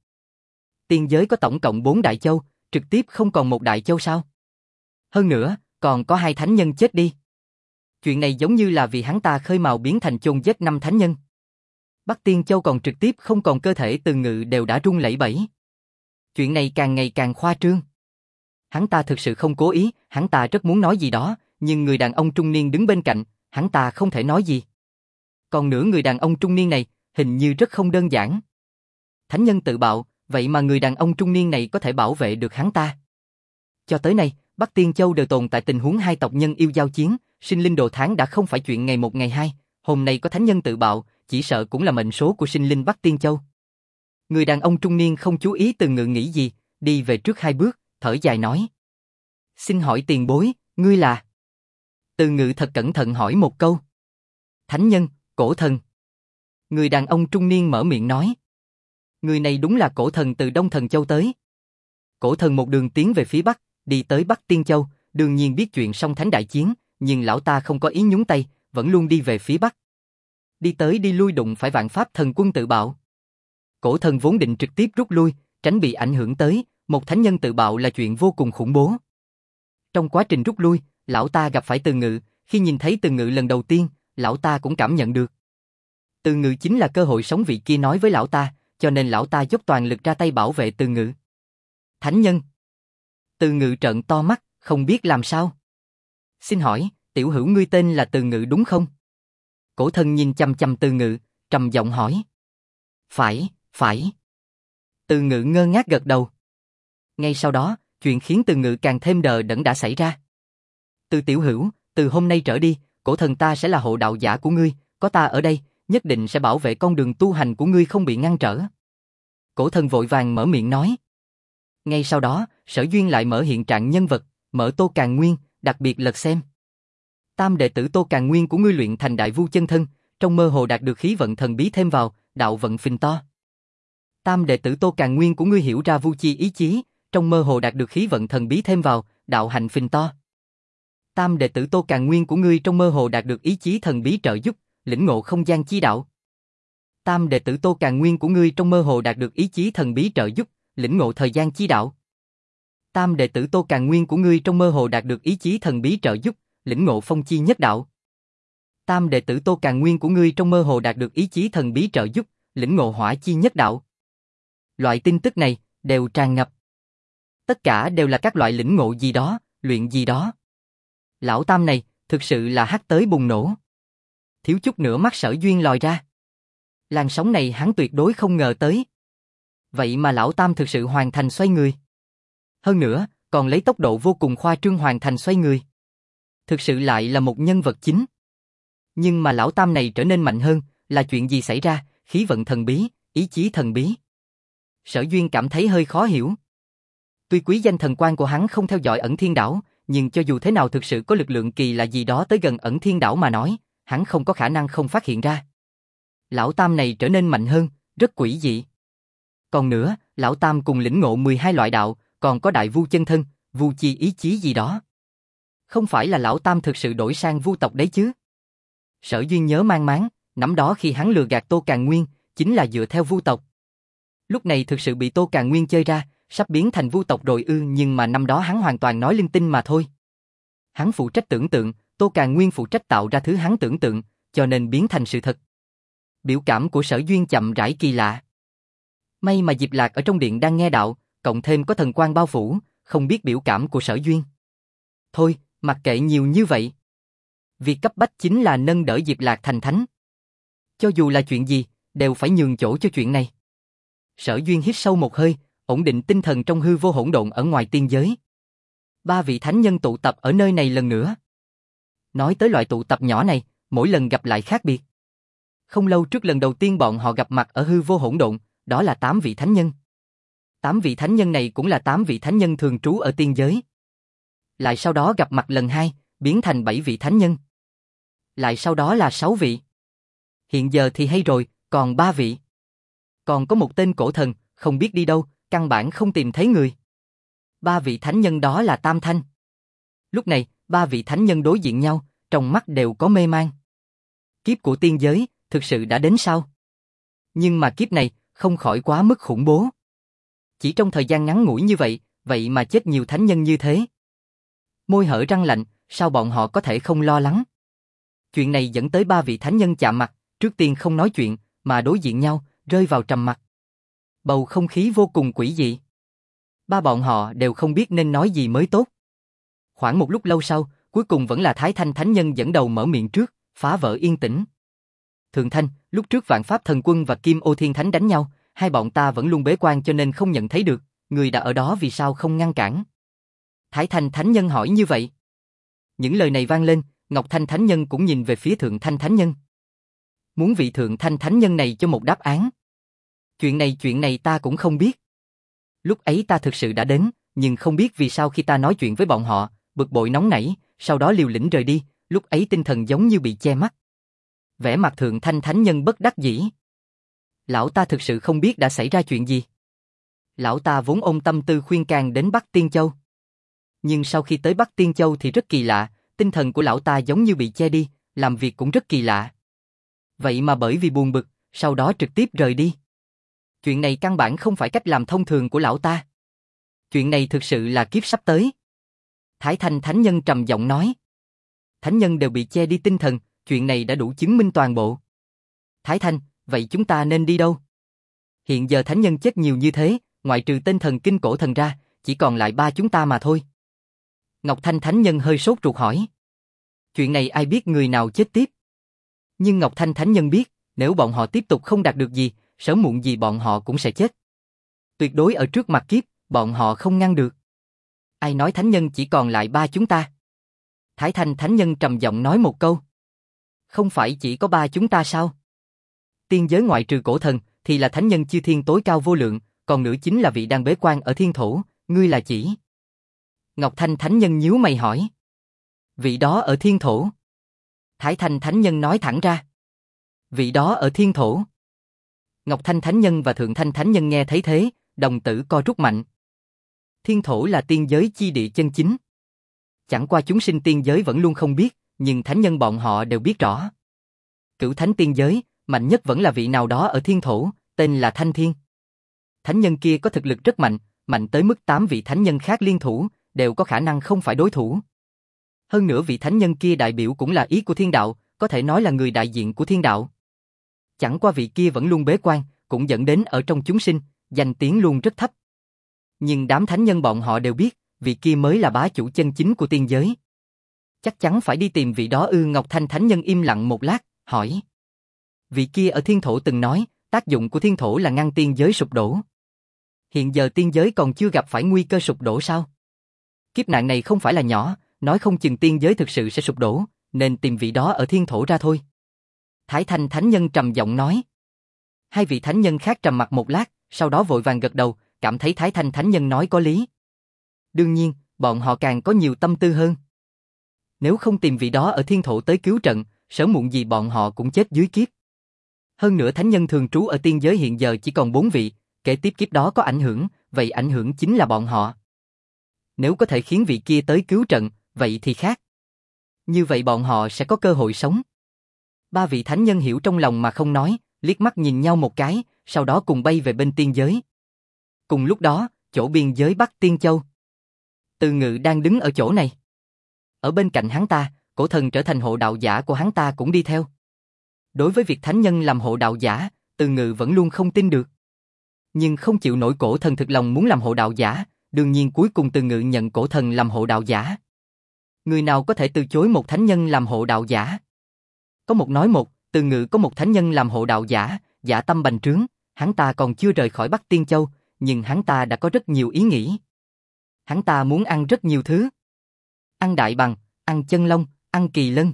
Tiên giới có tổng cộng 4 đại châu, trực tiếp không còn một đại châu sao? Hơn nữa, còn có 2 thánh nhân chết đi. Chuyện này giống như là vì hắn ta khơi mào biến thành chôn giết 5 thánh nhân. Bắc Tiên Châu còn trực tiếp không còn. Cơ thể Từ Ngự đều đã run lẩy bẩy. Chuyện này càng ngày càng khoa trương. Hắn ta thực sự không cố ý, hắn ta rất muốn nói gì đó, nhưng người đàn ông trung niên đứng bên cạnh, hắn ta không thể nói gì. Còn nữa người đàn ông trung niên này, hình như rất không đơn giản. Thánh nhân tự bạo, vậy mà người đàn ông trung niên này có thể bảo vệ được hắn ta. Cho tới nay, Bắc Tiên Châu đều tồn tại tình huống hai tộc nhân yêu giao chiến, sinh linh đồ tháng đã không phải chuyện ngày một ngày hai, hôm nay có thánh nhân tự bạo, chỉ sợ cũng là mệnh số của sinh linh Bắc Tiên Châu. Người đàn ông trung niên không chú ý Từ Ngự nghĩ gì, đi về trước 2 bước, thở dài nói. Xin hỏi tiền bối, ngươi là? Từ Ngự thật cẩn thận hỏi một câu. Thánh nhân, cổ thần. Người đàn ông trung niên mở miệng nói. Người này đúng là cổ thần từ Đông Thần Châu tới. Cổ thần một đường tiến về phía Bắc, đi tới Bắc Tiên Châu, đương nhiên biết chuyện song thánh đại chiến, nhưng lão ta không có ý nhúng tay, vẫn luôn đi về phía Bắc. Đi tới đi lui đụng phải Vạn Pháp Thần Quân tự bạo. Cổ thần vốn định trực tiếp rút lui, tránh bị ảnh hưởng tới, một thánh nhân tự bạo là chuyện vô cùng khủng bố. Trong quá trình rút lui, lão ta gặp phải Từ Ngự, khi nhìn thấy Từ Ngự lần đầu tiên, lão ta cũng cảm nhận được. Từ Ngự chính là cơ hội sống vị kia nói với lão ta, cho nên lão ta dốc toàn lực ra tay bảo vệ Từ Ngự. Thánh nhân. Từ Ngự trợn to mắt, không biết làm sao. Xin hỏi, tiểu hữu ngươi tên là Từ Ngự đúng không? Cổ thần nhìn chằm chằm Từ Ngự, trầm giọng hỏi. Phải. Từ Ngự ngơ ngác gật đầu. Ngay sau đó, chuyện khiến Từ Ngự càng thêm đờ đẫn đã xảy ra. Từ tiểu hữu, từ hôm nay trở đi, cổ thần ta sẽ là hộ đạo giả của ngươi, có ta ở đây, nhất định sẽ bảo vệ con đường tu hành của ngươi không bị ngăn trở. Cổ thần vội vàng mở miệng nói. Ngay sau đó, Sở Duyên lại mở hiện trạng nhân vật, mở Tô Càn Nguyên, đặc biệt lật xem. Tam đệ tử Tô Càn Nguyên của ngươi luyện thành đại vu chân thân, trong mơ hồ đạt được khí vận thần bí thêm vào, đạo vận phình to. Tam đệ tử Tô Càn Nguyên của ngươi hiểu ra vu chi ý chí, trong mơ hồ đạt được khí vận thần bí thêm vào, đạo hạnh phình to. Tam đệ tử Tô Càn Nguyên của ngươi trong mơ hồ đạt được ý chí thần bí trợ giúp, lĩnh ngộ không gian chi đạo. Tam đệ tử Tô Càn Nguyên của ngươi trong mơ hồ đạt được ý chí thần bí trợ giúp, lĩnh ngộ thời gian chi đạo. Tam đệ tử Tô Càn Nguyên của ngươi trong mơ hồ đạt được ý chí thần bí trợ giúp, lĩnh ngộ phong chi nhất đạo. Tam đệ tử Tô Càn Nguyên của ngươi trong mơ hồ đạt được ý chí thần bí trợ giúp, lĩnh ngộ hỏa chi nhất đạo. Loại tin tức này đều tràn ngập. Tất cả đều là các loại lĩnh ngộ gì đó, luyện gì đó. Lão Tam này thực sự là hắc tới bùng nổ. Thiếu chút nữa mắt Sở Duyên lòi ra. Làn sóng này hắn tuyệt đối không ngờ tới. Vậy mà lão Tam thực sự hoàn thành xoay người. Hơn nữa, còn lấy tốc độ vô cùng khoa trương hoàn thành xoay người. Thực sự lại là một nhân vật chính. Nhưng mà lão Tam này trở nên mạnh hơn, là chuyện gì xảy ra, khí vận thần bí, ý chí thần bí. Sở Duyên cảm thấy hơi khó hiểu. Tuy quý danh thần quan của hắn không theo dõi Ẩn Thiên Đảo, nhưng cho dù thế nào thực sự có lực lượng kỳ lạ gì đó tới gần Ẩn Thiên Đảo mà nói, hắn không có khả năng không phát hiện ra. Lão Tam này trở nên mạnh hơn, rất quỷ dị. Còn nữa, lão Tam cùng lĩnh ngộ 12 loại đạo, còn có đại vu chân thân, vu chi ý chí gì đó. Không phải là lão Tam thực sự đổi sang vu tộc đấy chứ? Sở Duyên nhớ mang máng, năm đó khi hắn lừa gạt Tô Càn Nguyên, chính là dựa theo vu tộc. Lúc này thực sự bị Tô Càn Nguyên chơi ra, sắp biến thành vu tộc rồi ư? Nhưng mà năm đó hắn hoàn toàn nói linh tinh mà thôi. Hắn phụ trách tưởng tượng, Tô Càn Nguyên phụ trách tạo ra thứ hắn tưởng tượng, cho nên biến thành sự thật. Biểu cảm của Sở Duyên chậm rãi kỳ lạ. May mà Diệp Lạc ở trong điện đang nghe đạo, cộng thêm có thần quang bao phủ, không biết biểu cảm của Sở Duyên. Thôi, mặc kệ nhiều như vậy. Việc cấp bách chính là nâng đỡ Diệp Lạc thành thánh. Cho dù là chuyện gì, đều phải nhường chỗ cho chuyện này. Sở Duyên hít sâu một hơi, ổn định tinh thần trong hư vô hỗn độn ở ngoài tiên giới. 3 vị thánh nhân tụ tập ở nơi này lần nữa. Nói tới loại tụ tập nhỏ này, mỗi lần gặp lại khác biệt. Không lâu trước lần đầu tiên bọn họ gặp mặt ở hư vô hỗn độn, đó là 8 vị thánh nhân. 8 vị thánh nhân này cũng là 8 vị thánh nhân thường trú ở tiên giới. Lại sau đó gặp mặt lần 2, biến thành 7 vị thánh nhân. Lại sau đó là 6 vị. Hiện giờ thì hay rồi, còn 3 vị. Còn có một tên cổ thần, không biết đi đâu, căn bản không tìm thấy người. 3 vị thánh nhân đó là Tam Thanh. Lúc này, 3 vị thánh nhân đối diện nhau, trong mắt đều có mê man. Kiếp của tiên giới, thực sự đã đến sao? Nhưng mà kiếp này, không khỏi quá mức khủng bố. Chỉ trong thời gian ngắn ngủi như vậy, vậy mà chết nhiều thánh nhân như thế. Môi hở răng lạnh, sao bọn họ có thể không lo lắng? Chuyện này dẫn tới 3 vị thánh nhân chạm mặt, trước tiên không nói chuyện, mà đối diện nhau, rơi vào trầm mặc. Bầu không khí vô cùng quỷ dị. Ba bọn họ đều không biết nên nói gì mới tốt. Khoảng một lúc lâu sau, cuối cùng vẫn là Thái Thanh Thánh Nhân dẫn đầu mở miệng trước, phá vỡ yên tĩnh. Thượng Thanh, lúc trước Vạn Pháp Thần Quân và Kim Ô Thiên Thánh đánh nhau, hai bọn ta vẫn luôn bế quan cho nên không nhận thấy được, người đã ở đó vì sao không ngăn cản? Thái Thanh Thánh Nhân hỏi như vậy. Những lời này vang lên, Ngọc Thanh Thánh Nhân cũng nhìn về phía Thượng Thanh Thánh Nhân. Muốn vị Thượng Thanh Thánh Nhân này cho một đáp án. Chuyện này ta cũng không biết. Lúc ấy ta thực sự đã đến, nhưng không biết vì sao khi ta nói chuyện với bọn họ, bực bội nóng nảy, sau đó liều lĩnh rời đi, lúc ấy tinh thần giống như bị che mắt. Vẻ mặt Thượng Thanh Thánh Nhân bất đắc dĩ. Lão ta thực sự không biết đã xảy ra chuyện gì. Lão ta vốn ôm tâm tư khuyên can đến Bắc Tiên Châu. Nhưng sau khi tới Bắc Tiên Châu thì rất kỳ lạ, tinh thần của lão ta giống như bị che đi, làm việc cũng rất kỳ lạ. Vậy mà bởi vì buồn bực, sau đó trực tiếp rời đi. Chuyện này căn bản không phải cách làm thông thường của lão ta. Chuyện này thực sự là kiếp sắp tới. Thái Thanh Thánh Nhân trầm giọng nói. Thánh nhân đều bị che đi tinh thần, chuyện này đã đủ chứng minh toàn bộ. Thái Thanh, vậy chúng ta nên đi đâu? Hiện giờ thánh nhân chết nhiều như thế, ngoại trừ tên thần kinh cổ thần ra, chỉ còn lại 3 chúng ta mà thôi. Ngọc Thanh Thánh Nhân hơi sốt ruột hỏi. Chuyện này ai biết người nào chết tiếp? Nhưng Ngọc Thanh Thánh Nhân biết, nếu bọn họ tiếp tục không đạt được gì, sớm muộn gì bọn họ cũng sẽ chết. Tuyệt đối ở trước mặt kiếp, bọn họ không ngăn được. Ai nói thánh nhân chỉ còn lại 3 chúng ta? Thái Thanh Thánh Nhân trầm giọng nói một câu. Không phải chỉ có 3 chúng ta sao? Tiên giới ngoại trừ cổ thần, thì là thánh nhân chư thiên tối cao vô lượng, còn nữa chính là vị đang bế quan ở thiên thổ, ngươi là chỉ. Ngọc Thanh Thánh Nhân nhíu mày hỏi. Vị đó ở thiên thổ. Thái Thanh Thánh Nhân nói thẳng ra. Vị đó ở thiên thổ. Ngọc Thanh Thánh Nhân và Thượng Thanh Thánh Nhân nghe thấy thế, đồng tử co rút mạnh. Thiên thổ là tiên giới chi địa chân chính. Chẳng qua chúng sinh tiên giới vẫn luôn không biết, nhưng thánh nhân bọn họ đều biết rõ. Cửu thánh tiên giới, mạnh nhất vẫn là vị nào đó ở thiên thổ, tên là Thanh Thiên. Thánh nhân kia có thực lực rất mạnh, mạnh tới mức 8 vị thánh nhân khác liên thủ, đều có khả năng không phải đối thủ. Hơn nữa vị thánh nhân kia đại biểu cũng là ý của thiên đạo, có thể nói là người đại diện của thiên đạo. Chẳng qua vị kia vẫn luôn bế quan, cũng dẫn đến ở trong chúng sinh, danh tiếng luôn rất thấp. Nhưng đám thánh nhân bọn họ đều biết, vị kia mới là bá chủ chân chính của tiên giới. Chắc chắn phải đi tìm vị đó ư? Ngọc Thanh Thánh Nhân im lặng một lát, hỏi. Vị kia ở thiên thổ từng nói, tác dụng của thiên thổ là ngăn tiên giới sụp đổ. Hiện giờ tiên giới còn chưa gặp phải nguy cơ sụp đổ sao? Kiếp nạn này không phải là nhỏ, nói không chừng tiên giới thực sự sẽ sụp đổ, nên tìm vị đó ở thiên thổ ra thôi. Thái Thanh Thánh Nhân trầm giọng nói. Hai vị thánh nhân khác trầm mặc một lát, sau đó vội vàng gật đầu, cảm thấy Thái Thanh Thánh Nhân nói có lý. Đương nhiên, bọn họ càng có nhiều tâm tư hơn. Nếu không tìm vị đó ở thiên thổ tới cứu trận, sớm muộn gì bọn họ cũng chết dưới kiếp. Hơn nữa thánh nhân thường trú ở tiên giới hiện giờ chỉ còn 4 vị, kể tiếp kiếp đó có ảnh hưởng, vậy ảnh hưởng chính là bọn họ. Nếu có thể khiến vị kia tới cứu trận, vậy thì khác. Như vậy bọn họ sẽ có cơ hội sống. 3 vị thánh nhân hiểu trong lòng mà không nói, liếc mắt nhìn nhau một cái, sau đó cùng bay về bên tiên giới. Cùng lúc đó, chỗ biên giới Bắc Tiên Châu. Từ Ngự đang đứng ở chỗ này. Ở bên cạnh hắn ta, cổ thần trở thành hộ đạo giả của hắn ta cũng đi theo. Đối với việc thánh nhân làm hộ đạo giả, Từ Ngự vẫn luôn không tin được. Nhưng không chịu nổi cổ thần thực lòng muốn làm hộ đạo giả, đương nhiên cuối cùng Từ Ngự nhận cổ thần làm hộ đạo giả. Người nào có thể từ chối một thánh nhân làm hộ đạo giả? Có một nói một, Từ Ngự có một thánh nhân làm hộ đạo giả, dạ tâm bành trướng, hắn ta còn chưa rời khỏi Bắc Tiên Châu, nhưng hắn ta đã có rất nhiều ý nghĩ. Hắn ta muốn ăn rất nhiều thứ. Ăn đại bằng, ăn chân long, ăn kỳ lân.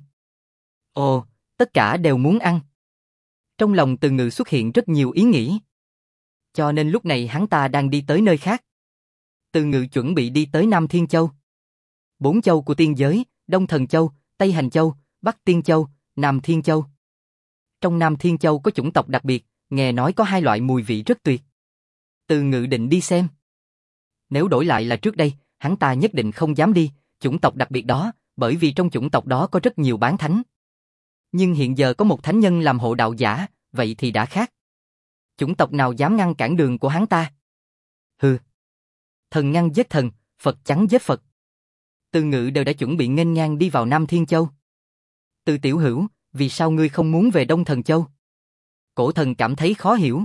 Ồ, tất cả đều muốn ăn. Trong lòng Từ Ngự xuất hiện rất nhiều ý nghĩ. Cho nên lúc này hắn ta đang đi tới nơi khác. Từ Ngự chuẩn bị đi tới Nam Thiên Châu. 4 châu của tiên giới, Đông Thần Châu, Tây Hành Châu, Bắc Tiên Châu, Nam Thiên Châu. Trong Nam Thiên Châu có chủng tộc đặc biệt, nghe nói có 2 loại mùi vị rất tuyệt. Từ Ngự định đi xem. Nếu đổi lại là trước đây, hắn ta nhất định không dám đi, chủng tộc đặc biệt đó, bởi vì trong chủng tộc đó có rất nhiều bán thánh. Nhưng hiện giờ có một thánh nhân làm hộ đạo giả, vậy thì đã khác. Chủng tộc nào dám ngăn cản đường của hắn ta? Hừ. Thần ngăn giết thần, Phật chắn giết Phật. Từ Ngự đều đã chuẩn bị nghênh ngang đi vào Nam Thiên Châu. Từ tiểu hữu, vì sao ngươi không muốn về Đông Thần Châu? Cổ thần cảm thấy khó hiểu.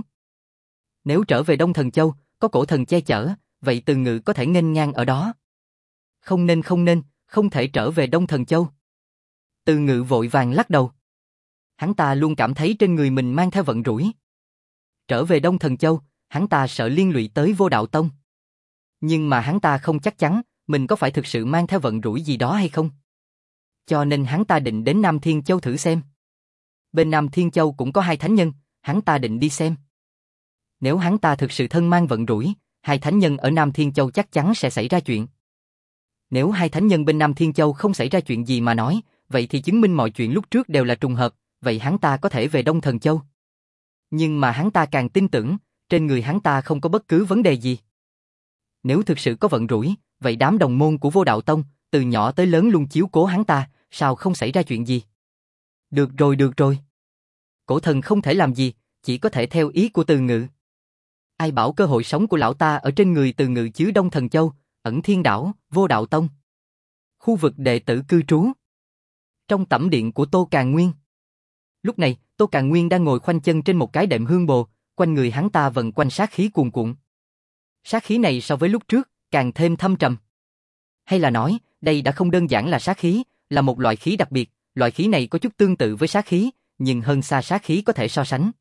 Nếu trở về Đông Thần Châu, có cổ thần che chở, vậy Từ Ngự có thể nghênh ngang ở đó. Không nên, không thể trở về Đông Thần Châu. Từ Ngự vội vàng lắc đầu. Hắn ta luôn cảm thấy trên người mình mang theo vận rủi. Trở về Đông Thần Châu, hắn ta sợ liên lụy tới Vô Đạo Tông. Nhưng mà hắn ta không chắc chắn, mình có phải thực sự mang theo vận rủi gì đó hay không. Cho nên hắn ta định đến Nam Thiên Châu thử xem. Bên Nam Thiên Châu cũng có 2 thánh nhân, hắn ta định đi xem. Nếu hắn ta thực sự thân mang vận rủi, 2 thánh nhân ở Nam Thiên Châu chắc chắn sẽ xảy ra chuyện. Nếu 2 thánh nhân bên Nam Thiên Châu không xảy ra chuyện gì mà nói, vậy thì chứng minh mọi chuyện lúc trước đều là trùng hợp, vậy hắn ta có thể về Đông Thần Châu. Nhưng mà hắn ta càng tin tưởng, trên người hắn ta không có bất cứ vấn đề gì. Nếu thực sự có vận rủi, vậy đám đồng môn của Vô Đạo Tông, từ nhỏ tới lớn luôn chiếu cố hắn ta, sao không xảy ra chuyện gì? Được rồi. Cổ thần không thể làm gì, chỉ có thể theo ý của Từ Ngự. Ai bảo cơ hội sống của lão ta ở trên người Từ Ngự chứ? Đông Thần Châu, Ẩn Thiên Đảo, Vô Đạo Tông. Khu vực đệ tử cư trú. Trong tẩm điện của Tô Càn Nguyên. Lúc này, Tô Càn Nguyên đang ngồi khoanh chân trên một cái đệm hương bồ, quanh người hắn ta vần quanh sát khí cuồn cuộn. Sát khí này so với lúc trước, càng thêm thâm trầm. Hay là nói, đây đã không đơn giản là sát khí, là một loại khí đặc biệt, loại khí này có chút tương tự với sát khí, nhưng hơn xa sát khí có thể so sánh.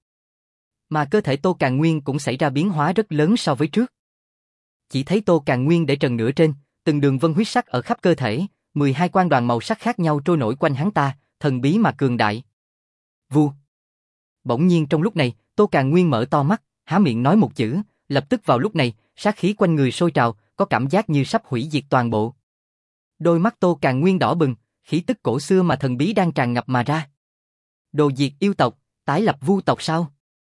Mà cơ thể Tô Càn Nguyên cũng xảy ra biến hóa rất lớn so với trước. Chỉ thấy Tô Càn Nguyên để trần nửa trên, từng đường vân huyết sắc ở khắp cơ thể, 12 quan đoàn màu sắc khác nhau trôi nổi quanh hắn ta, thần bí mà cường đại. Vu. Bỗng nhiên trong lúc này, Tô Càn Nguyên mở to mắt, há miệng nói một chữ, lập tức vào lúc này, sát khí quanh người sôi trào, có cảm giác như sắp hủy diệt toàn bộ. Đôi mắt Tô Càn Nguyên đỏ bừng, khí tức cổ xưa mà thần bí đang tràn ngập mà ra. Đồ diệt yêu tộc, tái lập vu tộc sao?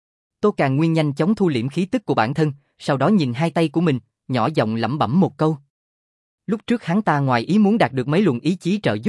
Tô Càn Nguyên nhanh chóng thu liễm khí tức của bản thân, sau đó nhìn 2 tay của mình, nhỏ giọng lẩm bẩm một câu. Lúc trước hắn ta ngoài ý muốn đạt được mấy luồng ý chí trợ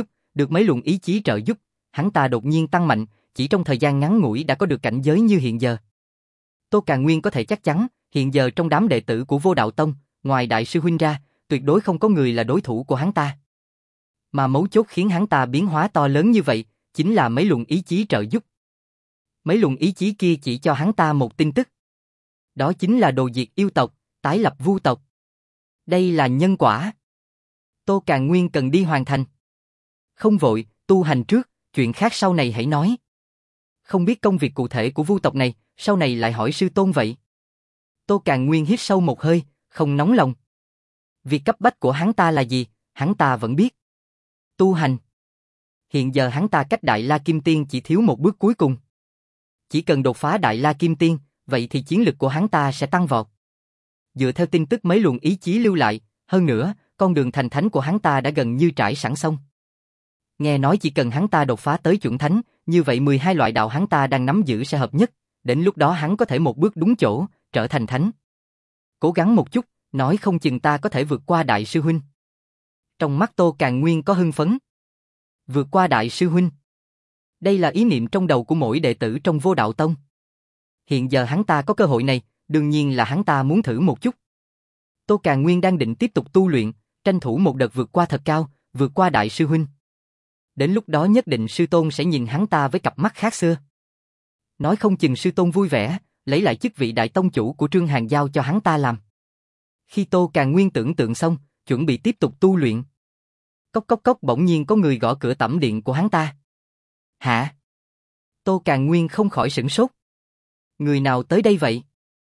giúp, hắn ta đột nhiên tăng mạnh, chỉ trong thời gian ngắn ngủi đã có được cảnh giới như hiện giờ. Tô Càn Nguyên có thể chắc chắn, hiện giờ trong đám đệ tử của Vô Đạo Tông, ngoài đại sư huynh ra, tuyệt đối không có người là đối thủ của hắn ta. Mà mấu chốt khiến hắn ta biến hóa to lớn như vậy, chính là mấy luồng ý chí trợ giúp. Mấy luồng ý chí kia chỉ cho hắn ta một tin tức. Đó chính là đồ diệt yêu tộc, tái lập vu tộc. Đây là nhân quả. Tô Càn Nguyên cần đi hoàn thành. Không vội, tu hành trước, chuyện khác sau này hãy nói. Không biết công việc cụ thể của vu tộc này, sau này lại hỏi sư tôn vậy. Tô Càn Nguyên hít sâu một hơi, không nóng lòng. Việc cấp bách của hắn ta là gì, hắn ta vẫn biết. Tu hành. Hiện giờ hắn ta cách Đại La Kim Tiên chỉ thiếu một bước cuối cùng. Chỉ cần đột phá Đại La Kim Tiên, vậy thì chiến lực của hắn ta sẽ tăng vọt. Dựa theo tin tức mấy luồng ý chí lưu lại, hơn nữa, con đường thành thánh của hắn ta đã gần như trải sẵn xong. Nghe nói chỉ cần hắn ta đột phá tới chuẩn thánh, như vậy 12 loại đạo hắn ta đang nắm giữ sẽ hợp nhất, đến lúc đó hắn có thể một bước đúng chỗ, trở thành thánh. Cố gắng một chút, nói không chừng ta có thể vượt qua đại sư huynh. Trong mắt Tô Càn Nguyên có hưng phấn. Vượt qua đại sư huynh. Đây là ý niệm trong đầu của mỗi đệ tử trong Vô Đạo Tông. Hiện giờ hắn ta có cơ hội này, đương nhiên là hắn ta muốn thử một chút. Tô Càn Nguyên đang định tiếp tục tu luyện, tranh thủ một đợt vượt qua thật cao, vượt qua đại sư huynh. Đến lúc đó nhất định sư tôn sẽ nhìn hắn ta với cặp mắt khác xưa. Nói không chừng sư tôn vui vẻ, lấy lại chức vị đại tông chủ của Trương Hàn giao cho hắn ta làm. Khi Tô Càn Nguyên tưởng tượng xong, chuẩn bị tiếp tục tu luyện. Cốc cốc cốc, bỗng nhiên có người gõ cửa tẩm điện của hắn ta. Hả? Tô Càn Nguyên không khỏi sửng sốt. Người nào tới đây vậy?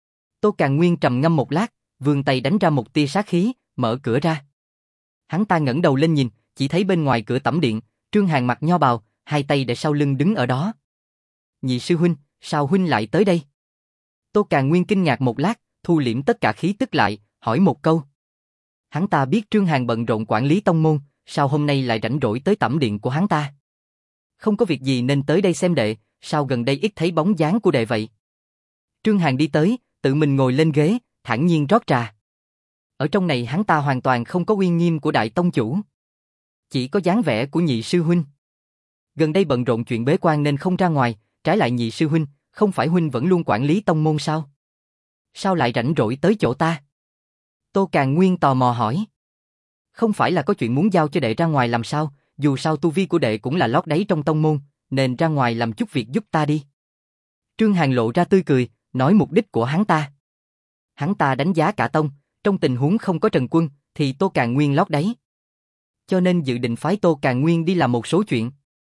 Tô Càn Nguyên trầm ngâm một lát, vươn tay đánh ra một tia sát khí, mở cửa ra. Hắn ta ngẩng đầu lên nhìn, chỉ thấy bên ngoài cửa tẩm điện, Trương Hàn mặc nho bào, hai tay để sau lưng đứng ở đó. Nhị sư huynh, sao huynh lại tới đây? Tô Càn Nguyên kinh ngạc một lát, thu liễm tất cả khí tức lại, hỏi một câu. Hắn ta biết Trương Hàn bận rộn quản lý tông môn, sao hôm nay lại rảnh rỗi tới tẩm điện của hắn ta? Không có việc gì nên tới đây xem đệ, sao gần đây ít thấy bóng dáng của đệ vậy? Trương Hàn đi tới, tự mình ngồi lên ghế, thản nhiên rót trà. Ở trong này hắn ta hoàn toàn không có uy nghiêm của đại tông chủ. Chỉ có dáng vẻ của nhị sư huynh. Gần đây bận rộn chuyện bế quan nên không ra ngoài, trái lại nhị sư huynh, không phải huynh vẫn luôn quản lý tông môn sao? Sao lại rảnh rỗi tới chỗ ta? Tô Càn Nguyên tò mò hỏi. Không phải là có chuyện muốn giao cho đệ ra ngoài làm sao, dù sao tu vi của đệ cũng là lót đáy trong tông môn, nên ra ngoài làm chút việc giúp ta đi. Trương Hàn lộ ra tươi cười, nói mục đích của hắn ta. Hắn ta đánh giá cả tông, trong tình huống không có Trần Quân, thì Tô Càn Nguyên lót đáy. Cho nên dự định phái Tô Càn Nguyên đi làm một số chuyện.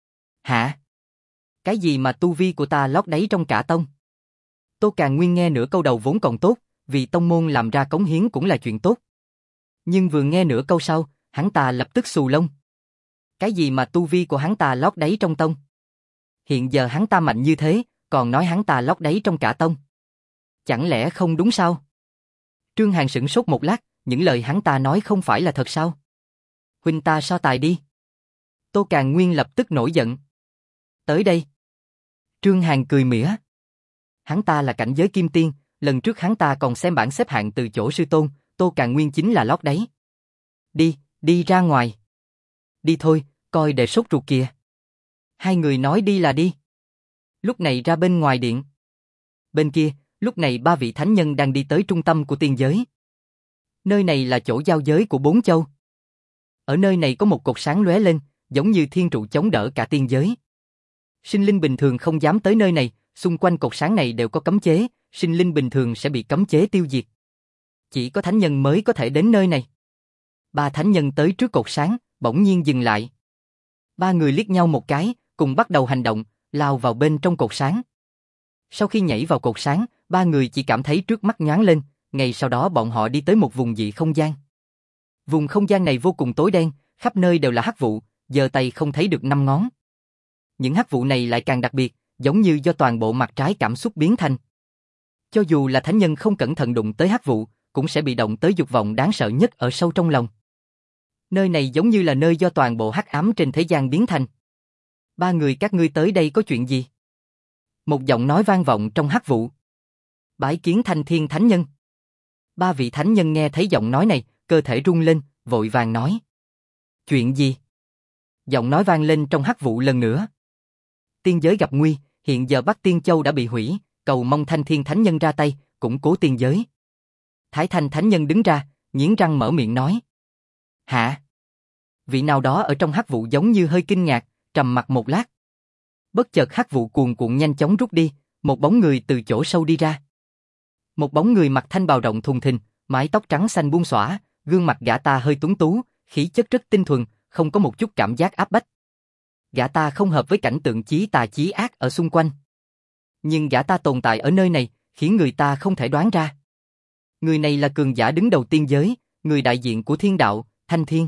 Hả? Cái gì mà tu vi của ta lót đáy trong cả tông? Tô Càn Nguyên nghe nửa câu đầu vốn còn tốt, vì tông môn làm ra cống hiến cũng là chuyện tốt. Nhưng vừa nghe nửa câu sau, hắn ta lập tức xù lông. Cái gì mà tu vi của hắn ta lót đáy trong tông? Hiện giờ hắn ta mạnh như thế, còn nói hắn ta lót đáy trong cả tông. Chẳng lẽ không đúng sao? Trương Hàn sửng sốt một lát, những lời hắn ta nói không phải là thật sao? Huynh ta so tài đi. Tô Càn Nguyên lập tức nổi giận. Tới đây. Trương Hàn cười mỉa. Hắn ta là cảnh giới kim tiên, lần trước hắn ta còn xem bảng xếp hạng từ chỗ sư tôn, Tô Càn Nguyên chính là lót đáy. Đi, đi ra ngoài. Đi thôi, coi đệ sốt ruột kìa. Hai người nói đi là đi. Lúc này ra bên ngoài điện. Bên kia, lúc này ba vị thánh nhân đang đi tới trung tâm của tiên giới. Nơi này là chỗ giao giới của bốn châu. Ở nơi này có một cột sáng lóe lên, giống như thiên trụ chống đỡ cả tiên giới. Sinh linh bình thường không dám tới nơi này, xung quanh cột sáng này đều có cấm chế, sinh linh bình thường sẽ bị cấm chế tiêu diệt. Chỉ có thánh nhân mới có thể đến nơi này. Ba thánh nhân tới trước cột sáng, bỗng nhiên dừng lại. Ba người liếc nhau một cái, cùng bắt đầu hành động, lao vào bên trong cột sáng. Sau khi nhảy vào cột sáng, ba người chỉ cảm thấy trước mắt nhoáng lên, ngay sau đó bọn họ đi tới một vùng dị không gian. Vùng không gian này vô cùng tối đen, khắp nơi đều là hắc vụ, giơ tay không thấy được năm ngón. Những hắc vụ này lại càng đặc biệt, giống như do toàn bộ mặt trái cảm xúc biến thành. Cho dù là thánh nhân không cẩn thận đụng tới hắc vụ, cũng sẽ bị động tới dục vọng đáng sợ nhất ở sâu trong lòng. Nơi này giống như là nơi do toàn bộ hắc ám trên thế gian biến thành. Ba người các ngươi tới đây có chuyện gì? Một giọng nói vang vọng trong hắc vụ. Bái kiến Thanh Thiên Thánh Nhân. Ba vị thánh nhân nghe thấy giọng nói này, cơ thể rung lên, vội vàng nói. Chuyện gì? Giọng nói vang lên trong hắc vụ lần nữa. Tiên giới gặp nguy, hiện giờ Bắc Tiên Châu đã bị hủy, cầu mong Thanh Thiên Thánh Nhân ra tay, củng cố tiên giới. Thái Thanh Thánh Nhân đứng ra, nghiến răng mở miệng nói. Hả? Vị nào đó ở trong hắc vụ giống như hơi kinh ngạc, trầm mặc một lát. Bất chợt hắc vụ cuồn cuộn nhanh chóng rút đi, một bóng người từ chỗ sâu đi ra. Một bóng người mặc thanh bào rộng thùng thình, mái tóc trắng xanh buông xõa, gương mặt gã ta hơi tuấn tú, khí chất rất tinh thuần, không có một chút cảm giác áp bách. Gã ta không hợp với cảnh tượng chí tà chí ác ở xung quanh. Nhưng gã ta tồn tại ở nơi này, khiến người ta không thể đoán ra. Người này là cường giả đứng đầu tiên giới, người đại diện của thiên đạo, Thanh Thiên.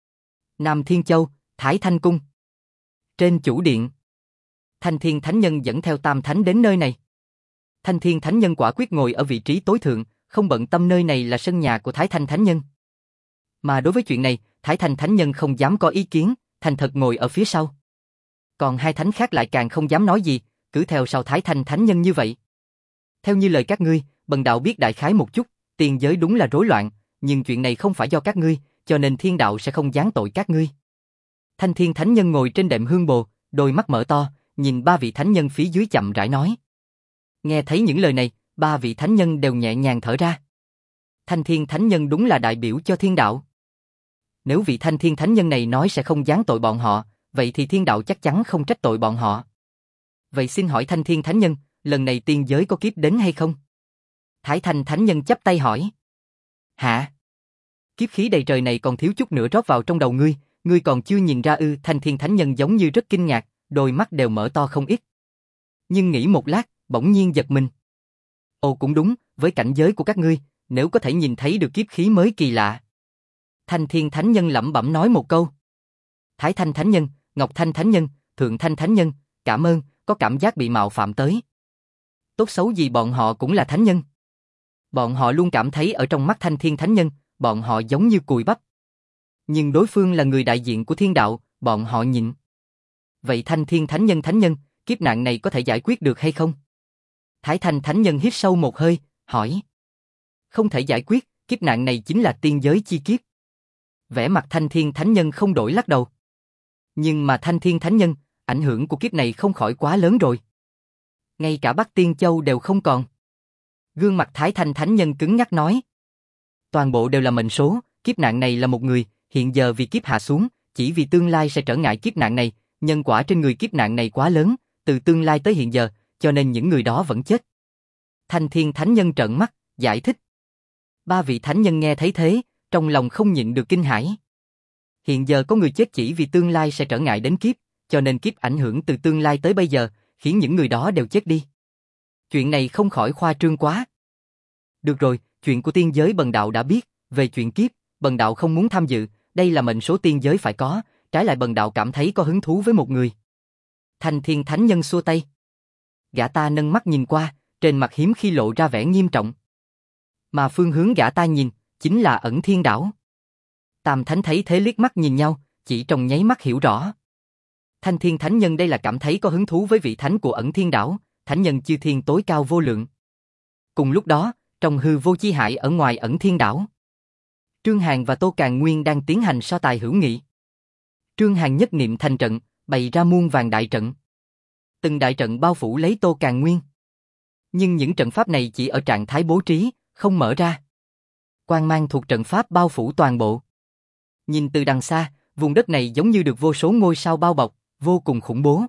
Nam Thiên Châu, Thái Thanh Cung. Trên chủ điện, Thanh Thiên Thánh Nhân dẫn theo Tam Thánh đến nơi này. Thanh Thiên Thánh Nhân quả quyết ngồi ở vị trí tối thượng, không bận tâm nơi này là sân nhà của Thái Thanh Thánh Nhân. Mà đối với chuyện này, Thái Thanh Thánh Nhân không dám có ý kiến, thành thật ngồi ở phía sau. Còn hai thánh khác lại càng không dám nói gì, cứ theo sau Thái Thanh Thánh Nhân như vậy. Theo như lời các ngươi, bần đạo biết đại khái một chút, tiền giới đúng là rối loạn, nhưng chuyện này không phải do các ngươi, cho nên thiên đạo sẽ không giáng tội các ngươi. Thanh Thiên Thánh Nhân ngồi trên đệm hương bồ, đôi mắt mở to, nhìn ba vị thánh nhân phía dưới chậm rãi nói. Nghe thấy những lời này, ba vị thánh nhân đều nhẹ nhàng thở ra. Thanh Thiên Thánh Nhân đúng là đại biểu cho thiên đạo. Nếu vị Thanh Thiên Thánh Nhân này nói sẽ không giáng tội bọn họ, vậy thì thiên đạo chắc chắn không trách tội bọn họ. Vậy xin hỏi Thanh Thiên Thánh Nhân, lần này tiên giới có kiếp đến hay không? Thái Thanh Thánh Nhân chắp tay hỏi. Hả? Kiếp khí đầy trời này còn thiếu chút nữa rót vào trong đầu ngươi còn chưa nhìn ra ư? Thanh Thiên Thánh Nhân giống như rất kinh ngạc, đôi mắt đều mở to không ít. Nhưng nghĩ một lát, bỗng nhiên giật mình. Ồ cũng đúng, với cảnh giới của các ngươi, nếu có thể nhìn thấy được kiếp khí mới kỳ lạ. Thanh Thiên Thánh Nhân lẩm bẩm nói một câu. Thái Thanh Thánh Nhân, Ngọc Thanh Thánh Nhân, Thượng Thanh Thánh Nhân, cảm ơn, có cảm giác bị mạo phạm tới. Tốt xấu gì bọn họ cũng là thánh nhân. Bọn họ luôn cảm thấy ở trong mắt Thanh Thiên Thánh Nhân, bọn họ giống như cùi bắp. Nhưng đối phương là người đại diện của thiên đạo, bọn họ nhịn. Vậy Thanh Thiên Thánh Nhân, kiếp nạn này có thể giải quyết được hay không? Thái Thanh Thánh Nhân hít sâu một hơi, hỏi. Không thể giải quyết, kiếp nạn này chính là tiên giới chi kiếp. Vẻ mặt Thanh Thiên Thánh Nhân không đổi lắc đầu. Nhưng mà Thanh Thiên Thánh Nhân, ảnh hưởng của kiếp này không khỏi quá lớn rồi. Ngay cả Bắc Tiên Châu đều không còn. Gương mặt Thái Thanh Thánh Nhân cứng nhắc nói. Toàn bộ đều là mệnh số, kiếp nạn này là một người, hiện giờ vì kiếp hạ xuống, chỉ vì tương lai sẽ trở ngại kiếp nạn này, nhân quả trên người kiếp nạn này quá lớn, từ tương lai tới hiện giờ, cho nên những người đó vẫn chết. Thanh Thiên Thánh Nhân trợn mắt, giải thích. Ba vị Thánh Nhân nghe thấy thế, trong lòng không nhịn được kinh hãi. Hiện giờ có người chết chỉ vì tương lai sẽ trở ngại đến kiếp, cho nên kiếp ảnh hưởng từ tương lai tới bây giờ, khiến những người đó đều chết đi. Chuyện này không khỏi khoa trương quá. Được rồi, chuyện của tiên giới bần đạo đã biết, về chuyện kiếp, bần đạo không muốn tham dự, đây là mệnh số tiên giới phải có, trái lại bần đạo cảm thấy có hứng thú với một người. Thanh Thiên Thánh Nhân xua tay. Gã ta nâng mắt nhìn qua, trên mặt hiếm khi lộ ra vẻ nghiêm trọng. Mà phương hướng gã ta nhìn, chính là Ẩn Thiên Đảo. Tam Thánh thấy thế liếc mắt nhìn nhau, chỉ trong nháy mắt hiểu rõ. Thanh Thiên Thánh Nhân đây là cảm thấy có hứng thú với vị thánh của Ẩn Thiên Đảo, thánh nhân chư thiên tối cao vô lượng. Cùng lúc đó, trong hư vô chi hải ở ngoài Ẩn Thiên Đảo, Trương Hàn và Tô Càn Nguyên đang tiến hành so tài hữu nghị. Trương Hàn nhất niệm thành trận, bày ra muôn vàn đại trận. Từng đại trận bao phủ lấy Tô Càn Nguyên. Nhưng những trận pháp này chỉ ở trạng thái bố trí, không mở ra. Quang mang thuộc trận pháp bao phủ toàn bộ. Nhìn từ đằng xa, vùng đất này giống như được vô số ngôi sao bao bọc, vô cùng khủng bố.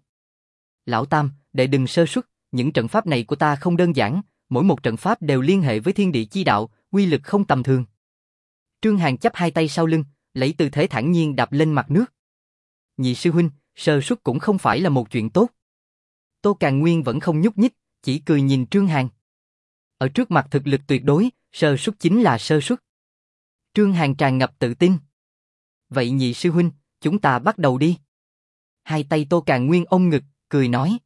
Lão Tam, đệ đừng sơ suất, những trận pháp này của ta không đơn giản, mỗi một trận pháp đều liên hệ với thiên địa chi đạo, uy lực không tầm thường. Trương Hàn chắp hai tay sau lưng, lấy tư thế thản nhiên đạp lên mặt nước. Nhị sư huynh, sơ suất cũng không phải là một chuyện tốt. Tô Càn Nguyên vẫn không nhúc nhích, chỉ cười nhìn Trương Hàn. Ở trước mặt thực lực tuyệt đối, sơ suất chính là sơ suất. Trương Hàn tràn ngập tự tin. Vậy nhị sư huynh, chúng ta bắt đầu đi. Hai tay Tô Càn Nguyên ôm ngực, cười nói.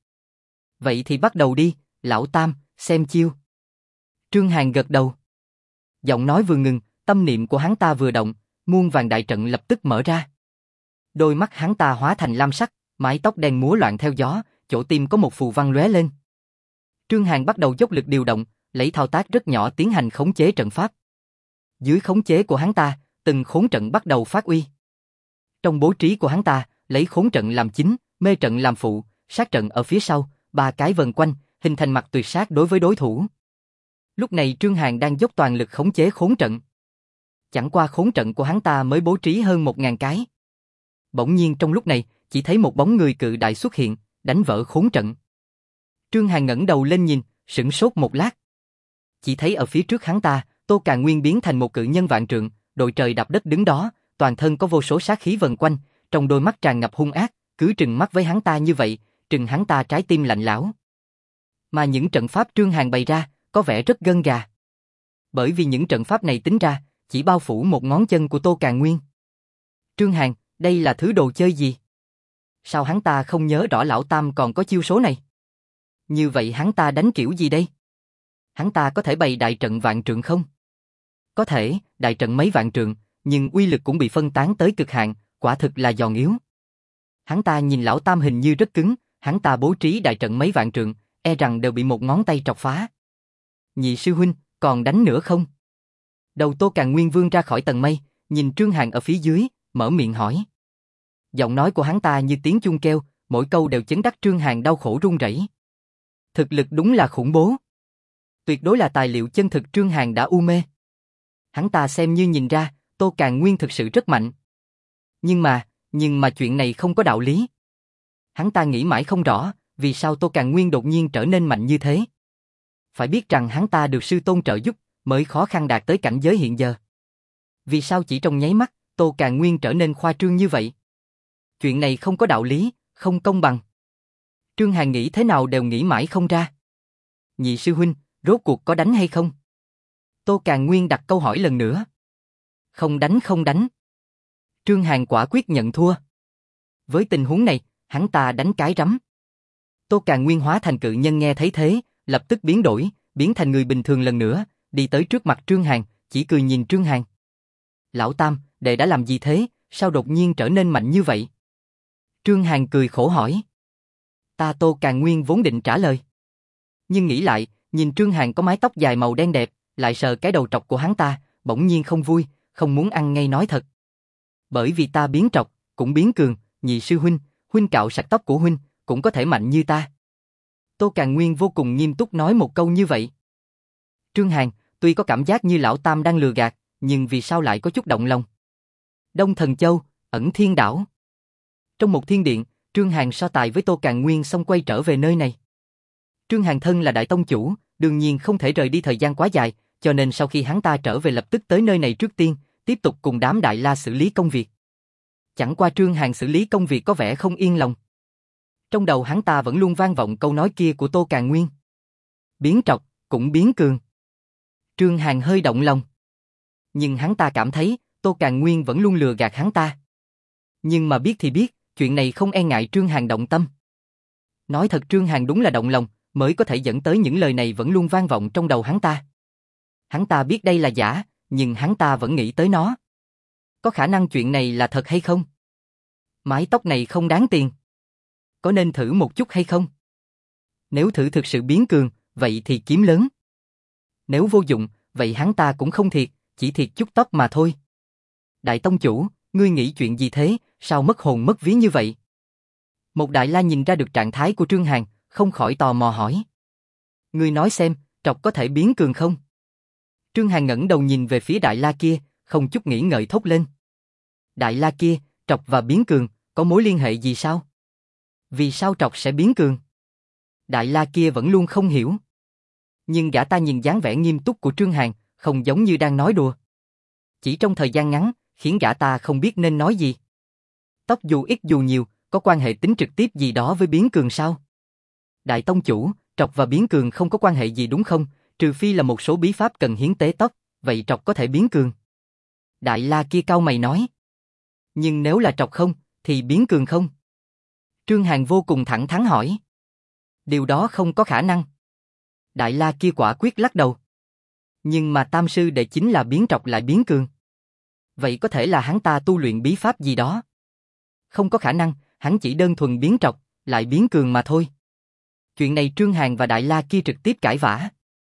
Vậy thì bắt đầu đi, lão Tam, xem chiêu. Trương Hàn gật đầu. Giọng nói vừa ngừng, tâm niệm của hắn ta vừa động, muôn vàn đại trận lập tức mở ra. Đôi mắt hắn ta hóa thành lam sắc, mái tóc đen múa loạn theo gió, chỗ tim có một phù văn lóe lên. Trương Hàn bắt đầu dốc lực điều động, lấy thao tác rất nhỏ tiến hành khống chế trận pháp. Dưới khống chế của hắn ta, từng khốn trận bắt đầu phát uy. Trong bố trí của hắn ta, lấy khốn trận làm chính, mê trận làm phụ, sát trận ở phía sau, ba cái vần quanh, hình thành mặt tuyệt sát đối với đối thủ. Lúc này Trương Hàn đang dốc toàn lực khống chế khốn trận. Chẳng qua khốn trận của hắn ta mới bố trí hơn 1000 cái. Bỗng nhiên trong lúc này, chỉ thấy một bóng người cự đại xuất hiện, đánh vỡ khốn trận. Trương Hàn ngẩng đầu lên nhìn, sửng sốt một lát. Chỉ thấy ở phía trước hắn ta, Tô Càn Nguyên biến thành một cự nhân vạn trượng, đội trời đạp đất đứng đó, toàn thân có vô số sát khí vần quanh, trong đôi mắt tràn ngập hung ác, cứ trừng mắt với hắn ta như vậy, trừng hắn ta trái tim lạnh lẽo. Mà những trận pháp Trương Hàn bày ra, có vẻ rất gân gà. Bởi vì những trận pháp này tính ra, chỉ bao phủ một ngón chân của Tô Càn Nguyên. Trương Hàn, đây là thứ đồ chơi gì? Sao hắn ta không nhớ rõ lão Tam còn có chiêu số này? Như vậy hắn ta đánh kiểu gì đây? Hắn ta có thể bày đại trận vạn trượng không? Có thể, đại trận mấy vạn trượng, nhưng uy lực cũng bị phân tán tới cực hạn, quả thực là giòn yếu. Hắn ta nhìn lão Tam hình như rất cứng, hắn ta bố trí đại trận mấy vạn trượng, e rằng đều bị một ngón tay trọc phá. Nhị sư huynh, còn đánh nữa không? Đầu Tô Càn Nguyên vươn ra khỏi tầng mây, nhìn Trương Hàn ở phía dưới, mở miệng hỏi. Giọng nói của hắn ta như tiếng chuông kêu, mỗi câu đều chấn đắc Trương Hàn đau khổ run rẩy. Thực lực đúng là khủng bố. Tuyệt đối là tài liệu chân thực Trương Hàn đã u mê. Hắn ta xem như nhìn ra, Tô Càn Nguyên thực sự rất mạnh. Nhưng mà chuyện này không có đạo lý. Hắn ta nghĩ mãi không rõ, vì sao Tô Càn Nguyên đột nhiên trở nên mạnh như thế. Phải biết rằng hắn ta được sư tôn trợ giúp, mới khó khăn đạt tới cảnh giới hiện giờ. Vì sao chỉ trong nháy mắt, Tô Càn Nguyên trở nên khoa trương như vậy? Chuyện này không có đạo lý, không công bằng. Trương Hàn nghĩ thế nào đều nghĩ mãi không ra. Nhị sư huynh, rốt cuộc có đánh hay không? Tô Càn Nguyên đặt câu hỏi lần nữa. Không đánh không đánh. Trương Hàn quả quyết nhận thua. Với tình huống này, hắn ta đánh cái rắm. Tô Càn Nguyên hóa thành cự nhân nghe thấy thế, lập tức biến đổi, biến thành người bình thường lần nữa, đi tới trước mặt Trương Hàn, chỉ cười nhìn Trương Hàn. Lão Tam, đệ đã làm gì thế, sao đột nhiên trở nên mạnh như vậy? Trương Hàn cười khổ hỏi. Ta Tô Càn Nguyên vốn định trả lời. Nhưng nghĩ lại, nhìn Trương Hàn có mái tóc dài màu đen đẹp, lại sờ cái đầu trọc của hắn ta, bỗng nhiên không vui, không muốn ăn ngay nói thật. Bởi vì ta biến trọc, cũng biến cường, nhị sư huynh, huynh cạo sạch tóc của huynh, cũng có thể mạnh như ta. Tô Càn Nguyên vô cùng nghiêm túc nói một câu như vậy. Trương Hàn, tuy có cảm giác như lão Tam đang lừa gạt, nhưng vì sao lại có chút động lòng? Đông Thần Châu, Ẩn Thiên Đảo. Trong một thiên điện, Trương Hàn so tài với Tô Càn Nguyên xong quay trở về nơi này. Trương Hàn thân là đại tông chủ, đương nhiên không thể rời đi thời gian quá dài, cho nên sau khi hắn ta trở về lập tức tới nơi này trước tiên, tiếp tục cùng đám Đại La xử lý công việc. Chẳng qua Trương Hàn xử lý công việc có vẻ không yên lòng. Trong đầu hắn ta vẫn luôn vang vọng câu nói kia của Tô Càn Nguyên. Biến trọc, cũng biến cường. Trương Hàn hơi động lòng. Nhưng hắn ta cảm thấy, Tô Càn Nguyên vẫn luôn lừa gạt hắn ta. Nhưng mà biết thì biết, chuyện này không e ngại Trương Hàn động tâm. Nói thật Trương Hàn đúng là động lòng, mới có thể dẫn tới những lời này vẫn luôn vang vọng trong đầu hắn ta. Hắn ta biết đây là giả, nhưng hắn ta vẫn nghĩ tới nó. Có khả năng chuyện này là thật hay không? Mái tóc này không đáng tiền. Có nên thử một chút hay không? Nếu thử thực sự biến cường, vậy thì kiếm lớn. Nếu vô dụng, vậy hắn ta cũng không thiệt, chỉ thiệt chút tóc mà thôi. Đại tông chủ, ngươi nghĩ chuyện gì thế, sao mất hồn mất vía như vậy? Một Đại La nhìn ra được trạng thái của Trương Hàn, không khỏi tò mò hỏi. Ngươi nói xem, trọc có thể biến cường không? Trương Hàn ngẩng đầu nhìn về phía Đại La kia, không chút nghĩ ngợi thốt lên. Đại La kia, trọc và biến cường, có mối liên hệ gì sao? Vì sao trọc sẽ biến cường? Đại La kia vẫn luôn không hiểu. Nhưng gã ta nhìn dáng vẻ nghiêm túc của Trương Hàn, không giống như đang nói đùa. Chỉ trong thời gian ngắn, khiến gã ta không biết nên nói gì. Tóc dù ít dù nhiều, có quan hệ tính trực tiếp gì đó với biến cường sao? Đại tông chủ, trọc và biến cường không có quan hệ gì đúng không? Trừ phi là một số bí pháp cần hiến tế tóc, vậy trọc có thể biến cường. Đại La kia cau mày nói. Nhưng nếu là trọc không, thì biến cường không? Trương Hàn vô cùng thẳng thắn hỏi. Điều đó không có khả năng. Đại La kia quả quyết lắc đầu. Nhưng mà Tam sư đệ chính là biến trọc lại biến cường. Vậy có thể là hắn ta tu luyện bí pháp gì đó. Không có khả năng, hắn chỉ đơn thuần biến trọc, lại biến cường mà thôi. Chuyện này Trương Hàn và Đại La kia trực tiếp cãi vã.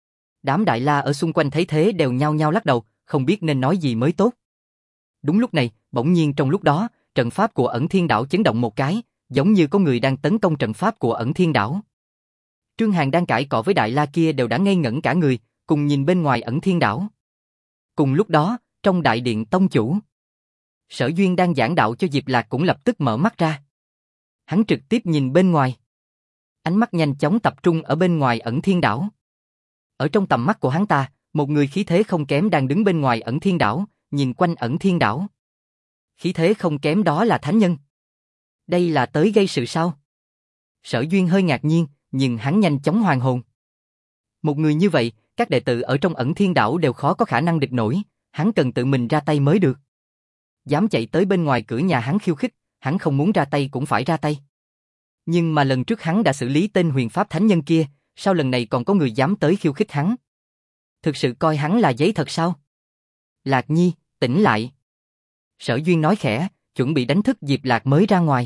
Đám Đại La ở xung quanh thấy thế đều nhao nhao lắc đầu, không biết nên nói gì mới tốt. Đúng lúc này, bỗng nhiên trong lúc đó, trận pháp của Ẩn Thiên Đảo chấn động một cái, giống như có người đang tấn công trận pháp của Ẩn Thiên Đảo. Trương Hàn đang cãi cọ với Đại La kia đều đã ngây ngẩn cả người, cùng nhìn bên ngoài Ẩn Thiên Đảo. Cùng lúc đó, trong đại điện tông chủ, Sở Duyên đang giảng đạo cho Diệp Lạc cũng lập tức mở mắt ra. Hắn trực tiếp nhìn bên ngoài. Ánh mắt nhanh chóng tập trung ở bên ngoài Ẩn Thiên Đảo. Ở trong tầm mắt của hắn ta, một người khí thế không kém đang đứng bên ngoài Ẩn Thiên Đảo, nhìn quanh Ẩn Thiên Đảo. Khí thế không kém đó là thánh nhân. Đây là tới gây sự sao? Sở Duyên hơi ngạc nhiên, nhưng hắn nhanh chóng hoàn hồn. Một người như vậy, các đệ tử ở trong Ẩn Thiên Đảo đều khó có khả năng địch nổi, hắn cần tự mình ra tay mới được. Dám chạy tới bên ngoài cửa nhà hắn khiêu khích, hắn không muốn ra tay cũng phải ra tay. Nhưng mà lần trước hắn đã xử lý tên huyền pháp thánh nhân kia, sao lần này còn có người dám tới khiêu khích hắn? Thực sự coi hắn là giấy thật sao? Lạc Nhi, tỉnh lại. Sở Duyên nói khẽ, chuẩn bị đánh thức Diệp Lạc mới ra ngoài.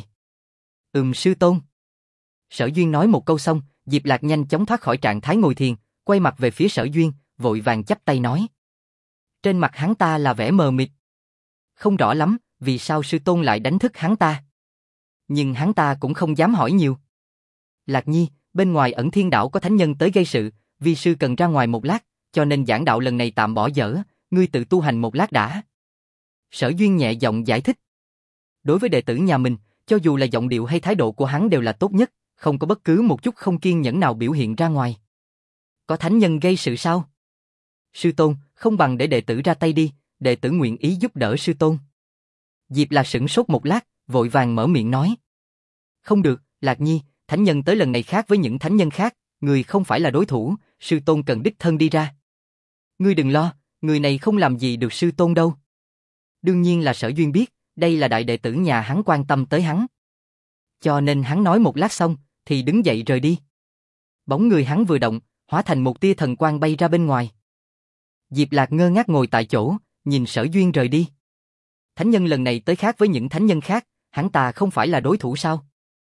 Sư tôn. Sở Duyên nói một câu xong, Diệp Lạc nhanh chóng thoát khỏi trạng thái ngồi thiền, quay mặt về phía Sở Duyên, vội vàng chắp tay nói. Trên mặt hắn ta là vẻ mờ mịt. Không rõ lắm, vì sao sư tôn lại đánh thức hắn ta. Nhưng hắn ta cũng không dám hỏi nhiều. Lạc Nhi, bên ngoài Ẩn Thiên Đảo có thánh nhân tới gây sự, vi sư cần ra ngoài một lát, cho nên giảng đạo lần này tạm bỏ dở, ngươi tự tu hành một lát đã. Sở Duyên nhẹ giọng giải thích. Đối với đệ tử nhà mình, cho dù là giọng điệu hay thái độ của hắn đều là tốt nhất, không có bất cứ một chút không kiên nhẫn nào biểu hiện ra ngoài. Có thánh nhân gây sự sao? Sư tôn, không bằng để đệ tử ra tay đi, đệ tử nguyện ý giúp đỡ sư tôn. Diệp Lạc sửng sốt một lát, vội vàng mở miệng nói. Không được, Lạc Nhi, thánh nhân tới lần này khác với những thánh nhân khác, người không phải là đối thủ, sư tôn cần đích thân đi ra. Ngươi đừng lo, người này không làm gì được sư tôn đâu. Đương nhiên là Sở Duyên biết, đây là đại đệ tử nhà hắn quan tâm tới hắn. Cho nên hắn nói một lát xong, thì đứng dậy rời đi. Bóng người hắn vừa động, hóa thành một tia thần quang bay ra bên ngoài. Diệp Lạc ngơ ngác ngồi tại chỗ, nhìn Sở Duyên rời đi. Thánh nhân lần này tới khác với những thánh nhân khác, hắn ta không phải là đối thủ sao?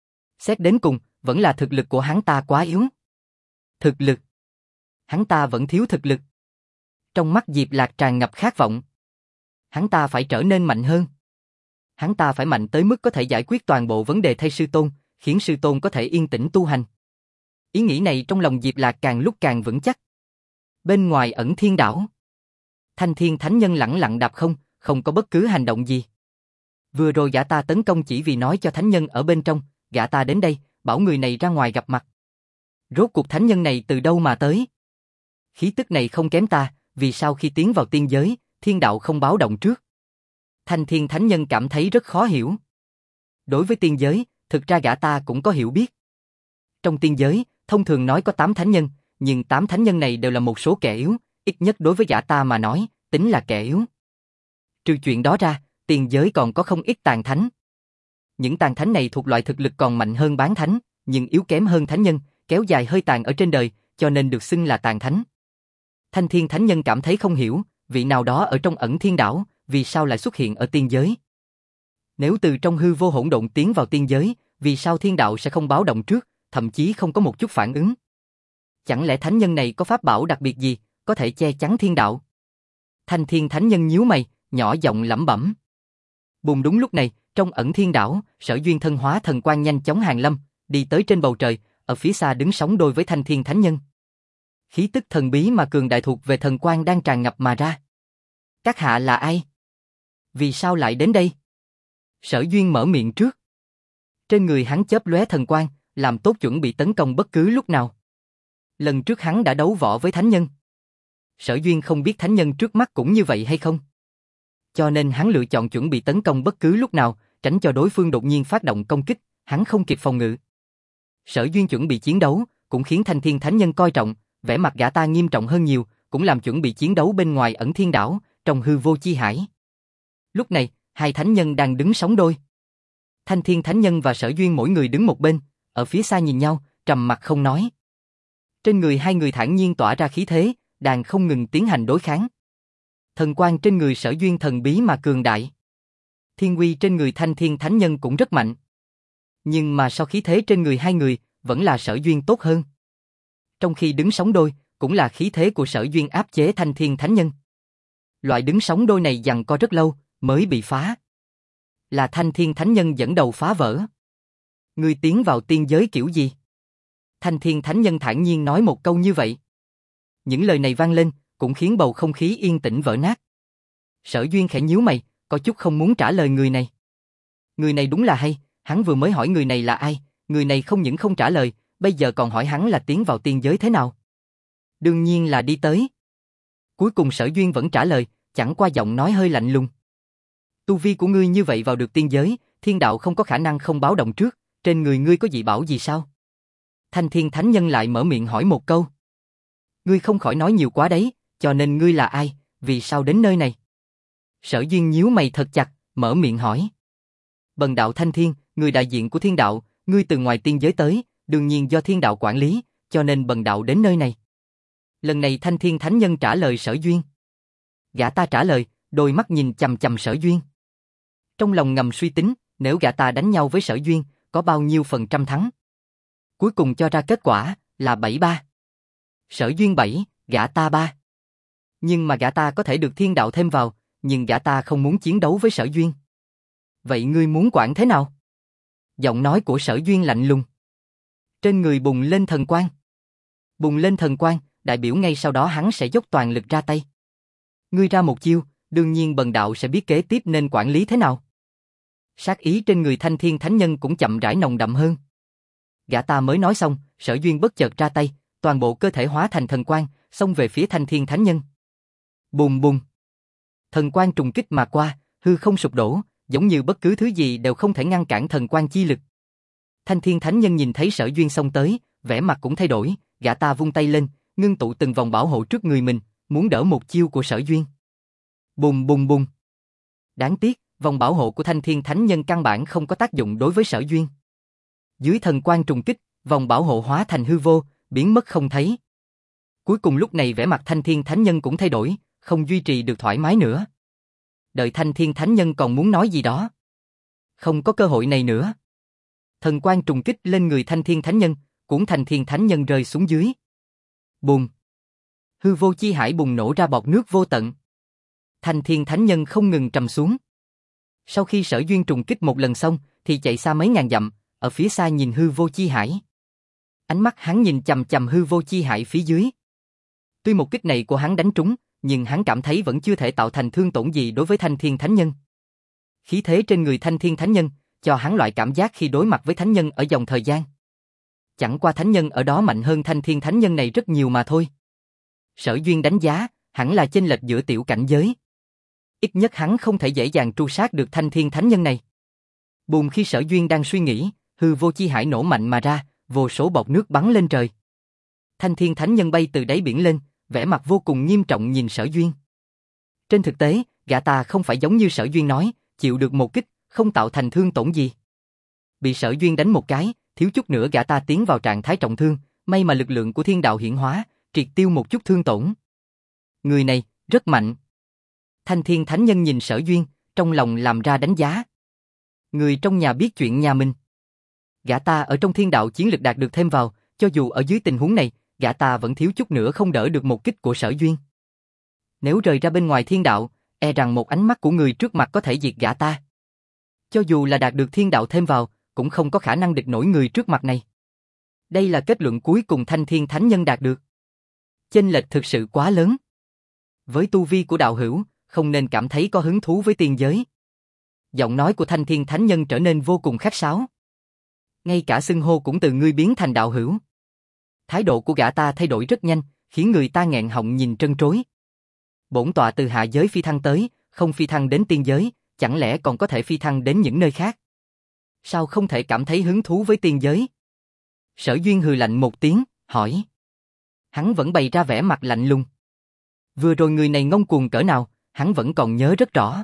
Xét đến cùng, vẫn là thực lực của hắn ta quá yếu. Thực lực? Hắn ta vẫn thiếu thực lực. Trong mắt Diệp Lạc tràn ngập khát vọng. Hắn ta phải trở nên mạnh hơn. Hắn ta phải mạnh tới mức có thể giải quyết toàn bộ vấn đề thay sư tôn, khiến sư tôn có thể yên tĩnh tu hành. Ý nghĩ này trong lòng Diệp Lạc càng lúc càng vững chắc. Bên ngoài ẩn thiên đảo, Thanh Thiên Thánh Nhân lẳng lặng đạp không có bất cứ hành động gì. Vừa rồi gã ta tấn công chỉ vì nói cho thánh nhân ở bên trong, gã ta đến đây, bảo người này ra ngoài gặp mặt. Rốt cuộc thánh nhân này từ đâu mà tới? Khí tức này không kém ta, vì sao khi tiến vào tiên giới, thiên đạo không báo động trước? Thanh Thiên Thánh Nhân cảm thấy rất khó hiểu. Đối với tiên giới, thực ra gã ta cũng có hiểu biết. Trong tiên giới, thông thường nói có 8 thánh nhân, nhưng 8 thánh nhân này đều là một số kẻ yếu, ít nhất đối với gã ta mà nói, tính là kẻ yếu. Trừ chuyện đó ra, tiên giới còn có không ít tàn thánh. Những tàn thánh này thuộc loại thực lực còn mạnh hơn bán thánh, nhưng yếu kém hơn thánh nhân, kéo dài hơi tàn ở trên đời, cho nên được xưng là tàn thánh. Thanh Thiên Thánh Nhân cảm thấy không hiểu, vị nào đó ở trong ẩn thiên đảo, vì sao lại xuất hiện ở tiên giới? Nếu từ trong hư vô hỗn độn tiến vào tiên giới, vì sao thiên đạo sẽ không báo động trước, thậm chí không có một chút phản ứng? Chẳng lẽ thánh nhân này có pháp bảo đặc biệt gì, có thể che chắn thiên đạo? Thanh Thiên Thánh Nhân nhíu mày, nhỏ giọng lẩm bẩm. Bùm, đúng lúc này, trong ẩn thiên đảo, Sở Duyên thân hóa thần quang nhanh chóng hàng lâm, đi tới trên bầu trời, ở phía xa đứng sóng đôi với Thanh Thiên Thánh Nhân. Khí tức thần bí mà cường đại thuộc về thần quang đang tràn ngập mà ra. Các hạ là ai? Vì sao lại đến đây? Sở Duyên mở miệng trước. Trên người hắn chớp lóe thần quang, làm tốt chuẩn bị tấn công bất cứ lúc nào. Lần trước hắn đã đấu võ với thánh nhân. Sở Duyên không biết thánh nhân trước mắt cũng như vậy hay không. Cho nên hắn lựa chọn chuẩn bị tấn công bất cứ lúc nào, tránh cho đối phương đột nhiên phát động công kích, hắn không kịp phòng ngự. Sở Duyên chuẩn bị chiến đấu, cũng khiến Thanh Thiên Thánh Nhân coi trọng, vẻ mặt gã ta nghiêm trọng hơn nhiều, cũng làm chuẩn bị chiến đấu bên ngoài ẩn thiên đảo, trong hư vô chi hải. Lúc này, hai thánh nhân đang đứng sóng đôi. Thanh Thiên Thánh Nhân và Sở Duyên mỗi người đứng một bên, ở phía xa nhìn nhau, trầm mặc không nói. Trên người hai người thản nhiên tỏa ra khí thế, đang không ngừng tiến hành đối kháng. Thần quang trên người Sở Duyên thần bí mà cường đại. Thiên uy trên người Thanh Thiên Thánh Nhân cũng rất mạnh. Nhưng mà so khí thế trên người hai người, vẫn là Sở Duyên tốt hơn. Trong khi đứng sóng đôi, cũng là khí thế của Sở Duyên áp chế Thanh Thiên Thánh Nhân. Loại đứng sóng đôi này giằng co rất lâu, mới bị phá. Là Thanh Thiên Thánh Nhân dẫn đầu phá vỡ. Ngươi tiến vào tiên giới kiểu gì? Thanh Thiên Thánh Nhân thản nhiên nói một câu như vậy. Những lời này vang lên, cũng khiến bầu không khí yên tĩnh vỡ nát. Sở Duyên khẽ nhíu mày, có chút không muốn trả lời người này. Người này đúng là hay, hắn vừa mới hỏi người này là ai, người này không những không trả lời, bây giờ còn hỏi hắn là tiến vào tiên giới thế nào. Đương nhiên là đi tới. Cuối cùng Sở Duyên vẫn trả lời, chẳng qua giọng nói hơi lạnh lùng. Tu vi của ngươi như vậy vào được tiên giới, thiên đạo không có khả năng không báo động trước, trên người ngươi có dị bảo gì sao? Thanh Thiên Thánh Nhân lại mở miệng hỏi một câu. Ngươi không khỏi nói nhiều quá đấy, cho nên ngươi là ai, vì sao đến nơi này? Sở Duyên nhíu mày thật chặt, mở miệng hỏi. Bần đạo Thanh Thiên, người đại diện của thiên đạo, ngươi từ ngoài tiên giới tới, đương nhiên do thiên đạo quản lý, cho nên bần đạo đến nơi này. Lần này Thanh Thiên Thánh Nhân trả lời Sở Duyên. Gã ta trả lời, đôi mắt nhìn chằm chằm Sở Duyên. Trong lòng ngầm suy tính, nếu gã ta đánh nhau với Sở Duyên, có bao nhiêu phần trăm thắng? Cuối cùng cho ra kết quả là 7-3. Sở Duyên 7, gã ta 3. Nhưng mà gã ta có thể được thiên đạo thêm vào, nhưng gã ta không muốn chiến đấu với Sở Duyên. Vậy ngươi muốn quản thế nào? Giọng nói của Sở Duyên lạnh lùng. Trên người bùng lên thần quang. Bùng lên thần quang, đại biểu ngay sau đó hắn sẽ dốc toàn lực ra tay. Ngươi ra một chiêu, đương nhiên bần đạo sẽ biết kế tiếp nên quản lý thế nào. Sát ý trên người Thanh Thiên Thánh Nhân cũng chậm rãi nồng đậm hơn. Gã ta mới nói xong, Sở Duyên bất chợt ra tay, toàn bộ cơ thể hóa thành thần quang, xông về phía Thanh Thiên Thánh Nhân. Bùm bùm. Thần quang trùng kích mà qua, hư không sụp đổ, giống như bất cứ thứ gì đều không thể ngăn cản thần quang chi lực. Thanh Thiên Thánh Nhân nhìn thấy Sở Duyên xông tới, vẻ mặt cũng thay đổi, gã ta vung tay lên, ngưng tụ từng vòng bảo hộ trước người mình, muốn đỡ một chiêu của Sở Duyên. Bùm bùm bùm. Đáng tiếc, vòng bảo hộ của Thanh Thiên Thánh Nhân căn bản không có tác dụng đối với Sở Duyên. Dưới thần quang trùng kích, vòng bảo hộ hóa thành hư vô, biến mất không thấy. Cuối cùng lúc này vẻ mặt Thanh Thiên Thánh Nhân cũng thay đổi, không duy trì được thoải mái nữa. Đợi Thanh Thiên Thánh Nhân còn muốn nói gì đó. Không có cơ hội này nữa. Thần quang trùng kích lên người Thanh Thiên Thánh Nhân, cuốn Thanh Thiên Thánh Nhân rơi xuống dưới. Bùm. Hư vô chi hải bùng nổ ra bọt nước vô tận. Thanh Thiên Thánh Nhân không ngừng trầm xuống. Sau khi Sở Duyên trùng kích một lần xong, thì chạy xa mấy ngàn dặm, ở phía xa nhìn hư vô chi hải. Ánh mắt hắn nhìn chằm chằm hư vô chi hải phía dưới. Tuy một kích này của hắn đánh trúng, nhưng hắn cảm thấy vẫn chưa thể tạo thành thương tổn gì đối với Thanh Thiên Thánh Nhân. Khí thế trên người Thanh Thiên Thánh Nhân, cho hắn loại cảm giác khi đối mặt với Thánh Nhân ở dòng thời gian. Chẳng qua Thánh Nhân ở đó mạnh hơn Thanh Thiên Thánh Nhân này rất nhiều mà thôi. Sở Duyên đánh giá, hẳn là chênh lệch giữa tiểu cảnh giới. Ít nhất hắn không thể dễ dàng tru sát được Thanh Thiên Thánh Nhân này. Bùm, khi Sở Duyên đang suy nghĩ, hư vô chi hải nổ mạnh mà ra, vô số bọt nước bắn lên trời. Thanh Thiên Thánh Nhân bay từ đáy biển lên, vẻ mặt vô cùng nghiêm trọng nhìn Sở Duyên. Trên thực tế, gã ta không phải giống như Sở Duyên nói, chịu được một kích, không tạo thành thương tổn gì. Bị Sở Duyên đánh một cái, thiếu chút nữa gã ta tiến vào trạng thái trọng thương, may mà lực lượng của thiên đạo hiển hóa, triệt tiêu một chút thương tổn. Người này, rất mạnh. Thanh Thiên Thánh Nhân nhìn Sở Duyên, trong lòng làm ra đánh giá. Người trong nhà biết chuyện nhà mình. Gã ta ở trong thiên đạo chiến lực đạt được thêm vào, cho dù ở dưới tình huống này, gã ta vẫn thiếu chút nữa không đỡ được một kích của Sở Duyên. Nếu rời ra bên ngoài thiên đạo, e rằng một ánh mắt của người trước mặt có thể diệt gã ta. Cho dù là đạt được thiên đạo thêm vào, cũng không có khả năng địch nổi người trước mặt này. Đây là kết luận cuối cùng Thanh Thiên Thánh Nhân đạt được. Chênh lệch thực sự quá lớn. Với tu vi của đạo hữu, không nên cảm thấy có hứng thú với tiên giới. Giọng nói của Thanh Thiên Thánh Nhân trở nên vô cùng khách sáo. Ngay cả xưng hô cũng từ ngươi biến thành đạo hữu. Thái độ của gã ta thay đổi rất nhanh, khiến người ta nghẹn họng nhìn trân trối. Bổn tọa từ hạ giới phi thăng tới, không phi thăng đến tiên giới, chẳng lẽ còn có thể phi thăng đến những nơi khác? Sao không thể cảm thấy hứng thú với tiên giới? Sở Duyên hừ lạnh một tiếng, hỏi. Hắn vẫn bày ra vẻ mặt lạnh lùng. Vừa rồi người này ngông cuồng cỡ nào, hắn vẫn còn nhớ rất rõ.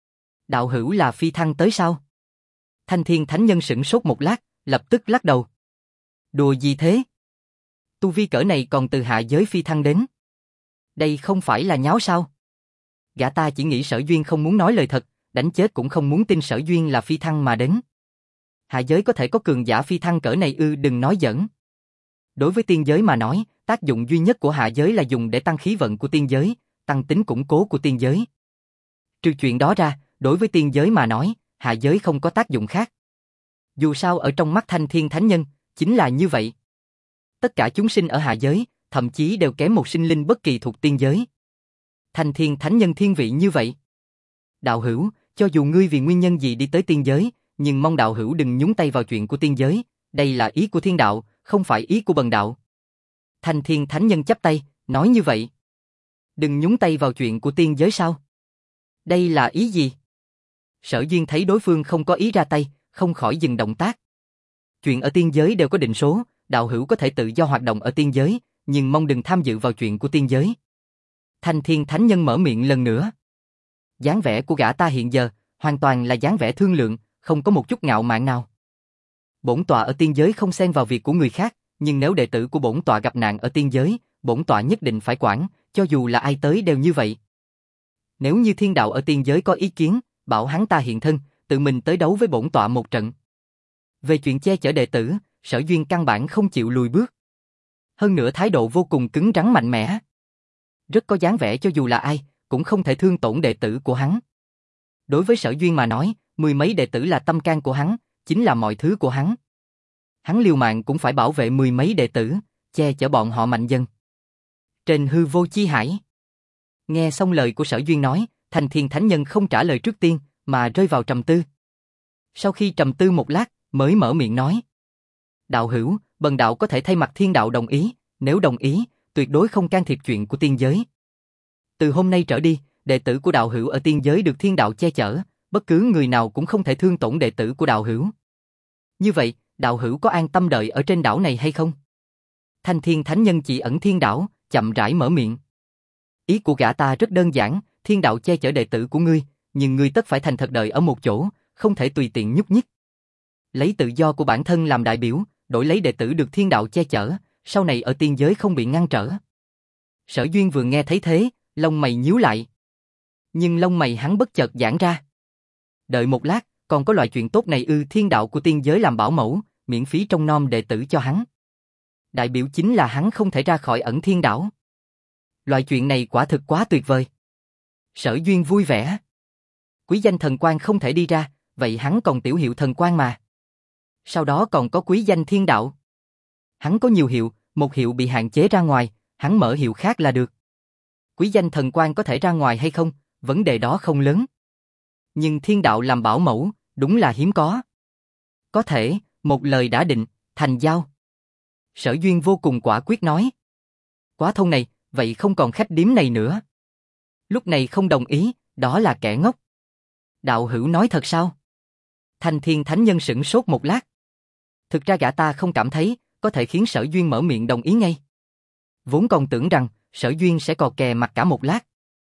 Đạo hữu là phi thăng tới sao? Thanh Thiên Thánh Nhân sửng sốt một lát, lập tức lắc đầu. Đùa gì thế? Tu vi cỡ này còn từ hạ giới phi thăng đến. Đây không phải là nháo sao? Gã ta chỉ nghĩ Sở Duyên không muốn nói lời thật, đánh chết cũng không muốn tin Sở Duyên là phi thăng mà đến. Hạ giới có thể có cường giả phi thăng cỡ này ư? Đừng nói giỡn. Đối với tiên giới mà nói, tác dụng duy nhất của hạ giới là dùng để tăng khí vận của tiên giới, tăng tính củng cố của tiên giới. Trừ chuyện đó ra, đối với tiên giới mà nói, hạ giới không có tác dụng khác. Dù sao ở trong mắt Thanh Thiên Thánh Nhân, chính là như vậy. Tất cả chúng sinh ở hạ giới, thậm chí đều kém một sinh linh bất kỳ thuộc tiên giới. Thanh Thiên Thánh Nhân thiên vị như vậy. Đạo hữu, cho dù ngươi vì nguyên nhân gì đi tới tiên giới, nhưng mong đạo hữu đừng nhúng tay vào chuyện của tiên giới, đây là ý của thiên đạo, không phải ý của bần đạo. Thanh Thiên Thánh Nhân chắp tay, nói như vậy. Đừng nhúng tay vào chuyện của tiên giới sao? Đây là ý gì? Sở Duyên thấy đối phương không có ý ra tay, không khỏi dừng động tác. Chuyện ở tiên giới đều có định số, đạo hữu có thể tự do hoạt động ở tiên giới, nhưng mong đừng tham dự vào chuyện của tiên giới. Thanh Thiên Thánh Nhân mở miệng lần nữa. Dáng vẻ của gã ta hiện giờ, hoàn toàn là dáng vẻ thương lượng, không có một chút ngạo mạn nào. Bổn tọa ở tiên giới không xen vào việc của người khác, nhưng nếu đệ tử của bổn tọa gặp nạn ở tiên giới, bổn tọa nhất định phải quản, cho dù là ai tới đều như vậy. Nếu như thiên đạo ở tiên giới có ý kiến, bảo hắn ta hiện thân, tự mình tới đấu với bổn tọa một trận. Về chuyện che chở đệ tử, Sở Duyên căn bản không chịu lùi bước. Hơn nữa thái độ vô cùng cứng rắn mạnh mẽ. Rất có dáng vẻ cho dù là ai, cũng không thể thương tổn đệ tử của hắn. Đối với Sở Duyên mà nói, mười mấy đệ tử là tâm can của hắn, chính là mọi thứ của hắn. Hắn liều mạng cũng phải bảo vệ mười mấy đệ tử, che chở bọn họ mạnh dần. Trên hư vô chi hải, Nghe xong lời của Sở Duyên nói, Thanh Thiên Thánh Nhân không trả lời trước tiên, mà rơi vào trầm tư. Sau khi trầm tư một lát, mới mở miệng nói. Đạo hữu, bần đạo có thể thay mặt thiên đạo đồng ý, nếu đồng ý, tuyệt đối không can thiệp chuyện của tiên giới. Từ hôm nay trở đi, đệ tử của đạo hữu ở tiên giới được thiên đạo che chở, bất cứ người nào cũng không thể thương tổn đệ tử của đạo hữu. Như vậy, đạo hữu có an tâm đợi ở trên đảo này hay không? Thanh Thiên Thánh Nhân chỉ ẩn thiên đảo, chậm rãi mở miệng. Ý của gã ta rất đơn giản, thiên đạo che chở đệ tử của ngươi, nhưng ngươi tất phải thành thật đợi ở một chỗ, không thể tùy tiện nhúc nhích. Lấy tự do của bản thân làm đại biểu, đổi lấy đệ tử được thiên đạo che chở, sau này ở tiên giới không bị ngăn trở. Sở Duyên vừa nghe thấy thế, lông mày nhíu lại. Nhưng lông mày hắn bất chợt giãn ra. Đợi một lát, còn có loại chuyện tốt này ư? Thiên đạo của tiên giới làm bảo mẫu, miễn phí trông nom đệ tử cho hắn. Đại biểu chính là hắn không thể ra khỏi ẩn thiên đảo. Loại chuyện này quả thực quá tuyệt vời. Sở Duyên vui vẻ. Quý danh thần quan không thể đi ra, vậy hắn còn tiểu hiệu thần quan mà. Sau đó còn có quý danh thiên đạo. Hắn có nhiều hiệu, một hiệu bị hạn chế ra ngoài, hắn mở hiệu khác là được. Quý danh thần quan có thể ra ngoài hay không, vấn đề đó không lớn. Nhưng thiên đạo làm bảo mẫu, đúng là hiếm có. Có thể, một lời đã định, thành giao. Sở Duyên vô cùng quả quyết nói. Quá thông này, vậy không còn khách điếm này nữa. Lúc này không đồng ý, đó là kẻ ngốc. Đạo hữu nói thật sao? Thanh Thiên Thánh Nhân sửng sốt một lát. Thực ra gã ta không cảm thấy, có thể khiến Sở Duyên mở miệng đồng ý ngay. Vốn còn tưởng rằng, Sở Duyên sẽ cò kè mặt cả một lát.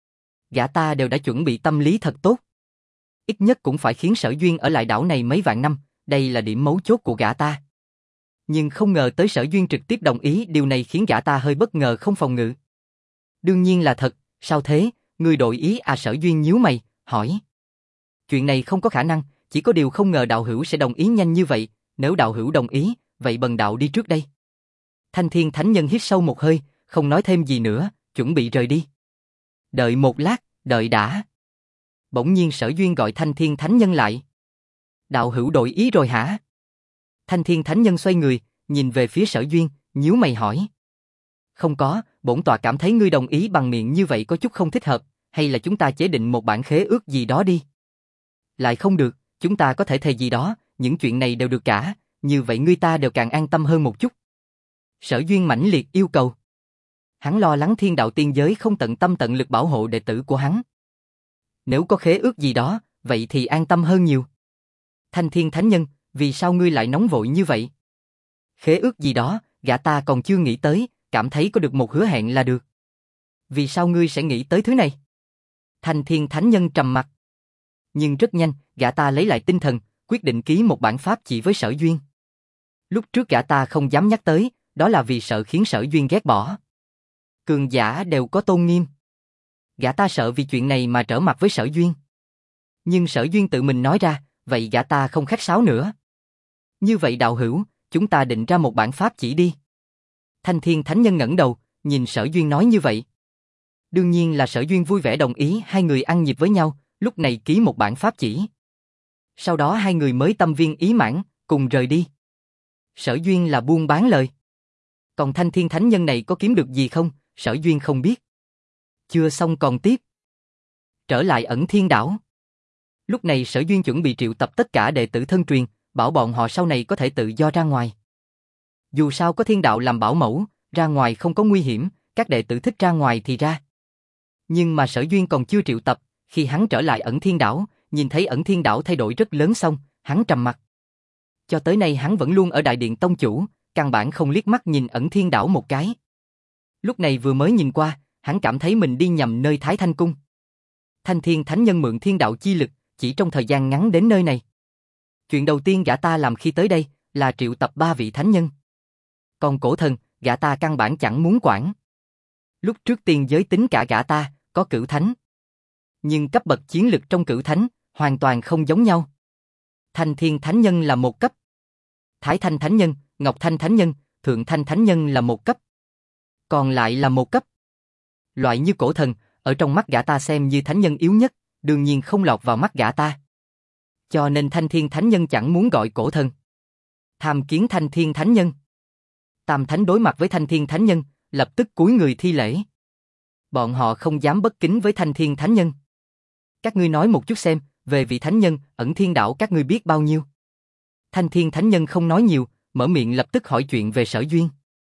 Gã ta đều đã chuẩn bị tâm lý thật tốt. Ít nhất cũng phải khiến Sở Duyên ở lại đảo này mấy vạn năm, đây là điểm mấu chốt của gã ta. Nhưng không ngờ tới Sở Duyên trực tiếp đồng ý, điều này khiến gã ta hơi bất ngờ không phòng ngự. Đương nhiên là thật, sao thế, ngươi đổi ý à? Sở Duyên nhíu mày, hỏi. Chuyện này không có khả năng, chỉ có điều không ngờ đạo hữu sẽ đồng ý nhanh như vậy, nếu đạo hữu đồng ý, vậy bần đạo đi trước đây. Thanh Thiên Thánh Nhân hít sâu một hơi, không nói thêm gì nữa, chuẩn bị rời đi. Đợi một lát, đợi đã. Bỗng nhiên Sở Duyên gọi Thanh Thiên Thánh Nhân lại. Đạo hữu đổi ý rồi hả? Thanh Thiên Thánh Nhân xoay người, nhìn về phía Sở Duyên, nhíu mày hỏi. Không có, bổn tọa cảm thấy ngươi đồng ý bằng miệng như vậy có chút không thích hợp, hay là chúng ta chế định một bản khế ước gì đó đi. Lại không được, chúng ta có thể thề gì đó, những chuyện này đều được cả, như vậy ngươi ta đều càng an tâm hơn một chút. Sở Duyên mãnh liệt yêu cầu. Hắn lo lắng thiên đạo tiên giới không tận tâm tận lực bảo hộ đệ tử của hắn. Nếu có khế ước gì đó, vậy thì an tâm hơn nhiều. Thanh Thiên Thánh Nhân, vì sao ngươi lại nóng vội như vậy? Khế ước gì đó, gã ta còn chưa nghĩ tới, cảm thấy có được một hứa hẹn là được. Vì sao ngươi sẽ nghĩ tới thứ này? Thanh Thiên Thánh Nhân trầm mặt. Nhưng rất nhanh, gã ta lấy lại tinh thần, quyết định ký một bản pháp chỉ với Sở Duyên. Lúc trước gã ta không dám nhắc tới, đó là vì sợ khiến Sở Duyên ghét bỏ. Cường giả đều có tôn nghiêm. Gã ta sợ vì chuyện này mà trở mặt với Sở Duyên. Nhưng Sở Duyên tự mình nói ra, vậy gã ta không khách sáo nữa. Như vậy đạo hữu, chúng ta định ra một bản pháp chỉ đi. Thanh Thiên Thánh Nhân ngẩng đầu, nhìn Sở Duyên nói như vậy. Đương nhiên là Sở Duyên vui vẻ đồng ý, hai người ăn nhịp với nhau, lúc này ký một bản pháp chỉ. Sau đó hai người mới tâm viên ý mãn, cùng rời đi. Sở Duyên là buôn bán lời. Còn Thanh Thiên Thánh Nhân này có kiếm được gì không, Sở Duyên không biết. Chưa xong còn tiếp. Trở lại ẩn thiên đảo. Lúc này Sở Duyên chuẩn bị triệu tập tất cả đệ tử thân truyền, bảo bọn họ sau này có thể tự do ra ngoài. Dù sao có thiên đạo làm bảo mẫu, ra ngoài không có nguy hiểm, các đệ tử thích ra ngoài thì ra. Nhưng mà Sở Duyên còn chưa triệu tập, khi hắn trở lại ẩn thiên đảo, nhìn thấy ẩn thiên đảo thay đổi rất lớn xong, hắn trầm mặt. Cho tới nay hắn vẫn luôn ở đại điện tông chủ, căn bản không liếc mắt nhìn ẩn thiên đảo một cái. Lúc này vừa mới nhìn qua, hắn cảm thấy mình đi nhầm nơi Thái Thanh Cung. Thanh Thiên Thánh Nhân mượn thiên đạo chi lực, chỉ trong thời gian ngắn đến nơi này. Chuyện đầu tiên gã ta làm khi tới đây, là triệu tập 3 vị thánh nhân. Còn cổ thần, gã ta căn bản chẳng muốn quản. Lúc trước tiên giới tính cả gã ta, có cửu thánh. Nhưng cấp bậc chiến lực trong cửu thánh, hoàn toàn không giống nhau. Thanh Thiên Thánh Nhân là một cấp. Thái Thanh Thánh Nhân, Ngọc Thanh Thánh Nhân, Thượng Thanh Thánh Nhân là một cấp. Còn lại là một cấp. Loại như cổ thần, ở trong mắt gã ta xem như thánh nhân yếu nhất, đương nhiên không lọt vào mắt gã ta. Cho nên Thanh Thiên Thánh Nhân chẳng muốn gọi cổ thần. Tham kiến Thanh Thiên Thánh Nhân. Tam Thánh đối mặt với Thanh Thiên Thánh Nhân, lập tức cúi người thi lễ. Bọn họ không dám bất kính với Thanh Thiên Thánh Nhân. Các ngươi nói một chút xem, về vị Thánh Nhân, Ẩn Thiên Đảo các ngươi biết bao nhiêu? Thanh Thiên Thánh Nhân không nói nhiều, mở miệng lập tức hỏi chuyện về Sở Duyên.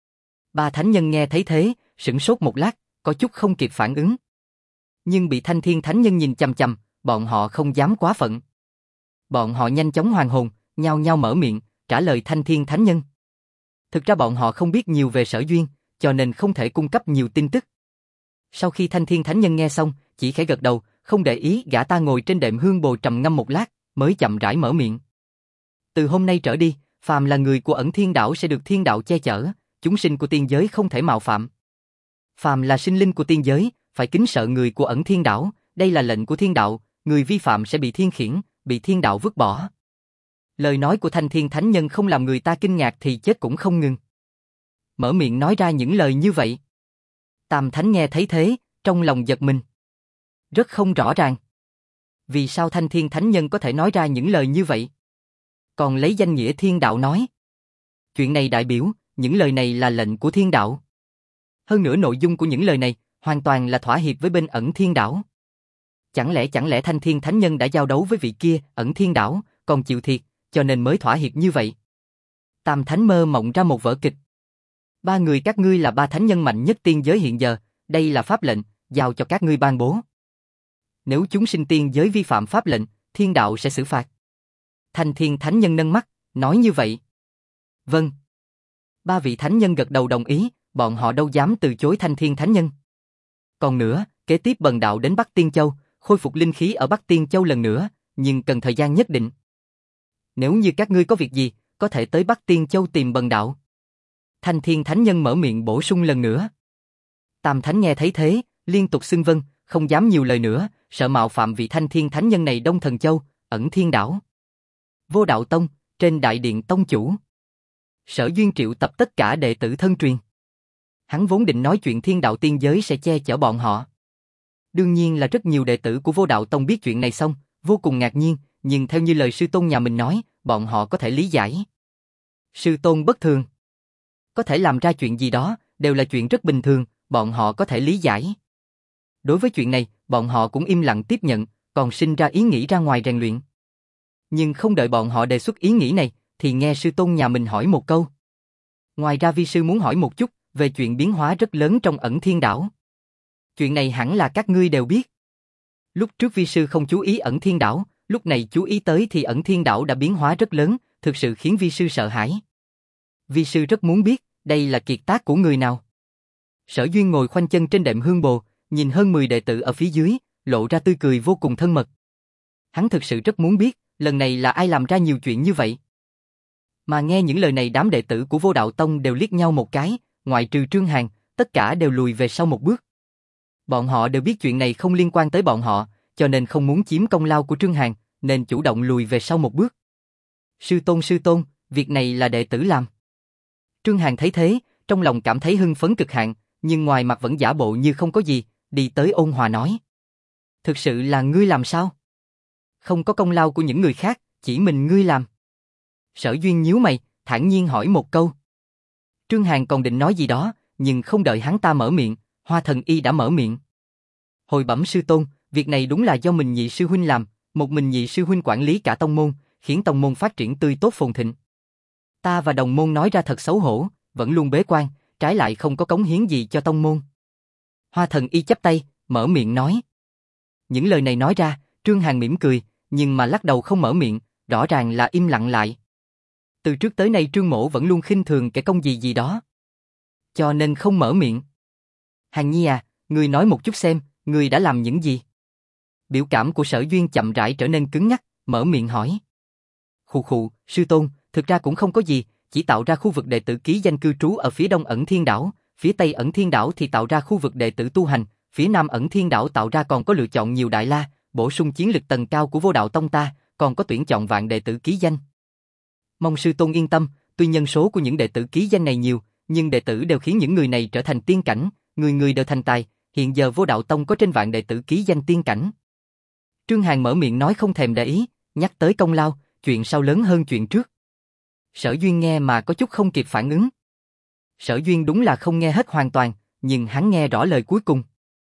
Ba Thánh Nhân nghe thấy thế, sửng sốt một lát, có chút không kịp phản ứng. Nhưng bị Thanh Thiên Thánh Nhân nhìn chằm chằm, bọn họ không dám quá phận. Bọn họ nhanh chóng hoàn hồn, nhao nhao mở miệng, trả lời Thanh Thiên Thánh Nhân. Thực ra bọn họ không biết nhiều về Sở Duyên, cho nên không thể cung cấp nhiều tin tức. Sau khi Thanh Thiên Thánh Nhân nghe xong, chỉ khẽ gật đầu, không để ý gã ta ngồi trên đệm hương bồ trầm ngâm một lát, mới chậm rãi mở miệng. Từ hôm nay trở đi, phàm là người của Ẩn Thiên Đảo sẽ được thiên đạo che chở, chúng sinh của tiên giới không thể mạo phạm. Phàm là sinh linh của tiên giới, phải kính sợ người của Ẩn Thiên Đảo, đây là lệnh của thiên đạo, người vi phạm sẽ bị thiên khiển, bị thiên đạo vứt bỏ. Lời nói của Thanh Thiên Thánh Nhân không làm người ta kinh ngạc thì chết cũng không ngừng. Mở miệng nói ra những lời như vậy. Tam Thánh nghe thấy thế, trong lòng giật mình. Rất không rõ ràng. Vì sao Thanh Thiên Thánh Nhân có thể nói ra những lời như vậy? Còn lấy danh nghĩa thiên đạo nói. Chuyện này đại biểu, những lời này là lệnh của thiên đạo. Hơn nữa nội dung của những lời này, hoàn toàn là thỏa hiệp với bên Ẩn Thiên Đảo. Chẳng lẽ Thanh Thiên Thánh Nhân đã giao đấu với vị kia, Ẩn Thiên Đảo, còn chịu thiệt, cho nên mới thỏa hiệp như vậy? Tam Thánh mơ mộng ra một vở kịch. Ba người các ngươi là ba thánh nhân mạnh nhất tiên giới hiện giờ, đây là pháp lệnh, giao cho các ngươi ban bố. Nếu chúng sinh tiên giới vi phạm pháp lệnh, thiên đạo sẽ xử phạt. Thanh Thiên Thánh Nhân nâng mắt, nói như vậy. Vâng. Ba vị thánh nhân gật đầu đồng ý, bọn họ đâu dám từ chối Thanh Thiên Thánh Nhân. Còn nữa, kế tiếp bần đạo đến Bắc Tiên Châu, khôi phục linh khí ở Bắc Tiên Châu lần nữa, nhưng cần thời gian nhất định. Nếu như các ngươi có việc gì, có thể tới Bắc Tiên Châu tìm bần đạo. Thanh Thiên Thánh Nhân mở miệng bổ sung lần nữa. Tam Thánh nghe thấy thế, liên tục xưng vâng, không dám nhiều lời nữa, sợ mạo phạm vị Thanh Thiên Thánh Nhân này. Đông Thần Châu, Ẩn Thiên Đảo. Vô Đạo Tông, trên đại điện tông chủ. Sở Duyên triệu tập tất cả đệ tử thân truyền. Hắn vốn định nói chuyện thiên đạo tiên giới sẽ che chở bọn họ. Đương nhiên là rất nhiều đệ tử của Vô Đạo Tông biết chuyện này xong, vô cùng ngạc nhiên, nhưng theo như lời sư tôn nhà mình nói, bọn họ có thể lý giải. Sư tôn bất thường. Có thể làm ra chuyện gì đó, đều là chuyện rất bình thường, bọn họ có thể lý giải. Đối với chuyện này, bọn họ cũng im lặng tiếp nhận, còn sinh ra ý nghĩ ra ngoài rèn luyện. Nhưng không đợi bọn họ đề xuất ý nghĩ này, thì nghe sư tôn nhà mình hỏi một câu. Ngoài ra vi sư muốn hỏi một chút, về chuyện biến hóa rất lớn trong Ẩn Thiên Đảo. Chuyện này hẳn là các ngươi đều biết. Lúc trước vi sư không chú ý Ẩn Thiên Đảo, lúc này chú ý tới thì Ẩn Thiên Đảo đã biến hóa rất lớn, thực sự khiến vi sư sợ hãi. Vi sư rất muốn biết, đây là kiệt tác của người nào. Sở Duyên ngồi khoanh chân trên đệm hương bồ, nhìn hơn 10 đệ tử ở phía dưới, lộ ra tươi cười vô cùng thân mật. Hắn thực sự rất muốn biết, lần này là ai làm ra nhiều chuyện như vậy. Mà nghe những lời này đám đệ tử của Vô Đạo Tông đều liếc nhau một cái, ngoại trừ Trương Hàn, tất cả đều lùi về sau một bước. Bọn họ đều biết chuyện này không liên quan tới bọn họ, cho nên không muốn chiếm công lao của Trương Hàn, nên chủ động lùi về sau một bước. Sư tôn, việc này là đệ tử làm. Trương Hàn thấy thế, trong lòng cảm thấy hưng phấn cực hạn, nhưng ngoài mặt vẫn giả bộ như không có gì, đi tới ôn hòa nói. Thực sự là ngươi làm sao? Không có công lao của những người khác, chỉ mình ngươi làm. Sở Duyên nhíu mày, thản nhiên hỏi một câu. Trương Hàn còn định nói gì đó, nhưng không đợi hắn ta mở miệng, Hoa Thần Y đã mở miệng. Hồi bẩm sư tôn, việc này đúng là do mình nhị sư huynh làm, một mình nhị sư huynh quản lý cả tông môn, khiến tông môn phát triển tươi tốt phồn thịnh. Ta và đồng môn nói ra thật xấu hổ, vẫn luôn bế quan, trái lại không có cống hiến gì cho tông môn. Hoa Thần Y chắp tay, mở miệng nói. Những lời này nói ra, Trương Hàn mỉm cười, nhưng mà lắc đầu không mở miệng, rõ ràng là im lặng lại. Từ trước tới nay Trương Mỗ vẫn luôn khinh thường kẻ công gì đó, cho nên không mở miệng. Hàn Nhi à, ngươi nói một chút xem, ngươi đã làm những gì? Biểu cảm của Sở Duyên chậm rãi trở nên cứng nhắc, mở miệng hỏi. Khụ, sư tôn, thực ra cũng không có gì, chỉ tạo ra khu vực đệ tử ký danh cư trú ở phía đông Ẩn Thiên Đảo, phía tây Ẩn Thiên Đảo thì tạo ra khu vực đệ tử tu hành, phía nam Ẩn Thiên Đảo tạo ra còn có lựa chọn nhiều đại la, bổ sung chiến lực tầng cao của Vô Đạo Tông ta, còn có tuyển chọn vạn đệ tử ký danh. Mong sư tôn yên tâm, tuy nhân số của những đệ tử ký danh này nhiều, nhưng đệ tử đều khiến những người này trở thành tiên cảnh, người người đều thành tài, hiện giờ Vô Đạo Tông có trên vạn đệ tử ký danh tiên cảnh. Trương Hàn mở miệng nói không thèm để ý, nhắc tới công lao, chuyện sau lớn hơn chuyện trước. Sở Duyên nghe mà có chút không kịp phản ứng. Sở Duyên đúng là không nghe hết hoàn toàn, nhưng hắn nghe rõ lời cuối cùng.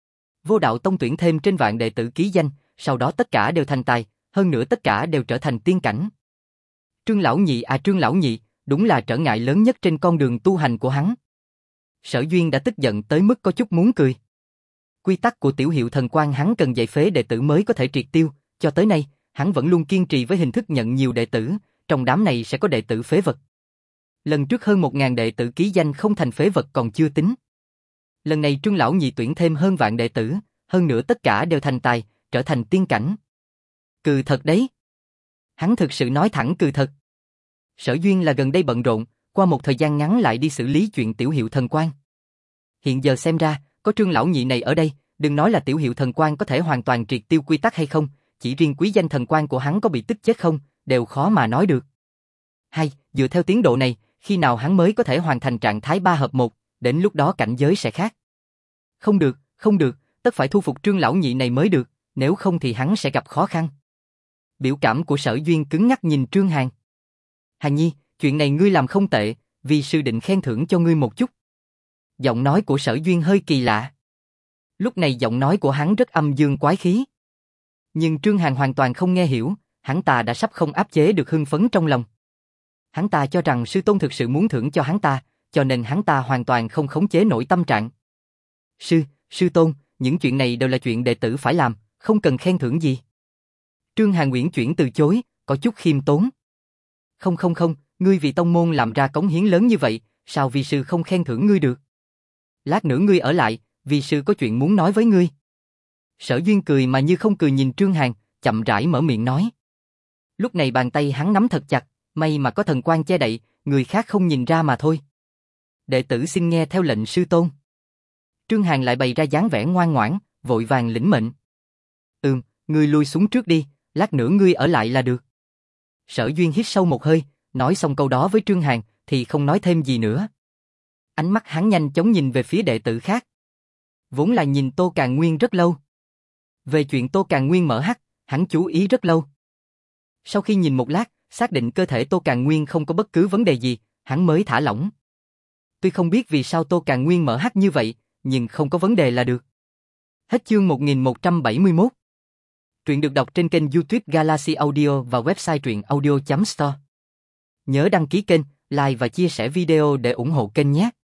Vô Đạo Tông tuyển thêm trên vạn đệ tử ký danh, sau đó tất cả đều thành tài, hơn nữa tất cả đều trở thành tiên cảnh. Trương Lão Nhị à, Trương Lão Nhị, đúng là trở ngại lớn nhất trên con đường tu hành của hắn. Sở Duyên đã tức giận tới mức có chút muốn cười. Quy tắc của tiểu hiệu thần quan hắn cần dạy phế đệ tử mới có thể triệt tiêu, cho tới nay, hắn vẫn luôn kiên trì với hình thức nhận nhiều đệ tử, trong đám này sẽ có đệ tử phế vật. Lần trước hơn 1000 đệ tử ký danh không thành phế vật còn chưa tính. Lần này Trương Lão Nhị tuyển thêm hơn vạn đệ tử, hơn nữa tất cả đều thành tài, trở thành tiên cảnh. Cừ thật đấy. Hắn thực sự nói thẳng cừ thật. Sở Duyên là gần đây bận rộn, qua một thời gian ngắn lại đi xử lý chuyện tiểu hiệu thần quan. Hiện giờ xem ra, có Trương Lão Nhị này ở đây, đừng nói là tiểu hiệu thần quan có thể hoàn toàn triệt tiêu quy tắc hay không, chỉ riêng quý danh thần quan của hắn có bị tức chết không, đều khó mà nói được. Hay, dựa theo tiến độ này, khi nào hắn mới có thể hoàn thành trạng thái 3 hợp 1, đến lúc đó cảnh giới sẽ khác. Không được, không được, tất phải thu phục Trương Lão Nhị này mới được, nếu không thì hắn sẽ gặp khó khăn. Biểu cảm của Sở Duyên cứng ngắc nhìn Trương Hàn. Hàn Nhi, chuyện này ngươi làm không tệ, vì sư định khen thưởng cho ngươi một chút. Giọng nói của Sở Duyên hơi kỳ lạ. Lúc này giọng nói của hắn rất âm dương quái khí. Nhưng Trương Hàn hoàn toàn không nghe hiểu, hắn ta đã sắp không áp chế được hưng phấn trong lòng. Hắn ta cho rằng sư tôn thực sự muốn thưởng cho hắn ta, cho nên hắn ta hoàn toàn không khống chế nổi tâm trạng. Sư tôn, những chuyện này đều là chuyện đệ tử phải làm, không cần khen thưởng gì. Trương Hàn uyển chuyển từ chối, có chút khiêm tốn. Không, ngươi vì tông môn làm ra cống hiến lớn như vậy, sao vi sư không khen thưởng ngươi được? Lát nữa ngươi ở lại, vi sư có chuyện muốn nói với ngươi. Sở Duyên cười mà như không cười nhìn Trương Hàn, chậm rãi mở miệng nói. Lúc này bàn tay hắn nắm thật chặt, may mà có thần quan che đậy, người khác không nhìn ra mà thôi. Đệ tử xin nghe theo lệnh sư tôn. Trương Hàn lại bày ra dáng vẻ ngoan ngoãn, vội vàng lĩnh mệnh. Ngươi lui xuống trước đi, lát nữa ngươi ở lại là được. Sở Duyên hít sâu một hơi, nói xong câu đó với Trương Hàn, thì không nói thêm gì nữa. Ánh mắt hắn nhanh chóng nhìn về phía đệ tử khác. Vốn là nhìn Tô Càn Nguyên rất lâu. Về chuyện Tô Càn Nguyên mở hắc, hắn chú ý rất lâu. Sau khi nhìn một lát, xác định cơ thể Tô Càn Nguyên không có bất cứ vấn đề gì, hắn mới thả lỏng. Tuy không biết vì sao Tô Càn Nguyên mở hắc như vậy, nhưng không có vấn đề là được. Hết chương 1171. Truyện được đọc trên kênh YouTube Galaxy Audio và website truyệnaudio.store. Nhớ đăng ký kênh, like và chia sẻ video để ủng hộ kênh nhé.